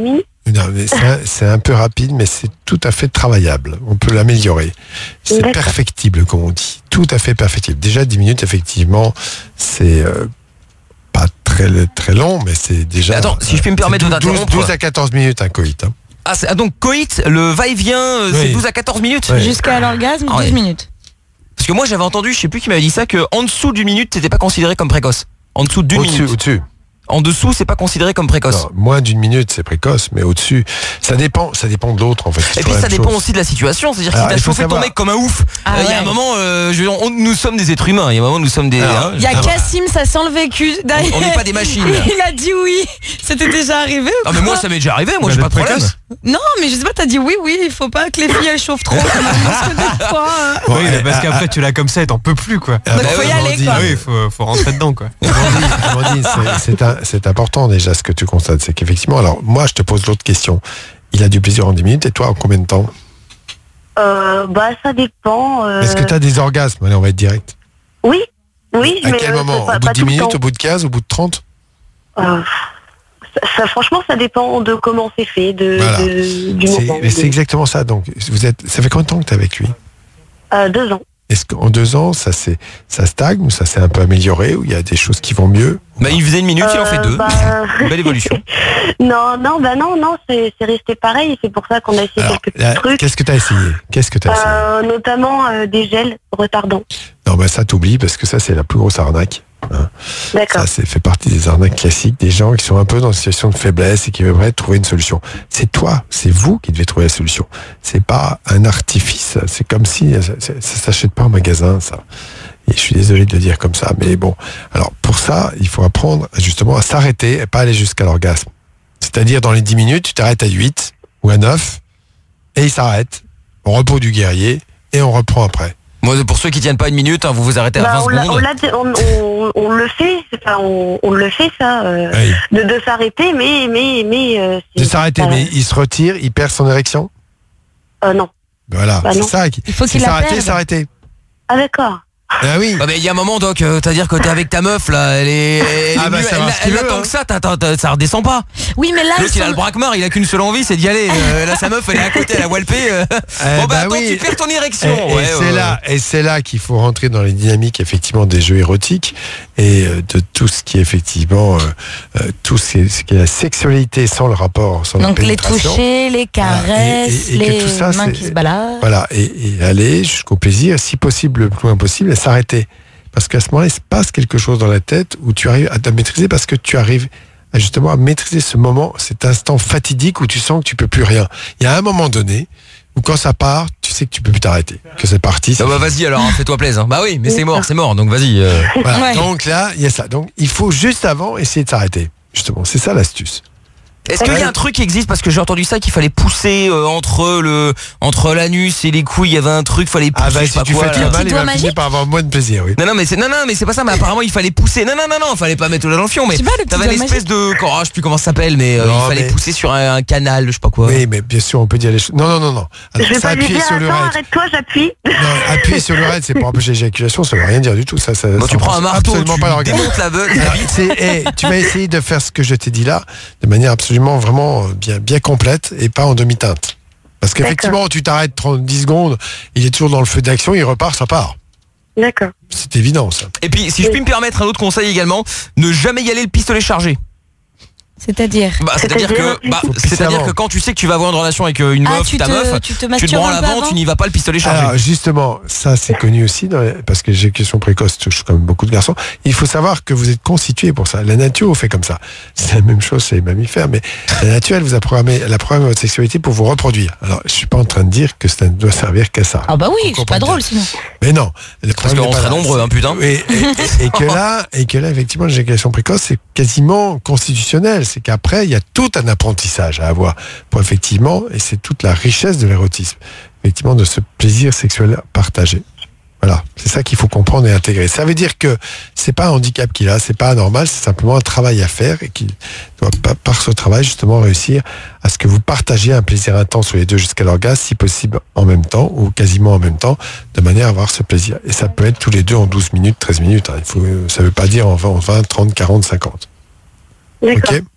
Speaker 6: Non, mais c'est, un, c'est un peu rapide, mais c'est tout à fait travaillable. On peut l'améliorer. C'est
Speaker 9: D'accord.
Speaker 6: perfectible, comme on dit. Tout à fait perfectible. Déjà, dix minutes, effectivement, c'est euh, pas très, très long, mais c'est déjà...
Speaker 5: Mais attends, si je puis me permettre de
Speaker 6: douze,
Speaker 5: t'interrompre.
Speaker 6: douze à quatorze minutes, un coït. Hein.
Speaker 5: Ah, c'est- ah, donc coït, le va-et-vient, euh, c'est
Speaker 6: Oui.
Speaker 5: douze à quatorze minutes.
Speaker 6: Oui.
Speaker 7: Jusqu'à l'orgasme,
Speaker 5: Ah ouais.
Speaker 7: douze minutes.
Speaker 5: Parce que moi j'avais entendu, je sais plus qui m'avait dit ça, que en dessous d'une minute, t'étais pas considéré comme précoce. En dessous d'une
Speaker 6: Au-dessus,
Speaker 5: minute.
Speaker 6: au-dessus.
Speaker 5: En dessous, c'est pas considéré comme précoce.
Speaker 6: Non, moins d'une minute, c'est précoce, mais au-dessus, ça dépend, ça dépend de l'autre, en fait. C'est
Speaker 5: Et
Speaker 6: toujours
Speaker 5: puis
Speaker 6: la
Speaker 5: ça
Speaker 6: même
Speaker 5: dépend
Speaker 6: chose.
Speaker 5: aussi de la situation. C'est-à-dire que
Speaker 6: Alors,
Speaker 5: si t'as
Speaker 6: il faut
Speaker 5: chauffé ton
Speaker 6: savoir-
Speaker 5: mec comme un ouf,
Speaker 7: Ah
Speaker 5: euh, il y a un
Speaker 7: ouais.
Speaker 5: moment, euh, je- on- nous sommes des êtres humains. Il y a un moment, nous sommes des.
Speaker 6: Alors,
Speaker 5: hein,
Speaker 7: Il y a
Speaker 6: Ah,
Speaker 7: Cassim, ça sent le vécu.
Speaker 5: On n'est pas des machines.
Speaker 7: Il a dit oui. C'était déjà arrivé ou
Speaker 5: Ah mais
Speaker 7: quoi
Speaker 5: moi ça m'est déjà arrivé, moi
Speaker 6: Vous
Speaker 5: j'ai
Speaker 6: êtes
Speaker 5: pas de problème.
Speaker 6: précoce
Speaker 7: Non, mais je sais pas, t'as dit oui, oui, il faut pas que les filles elles chauffent trop. quand même, parce que des fois, euh,
Speaker 6: Bon,
Speaker 15: Oui,
Speaker 6: eh,
Speaker 15: parce
Speaker 6: ah,
Speaker 15: qu'après tu l'as comme ça et t'en peux plus quoi.
Speaker 6: ah,
Speaker 7: Donc,
Speaker 6: bah,
Speaker 7: faut y
Speaker 6: oui,
Speaker 7: aller,
Speaker 6: Amandine,
Speaker 7: quoi.
Speaker 15: Oui, il faut, faut rentrer dedans quoi.
Speaker 6: Amandine, Amandine, c'est, c'est, un- c'est important déjà ce que tu constates, c'est qu'effectivement, alors moi je te pose l'autre question. Il a du plaisir en dix minutes et toi en combien de temps
Speaker 9: Euh, bah, ça dépend. euh,
Speaker 6: Est-ce que tu as des orgasmes? Allez, on va être direct.
Speaker 9: Oui, oui,
Speaker 6: À
Speaker 9: mais
Speaker 6: quel
Speaker 9: euh,
Speaker 6: moment
Speaker 9: c'est pas-
Speaker 6: Au bout
Speaker 9: pas
Speaker 6: de dix
Speaker 9: tout le
Speaker 6: minutes,
Speaker 9: temps.
Speaker 6: au bout de quinze, au bout de trente?
Speaker 9: Euh, ça, ça- franchement, ça dépend de comment c'est fait, de,
Speaker 6: Voilà.
Speaker 9: de- du
Speaker 6: C'est,
Speaker 9: moment.
Speaker 6: mais c'est exactement ça. Donc, vous êtes, ça fait combien de temps que tu es avec lui?
Speaker 9: Euh, deux ans.
Speaker 6: Est-ce qu'en deux ans, ça, c'est, ça stagne ou ça s'est un peu amélioré ou il y a des choses qui vont mieux?
Speaker 5: Bah il faisait une minute, il en fait
Speaker 9: Euh,
Speaker 5: deux.
Speaker 9: bah,
Speaker 5: Belle évolution.
Speaker 9: non, non, bah non, non, c'est c'est resté pareil. C'est pour ça qu'on a essayé
Speaker 6: Alors,
Speaker 9: quelques
Speaker 6: là,
Speaker 9: petits trucs,
Speaker 6: qu'est-ce que tu as essayé? Qu'est-ce que tu as essayé?
Speaker 9: euh, notamment euh, des gels retardants.
Speaker 6: Non, bah ça t'oublie parce que ça, c'est la plus grosse arnaque. hein.
Speaker 9: D'accord.
Speaker 6: Ça, c'est fait partie des arnaques classiques des gens qui sont un peu dans une situation de faiblesse et qui voudraient trouver une solution. C'est toi, c'est vous qui devez trouver la solution. C'est pas un artifice. C'est comme si ça, ça, ça s'achète pas en magasin, ça. Et je suis désolé de le dire comme ça, mais bon. Alors pour ça, il faut apprendre justement à s'arrêter et pas aller jusqu'à l'orgasme. C'est-à-dire dans les dix minutes, tu t'arrêtes à huit ou à neuf et il s'arrête. On repos du guerrier et on reprend après.
Speaker 5: Moi pour ceux qui tiennent pas une minute, hein, vous vous arrêtez à
Speaker 9: Bah,
Speaker 5: vingt
Speaker 9: on, l'a- on,
Speaker 5: secondes.
Speaker 9: l'a- on, on- on le fait, c'est pas, on, on le fait ça, euh,
Speaker 6: Oui.
Speaker 9: de, de s'arrêter, mais mais mais euh,
Speaker 6: De
Speaker 9: c'est-
Speaker 6: s'arrêter,
Speaker 9: euh,
Speaker 6: mais il se retire, il perd son érection.
Speaker 9: euh, non.
Speaker 6: Voilà,
Speaker 9: Bah
Speaker 6: c'est
Speaker 9: non.
Speaker 6: ça. qui-
Speaker 7: Il faut
Speaker 6: c'est
Speaker 7: qu'il la
Speaker 6: s'arrêter,
Speaker 7: perde.
Speaker 6: s'arrêter.
Speaker 9: Ah d'accord.
Speaker 6: Ah oui.
Speaker 5: Ah mais il y a un moment Doc, euh, t'as-à-dire que t'es avec ta meuf là, elle est, elle
Speaker 6: Ah
Speaker 5: est
Speaker 6: bah,
Speaker 5: mieux,
Speaker 6: ça
Speaker 5: elle,
Speaker 6: va
Speaker 5: elle,
Speaker 6: ce qu'il
Speaker 5: elle
Speaker 6: veut,
Speaker 5: attend
Speaker 6: hein.
Speaker 5: que ça, t'as- t'as- t'as- ça redescend pas.
Speaker 7: oui, mais là,
Speaker 5: L'autre
Speaker 7: ils
Speaker 5: il a
Speaker 7: sont-
Speaker 5: le braquemar, il a qu'une seule envie, c'est d'y aller. Euh, là sa meuf elle est à côté, elle a walpé. euh.
Speaker 6: Eh
Speaker 5: bon bah,
Speaker 6: bah
Speaker 5: attends,
Speaker 6: oui.
Speaker 5: tu perds ton érection.
Speaker 6: Et, et
Speaker 5: Ouais,
Speaker 6: c'est
Speaker 5: ouais,
Speaker 6: là, et c'est là qu'il faut rentrer dans les dynamiques effectivement des jeux érotiques et euh, de tout ce qui est effectivement euh, euh, tout ce qui est, ce qui est la sexualité sans le rapport, sans la
Speaker 7: donc les
Speaker 6: pénétration.
Speaker 7: toucher, les caresses,
Speaker 6: Et- et- et que
Speaker 7: les
Speaker 6: tout ça,
Speaker 7: mains
Speaker 6: c'est-
Speaker 7: qui se baladent.
Speaker 6: Voilà, et, et aller jusqu'au plaisir, si possible, le plus loin possible, et s'arrêter. Parce qu'à ce moment-là, il se passe quelque chose dans la tête où tu arrives à te maîtriser parce que tu arrives à, justement à maîtriser ce moment, cet instant fatidique où tu sens que tu peux plus rien. Il y a un moment donné où quand ça part, tu sais que tu peux plus t'arrêter, que c'est parti. c'est
Speaker 5: Ah bah
Speaker 6: fini.
Speaker 5: vas-y alors, hein, fais-toi plaisir. Bah oui, mais c'est mort, c'est mort, donc vas-y. euh.
Speaker 6: Voilà.
Speaker 7: Ouais.
Speaker 6: Donc là, il y a ça. Donc il faut juste avant essayer de s'arrêter. Justement, c'est ça l'astuce.
Speaker 5: Est-ce qu'il y a un truc qui existe, parce que j'ai entendu ça, qu'il fallait pousser euh, entre le entre l'anus et les couilles, il y avait un truc, fallait pousser.
Speaker 6: Ah bah
Speaker 5: je sais
Speaker 6: si
Speaker 5: pas
Speaker 6: tu
Speaker 5: quoi,
Speaker 6: fais
Speaker 5: là.
Speaker 6: très mal, il
Speaker 7: doigt
Speaker 6: va finir
Speaker 7: magique
Speaker 6: par avoir moins de plaisir, oui.
Speaker 5: Non non mais c'est non non mais c'est pas ça, mais apparemment il fallait pousser. Non non non non, fallait pas mettre le dans le fion, mais
Speaker 7: Je sais pas, le petit
Speaker 5: t'avais
Speaker 7: doigt
Speaker 5: l'espèce de, oh, je sais plus comment ça s'appelle, mais euh,
Speaker 6: Non,
Speaker 5: il fallait
Speaker 6: mais-
Speaker 5: pousser sur un, un canal, je sais pas quoi.
Speaker 6: Oui, mais bien sûr, on peut dire les choses. Non, non, non, non. Alors,
Speaker 9: Je vais
Speaker 6: ça
Speaker 9: pas lui
Speaker 6: appuyer
Speaker 9: dire
Speaker 6: sur le
Speaker 9: attends,
Speaker 6: raid.
Speaker 9: arrête-toi, j'appuie.
Speaker 6: Non, appuyer sur le raid, c'est pour empêcher l'éjaculation, ça veut rien dire du tout. Ça, ça,
Speaker 5: Bon,
Speaker 6: ça
Speaker 5: tu prends un
Speaker 6: empêche
Speaker 5: marteau,
Speaker 6: absolument
Speaker 5: tu
Speaker 6: pas l'orgasme.
Speaker 5: démontes la beule.
Speaker 6: Alors, c'est- eh, tu vas essayer de faire ce que je t'ai dit là, de manière absolument vraiment euh, bien, bien complète et pas en demi-teinte. Parce qu'effectivement, tu t'arrêtes trente, dix secondes, il est toujours dans le feu d'action, il repart, ça part.
Speaker 9: D'accord.
Speaker 6: C'est évident, ça.
Speaker 5: Et puis si je puis me permettre un autre conseil également, ne jamais y aller le pistolet chargé.
Speaker 7: C'est-à-dire
Speaker 5: Bah, c'est-à-dire
Speaker 9: C'est-à-dire
Speaker 5: que bah,
Speaker 6: Faut pisser
Speaker 5: c'est-à-dire
Speaker 6: avant.
Speaker 5: que quand tu sais que tu vas avoir une relation avec euh, une
Speaker 7: Ah,
Speaker 5: meuf,
Speaker 7: tu
Speaker 5: ta
Speaker 7: te-
Speaker 5: meuf,
Speaker 7: tu te
Speaker 5: tu te
Speaker 7: masturbes
Speaker 5: branles
Speaker 7: un peu
Speaker 5: avant,
Speaker 7: avant
Speaker 5: tu n'y vas pas le pistolet chargé.
Speaker 6: Alors justement, ça c'est connu aussi, dans les- parce que j'ai question précoce, touche comme beaucoup de garçons. Il faut savoir que vous êtes constitué pour ça. La nature vous fait comme ça. C'est la même chose chez les mammifères, mais la nature elle vous a programmé, elle a programmé votre sexualité pour vous reproduire. Alors je suis pas en train de dire que ça ne doit servir qu'à ça.
Speaker 7: Ah bah oui,
Speaker 6: Faut
Speaker 7: c'est pas
Speaker 6: comprendre
Speaker 7: drôle
Speaker 6: bien.
Speaker 7: sinon.
Speaker 6: Mais non, le
Speaker 5: Parce
Speaker 6: problème
Speaker 5: qu'on
Speaker 6: n'est pas
Speaker 5: serait
Speaker 6: là.
Speaker 5: nombreux, hein, putain.
Speaker 6: Et, et- et- et que là, et que là, effectivement, l'éjaculation précoce, c'est quasiment constitutionnel. C'est qu'après, il y a tout un apprentissage à avoir pour effectivement, et c'est toute la richesse de l'érotisme, effectivement, de ce plaisir sexuel partagé. Voilà, c'est ça qu'il faut comprendre et intégrer. Ça veut dire que c'est pas un handicap qu'il a, c'est pas anormal, c'est simplement un travail à faire et qu'il doit pas, par ce travail justement réussir à ce que vous partagiez un plaisir intense sur les deux jusqu'à l'orgasme, si possible en même temps ou quasiment en même temps, de manière à avoir ce plaisir. Et ça peut être tous les deux en douze minutes, treize minutes. Hein. Il faut, ça veut pas dire en vingt, en vingt, trente, quarante, cinquante.
Speaker 9: D'accord.
Speaker 6: Ok.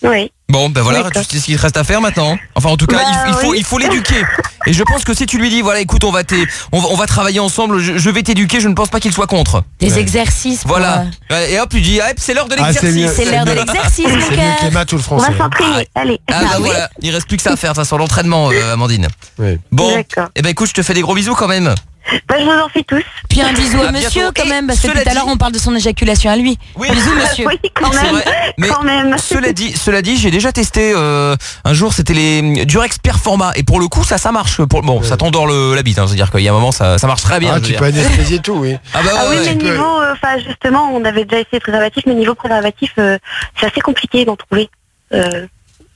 Speaker 9: Oui.
Speaker 5: Bon, ben voilà,
Speaker 9: D'accord.
Speaker 5: tu sais ce qu'il te reste à faire maintenant. Enfin, en tout cas,
Speaker 9: Bah,
Speaker 5: il, il faut,
Speaker 9: oui.
Speaker 5: il faut l'éduquer. Et je pense que si tu lui dis, voilà, écoute, on va, t'é- on va, on va travailler ensemble, je, je vais t'éduquer, je ne pense pas qu'il soit contre.
Speaker 7: Des
Speaker 6: Ouais.
Speaker 7: exercices. pour,
Speaker 5: Voilà.
Speaker 7: euh,
Speaker 5: Et hop, tu dis, ah, c'est l'heure de
Speaker 6: Ah, c'est
Speaker 5: l'exercice.
Speaker 6: mieux.
Speaker 7: C'est l'heure de l'exercice, mon
Speaker 6: C'est mieux que les
Speaker 7: cœur.
Speaker 6: maths ou le
Speaker 9: On
Speaker 6: français.
Speaker 9: va s'entraîner. Allez.
Speaker 5: Ah bah
Speaker 7: Ah oui.
Speaker 5: voilà, il reste plus que ça à faire, de toute façon, l'entraînement, euh, Amandine.
Speaker 6: Oui.
Speaker 5: Bon,
Speaker 9: D'accord.
Speaker 5: et ben écoute, je te fais des gros bisous quand même.
Speaker 9: Bah, je vous en fais tous.
Speaker 7: Puis un bisou
Speaker 5: À
Speaker 7: à monsieur
Speaker 5: bientôt.
Speaker 7: quand
Speaker 5: Et
Speaker 7: même, parce que
Speaker 5: cela
Speaker 7: tout à l'heure
Speaker 5: dit-
Speaker 7: on parle de son éjaculation à lui.
Speaker 5: Oui.
Speaker 7: Bisous monsieur.
Speaker 9: Oui, quand
Speaker 5: C'est
Speaker 9: même.
Speaker 5: vrai, mais
Speaker 9: Quand même.
Speaker 5: cela dit, cela dit, j'ai déjà testé euh, un jour, c'était les Durex Performa, et pour le coup, ça, ça marche. Pour, bon, ça t'endort le, la bite, hein, c'est-à-dire qu'il y a un moment, ça, ça marche très bien.
Speaker 6: Ah,
Speaker 5: je veux
Speaker 6: tu
Speaker 5: dire.
Speaker 6: peux anesthésier tout, oui.
Speaker 5: Ah bah
Speaker 9: Ah
Speaker 5: ouais,
Speaker 9: oui,
Speaker 5: ouais.
Speaker 9: mais
Speaker 6: tu peux-
Speaker 9: niveau, euh, enfin justement, on avait déjà essayé le préservatif, mais niveau préservatif, euh, c'est assez compliqué d'en trouver. Euh,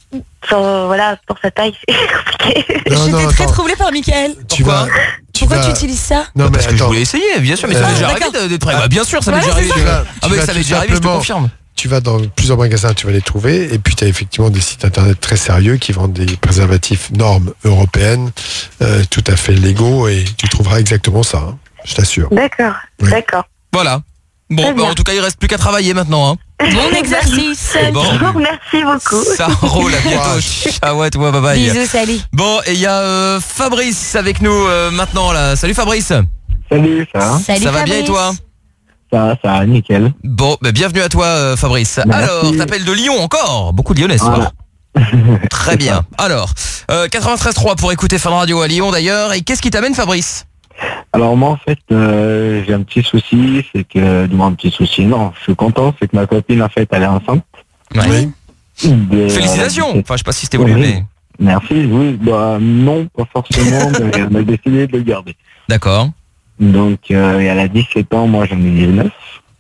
Speaker 9: sans- voilà, pour sa taille, c'est compliqué.
Speaker 6: Non, non,
Speaker 7: J'étais très
Speaker 6: attends.
Speaker 7: troublée par Mickaël.
Speaker 6: Tu vas. Tu
Speaker 7: Pourquoi
Speaker 6: vas-
Speaker 7: tu utilises ça
Speaker 6: Non,
Speaker 5: Bah,
Speaker 6: mais
Speaker 5: parce que je
Speaker 6: attends.
Speaker 5: voulais essayer, bien sûr, mais ça
Speaker 6: Euh,
Speaker 5: m'est déjà
Speaker 7: ah,
Speaker 5: arrivé
Speaker 7: d'accord.
Speaker 5: de- d'être prêt. Bah, bien sûr, ça m'est
Speaker 7: Voilà,
Speaker 5: déjà arrivé.
Speaker 7: c'est
Speaker 6: Tu vas-
Speaker 5: Ah
Speaker 6: tu
Speaker 5: bah
Speaker 6: vas
Speaker 5: ça m'est
Speaker 6: tout
Speaker 5: déjà arrivé, je te
Speaker 6: simplement-
Speaker 5: confirme.
Speaker 6: Tu vas dans plusieurs magasins, tu vas les trouver, et puis tu as effectivement des sites internet très sérieux qui vendent des préservatifs normes européennes, euh, tout à fait légaux, et tu trouveras exactement ça, hein, je t'assure.
Speaker 9: D'accord,
Speaker 6: Oui.
Speaker 9: d'accord.
Speaker 5: Voilà. Bon,
Speaker 9: Très
Speaker 5: bah,
Speaker 9: bien.
Speaker 5: en tout cas, il reste plus qu'à travailler maintenant. Hein.
Speaker 7: Bon exercice.
Speaker 5: Bon.
Speaker 9: Je vous remercie beaucoup.
Speaker 5: Ça roule, à bientôt. Ciao, ouais, toi, bye bye.
Speaker 7: Bisous, salut.
Speaker 5: Bon, et il y a euh, Fabrice avec nous euh, maintenant là. Salut Fabrice.
Speaker 16: Salut, ça va
Speaker 7: Salut
Speaker 5: Ça va bien et
Speaker 7: Fabrice.
Speaker 5: toi?
Speaker 16: Ça va, ça va, nickel.
Speaker 5: Bon, bah, bienvenue à toi euh, Fabrice.
Speaker 16: Merci.
Speaker 5: Alors, t'appelles de Lyon encore. Beaucoup de Lyonnais ce
Speaker 16: Voilà.
Speaker 5: soir. Très bien. Alors, euh, quatre-vingt-treize trois pour écouter Fun Radio à Lyon d'ailleurs. Et qu'est-ce qui t'amène Fabrice?
Speaker 16: Alors moi, en fait, euh, j'ai un petit souci, c'est que... Du moins, un petit souci, non, je suis content, c'est que ma copine, en fait, elle est enceinte.
Speaker 5: Ouais.
Speaker 16: De-
Speaker 5: Félicitations.
Speaker 16: euh,
Speaker 5: Enfin, je sais pas si c'était voulu,
Speaker 16: Oui.
Speaker 5: mais...
Speaker 16: Merci, oui, bah non, pas forcément, mais on a décidé de le garder.
Speaker 5: D'accord.
Speaker 16: Donc, euh, elle a dix-sept ans, moi j'en ai dix-neuf.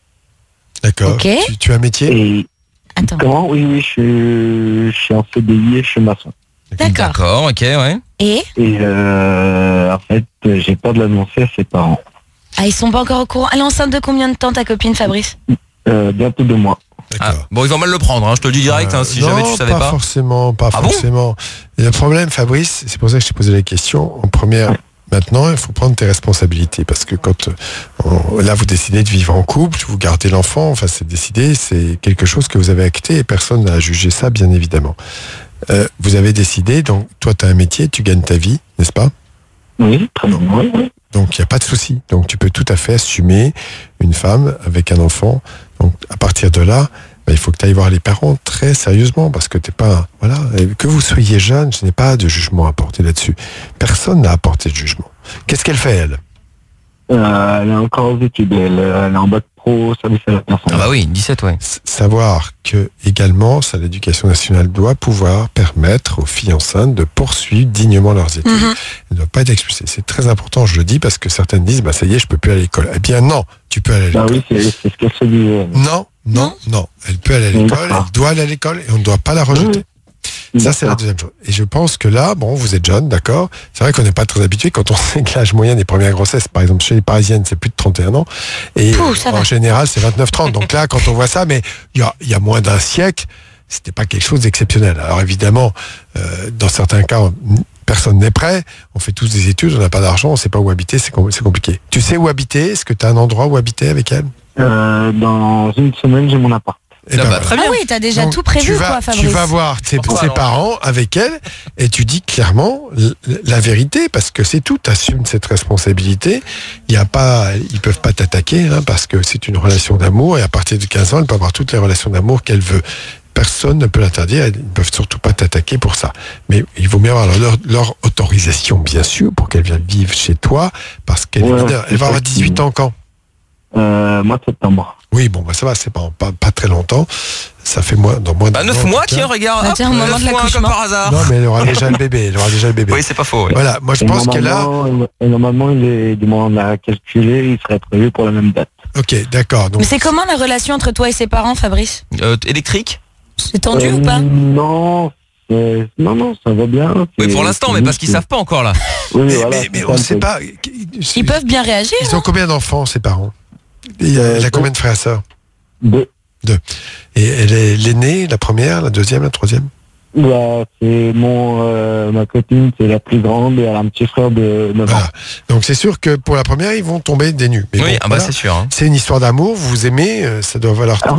Speaker 6: D'accord.
Speaker 7: Ok.
Speaker 6: Tu, tu as un métier?
Speaker 16: Et
Speaker 7: Attends.
Speaker 16: comment? Oui, oui, je suis, je suis en C D I et je suis maçon.
Speaker 7: D'accord.
Speaker 5: D'accord, ok, ouais.
Speaker 7: Et
Speaker 16: Et euh, en fait, j'ai peur de l'annoncer à ses parents.
Speaker 7: ah, ils sont pas encore au courant. Elle est enceinte de combien de temps ta copine Fabrice?
Speaker 16: Euh, bientôt deux mois.
Speaker 5: Ah, bon, ils vont mal le prendre, hein, je te le dis direct, hein, si
Speaker 6: Euh,
Speaker 5: jamais
Speaker 6: non,
Speaker 5: tu savais
Speaker 6: pas
Speaker 5: pas.
Speaker 6: forcément, pas
Speaker 5: Ah bon
Speaker 6: forcément. Et le problème, Fabrice, c'est pour ça que je t'ai posé la question. En première, maintenant, il faut prendre tes responsabilités, parce que quand euh, on- là vous décidez de vivre en couple, vous gardez l'enfant, enfin c'est décidé, c'est quelque chose que vous avez acté et personne n'a jugé ça, bien évidemment. Euh, vous avez décidé, donc toi tu as un métier, tu gagnes ta vie, n'est-ce pas?
Speaker 16: Oui, très bien. Oui, oui.
Speaker 6: Donc il n'y a pas de souci. Donc tu peux tout à fait assumer une femme avec un enfant. Donc à partir de là, bah, il faut que tu ailles voir les parents très sérieusement parce que t'es pas voilà et que vous soyez jeune, je n'ai pas de jugement à porter là-dessus. Personne n'a apporté de jugement. Qu'est-ce qu'elle fait elle?
Speaker 16: Euh, elle est encore aux études, elle, elle est en bac pro, service à la personne.
Speaker 5: Ah bah oui, dix-sept, ouais.
Speaker 6: S- Savoir que également, ça, l'éducation nationale doit pouvoir permettre aux filles enceintes de poursuivre dignement leurs études.
Speaker 7: Mhm.
Speaker 6: Elles ne doivent pas être expulsées. C'est très important, je le dis, parce que certaines disent, bah ça y est, je peux plus aller à l'école. Eh bien non, tu peux aller à
Speaker 16: Bah
Speaker 6: l'école.
Speaker 16: oui, c'est c'est ce qu'elle se disait.
Speaker 6: Non, non, non. Elle peut aller à l'école, elle doit aller à l'école et on ne doit pas la rejeter. Ça, c'est la deuxième chose. Et je pense que là, bon, vous êtes jeune, d'accord. C'est vrai qu'on n'est pas très habitué quand on sait que l'âge moyen des premières grossesses, par exemple, chez les parisiennes, c'est plus de trente et un ans. Et
Speaker 7: Pouh, ça
Speaker 6: en
Speaker 7: va.
Speaker 6: général, c'est vingt-neuf trente. Donc là, quand on voit ça, mais il y a, il y a moins d'un siècle, c'était pas quelque chose d'exceptionnel. Alors évidemment, euh, dans certains cas, on- personne n'est prêt. On fait tous des études, on n'a pas d'argent, on sait pas où habiter, c'est com- c'est compliqué. Tu sais où habiter? Est-ce que tu as un endroit où habiter avec elle?
Speaker 16: Euh, dans une semaine, j'ai mon appart.
Speaker 6: Eh ben, voilà.
Speaker 7: Ah oui, t'as déjà
Speaker 6: Donc,
Speaker 7: tout prévu
Speaker 6: tu vas,
Speaker 7: quoi Fabrice.
Speaker 6: Tu vas voir tes,
Speaker 5: Enfin,
Speaker 6: ses
Speaker 5: alors.
Speaker 6: parents avec elle et tu dis clairement l- la vérité parce que c'est tout, t'assumes cette responsabilité. Il y a pas, ils peuvent pas t'attaquer hein, parce que c'est une relation d'amour et à partir de quinze ans, elle peut avoir toutes les relations d'amour qu'elle veut. Personne ne peut l'interdire, ils ne peuvent surtout pas t'attaquer pour ça. Mais il vaut mieux avoir leur, leur autorisation, bien sûr, pour qu'elle vienne vivre chez toi parce qu'elle est
Speaker 16: Ouais,
Speaker 6: mineure. Elle va avoir dix-huit ans quand?
Speaker 16: Euh, mois de septembre.
Speaker 6: Oui, bon, bah ça va, c'est pas, pas, pas très longtemps. Ça fait moins, dans moins de
Speaker 5: Bah neuf mois, tiens, regarde.
Speaker 7: Bah,
Speaker 5: hop,
Speaker 7: tiens, au moment
Speaker 5: neuf
Speaker 7: de
Speaker 5: mois,
Speaker 7: l'accouchement.
Speaker 5: comme par hasard.
Speaker 6: Non, mais elle aura déjà le bébé. Elle aura déjà le bébé.
Speaker 5: Oui, c'est pas faux. oui.
Speaker 6: Voilà, moi je
Speaker 16: Et
Speaker 6: pense que là.
Speaker 16: normalement, et normalement, il est, du moment où on a calculé, il serait prévu pour la même date.
Speaker 6: Ok, d'accord. Donc,
Speaker 7: Mais c'est comment la relation entre toi et ses parents Fabrice?
Speaker 5: Euh, électrique?
Speaker 7: C'est tendu
Speaker 16: Euh,
Speaker 7: ou pas?
Speaker 16: Non, c'est- non, non, ça va bien.
Speaker 5: Oui,
Speaker 16: C'est-
Speaker 5: pour l'instant,
Speaker 16: c'est
Speaker 5: mais parce
Speaker 16: juste
Speaker 5: qu'ils
Speaker 16: que-
Speaker 5: savent pas encore là.
Speaker 16: Oui,
Speaker 6: mais,
Speaker 16: voilà,
Speaker 6: mais-
Speaker 16: c'est
Speaker 6: mais
Speaker 16: ça,
Speaker 6: on ne
Speaker 16: le
Speaker 6: sait
Speaker 16: truc.
Speaker 6: pas.
Speaker 7: Ils peuvent bien réagir.
Speaker 6: Ils ont combien d'enfants, ses parents? Il y a,
Speaker 16: Euh,
Speaker 6: elle a
Speaker 16: deux.
Speaker 6: combien de frères et sœurs?
Speaker 16: Deux.
Speaker 6: Deux. Et elle est l'aînée, la première, la deuxième, la troisième?
Speaker 16: Bah, c'est mon, euh, ma copine, c'est la plus grande et elle a un petit frère de neuf ans.
Speaker 6: Voilà. Donc c'est sûr que pour la première, ils vont tomber des nus. Mais
Speaker 5: Oui,
Speaker 6: bon,
Speaker 5: ah bah
Speaker 6: voilà.
Speaker 5: c'est sûr. hein.
Speaker 6: C'est une histoire d'amour, vous vous aimez, euh, ça doit valoir
Speaker 16: Ah
Speaker 6: tout.
Speaker 16: oui.
Speaker 6: Donc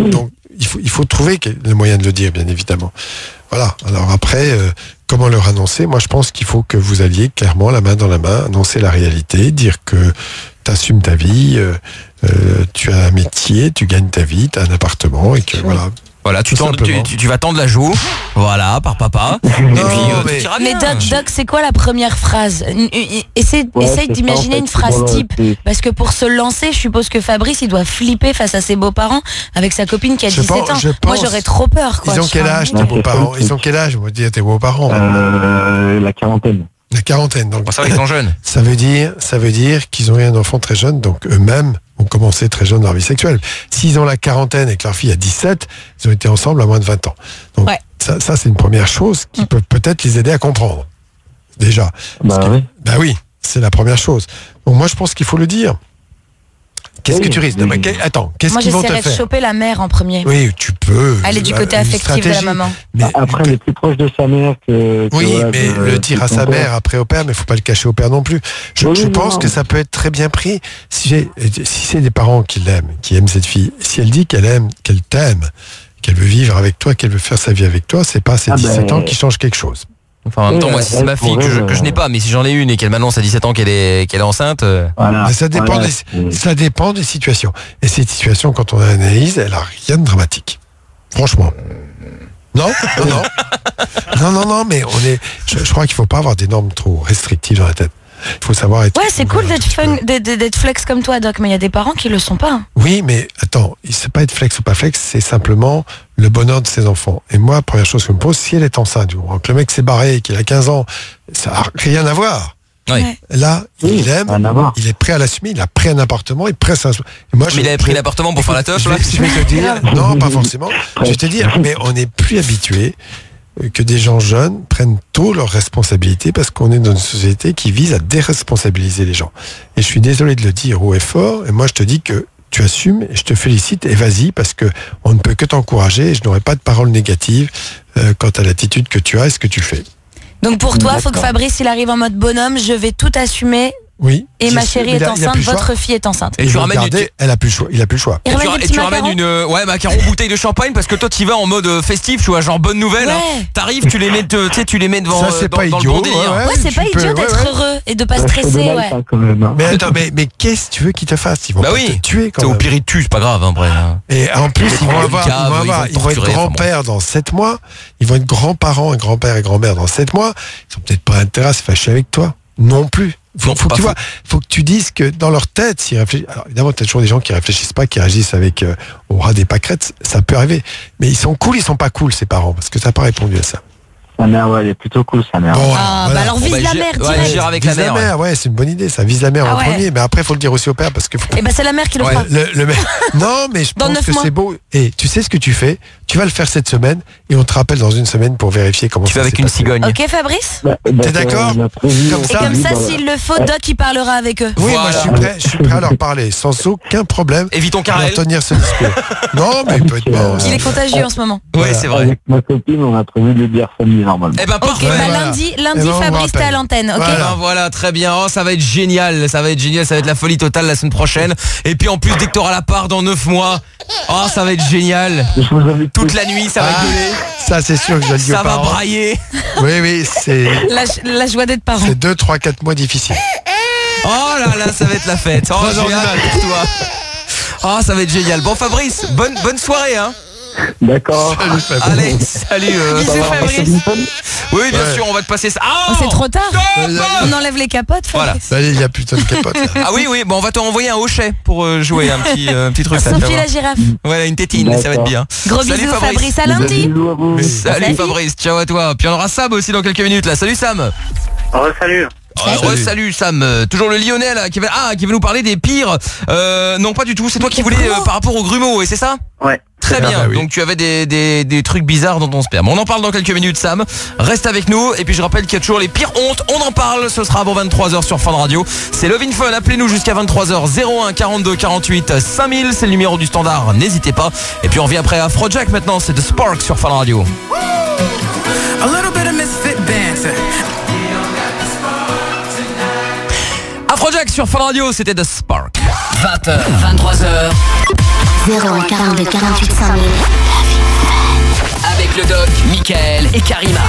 Speaker 6: il faut, il faut trouver le moyen de le dire, bien évidemment. Voilà. Alors après, euh, comment leur annoncer ? Moi, je pense qu'il faut que vous alliez clairement la main dans la main, annoncer la réalité, dire que tu assumes ta vie, euh, euh, tu as un métier, tu gagnes ta vie, tu as un appartement et que voilà.
Speaker 5: Voilà, tu, tends, tu, tu, tu vas tendre la joue, voilà, par papa.
Speaker 6: Non,
Speaker 5: et puis, euh,
Speaker 6: mais,
Speaker 7: mais Doc, Doc, c'est quoi la première phrase ? Essaye,
Speaker 16: Ouais,
Speaker 7: essaye
Speaker 16: c'est
Speaker 7: d'imaginer
Speaker 16: ça, en fait,
Speaker 7: une phrase
Speaker 16: voilà,
Speaker 7: type.
Speaker 16: c'est-
Speaker 7: Parce que pour se lancer, je suppose que Fabrice, il doit flipper face à ses beaux-parents avec sa copine qui a
Speaker 6: Je
Speaker 7: dix-sept
Speaker 6: pense-
Speaker 7: ans.
Speaker 6: je
Speaker 7: Moi,
Speaker 6: pense-
Speaker 7: j'aurais trop peur. Quoi,
Speaker 6: ils ont
Speaker 7: tu
Speaker 6: quel
Speaker 7: vois.
Speaker 6: âge tes
Speaker 16: Non, c'est
Speaker 6: beaux-parents
Speaker 16: pas le
Speaker 6: Ils ont quel âge On va dire tes beaux-parents.
Speaker 16: Euh, la quarantaine.
Speaker 6: La quarantaine. Donc,
Speaker 5: ça va, ils sont jeunes.
Speaker 6: Ça veut dire, ça veut dire qu'ils ont eu un enfant très jeune, donc eux-mêmes ont commencé très jeune leur vie sexuelle. S'ils ont la quarantaine et que leur fille a dix-sept, ils ont été ensemble à moins de vingt ans. Donc
Speaker 7: Ouais.
Speaker 6: ça, ça c'est une première chose qui peut peut-être les aider à comprendre. Déjà.
Speaker 16: Bah
Speaker 6: Parce que-
Speaker 16: oui.
Speaker 6: bah oui, c'est la première chose. Donc moi je pense qu'il faut le dire. Qu'est-ce
Speaker 16: Oui,
Speaker 6: que tu risques
Speaker 16: oui.
Speaker 6: Non, mais que- Attends, qu'est-ce
Speaker 7: Moi,
Speaker 6: qu'ils vont te
Speaker 7: j'essaierais de
Speaker 6: faire
Speaker 7: choper la mère en premier.
Speaker 6: Oui, tu peux.
Speaker 7: Aller du
Speaker 6: Euh,
Speaker 7: côté
Speaker 6: une
Speaker 7: affectif de la
Speaker 6: stratégie.
Speaker 7: maman.
Speaker 6: Mais,
Speaker 16: Après, elle est plus proche de sa mère que. que,
Speaker 6: oui,
Speaker 16: voilà,
Speaker 6: mais
Speaker 16: de-
Speaker 6: le dire
Speaker 16: de
Speaker 6: à
Speaker 16: son
Speaker 6: sa
Speaker 16: père.
Speaker 6: mère après au père, mais faut pas le cacher au père non plus. Je,
Speaker 16: Oui,
Speaker 6: je
Speaker 16: non,
Speaker 6: pense
Speaker 16: non.
Speaker 6: que ça peut être très bien pris. Si, j'ai- si c'est des parents qui l'aiment, qui aiment cette fille, si elle dit qu'elle aime, qu'elle t'aime, qu'elle veut vivre avec toi, qu'elle veut faire sa vie avec toi, c'est pas ses
Speaker 16: Ah
Speaker 6: dix-sept
Speaker 16: ben-
Speaker 6: ans qui changent quelque chose.
Speaker 5: Enfin, en même temps,
Speaker 16: Oui,
Speaker 5: moi, si c'est
Speaker 16: elle
Speaker 5: ma fille que je, que je n'ai pas, mais si j'en ai une et qu'elle m'annonce à dix-sept ans qu'elle est, qu'elle est enceinte. euh,
Speaker 16: Voilà.
Speaker 6: Mais ça dépend,
Speaker 16: Voilà,
Speaker 6: des,
Speaker 16: c'est-
Speaker 6: ça dépend des situations. Et cette situation, quand on analyse, elle a rien de dramatique. Franchement. Non, non, non. non, non, non, mais on est. Je, je crois qu'il faut pas avoir des normes trop restrictives dans la tête. Il faut savoir être.
Speaker 7: Ouais, c'est cool d'être fun- d'être d'être flex comme toi, Doc, mais il y a des parents qui le sont pas.
Speaker 6: Oui, mais attends, c'est pas être flex ou pas flex, c'est simplement le bonheur de ses enfants. Et moi, première chose que je me pose, si elle est enceinte, du moment que le mec s'est barré, qu'il a quinze ans, ça n'a rien à voir.
Speaker 5: Ouais.
Speaker 7: Ouais.
Speaker 6: Là,
Speaker 16: Oui,
Speaker 6: il aime,
Speaker 16: rien à voir.
Speaker 6: il est prêt à l'assumer, il a pris un appartement, il est prêt à s'asseoir. Et moi,
Speaker 5: Mais
Speaker 6: je-
Speaker 5: il avait pris
Speaker 6: je-
Speaker 5: l'appartement pour faire la teuf,
Speaker 6: je
Speaker 5: là.
Speaker 6: vais, je vais te dire, non, pas forcément. Je vais te dire, mais on n'est plus habitué que des gens jeunes prennent tôt leurs responsabilités parce qu'on est dans une société qui vise à déresponsabiliser les gens. Et je suis désolé de le dire haut et fort, et moi je te dis que tu assumes et je te félicite et vas-y parce que on ne peut que t'encourager et je n'aurai pas de paroles négatives euh, quant à l'attitude que tu as et ce que tu fais.
Speaker 7: Donc pour toi, faut que
Speaker 16: D'accord.
Speaker 7: Fabrice, il arrive en mode bonhomme, je vais tout assumer.
Speaker 6: Oui.
Speaker 7: Et
Speaker 6: Bien
Speaker 7: ma
Speaker 6: sûr,
Speaker 7: chérie
Speaker 6: mais
Speaker 7: est
Speaker 6: il a- il a
Speaker 7: enceinte,
Speaker 6: plus le choix.
Speaker 7: votre fille est enceinte.
Speaker 5: Et
Speaker 6: Il
Speaker 5: tu
Speaker 6: veut
Speaker 5: ramènes
Speaker 6: le garder,
Speaker 5: du-
Speaker 6: elle a plus le choix, il a plus le choix.
Speaker 7: Il
Speaker 5: Et tu,
Speaker 7: ramène des
Speaker 5: et
Speaker 7: petits
Speaker 5: tu ramènes
Speaker 7: macarons.
Speaker 5: une euh, ouais macaron bouteille de champagne parce que toi tu vas en mode euh, festif, tu vois, genre bonne nouvelle.
Speaker 7: Ouais.
Speaker 5: hein. T'arrives, tu les mets, de- tu sais, tu les mets devant,
Speaker 6: Ça,
Speaker 5: euh,
Speaker 6: c'est
Speaker 5: dans,
Speaker 6: pas
Speaker 5: dans le
Speaker 6: idiot,
Speaker 5: bon délire.
Speaker 6: ouais,
Speaker 7: Ouais, c'est
Speaker 6: tu
Speaker 7: pas
Speaker 6: peux-
Speaker 7: idiot
Speaker 6: ouais,
Speaker 7: d'être
Speaker 6: ouais.
Speaker 7: heureux et de pas
Speaker 16: Ça fait de
Speaker 7: stresser,
Speaker 16: mal,
Speaker 7: ouais.
Speaker 16: ça, quand même, hein.
Speaker 6: Mais attends, mais, mais qu'est-ce que tu veux qu'ils te fassent? Ils vont
Speaker 5: Bah
Speaker 6: pas
Speaker 5: oui.
Speaker 6: te tuer quand
Speaker 5: C'est au
Speaker 6: même.
Speaker 5: pire ils te tuent, c'est pas grave, hein, après. hein.
Speaker 6: Et en plus, ils vont
Speaker 5: prendre
Speaker 6: avoir,
Speaker 5: une
Speaker 6: ils vont,
Speaker 5: cave,
Speaker 6: avoir-
Speaker 5: ils vont
Speaker 6: ils vont être
Speaker 5: torturer, enfin bon.
Speaker 6: grands-pères dans sept mois. Ils vont être grands-parents et grands-pères et grand-mères dans sept mois. Ils ont peut-être pas intérêt à se fâcher avec toi. Non plus. Faut,
Speaker 5: Non,
Speaker 6: faut que
Speaker 5: pas
Speaker 6: tu
Speaker 5: faux.
Speaker 6: vois, faut que tu dises que dans leur tête, s'ils réfléchissent. Alors évidemment, t'as toujours des gens qui réfléchissent pas, qui réagissent avec euh, au ras des pâquerettes. Ça peut arriver. Mais ils sont cool, ils sont pas cool, ces parents, parce que ça n'a pas répondu à ça.
Speaker 16: Sa mère, ouais, elle est plutôt cool, sa mère.
Speaker 6: Bon,
Speaker 7: Ah,
Speaker 6: voilà.
Speaker 7: bah alors vise
Speaker 5: Bon, bah,
Speaker 7: la
Speaker 5: j'ai-
Speaker 7: mère
Speaker 5: ouais,
Speaker 7: direct.
Speaker 5: j'irai avec
Speaker 6: Vise
Speaker 5: la mère.
Speaker 6: ouais, c'est une bonne idée. Ça vise la mère
Speaker 7: Ah
Speaker 6: en
Speaker 7: ouais.
Speaker 6: premier, mais après, il faut le dire aussi au père parce que. faut-
Speaker 7: Et bah c'est la mère qui le
Speaker 6: Ouais,
Speaker 7: fera.
Speaker 6: le, le mec- Non, mais je
Speaker 7: Dans
Speaker 6: pense
Speaker 7: neuf
Speaker 6: que
Speaker 7: mois.
Speaker 6: c'est beau. Et tu sais ce que tu fais? Tu vas le faire cette semaine et on te rappelle dans une semaine pour vérifier comment
Speaker 5: Tu
Speaker 6: ça
Speaker 5: vas avec
Speaker 6: s'est
Speaker 5: une
Speaker 6: passé.
Speaker 5: cigogne.
Speaker 7: Ok Fabrice?
Speaker 16: Bah, bah,
Speaker 6: T'es d'accord?
Speaker 16: on a prévu,
Speaker 6: Comme
Speaker 16: on
Speaker 7: Et
Speaker 6: ça,
Speaker 16: a
Speaker 7: comme
Speaker 16: prévu
Speaker 7: ça,
Speaker 16: dans-
Speaker 7: s'il le faut, Doc il parlera avec eux.
Speaker 6: Oui,
Speaker 5: Voilà.
Speaker 6: moi je suis prêt, je suis prêt à leur parler sans aucun problème.
Speaker 5: Évite ton
Speaker 6: Pour
Speaker 5: carrel.
Speaker 6: tenir ce discours. Non, mais il peut être bon.
Speaker 7: Il est contagieux en ce moment.
Speaker 5: Ouais, c'est vrai.
Speaker 16: Avec ma copine, on a prévu de le dire samedi, normalement.
Speaker 5: Eh ben
Speaker 7: Ok,
Speaker 5: parfait.
Speaker 7: bah
Speaker 6: voilà.
Speaker 7: lundi,
Speaker 6: Eh
Speaker 7: lundi
Speaker 6: ben, on vous
Speaker 7: Fabrice t'es à
Speaker 6: rappelle.
Speaker 7: l'antenne, ok?
Speaker 6: Voilà.
Speaker 5: Ben voilà, très bien. Oh, ça va être génial. Ça va être génial. Ça va être la folie totale la semaine prochaine. Et puis en plus, dès que t'auras la part dans neuf mois, oh, ça va être génial.
Speaker 16: Je vous invite
Speaker 5: Toute
Speaker 16: tous.
Speaker 5: la nuit, ça va
Speaker 6: Ah,
Speaker 5: gueuler.
Speaker 6: ça, c'est sûr que je le dis
Speaker 5: Ça
Speaker 6: aux
Speaker 5: va
Speaker 6: parents.
Speaker 5: brailler.
Speaker 6: Oui, oui, c'est
Speaker 7: La, la joie d'être parent.
Speaker 6: c'est deux, trois, quatre mois difficiles.
Speaker 5: Oh là là, ça va être la fête. Oh,
Speaker 6: Trois heures
Speaker 5: j'ai
Speaker 6: du
Speaker 5: hâte
Speaker 6: mat.
Speaker 5: pour toi. Oh, ça va être génial. Bon, Fabrice, bonne, bonne soirée, hein.
Speaker 16: D'accord.
Speaker 6: Salut, Fab.
Speaker 5: Allez, salut. euh,
Speaker 7: Bisous,
Speaker 5: ça va.
Speaker 7: Fabrice.
Speaker 5: Oui, bien
Speaker 6: Ouais.
Speaker 5: sûr, on va te passer ça. Ah,
Speaker 7: Oh, c'est trop tard.
Speaker 6: Euh,
Speaker 7: On enlève les capotes,
Speaker 5: Voilà.
Speaker 7: Fabrice.
Speaker 6: Allez, il y a putain de capote. là.
Speaker 5: Ah oui, oui, bon, on va te envoyer un hochet pour euh, jouer un petit, euh, un petit truc. ça, tu vas
Speaker 7: Sophie
Speaker 5: voir.
Speaker 7: la girafe.
Speaker 5: Voilà, une tétine, ça va être bien.
Speaker 7: Gros
Speaker 5: Salut,
Speaker 7: bisous Fabrice, à lundi.
Speaker 16: Bisous à vous.
Speaker 5: Salut,
Speaker 7: Salut.
Speaker 5: Fabrice, ciao à toi. Puis on aura Sam aussi dans quelques minutes là. Salut Sam.
Speaker 8: Oh, salut.
Speaker 5: Salut, salut Sam. Euh, toujours le Lyonnais là, qui va, ah, qui va nous parler des pires. Euh, non, pas du tout. C'est toi qui voulais euh, par rapport au grumeaux, et c'est ça?
Speaker 8: Ouais.
Speaker 5: Très
Speaker 6: Ah,
Speaker 5: bien.
Speaker 6: bah oui.
Speaker 5: Donc tu avais des, des, des trucs bizarres dans ton sperme. On en parle dans quelques minutes, Sam. Reste avec nous. Et puis je rappelle qu'il y a toujours les pires hontes. On en parle. Ce sera avant vingt-trois heures sur Fun Radio. C'est Love in Fun. Appelez-nous jusqu'à vingt-trois heures. zéro un quarante-deux quarante-huit cinq mille. C'est le numéro du standard. N'hésitez pas. Et puis on revient après Afrojack maintenant. C'est The Spark sur Fun Radio.
Speaker 14: A little bit of misfit banter.
Speaker 5: Afrojack sur Fun Radio. C'était The Spark.
Speaker 11: vingt heures, vingt-trois heures,
Speaker 2: zéro un quarante-deux quarante-huit cinq mille.
Speaker 11: Avec le doc, Mickaël et Karima.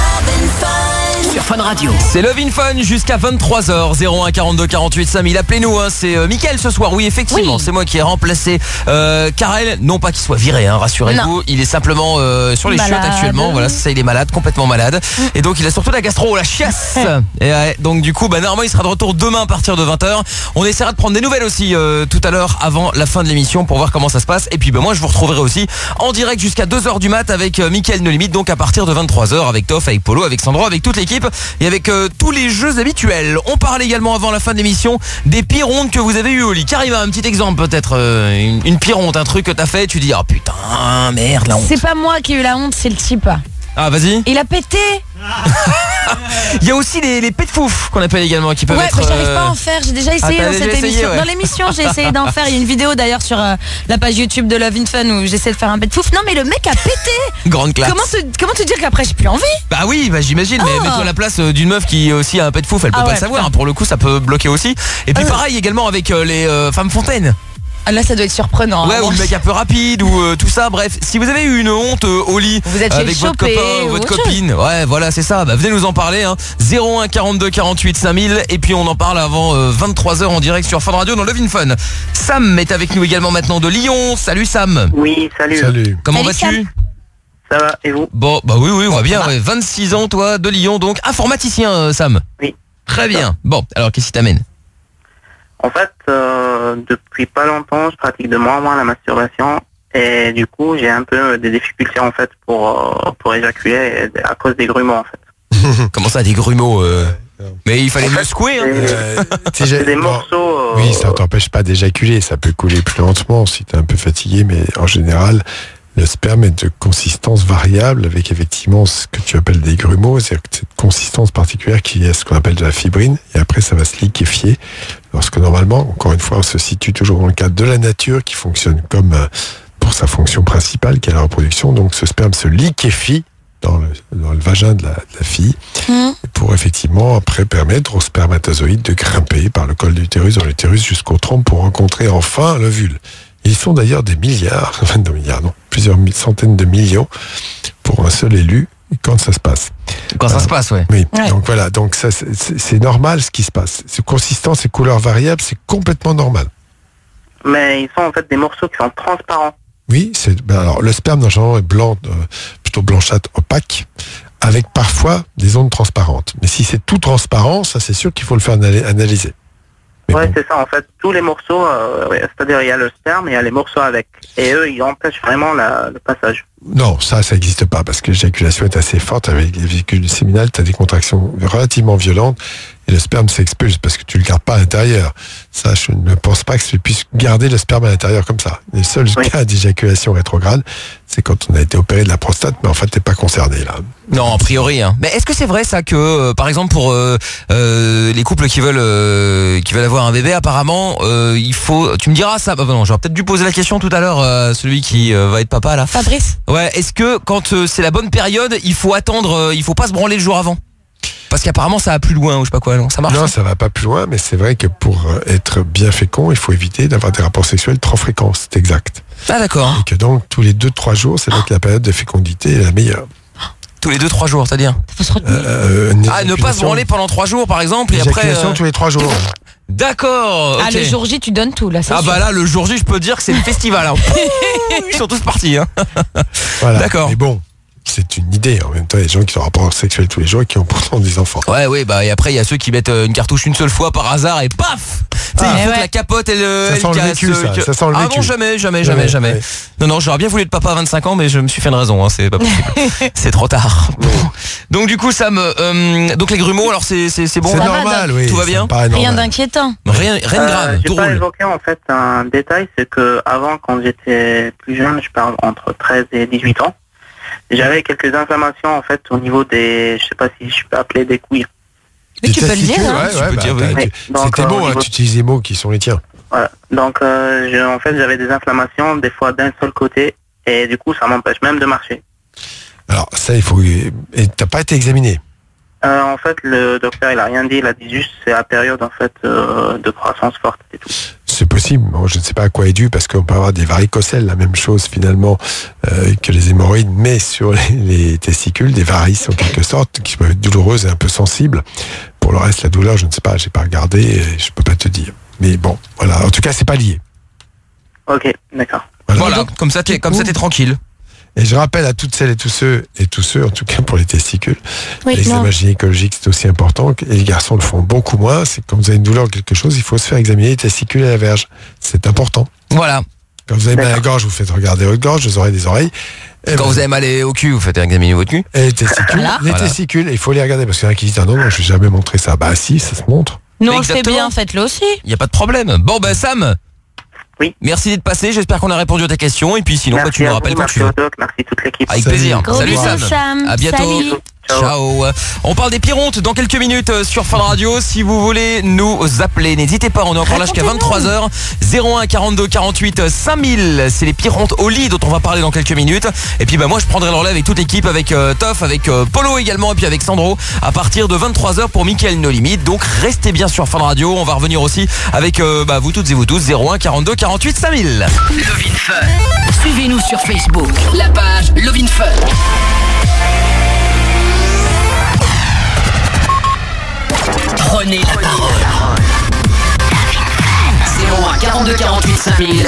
Speaker 11: Sur Fun Radio.
Speaker 5: C'est Love in Fun jusqu'à vingt-trois heures. zéro un quarante-deux quarante-huit cinq mille. Appelez-nous, hein. C'est euh, Mickaël ce soir. Oui, effectivement, oui. C'est moi qui ai remplacé euh, Karel. Non pas qu'il soit viré, hein, rassurez-vous. Il est simplement euh, sur les
Speaker 7: Malade.
Speaker 5: chiottes actuellement. Voilà, c'est ça, il est malade, complètement malade. Et donc il a surtout la gastro, la chiasse. Et ouais, donc du coup, bah, normalement il sera de retour demain à partir de vingt heures. On essaiera de prendre des nouvelles aussi euh, tout à l'heure avant la fin de l'émission pour voir comment ça se passe. Et puis bah, moi je vous retrouverai aussi en direct jusqu'à deux heures du mat avec euh, Mickaël No Limite. Donc à partir de vingt-trois heures avec Toff, avec Polo, avec Sandro, avec toute l'équipe et avec euh, tous les jeux habituels. On parle également avant la fin de l'émission des pires hontes que vous avez eu au lit. Karima, un petit exemple peut-être, euh, une, une pire honte, un truc que t'as fait, tu dis oh putain merde la honte.
Speaker 7: C'est pas moi qui ai eu la honte, c'est le type.
Speaker 5: Ah vas-y.
Speaker 7: Il a pété.
Speaker 5: Il y a aussi les, les pets de fouf qu'on appelle également qui peuvent
Speaker 7: ouais,
Speaker 5: être.
Speaker 7: mais j'arrive
Speaker 5: euh...
Speaker 7: pas à en faire. J'ai déjà essayé
Speaker 5: ah,
Speaker 7: dans
Speaker 5: déjà
Speaker 7: cette
Speaker 5: essayé,
Speaker 7: émission.
Speaker 5: ouais.
Speaker 7: Dans l'émission, j'ai essayé d'en faire. Il y a une vidéo d'ailleurs sur euh, la page YouTube de Love in Fun où j'essaie de faire un pet de fouf. Non mais le mec a pété.
Speaker 5: Grande classe.
Speaker 7: Comment te, comment te dire qu'après j'ai plus envie?
Speaker 5: Bah oui, bah j'imagine.
Speaker 7: Oh.
Speaker 5: Mais mets-toi à la place euh, d'une meuf qui aussi a un pet de fouf. Elle peut
Speaker 7: Ah
Speaker 5: pas
Speaker 7: ouais,
Speaker 5: le savoir.
Speaker 7: putain.
Speaker 5: Hein, pour le coup, ça peut bloquer aussi. Et puis
Speaker 7: Ah ouais.
Speaker 5: pareil également avec euh, les euh, femmes fontaines.
Speaker 7: Ah, là ça doit être surprenant.
Speaker 5: Ouais,
Speaker 7: hein.
Speaker 5: ou le mec un peu rapide ou euh, tout ça. Bref, si vous avez eu une honte euh, au lit
Speaker 7: Vous êtes
Speaker 5: avec
Speaker 7: fait
Speaker 5: votre
Speaker 7: choper
Speaker 5: copain ou
Speaker 7: ou
Speaker 5: votre
Speaker 7: autre
Speaker 5: copine, ouais, voilà, c'est ça. Bah, venez nous en parler. Hein. zéro un quarante-deux quarante-huit cinq mille et puis on en parle avant euh, vingt-trois heures en direct sur Fun Radio dans Love in Fun. Sam est avec nous également maintenant de Lyon. Salut Sam.
Speaker 8: Oui, salut.
Speaker 6: Salut.
Speaker 5: Comment
Speaker 7: Salut,
Speaker 5: vas-tu?
Speaker 7: Sam.
Speaker 8: Ça va, et vous?
Speaker 5: Bon, bah oui, oui, on va bien. Ouais. vingt-six ans, toi, de Lyon, donc informaticien, euh, Sam.
Speaker 8: Oui.
Speaker 5: Très bien. Bon, alors qu'est-ce qui t'amène?
Speaker 8: En fait, euh, depuis pas longtemps, je pratique de moins en moins la masturbation et du coup, j'ai un peu des difficultés en fait pour euh, pour éjaculer à cause des grumeaux en fait.
Speaker 5: Comment ça, des grumeaux euh... Mais il fallait me secouer. Hein.
Speaker 6: Euh,
Speaker 8: C'est
Speaker 6: t'éja-
Speaker 8: des
Speaker 6: bon,
Speaker 8: morceaux. euh,
Speaker 6: Oui, ça t'empêche pas d'éjaculer, ça peut couler plus lentement si t'es un peu fatigué, mais en général, le sperme est de consistance variable avec effectivement ce que tu appelles des grumeaux, c'est-à-dire que cette consistance particulière qui est ce qu'on appelle de la fibrine, et après ça va se liquéfier, lorsque normalement, encore une fois, on se situe toujours dans le cadre de la nature qui fonctionne comme euh, pour sa fonction principale qui est la reproduction, donc ce sperme se liquéfie dans le, dans le vagin de la, de la fille
Speaker 7: Mmh.
Speaker 6: pour effectivement après permettre aux spermatozoïdes de grimper par le col de l'utérus dans l'utérus jusqu'au trompe pour rencontrer enfin l'ovule. Ils sont d'ailleurs des milliards, enfin de milliards, non, plusieurs centaines de millions pour un seul élu quand ça se passe.
Speaker 5: Quand ça se passe, ouais.
Speaker 6: Oui,
Speaker 7: Ouais.
Speaker 6: donc voilà, donc ça, c'est- c'est c'est normal ce qui se passe. Ces consistance et couleurs variables, c'est complètement normal.
Speaker 8: Mais ils sont en fait des morceaux qui sont transparents.
Speaker 6: Oui, c'est ben alors le sperme dans le genre est blanc, euh, plutôt blanchâtre, opaque, avec parfois des zones transparentes. Mais si c'est tout transparent, ça c'est sûr qu'il faut le faire anal- analyser. Mais
Speaker 8: Ouais,
Speaker 6: bon.
Speaker 8: c'est ça en fait. Tous les morceaux, euh, ouais, c'est-à-dire il y a le sperme et il y a les morceaux avec. Et eux, ils empêchent vraiment la- le passage.
Speaker 6: Non, ça, ça n'existe pas parce que l'éjaculation est assez forte. Avec les véhicules séminales, tu as des contractions relativement violentes et le sperme s'expulse parce que tu le gardes pas à l'intérieur. Ça, je ne pense pas que tu puisses garder le sperme à l'intérieur comme ça. Les seuls
Speaker 8: Oui.
Speaker 6: cas d'éjaculation rétrograde, c'est quand on a été opéré de la prostate, mais en fait, t'es pas concerné là.
Speaker 5: Non, a priori. Hein. Mais est-ce que c'est vrai ça que, euh, par exemple, pour euh, euh, les couples qui veulent euh, qui veulent avoir un bébé, apparemment, euh, il faut. Tu me diras ça. Bah non, j'aurais peut-être dû poser la question tout à l'heure. Euh, celui qui euh, va être papa là.
Speaker 7: Fabrice.
Speaker 5: Ouais. Est-ce que quand euh, c'est la bonne période, il faut attendre, euh, il faut pas se branler le jour avant? Parce qu'apparemment ça va plus loin ou je sais pas quoi. Non, ça marche.
Speaker 6: Non, ça va pas plus loin, mais c'est vrai que pour euh, être bien fécond, il faut éviter d'avoir des rapports sexuels trop fréquents. C'est exact.
Speaker 5: Ah d'accord.
Speaker 6: Et que donc tous les deux trois jours, c'est là que la période de fécondité est la meilleure.
Speaker 5: Tous les deux trois jours, c'est-à-dire.
Speaker 7: Faut se retenir.
Speaker 6: Euh, une
Speaker 5: Ah, ne pas se
Speaker 6: éjaculation-
Speaker 5: branler pendant trois jours par exemple et après.
Speaker 6: éjaculation
Speaker 5: euh,
Speaker 6: tous les trois jours.
Speaker 5: D'accord.
Speaker 7: Ah,
Speaker 5: ok.
Speaker 7: le jour J, tu donnes tout là. c'est
Speaker 5: Ah
Speaker 7: sûr.
Speaker 5: bah là, le jour J, je peux dire que c'est le festival. Hein. Ils sont tous partis. Hein.
Speaker 6: Voilà.
Speaker 5: D'accord.
Speaker 6: Mais bon, c'est une idée. En même temps, il y a des gens qui ont un rapport sexuel tous les jours et qui ont pourtant des enfants.
Speaker 5: Ouais, ouais, bah et après il y a ceux qui mettent euh, une cartouche une seule fois par hasard et paf. Tu sais,
Speaker 6: Ah,
Speaker 5: il faut
Speaker 7: ouais.
Speaker 5: que la capote elle, euh,
Speaker 6: Ça
Speaker 5: elle
Speaker 6: sent le
Speaker 5: casse,
Speaker 6: vécu, ça.
Speaker 5: euh, que-
Speaker 6: Ça sent le
Speaker 5: Ah
Speaker 6: vécu.
Speaker 5: non, jamais, jamais, jamais,
Speaker 6: Ouais,
Speaker 5: jamais.
Speaker 6: ouais.
Speaker 5: Non, non, j'aurais bien voulu être papa à vingt-cinq ans, mais je me suis fait une raison. Hein, c'est pas possible. C'est trop tard. Donc du coup, ça me, euh, donc les grumeaux, alors c'est c'est c'est bon.
Speaker 6: C'est
Speaker 5: là
Speaker 6: normal, oui.
Speaker 5: Tout va
Speaker 6: ça
Speaker 5: bien
Speaker 6: me paraît
Speaker 7: Rien
Speaker 6: normal.
Speaker 7: d'inquiétant.
Speaker 5: Rien, rien de
Speaker 8: Euh,
Speaker 5: grave.
Speaker 8: J'ai
Speaker 5: Tout
Speaker 8: pas
Speaker 5: roule.
Speaker 8: évoqué en fait un détail, c'est que avant, quand j'étais plus jeune, je parle entre treize et dix-huit ans, j'avais quelques inflammations en fait au niveau des, je sais pas si je peux appeler des couilles.
Speaker 7: Mais tu peux le dire.
Speaker 6: testicules,
Speaker 7: hein.
Speaker 6: ouais,
Speaker 5: Tu
Speaker 6: ouais,
Speaker 5: peux
Speaker 6: bah,
Speaker 5: dire, oui.
Speaker 6: t'as-
Speaker 8: Oui.
Speaker 6: tu-
Speaker 8: Donc,
Speaker 6: C'était
Speaker 8: euh,
Speaker 6: bon,
Speaker 8: au
Speaker 6: hein,
Speaker 8: niveau-
Speaker 6: tu utilises les mots qui sont les tiens.
Speaker 8: Voilà. Donc euh, je- en fait j'avais des inflammations des fois d'un seul côté et du coup ça m'empêche même de marcher.
Speaker 6: Alors ça, il faut. Et t'as pas été examiné.
Speaker 8: Euh, en fait le docteur il a rien dit, il a dit juste c'est la période en fait euh, de croissance forte et tout.
Speaker 6: C'est possible. possible. Bon, je ne sais pas à quoi est dû, parce qu'on peut avoir des varicocèles, la même chose finalement euh, que les hémorroïdes, mais sur les, les testicules, des varices en quelque sorte, qui peuvent être douloureuses et un peu sensibles. Pour le reste, la douleur, je ne sais pas, j'ai pas regardé, et je peux pas te dire. Mais bon, voilà. En tout cas, c'est pas lié.
Speaker 8: Ok, d'accord.
Speaker 6: Voilà,
Speaker 5: Voilà, comme ça t'es comme ça t'es tranquille.
Speaker 6: Et je rappelle à toutes celles et tous ceux, et tous ceux, en tout cas pour les testicules,
Speaker 7: Oui,
Speaker 6: l'examen
Speaker 7: non.
Speaker 6: gynécologique, c'est aussi important, et les garçons le font beaucoup moins. C'est quand vous avez une douleur ou quelque chose, il faut se faire examiner les testicules et la verge. C'est important.
Speaker 5: Voilà.
Speaker 6: Quand vous avez mal à la gorge, vous faites regarder votre gorge, les oreilles des oreilles. Et
Speaker 5: Quand
Speaker 6: ben,
Speaker 5: vous avez mal au cul, vous faites examiner votre cul.
Speaker 6: Et les testicules,
Speaker 7: Voilà.
Speaker 6: les
Speaker 5: Voilà.
Speaker 6: testicules, il faut les regarder, parce qu'il y en a qui disent, ah non, non, je vais jamais montrer ça. Bah si, ça se montre.
Speaker 7: Nous, on le fait
Speaker 5: Exactement.
Speaker 7: bien, faites-le aussi.
Speaker 5: Il y a pas de problème. Bon bah Sam.
Speaker 8: Oui.
Speaker 5: Merci d'être passé, j'espère qu'on a répondu à ta question et puis sinon bah,
Speaker 8: Merci
Speaker 5: tu nous
Speaker 8: à
Speaker 5: rappelles
Speaker 8: vous,
Speaker 5: quand
Speaker 8: merci
Speaker 5: tu veux.
Speaker 8: au doc, merci toute l'équipe.
Speaker 5: Avec
Speaker 6: Salut.
Speaker 5: plaisir.
Speaker 7: Gros
Speaker 5: Salut
Speaker 7: bisous,
Speaker 5: Sam.
Speaker 7: Sam.
Speaker 5: À bientôt.
Speaker 7: Salut.
Speaker 8: Ciao.
Speaker 5: Ciao. On parle des pirontes dans quelques minutes euh, sur Fun Radio. Si vous voulez nous appeler, n'hésitez pas, on est encore là jusqu'à vingt-trois heures. zéro un quarante-deux quarante-huit cinq mille. C'est les pirontes au lit dont on va parler dans quelques minutes. Et puis bah moi je prendrai le relais avec toute l'équipe, avec euh, Toff, avec euh, Polo également et puis avec Sandro à partir de vingt-trois heures pour Mickaël No Limite. Donc restez bien sur Fun Radio. On va revenir aussi avec euh, bah, vous toutes et vous tous. zéro un quarante-deux quarante-huit cinq mille.
Speaker 11: Lovin Fun. Suivez-nous sur Facebook, la page Lovin Fun. Prenez la parole. zéro un quarante-deux quarante-huit cinq mille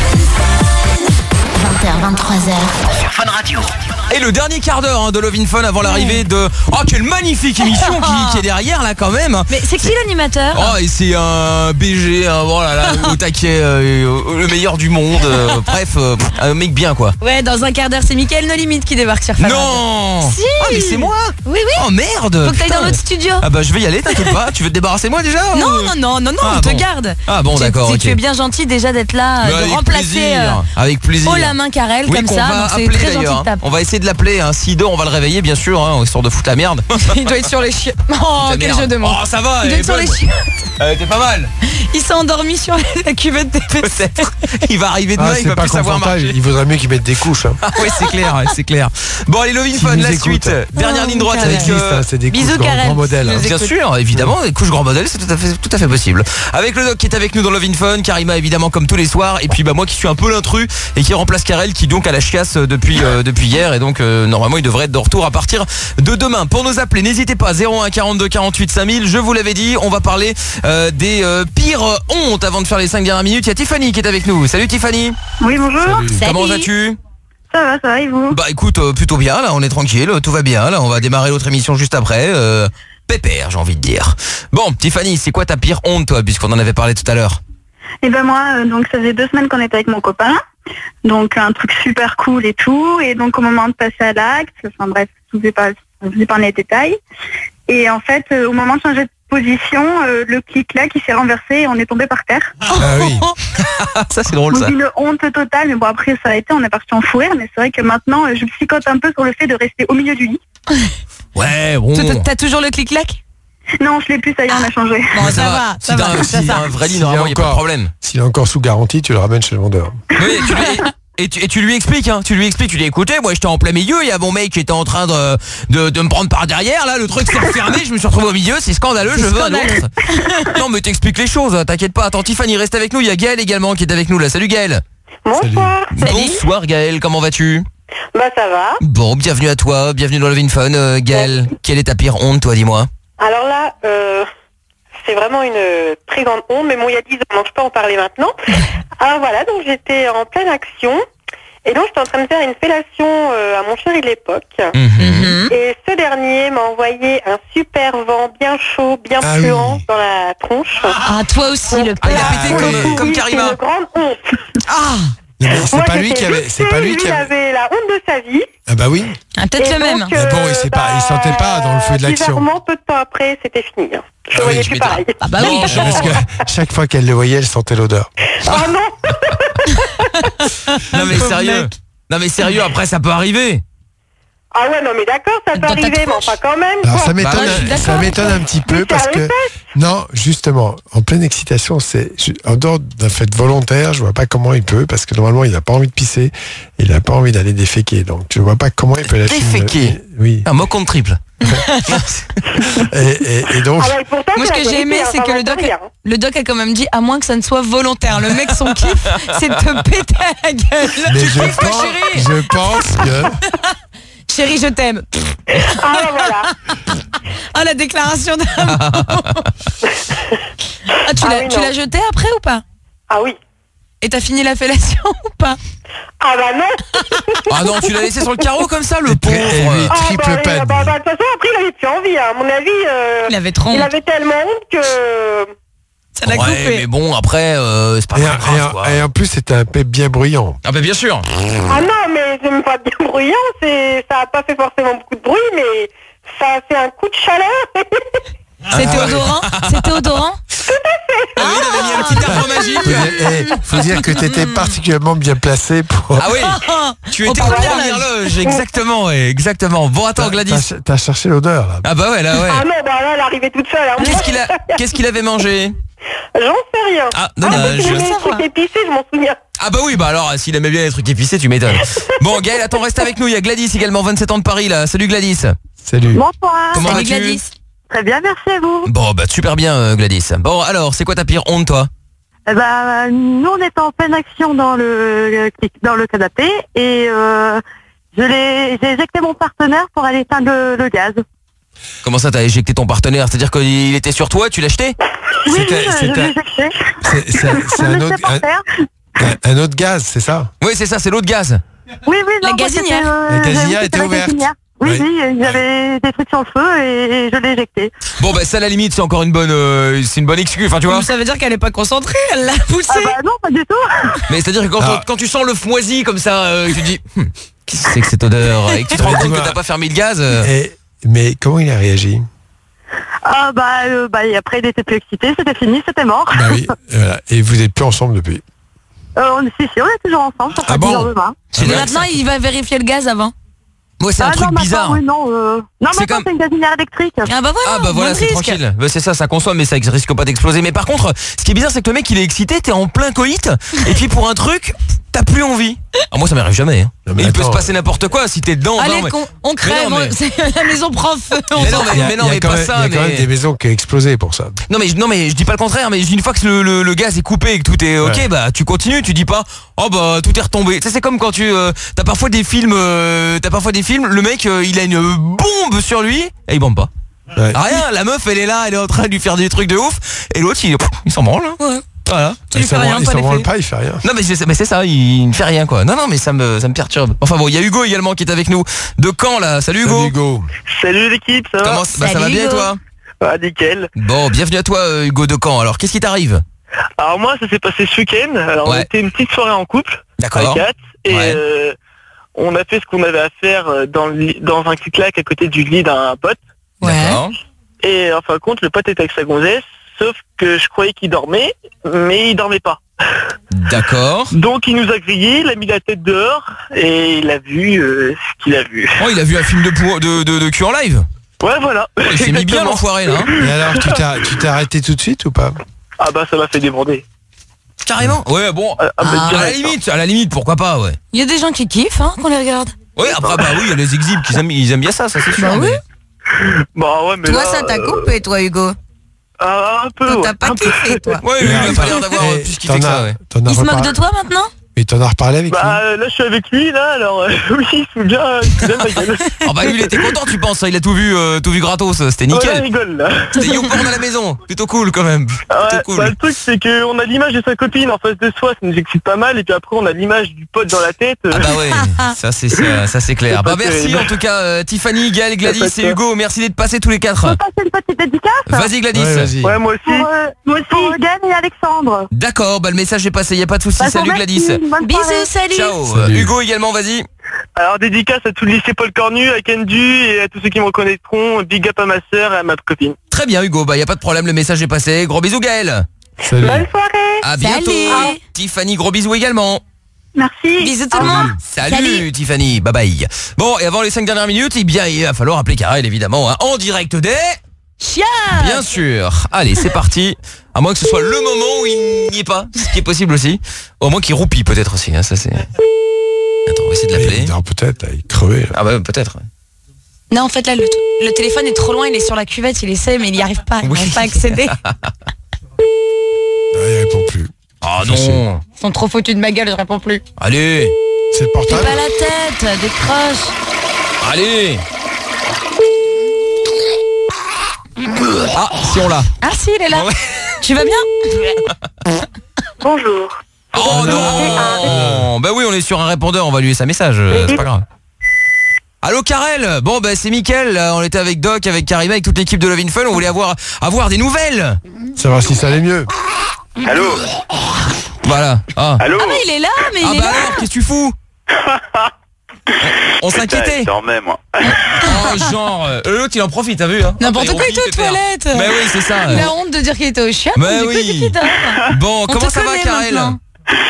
Speaker 2: vingt heures, vingt-trois heures.
Speaker 11: sur Fun Radio.
Speaker 5: Et le dernier quart d'heure hein, de Lovin Fun avant l'arrivée de... Oh, quelle magnifique émission qui, qui est derrière là quand même.
Speaker 7: Mais c'est qui l'animateur?
Speaker 5: Oh, et c'est un B G, un, voilà, là, au taquet, euh, le meilleur du monde. euh, bref, euh, un mec bien quoi.
Speaker 7: Ouais, dans un quart d'heure, c'est Mickaël No Limite qui débarque sur Fun Radio.
Speaker 5: Non.
Speaker 7: Si.
Speaker 5: Ah, mais c'est moi.
Speaker 7: Oui, oui.
Speaker 5: Oh merde.
Speaker 7: Faut que t'ailles
Speaker 5: Putain.
Speaker 7: dans notre studio.
Speaker 5: Ah bah je vais y aller, t'inquiète pas. Tu veux te débarrasser moi déjà
Speaker 7: Non,
Speaker 5: ou-
Speaker 7: non, non, non, non,
Speaker 5: Ah,
Speaker 7: on te
Speaker 5: bon.
Speaker 7: garde.
Speaker 5: Ah bon,
Speaker 7: Tu-
Speaker 5: d'accord,
Speaker 7: tu-
Speaker 5: ok.
Speaker 7: Tu es bien gentil déjà d'être là,
Speaker 5: Mais
Speaker 7: de
Speaker 5: avec
Speaker 7: remplacer
Speaker 5: plaisir,
Speaker 7: euh,
Speaker 5: avec plaisir.
Speaker 7: haut la main Karel
Speaker 5: Oui,
Speaker 7: comme
Speaker 5: qu'on
Speaker 7: ça.
Speaker 5: va
Speaker 7: Donc c'est
Speaker 5: appeler
Speaker 7: très gentil
Speaker 5: d'ailleurs.
Speaker 7: de ta
Speaker 5: On va essayer de l'appeler. Hein. S'il dort, on va le réveiller bien sûr, hein, histoire de foutre la merde.
Speaker 7: Il doit être sur les chiottes. Oh,
Speaker 5: Putain,
Speaker 7: quel
Speaker 5: merde.
Speaker 7: jeu de mots.
Speaker 5: Oh, ça va,
Speaker 7: Il
Speaker 5: elle
Speaker 7: doit
Speaker 5: est
Speaker 7: être sur les
Speaker 5: bonne.
Speaker 7: chiottes.
Speaker 5: Elle était pas mal.
Speaker 7: Il s'est endormi sur la cuvette des
Speaker 5: Peut-être. Il va arriver demain,
Speaker 6: Ah,
Speaker 5: il
Speaker 6: c'est
Speaker 5: va
Speaker 6: pas
Speaker 5: plus savoir
Speaker 6: confortable,
Speaker 5: marcher.
Speaker 6: il vaudrait mieux qu'ils mettent des couches. Hein.
Speaker 5: Ah ouais, c'est clair, ouais, c'est clair. Bon, allez, Lovin
Speaker 6: S'il
Speaker 5: Fun,
Speaker 6: nous
Speaker 5: la
Speaker 6: écoute.
Speaker 5: suite. Dernière
Speaker 7: Oh,
Speaker 5: ligne droite
Speaker 7: Karel.
Speaker 5: avec...
Speaker 6: Ça existe,
Speaker 5: euh,
Speaker 6: hein, c'est des
Speaker 7: bisous,
Speaker 6: couches grand,
Speaker 7: Karel.
Speaker 6: grand modèle.
Speaker 7: Nous
Speaker 6: hein.
Speaker 7: écoute.
Speaker 5: Bien sûr, évidemment, les couches grand modèle, c'est tout à fait, tout à fait possible. Avec le doc qui est avec nous dans Lovin Fun, Karima évidemment comme tous les soirs, et puis bah moi qui suis un peu l'intrus et qui remplace Karel qui donc a la chiasse depuis euh, depuis hier et donc euh, normalement il devrait être de retour à partir de demain. Pour nous appeler, n'hésitez pas zéro un quarante-deux quarante-huit cinq mille. Je vous l'avais dit, on va parler euh, des euh, pires hontes avant de faire les cinq dernières minutes. Il y a Tiffany qui est avec nous. Salut Tiffany.
Speaker 9: Oui, bonjour.
Speaker 5: Comment vas-tu?
Speaker 9: Ça va, ça va, et vous?
Speaker 5: Bah écoute, euh, plutôt bien, là on est tranquille, tout va bien, là on va démarrer l'autre émission juste après. Euh, pépère, j'ai envie de dire. Bon, Tiffany, c'est quoi ta pire honte toi, puisqu'on en avait parlé tout à l'heure?
Speaker 9: Et ben moi, euh, donc ça faisait deux semaines qu'on était avec mon copain, donc un truc super cool et tout, et donc au moment de passer à l'acte, enfin bref, je vous ai pas, je vous ai pas les détails, et en fait, euh, au moment de changer de position, euh, le clic-là qui s'est renversé et on est tombé par terre.
Speaker 6: Ah oui.
Speaker 5: Ça c'est drôle
Speaker 9: Donc
Speaker 5: ça.
Speaker 9: une honte totale, mais bon après ça a été, on est parti en fou rire, mais c'est vrai que maintenant euh, je psychote un peu sur le fait de rester au milieu du lit.
Speaker 5: Ouais, bon.
Speaker 7: T'as- T'as toujours le clic-clac?
Speaker 9: Non, je l'ai plus, ça y est, on a changé.
Speaker 7: Bon,
Speaker 5: Mais
Speaker 7: ça va,
Speaker 5: Si
Speaker 7: ça
Speaker 5: t'as
Speaker 7: va.
Speaker 5: un,
Speaker 7: ça
Speaker 5: si
Speaker 7: va.
Speaker 5: t'as un vrai lit,
Speaker 6: S'il
Speaker 5: normalement
Speaker 6: est
Speaker 5: il n'y a pas de
Speaker 6: encore-
Speaker 5: problème.
Speaker 6: S'il est encore sous garantie, tu le ramènes chez le vendeur.
Speaker 5: Oui, et tu lui, et tu, et tu lui expliques, hein, tu lui expliques, tu dis écoutez, moi j'étais en plein milieu, il y a mon mec qui était en train de, de, de me prendre par derrière, là le truc s'est refermé, je me suis retrouvé au milieu, c'est scandaleux, je veux un autre. Non mais t'expliques les choses, t'inquiète pas. Attends Tiffany, reste avec nous, il y a Gaël également qui est avec nous là. Salut Gaël.
Speaker 8: Bonsoir.
Speaker 5: Bonsoir Gaël, comment vas-tu?
Speaker 8: Bah ça va.
Speaker 5: Bon, bienvenue à toi, bienvenue dans Lovin Fun. Euh, Gaël, quelle est ta pire honte toi, dis-moi?
Speaker 8: Alors là, euh, c'est vraiment une très grande honte, mais bon, il y a dix ans, donc je peux en parler maintenant. Alors voilà, donc j'étais en pleine action, et donc j'étais en train de faire une fellation euh, à mon chéri de l'époque.
Speaker 5: Mhm.
Speaker 8: Et ce dernier m'a envoyé un super vent bien chaud, bien
Speaker 6: Ah
Speaker 8: puant
Speaker 6: oui.
Speaker 8: dans la tronche.
Speaker 7: Ah, toi aussi, le
Speaker 5: Ah, il a
Speaker 7: père.
Speaker 5: pété
Speaker 8: Pour le
Speaker 5: comme,
Speaker 8: coup,
Speaker 5: comme
Speaker 8: oui,
Speaker 5: Karima.
Speaker 8: C'est une grande honte.
Speaker 7: Ah,
Speaker 6: Mais c'est
Speaker 8: Moi,
Speaker 6: pas lui
Speaker 8: j'étais
Speaker 6: qui avait. C'est pas lui
Speaker 8: vexée,
Speaker 6: qui
Speaker 8: il
Speaker 6: avait.
Speaker 8: avait la honte de sa vie.
Speaker 6: Ah bah oui.
Speaker 7: ah, peut-être
Speaker 8: Et
Speaker 7: le même.
Speaker 8: donc,
Speaker 6: Mais bon, il sait pas- il sentait pas dans le feu de l'action.
Speaker 8: Bizarrement, peu de temps après, c'était fini. Je
Speaker 6: Ah
Speaker 8: ne voyais
Speaker 6: oui, je
Speaker 8: plus
Speaker 6: m'étonne.
Speaker 8: pareil.
Speaker 7: Ah bah oui.
Speaker 6: Parce que chaque fois qu'elle le voyait, elle sentait l'odeur.
Speaker 8: Oh non.
Speaker 5: Non mais
Speaker 7: Pauvre
Speaker 5: sérieux.
Speaker 7: mec.
Speaker 5: Non mais sérieux, après ça peut arriver.
Speaker 8: Ah ouais, non mais d'accord, ça peut
Speaker 7: Dans ta
Speaker 8: arriver, mais
Speaker 7: tronche.
Speaker 8: enfin quand même.
Speaker 6: Alors
Speaker 8: quoi.
Speaker 6: ça m'étonne,
Speaker 5: Bah ouais, je suis
Speaker 6: ça
Speaker 7: d'accord.
Speaker 6: m'étonne un petit peu
Speaker 8: Mais
Speaker 6: parce
Speaker 8: c'est à
Speaker 6: que non, justement, en pleine excitation, c'est je- en dehors d'un fait volontaire, je vois pas comment il peut parce que normalement il a pas envie de pisser, et il a pas envie d'aller déféquer, donc je vois pas comment il peut lâcher. une-
Speaker 5: Déféquer.
Speaker 6: Oui.
Speaker 5: Un mot contre triple.
Speaker 6: et, et, et donc,
Speaker 17: Ah ouais, pourtant,
Speaker 7: Moi, ce
Speaker 17: c'est
Speaker 7: que
Speaker 17: la
Speaker 7: j'ai aimé,
Speaker 17: vérité,
Speaker 7: c'est
Speaker 17: hein,
Speaker 7: que le
Speaker 17: j'invente
Speaker 7: doc,
Speaker 17: rien.
Speaker 7: le doc a quand même dit, à moins que ça ne soit volontaire. Le mec, son kiff, c'est de te péter à la gueule.
Speaker 6: mais
Speaker 7: Tu
Speaker 6: je
Speaker 7: kiffes,
Speaker 6: pense,
Speaker 7: chérie.
Speaker 6: je pense que
Speaker 7: Chérie, je t'aime.
Speaker 17: Ah bah voilà.
Speaker 7: Ah, la déclaration d'amour. Ah, tu
Speaker 17: Ah
Speaker 7: l'as
Speaker 17: oui,
Speaker 7: tu
Speaker 17: non.
Speaker 7: l'as jeté après ou pas?
Speaker 17: Ah oui.
Speaker 7: Et t'as fini la fellation ou pas?
Speaker 17: Ah bah non.
Speaker 5: Ah non, tu l'as laissé sur le carreau comme ça, le pauvre.
Speaker 6: lui,
Speaker 17: Ah
Speaker 6: triple
Speaker 17: bah, oui,
Speaker 6: peine.
Speaker 17: bah, bah, de toute façon, après, il avait plus envie. hein. À mon avis, euh,
Speaker 7: Il avait trop
Speaker 17: il
Speaker 7: honte.
Speaker 17: avait tellement honte que...
Speaker 7: Ça l'a
Speaker 5: Ouais,
Speaker 7: coupé.
Speaker 5: mais bon, après, euh, c'est pas
Speaker 6: et,
Speaker 5: très
Speaker 6: en- et
Speaker 5: grave,
Speaker 6: en-
Speaker 5: quoi.
Speaker 6: et en plus c'était un peu bien bruyant.
Speaker 5: Ah bah bien sûr.
Speaker 17: Ah non, mais c'est même pas bien bruyant. C'est... Ça a pas fait forcément beaucoup de bruit, mais ça a fait un coup de chaleur.
Speaker 7: C'était odorant? C'était odorant?
Speaker 5: Ah oui, il avait mis un petit arbre
Speaker 6: Faut
Speaker 5: magique.
Speaker 6: dire, eh, faut dire que t'étais particulièrement bien placé pour.
Speaker 5: Ah oui, tu
Speaker 7: Au
Speaker 5: étais au
Speaker 7: parlage.
Speaker 5: première loge, exactement, ouais, exactement. Bon, attends,
Speaker 6: T'as-
Speaker 5: Gladys.
Speaker 6: T'as, t'as cherché l'odeur là.
Speaker 5: Ah bah ouais, là, ouais.
Speaker 17: Ah non, bah là, elle arrivait toute seule. hein.
Speaker 5: Qu'est-ce qu'il a, qu'est-ce qu'il avait mangé?
Speaker 17: J'en sais rien.
Speaker 5: Ah,
Speaker 17: Ah, mais
Speaker 5: dommage.
Speaker 17: s'il aimait les trucs épicés, je m'en souviens.
Speaker 5: Ah bah oui, bah alors, s'il aimait bien les trucs épicés, tu m'étonnes. Bon, Gaël, attends, reste avec nous. Il y a Gladys également, vingt-sept ans de Paris, là. Salut Gladys.
Speaker 6: Salut.
Speaker 9: Bonsoir.
Speaker 5: Comment
Speaker 7: Salut
Speaker 5: vas-tu?
Speaker 7: Gladys.
Speaker 9: Très bien, merci à vous.
Speaker 5: Bon, bah super bien, euh, Gladys. Bon, alors, c'est quoi ta pire honte, toi?
Speaker 9: Eh ben, nous, on est en pleine action dans le, le- dans le canapé et euh, je l'ai, j'ai éjecté mon partenaire pour aller éteindre le, le gaz.
Speaker 5: Comment ça, t'as éjecté ton partenaire? C'est-à-dire qu'il était sur toi, tu l'as jeté?
Speaker 9: Oui,
Speaker 6: C'était-
Speaker 9: oui, je, je
Speaker 6: c'était-
Speaker 9: l'ai éjecté.
Speaker 6: C'est, c'est- c'est
Speaker 9: Je
Speaker 6: un,
Speaker 9: l'ai
Speaker 6: autre,
Speaker 9: laissé par terre.
Speaker 6: un, un autre gaz, c'est ça?
Speaker 5: Oui, c'est ça, c'est l'eau de gaz.
Speaker 9: Oui, oui,
Speaker 7: La
Speaker 9: non, moi,
Speaker 7: gazinière.
Speaker 9: c'était, euh,
Speaker 6: La gazinière
Speaker 9: oui,
Speaker 6: était
Speaker 9: c'était la
Speaker 6: ouverte.
Speaker 9: gazinière. Oui,
Speaker 6: Oui.
Speaker 9: oui, il y avait des trucs sur le feu et je l'ai éjecté.
Speaker 5: Bon, bah ça, à la limite, c'est encore une bonne, euh, c'est une bonne excuse, enfin, tu vois.
Speaker 7: Ça veut dire qu'elle est pas concentrée, elle l'a poussé.
Speaker 9: Ah bah non, pas du tout.
Speaker 5: Mais c'est-à-dire que quand,
Speaker 6: Ah.
Speaker 5: quand tu sens le moisi comme ça, euh, tu te dis, Hum, qu'est-ce que c'est que cette odeur? Et que tu te rends compte que t'as pas fermé le gaz. euh,
Speaker 6: Et, mais comment il a réagi?
Speaker 9: Ah bah, euh, bah, et après, il était plus excité, c'était fini, c'était mort.
Speaker 6: Bah oui, voilà. Et vous êtes plus ensemble depuis.
Speaker 9: Euh, on, si, si, on est toujours ensemble, ça
Speaker 6: Ah
Speaker 9: fera
Speaker 6: bon
Speaker 9: dix ans demain.
Speaker 5: c'est
Speaker 7: Mais
Speaker 5: bien,
Speaker 7: maintenant,
Speaker 5: ça.
Speaker 7: il va vérifier le gaz avant.
Speaker 5: Moi, c'est un
Speaker 9: Ah
Speaker 5: truc
Speaker 9: non, maintenant,
Speaker 5: bizarre.
Speaker 9: oui, non, euh... non,
Speaker 5: C'est
Speaker 9: maintenant,
Speaker 5: comme-
Speaker 9: c'est une gazinière électrique.
Speaker 7: Ah bah voilà.
Speaker 5: Ah bah voilà,
Speaker 7: moins de
Speaker 5: c'est
Speaker 7: risque.
Speaker 5: tranquille. Bah, c'est ça, ça consomme mais ça risque pas d'exploser. Mais par contre, ce qui est bizarre, c'est que le mec il est excité, t'es en plein coït, et puis pour un truc, t'as plus envie. Ah, moi ça m'arrive jamais. Hein.
Speaker 6: Non, mais
Speaker 5: Et il peut se
Speaker 6: attends.
Speaker 5: passer n'importe quoi si t'es dedans.
Speaker 7: Allez,
Speaker 5: non, mais...
Speaker 7: qu'on- on crève,
Speaker 5: non, mais-
Speaker 7: on- c'est- la maison prend feu. on
Speaker 5: Mais
Speaker 7: s'en
Speaker 5: non,
Speaker 7: fout.
Speaker 6: Il y a,
Speaker 5: mais non,
Speaker 6: il y a
Speaker 5: mais
Speaker 6: quand
Speaker 5: pas
Speaker 6: même,
Speaker 5: ça,
Speaker 6: il y a quand
Speaker 5: mais-
Speaker 6: même des maisons qui ont explosé pour ça.
Speaker 5: Non mais non mais je dis pas le contraire, mais je dis une fois que le, le, le gaz est coupé et que tout est ok,
Speaker 6: Ouais.
Speaker 5: bah tu continues, tu dis pas oh bah tout est retombé. Tu sais, c'est comme quand tu euh, t'as parfois des films, euh, t'as parfois des films, le mec euh, il a une bombe sur lui et il bombe pas.
Speaker 6: Ouais.
Speaker 5: Rien, la meuf elle est là, elle est en train de lui faire des trucs de ouf et l'autre il, il s'en branle. Hein.
Speaker 7: Ouais.
Speaker 5: Voilà.
Speaker 7: Tu lui
Speaker 6: Il
Speaker 7: fais
Speaker 6: s'en
Speaker 7: rien,
Speaker 6: branle- il
Speaker 7: pas
Speaker 6: s'en branle
Speaker 7: l'effet.
Speaker 6: pas, il fait rien.
Speaker 5: Non mais c'est mais c'est ça, il ne fait rien quoi. Non non mais ça me ça me perturbe. Enfin bon, il y a Hugo également qui est avec nous de Caen là. Salut Hugo.
Speaker 6: Salut Hugo.
Speaker 8: Salut l'équipe, ça va?
Speaker 5: Comment bah, ça
Speaker 7: Salut,
Speaker 5: va bien et
Speaker 7: Hugo.
Speaker 5: toi?
Speaker 8: Ah, nickel.
Speaker 5: Bon, bienvenue à toi euh, Hugo de Caen. Alors qu'est-ce qui t'arrive?
Speaker 8: Alors moi, ça s'est passé ce week-end. Alors on
Speaker 5: Ouais.
Speaker 8: était une petite soirée en couple, à
Speaker 5: D'accord.
Speaker 8: quatre, et
Speaker 5: Ouais.
Speaker 8: euh, on a fait ce qu'on avait à faire euh, dans, le lit- dans un clic-clac à côté du lit d'un pote.
Speaker 5: D'accord.
Speaker 8: Et en fin de compte, le pote était avec sa gonzesse, sauf que je croyais qu'il dormait, mais il dormait pas.
Speaker 5: D'accord.
Speaker 8: Donc il nous a grillé, il a mis la tête dehors, et il a vu euh, ce qu'il a vu.
Speaker 5: Oh, il a vu un film de pou- de de, de cul en live.
Speaker 8: Ouais, voilà.
Speaker 5: Oh, il s'est mis bien
Speaker 8: Exactement.
Speaker 5: l'enfoiré là. Hein.
Speaker 6: Et alors, tu t'es, tu t'es arrêté tout de suite ou pas?
Speaker 8: Ah bah ça m'a fait déborder.
Speaker 5: Carrément. Ouais, bon.
Speaker 8: Ah, bah,
Speaker 5: à la
Speaker 8: direct,
Speaker 5: limite, à la limite, pourquoi pas, ouais.
Speaker 7: Il y a des gens qui kiffent, hein, qu'on les regarde.
Speaker 5: Ouais, après, bah oui, il y a les exhibes qui aiment, ils aiment bien ça, ça c'est sûr.
Speaker 7: Bah oui.
Speaker 5: mais-
Speaker 8: Bah ouais, mais
Speaker 7: Toi,
Speaker 8: là,
Speaker 7: ça t'a
Speaker 8: euh,
Speaker 7: coupé, toi, Hugo.
Speaker 8: ah, un peu,
Speaker 7: Toi,
Speaker 8: ouais,
Speaker 7: t'as pas
Speaker 8: un peu.
Speaker 7: kiffé, toi.
Speaker 5: Ouais, lui, il a pas l'air d'avoir
Speaker 6: Eh,
Speaker 5: plus kiffé
Speaker 6: t'en
Speaker 5: que ça,
Speaker 6: as-
Speaker 5: ouais.
Speaker 6: t'en as
Speaker 7: Il se moque
Speaker 6: reparlé-
Speaker 7: de toi maintenant?
Speaker 6: Mais t'en as reparlé avec
Speaker 8: Bah euh, là je suis avec lui là, alors euh, oui, il se fout bien, il se fout bien de ma gueule.
Speaker 5: Oh bah lui, il était content, tu penses, hein, il a tout vu, euh, tout vu gratos, c'était
Speaker 8: Ouais, il
Speaker 5: nickel.
Speaker 8: rigole là.
Speaker 5: C'était YouPorn à la maison, plutôt cool quand même.
Speaker 8: Ah ouais,
Speaker 5: Plutôt cool.
Speaker 8: bah, le truc c'est qu'on a l'image de sa copine en face de soi, ça nous excite pas mal, et puis après on a l'image du pote dans la tête. euh,
Speaker 5: Ah bah ouais, ça c'est ça, ça, c'est clair.
Speaker 8: C'est
Speaker 5: Bah
Speaker 8: pas
Speaker 5: merci
Speaker 8: terrible.
Speaker 5: en tout cas euh, Tiffany, Gaël,
Speaker 8: C'est
Speaker 5: Gladys
Speaker 8: pas
Speaker 5: et
Speaker 8: ça.
Speaker 5: Hugo, merci d'être passés tous les quatre.
Speaker 9: Je peux passer une petite dédicace
Speaker 5: Vas-y Gladys.
Speaker 6: Ouais, vas-y.
Speaker 8: Ouais, moi aussi.
Speaker 9: pour, euh,
Speaker 17: Moi aussi.
Speaker 9: pour Gaël et Alexandre.
Speaker 5: D'accord, bah le message est passé, y a pas de souci.
Speaker 9: Bah,
Speaker 5: Salut
Speaker 9: merci,
Speaker 5: Gladys.
Speaker 9: bonne
Speaker 7: Bisous,
Speaker 9: soirée.
Speaker 7: salut.
Speaker 5: Ciao.
Speaker 6: Salut.
Speaker 5: Euh, Hugo également, vas-y.
Speaker 8: Alors dédicace à tout le lycée Paul Cornu, à Kendu et à tous ceux qui me reconnaîtront. Big up à ma sœur et à ma copine.
Speaker 5: Très bien Hugo, bah y a pas de problème, le message est passé. Gros bisous Gaël.
Speaker 6: Salut.
Speaker 17: Bonne soirée.
Speaker 5: À bientôt.
Speaker 7: Salut.
Speaker 5: Tiffany, gros bisous également.
Speaker 17: Merci.
Speaker 7: Bisous tout le monde.
Speaker 5: Salut,
Speaker 7: Salut.
Speaker 5: Tiffany, bye bye. Bon, et avant les cinq dernières minutes, eh bien il va falloir appeler Karel évidemment, hein, en direct des...
Speaker 7: Chia.
Speaker 5: Bien sûr. Allez, c'est parti. À moins que ce soit le moment où il n'y est pas, ce qui est possible aussi. Au moins qu'il roupille peut-être aussi, hein, ça c'est... Attends, on va essayer de l'appeler.
Speaker 6: Il dort peut-être, là, il crevait. là.
Speaker 5: Ah bah peut-être.
Speaker 7: Non, en fait, là, le tout. le téléphone est trop loin, il est sur la cuvette, il essaie, mais il n'y arrive pas, il n'arrive pas à accéder.
Speaker 6: Ah, il répond plus.
Speaker 5: Ah non.
Speaker 7: Ils sont trop foutus de ma gueule, je réponds plus.
Speaker 5: Allez.
Speaker 6: C'est le
Speaker 7: T'es
Speaker 6: portable.
Speaker 7: pas la tête, décroche.
Speaker 5: Allez. Ah, si on l'a.
Speaker 7: Ah si, il est là.
Speaker 5: Ouais.
Speaker 7: Tu vas bien?
Speaker 17: Bonjour.
Speaker 5: Oh non. Bah oui, on est sur un répondeur, on va lui laisser un message, euh, c'est pas grave. Allô Karel. Bon bah c'est Mickaël, là, on était avec Doc, avec Karima, avec toute l'équipe de Love in Fun, on voulait avoir avoir des nouvelles.
Speaker 6: Savoir si ça allait mieux.
Speaker 8: Allô.
Speaker 5: Voilà. Ah.
Speaker 8: Allô.
Speaker 7: Ah bah il est là, mais
Speaker 5: Ah
Speaker 7: il est
Speaker 5: bah
Speaker 7: là.
Speaker 5: alors, qu'est-ce que tu fous? On s'inquiétait.
Speaker 8: Je dormais, moi.
Speaker 5: Oh genre, euh, l'autre il en profite, t'as vu hein?
Speaker 7: N'importe
Speaker 5: Hop,
Speaker 7: quoi,
Speaker 5: il
Speaker 7: il était aux
Speaker 5: profite,
Speaker 7: toilettes.
Speaker 5: Mais oui, c'est ça.
Speaker 7: Il a honte de dire qu'il était au chien.
Speaker 5: Mais
Speaker 7: du coup,
Speaker 5: oui.
Speaker 7: il dit qu'il dort.
Speaker 5: Bon,
Speaker 7: On
Speaker 5: comment
Speaker 7: te
Speaker 5: ça va
Speaker 7: connaît
Speaker 5: Karel?
Speaker 7: maintenant.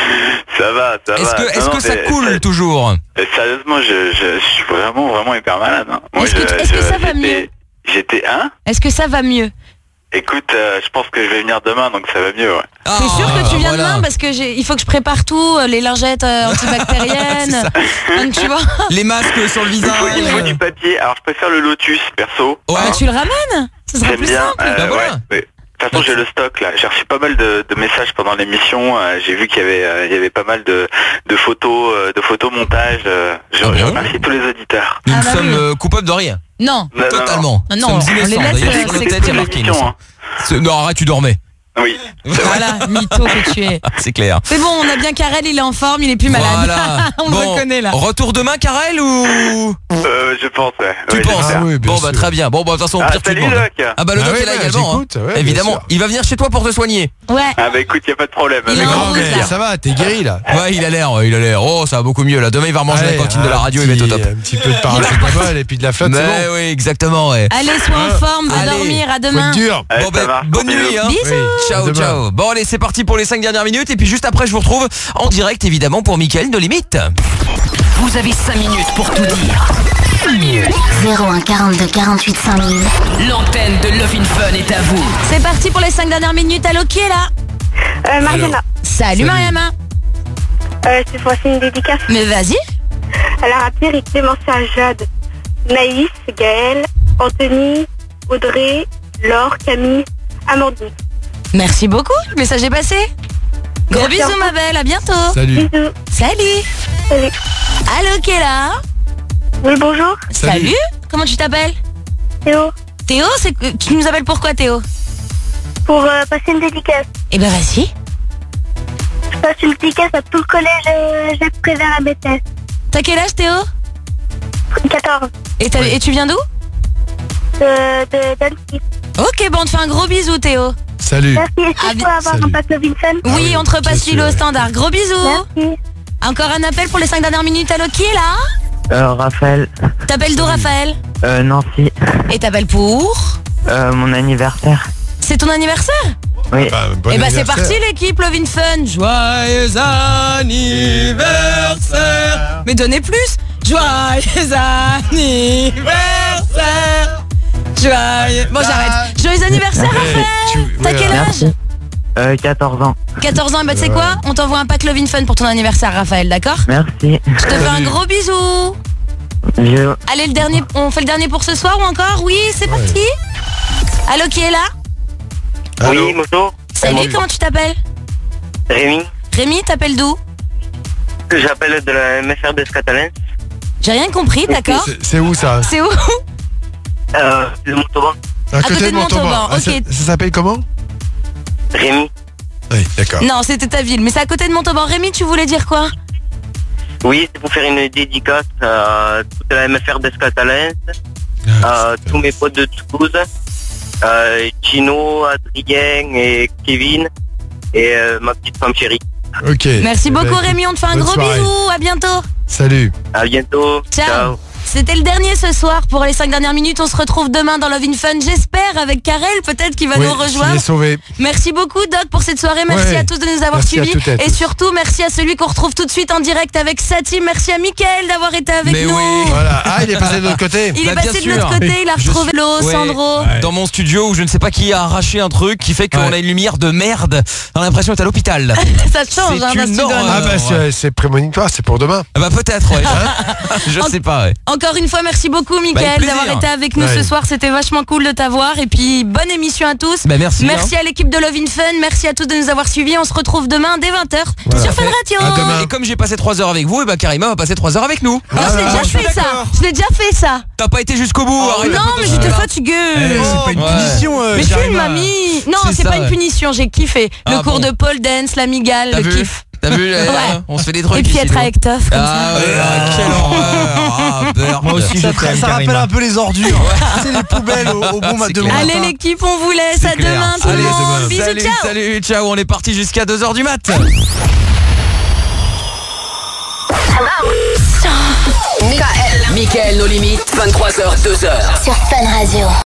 Speaker 8: Ça va, ça
Speaker 5: Est-ce
Speaker 8: va.
Speaker 5: que,
Speaker 8: Non,
Speaker 5: est-ce
Speaker 8: non,
Speaker 5: que ça
Speaker 8: mais
Speaker 5: coule
Speaker 8: ça-
Speaker 5: toujours?
Speaker 8: euh, Sérieusement, je, je, je suis vraiment, vraiment hyper malade. Hein. Moi,
Speaker 7: Est-ce que
Speaker 8: je-
Speaker 7: tu- est-ce que
Speaker 8: je-
Speaker 7: ça va
Speaker 8: j'étais-
Speaker 7: mieux?
Speaker 8: J'étais, hein?
Speaker 7: Est-ce que ça va mieux?
Speaker 8: Écoute, euh, je pense que je vais venir demain, donc ça va mieux, ouais.
Speaker 5: Ah,
Speaker 7: T'es sûr que tu viens
Speaker 5: voilà.
Speaker 7: demain? Parce que j'ai, il faut que je prépare tout, euh, les lingettes euh, antibactériennes. Donc, tu vois.
Speaker 5: Les masques sur le
Speaker 8: Il
Speaker 5: visage.
Speaker 8: faut, il faut du papier. Alors, je préfère le Lotus, perso.
Speaker 5: Ouais.
Speaker 7: Bah, tu le ramènes. Ce sera
Speaker 8: J'aime
Speaker 7: plus
Speaker 8: bien.
Speaker 7: simple.
Speaker 8: euh,
Speaker 5: Bah, voilà.
Speaker 8: ouais, ouais. De toute façon, j'ai le stock là. J'ai reçu pas mal de, de messages pendant l'émission. Euh, j'ai vu qu'il y avait, euh, il y avait pas mal de, de photos, euh, de photos montage. Euh, je,
Speaker 5: Ah
Speaker 8: je
Speaker 5: bon
Speaker 8: remercie tous les auditeurs.
Speaker 5: Nous
Speaker 7: Ah bah
Speaker 5: sommes
Speaker 7: oui.
Speaker 5: euh, coupables de rien.
Speaker 7: Non.
Speaker 8: Non, non,
Speaker 5: Totalement.
Speaker 7: Non,
Speaker 5: Nous
Speaker 7: non,
Speaker 5: sommes
Speaker 7: on les
Speaker 5: innocents.
Speaker 7: laisse,
Speaker 5: D'ailleurs,
Speaker 7: euh,
Speaker 5: sur notre
Speaker 7: c'est
Speaker 5: tête, il y a
Speaker 8: toute
Speaker 5: marqué
Speaker 8: l'émission,
Speaker 5: innocent. C'est- Non, arrête, tu dormais.
Speaker 8: Oui. c'est vrai.
Speaker 7: Voilà, mytho que tu es.
Speaker 5: C'est clair.
Speaker 7: C'est bon, on a bien Karel, il est en forme, il est plus malade.
Speaker 5: Voilà.
Speaker 7: On
Speaker 5: Bon,
Speaker 7: le reconnaît là.
Speaker 5: Retour demain, Karel, ou
Speaker 8: Euh, je pense, ouais.
Speaker 5: tu
Speaker 8: Ouais,
Speaker 5: penses
Speaker 8: j'espère.
Speaker 6: Ah oui, bien
Speaker 5: Bon bah
Speaker 6: sûr.
Speaker 5: très bien. Bon bah de toute façon, au
Speaker 8: Ah,
Speaker 5: pire tu
Speaker 8: salut,
Speaker 5: demandes.
Speaker 8: Doc.
Speaker 5: Ah bah le
Speaker 6: Ah
Speaker 5: Doc
Speaker 6: ouais,
Speaker 5: est là
Speaker 6: ouais,
Speaker 5: également.
Speaker 6: j'écoute,
Speaker 5: hein.
Speaker 6: ouais, bien
Speaker 5: Évidemment,
Speaker 6: sûr.
Speaker 5: il va venir chez toi pour te soigner.
Speaker 7: Ouais.
Speaker 8: Ah bah écoute, y a pas de problème.
Speaker 7: Il est
Speaker 8: Avec
Speaker 7: en
Speaker 8: grand
Speaker 7: route,
Speaker 8: plaisir.
Speaker 7: là.
Speaker 6: Ça va, t'es guéri là.
Speaker 5: Ouais, il a l'air, il a l'air. Oh, ça va beaucoup mieux là. Demain il va remanger
Speaker 6: Allez,
Speaker 5: la cantine de la
Speaker 6: un
Speaker 5: radio, il va être au top.
Speaker 6: petit- Un petit peu de paracétamol et puis de la flotte, c'est
Speaker 5: Mais
Speaker 6: bon.
Speaker 5: oui, exactement, ouais.
Speaker 7: Allez, sois en forme, va
Speaker 5: Allez.
Speaker 7: dormir, à
Speaker 6: Faut
Speaker 7: demain.
Speaker 6: être dur.
Speaker 8: Allez,
Speaker 5: Bon
Speaker 8: ça
Speaker 5: ben,
Speaker 8: marche,
Speaker 5: bonne
Speaker 8: bisous.
Speaker 5: nuit hein.
Speaker 7: Bisous.
Speaker 6: Oui.
Speaker 5: Ciao,
Speaker 6: À demain.
Speaker 5: ciao. Bon allez, c'est parti pour les cinq dernières minutes et puis juste après je vous retrouve en direct évidemment pour Mickaël de Limite.
Speaker 11: Vous avez cinq minutes pour tout dire. cinq minutes.
Speaker 2: zéro un quarante-deux quarante-huit cinq mille.
Speaker 11: L'antenne de Love in Fun est à vous.
Speaker 7: C'est parti pour les cinq dernières minutes. Allô, qui est là?
Speaker 17: Euh, Mariana,
Speaker 7: Salut,
Speaker 6: Salut.
Speaker 7: Mariama.
Speaker 17: euh, c'est voici une dédicace.
Speaker 7: Mais vas-y.
Speaker 17: Alors à Pierre, Clémence à Jade, Naïs, Gaëlle, Anthony, Audrey, Laure, Camille, Amandine.
Speaker 7: Merci beaucoup, le message est passé. Gros
Speaker 17: Merci,
Speaker 7: bisous
Speaker 17: au
Speaker 7: ma
Speaker 17: revoir.
Speaker 7: belle, à bientôt.
Speaker 6: Salut.
Speaker 17: Bisous.
Speaker 7: Salut.
Speaker 17: Salut.
Speaker 7: Allô, qui est là?
Speaker 17: Oui, bonjour.
Speaker 7: Salut. Comment tu t'appelles?
Speaker 17: Théo,
Speaker 7: Théo, c'est que tu nous appelles pourquoi Théo?
Speaker 17: pour euh, passer une dédicace.
Speaker 7: Eh ben vas-y.
Speaker 17: Je passe une dédicace à tout le collège euh, Jacques Prévert à Bethesda.
Speaker 7: T'as quel âge Théo?
Speaker 17: quatorze.
Speaker 7: Et, t'as- et tu viens d'où?
Speaker 17: De, de, d'Annecy.
Speaker 7: Ok, bon, on te fait un gros bisou Théo.
Speaker 6: Salut.
Speaker 17: Merci. Est-ce que je peux avoir un pack Love in Fun?
Speaker 7: Oui, on te repasse
Speaker 6: bien
Speaker 7: Philo au
Speaker 6: sûr.
Speaker 7: standard. Gros bisous.
Speaker 17: Merci.
Speaker 7: Encore un appel pour les cinq dernières minutes. Allô, qui est là?
Speaker 12: Euh, Raphaël,
Speaker 7: T'appelles d'où Raphaël?
Speaker 12: euh, Nancy,
Speaker 7: Et t'appelles pour?
Speaker 12: euh, mon anniversaire.
Speaker 7: C'est ton anniversaire?
Speaker 12: Oui.
Speaker 6: Bah, bon
Speaker 7: Eh bah c'est
Speaker 6: anniversaire.
Speaker 7: parti l'équipe Love in Fun. Joyeux anniversaire. Mais donnez plus. Joyeux anniversaire. Joyeux... Bon j'arrête. Joyeux anniversaire Raphaël. T'as quel âge?
Speaker 12: Merci. Euh, quatorze ans.
Speaker 7: quatorze ans, et bah tu sais quoi? On t'envoie un pack Love in Fun pour ton anniversaire Raphaël, d'accord?
Speaker 12: Merci.
Speaker 7: Je te fais un gros bisou.
Speaker 12: Bisous.
Speaker 7: Allez, le dernier, on fait le dernier pour ce soir ou encore? Oui, c'est parti. Allô, qui est là?
Speaker 8: Oui, bonjour.
Speaker 7: Salut, comment tu t'appelles?
Speaker 8: Rémi,
Speaker 7: Rémi, t'appelles d'où?
Speaker 8: j'appelle de la M F R des Catalans.
Speaker 7: J'ai rien compris, d'accord?
Speaker 6: C'est- C'est où ça?
Speaker 7: C'est où?
Speaker 8: Euh, de Montauban.
Speaker 6: À côté de Montauban. Ah,
Speaker 7: ok.
Speaker 6: ça ça s'appelle comment?
Speaker 8: Rémi.
Speaker 6: Oui, d'accord.
Speaker 7: Non, c'était ta ville, mais c'est à côté de Montauban. Rémi, tu voulais dire quoi?
Speaker 8: Oui, c'est pour faire une dédicace à toute la M F R des Catalans, à tous mes potes de Toulouse, euh, Gino, Adrien et Kevin, et euh, ma petite femme chérie.
Speaker 6: Ok.
Speaker 7: Merci
Speaker 6: Eh ben,
Speaker 7: beaucoup
Speaker 6: écoute,
Speaker 7: Rémi, on te fait un
Speaker 6: bonne
Speaker 7: gros
Speaker 6: soirée.
Speaker 7: bisou, à bientôt.
Speaker 6: Salut.
Speaker 8: À bientôt.
Speaker 7: Ciao. C'était le dernier ce soir pour les cinq dernières minutes. On se retrouve demain dans Love in Fun, j'espère, avec Karel, peut-être qu'il va
Speaker 6: Oui,
Speaker 7: nous
Speaker 6: s'il
Speaker 7: rejoindre.
Speaker 6: est sauvé.
Speaker 7: Merci beaucoup Doc pour cette soirée, merci
Speaker 6: Ouais.
Speaker 7: à tous de nous avoir
Speaker 6: Merci à
Speaker 7: suivis
Speaker 6: toutes et à
Speaker 7: et
Speaker 6: tous.
Speaker 7: surtout merci à celui qu'on retrouve tout de suite en direct avec Saty, merci à Mickaël d'avoir été avec
Speaker 5: Mais
Speaker 7: nous.
Speaker 5: oui.
Speaker 6: Voilà. Ah, il est passé de l'autre côté.
Speaker 7: Il
Speaker 5: Bah,
Speaker 7: est
Speaker 5: bien
Speaker 7: passé de
Speaker 5: sûr.
Speaker 7: l'autre côté, il a
Speaker 5: Je
Speaker 7: retrouvé
Speaker 5: suis-
Speaker 7: l'eau,
Speaker 5: Ouais.
Speaker 7: Sandro.
Speaker 5: Dans mon studio où je ne sais pas qui a arraché un truc qui fait qu'on
Speaker 6: Ouais.
Speaker 5: a une lumière de merde. On a l'impression d'être à l'hôpital.
Speaker 7: Ça change
Speaker 5: C'est
Speaker 7: hein, d'un
Speaker 5: une
Speaker 7: studio à
Speaker 5: horreur.
Speaker 7: l'autre.
Speaker 6: Ah bah c'est c'est prémonitoire, c'est pour demain.
Speaker 5: Ah bah peut-être, ouais. Je
Speaker 7: En-
Speaker 5: sais pas, ouais.
Speaker 7: En Encore une fois, merci beaucoup, Mickaël,
Speaker 5: plaisir.
Speaker 7: d'avoir été avec nous
Speaker 5: Ouais.
Speaker 7: ce soir. C'était vachement cool de t'avoir. Et puis, bonne émission à tous.
Speaker 5: Bah, merci,
Speaker 7: Merci
Speaker 5: hein.
Speaker 7: à l'équipe de Love in Fun. Merci à tous de nous avoir suivis. On se retrouve demain dès vingt heures sur Fun Radio.
Speaker 5: Et comme j'ai passé trois heures avec vous, et bah Karima va passer trois heures avec nous.
Speaker 7: Non, je l'ai déjà fait ça. Je l'ai déjà fait ça.
Speaker 5: T'as pas été jusqu'au bout. arrête
Speaker 7: Non,
Speaker 5: de
Speaker 7: mais
Speaker 5: te-
Speaker 7: j'étais fatiguée.
Speaker 5: Eh, c'est pas une punition, euh,
Speaker 7: Mais je suis une
Speaker 5: Karima.
Speaker 7: mamie. Non,
Speaker 5: C'est
Speaker 7: c'est
Speaker 5: ça,
Speaker 7: pas une
Speaker 5: ouais.
Speaker 7: punition. J'ai kiffé. Le
Speaker 5: Ah,
Speaker 7: cours
Speaker 5: bon.
Speaker 7: de pole dance, l'amigale,
Speaker 5: T'as
Speaker 7: le
Speaker 5: vu
Speaker 7: kiff.
Speaker 5: T'as vu euh,
Speaker 7: Ouais.
Speaker 5: On se fait des trucs.
Speaker 7: Et puis
Speaker 5: ici,
Speaker 7: être
Speaker 5: nous.
Speaker 7: avec Toff comme
Speaker 5: Ah
Speaker 7: ça.
Speaker 5: ouais, ah, quelle horreur. Ah, Bert.
Speaker 18: Moi aussi,
Speaker 5: Ça
Speaker 18: je t'aime,
Speaker 5: ça rappelle
Speaker 18: Karima.
Speaker 5: un peu
Speaker 18: les ordures. C'est les poubelles au, au bon
Speaker 5: C'est
Speaker 18: de
Speaker 5: clair.
Speaker 7: Allez l'équipe, on vous laisse. À
Speaker 5: clair.
Speaker 7: demain tout
Speaker 5: Allez,
Speaker 7: le monde. Bisous,
Speaker 5: salut,
Speaker 7: ciao.
Speaker 5: salut, ciao. On est parti jusqu'à deux heures du mat.
Speaker 11: Michael, Michael, nos limites, vingt-trois heures, deux heures.
Speaker 2: Sur Fun Radio.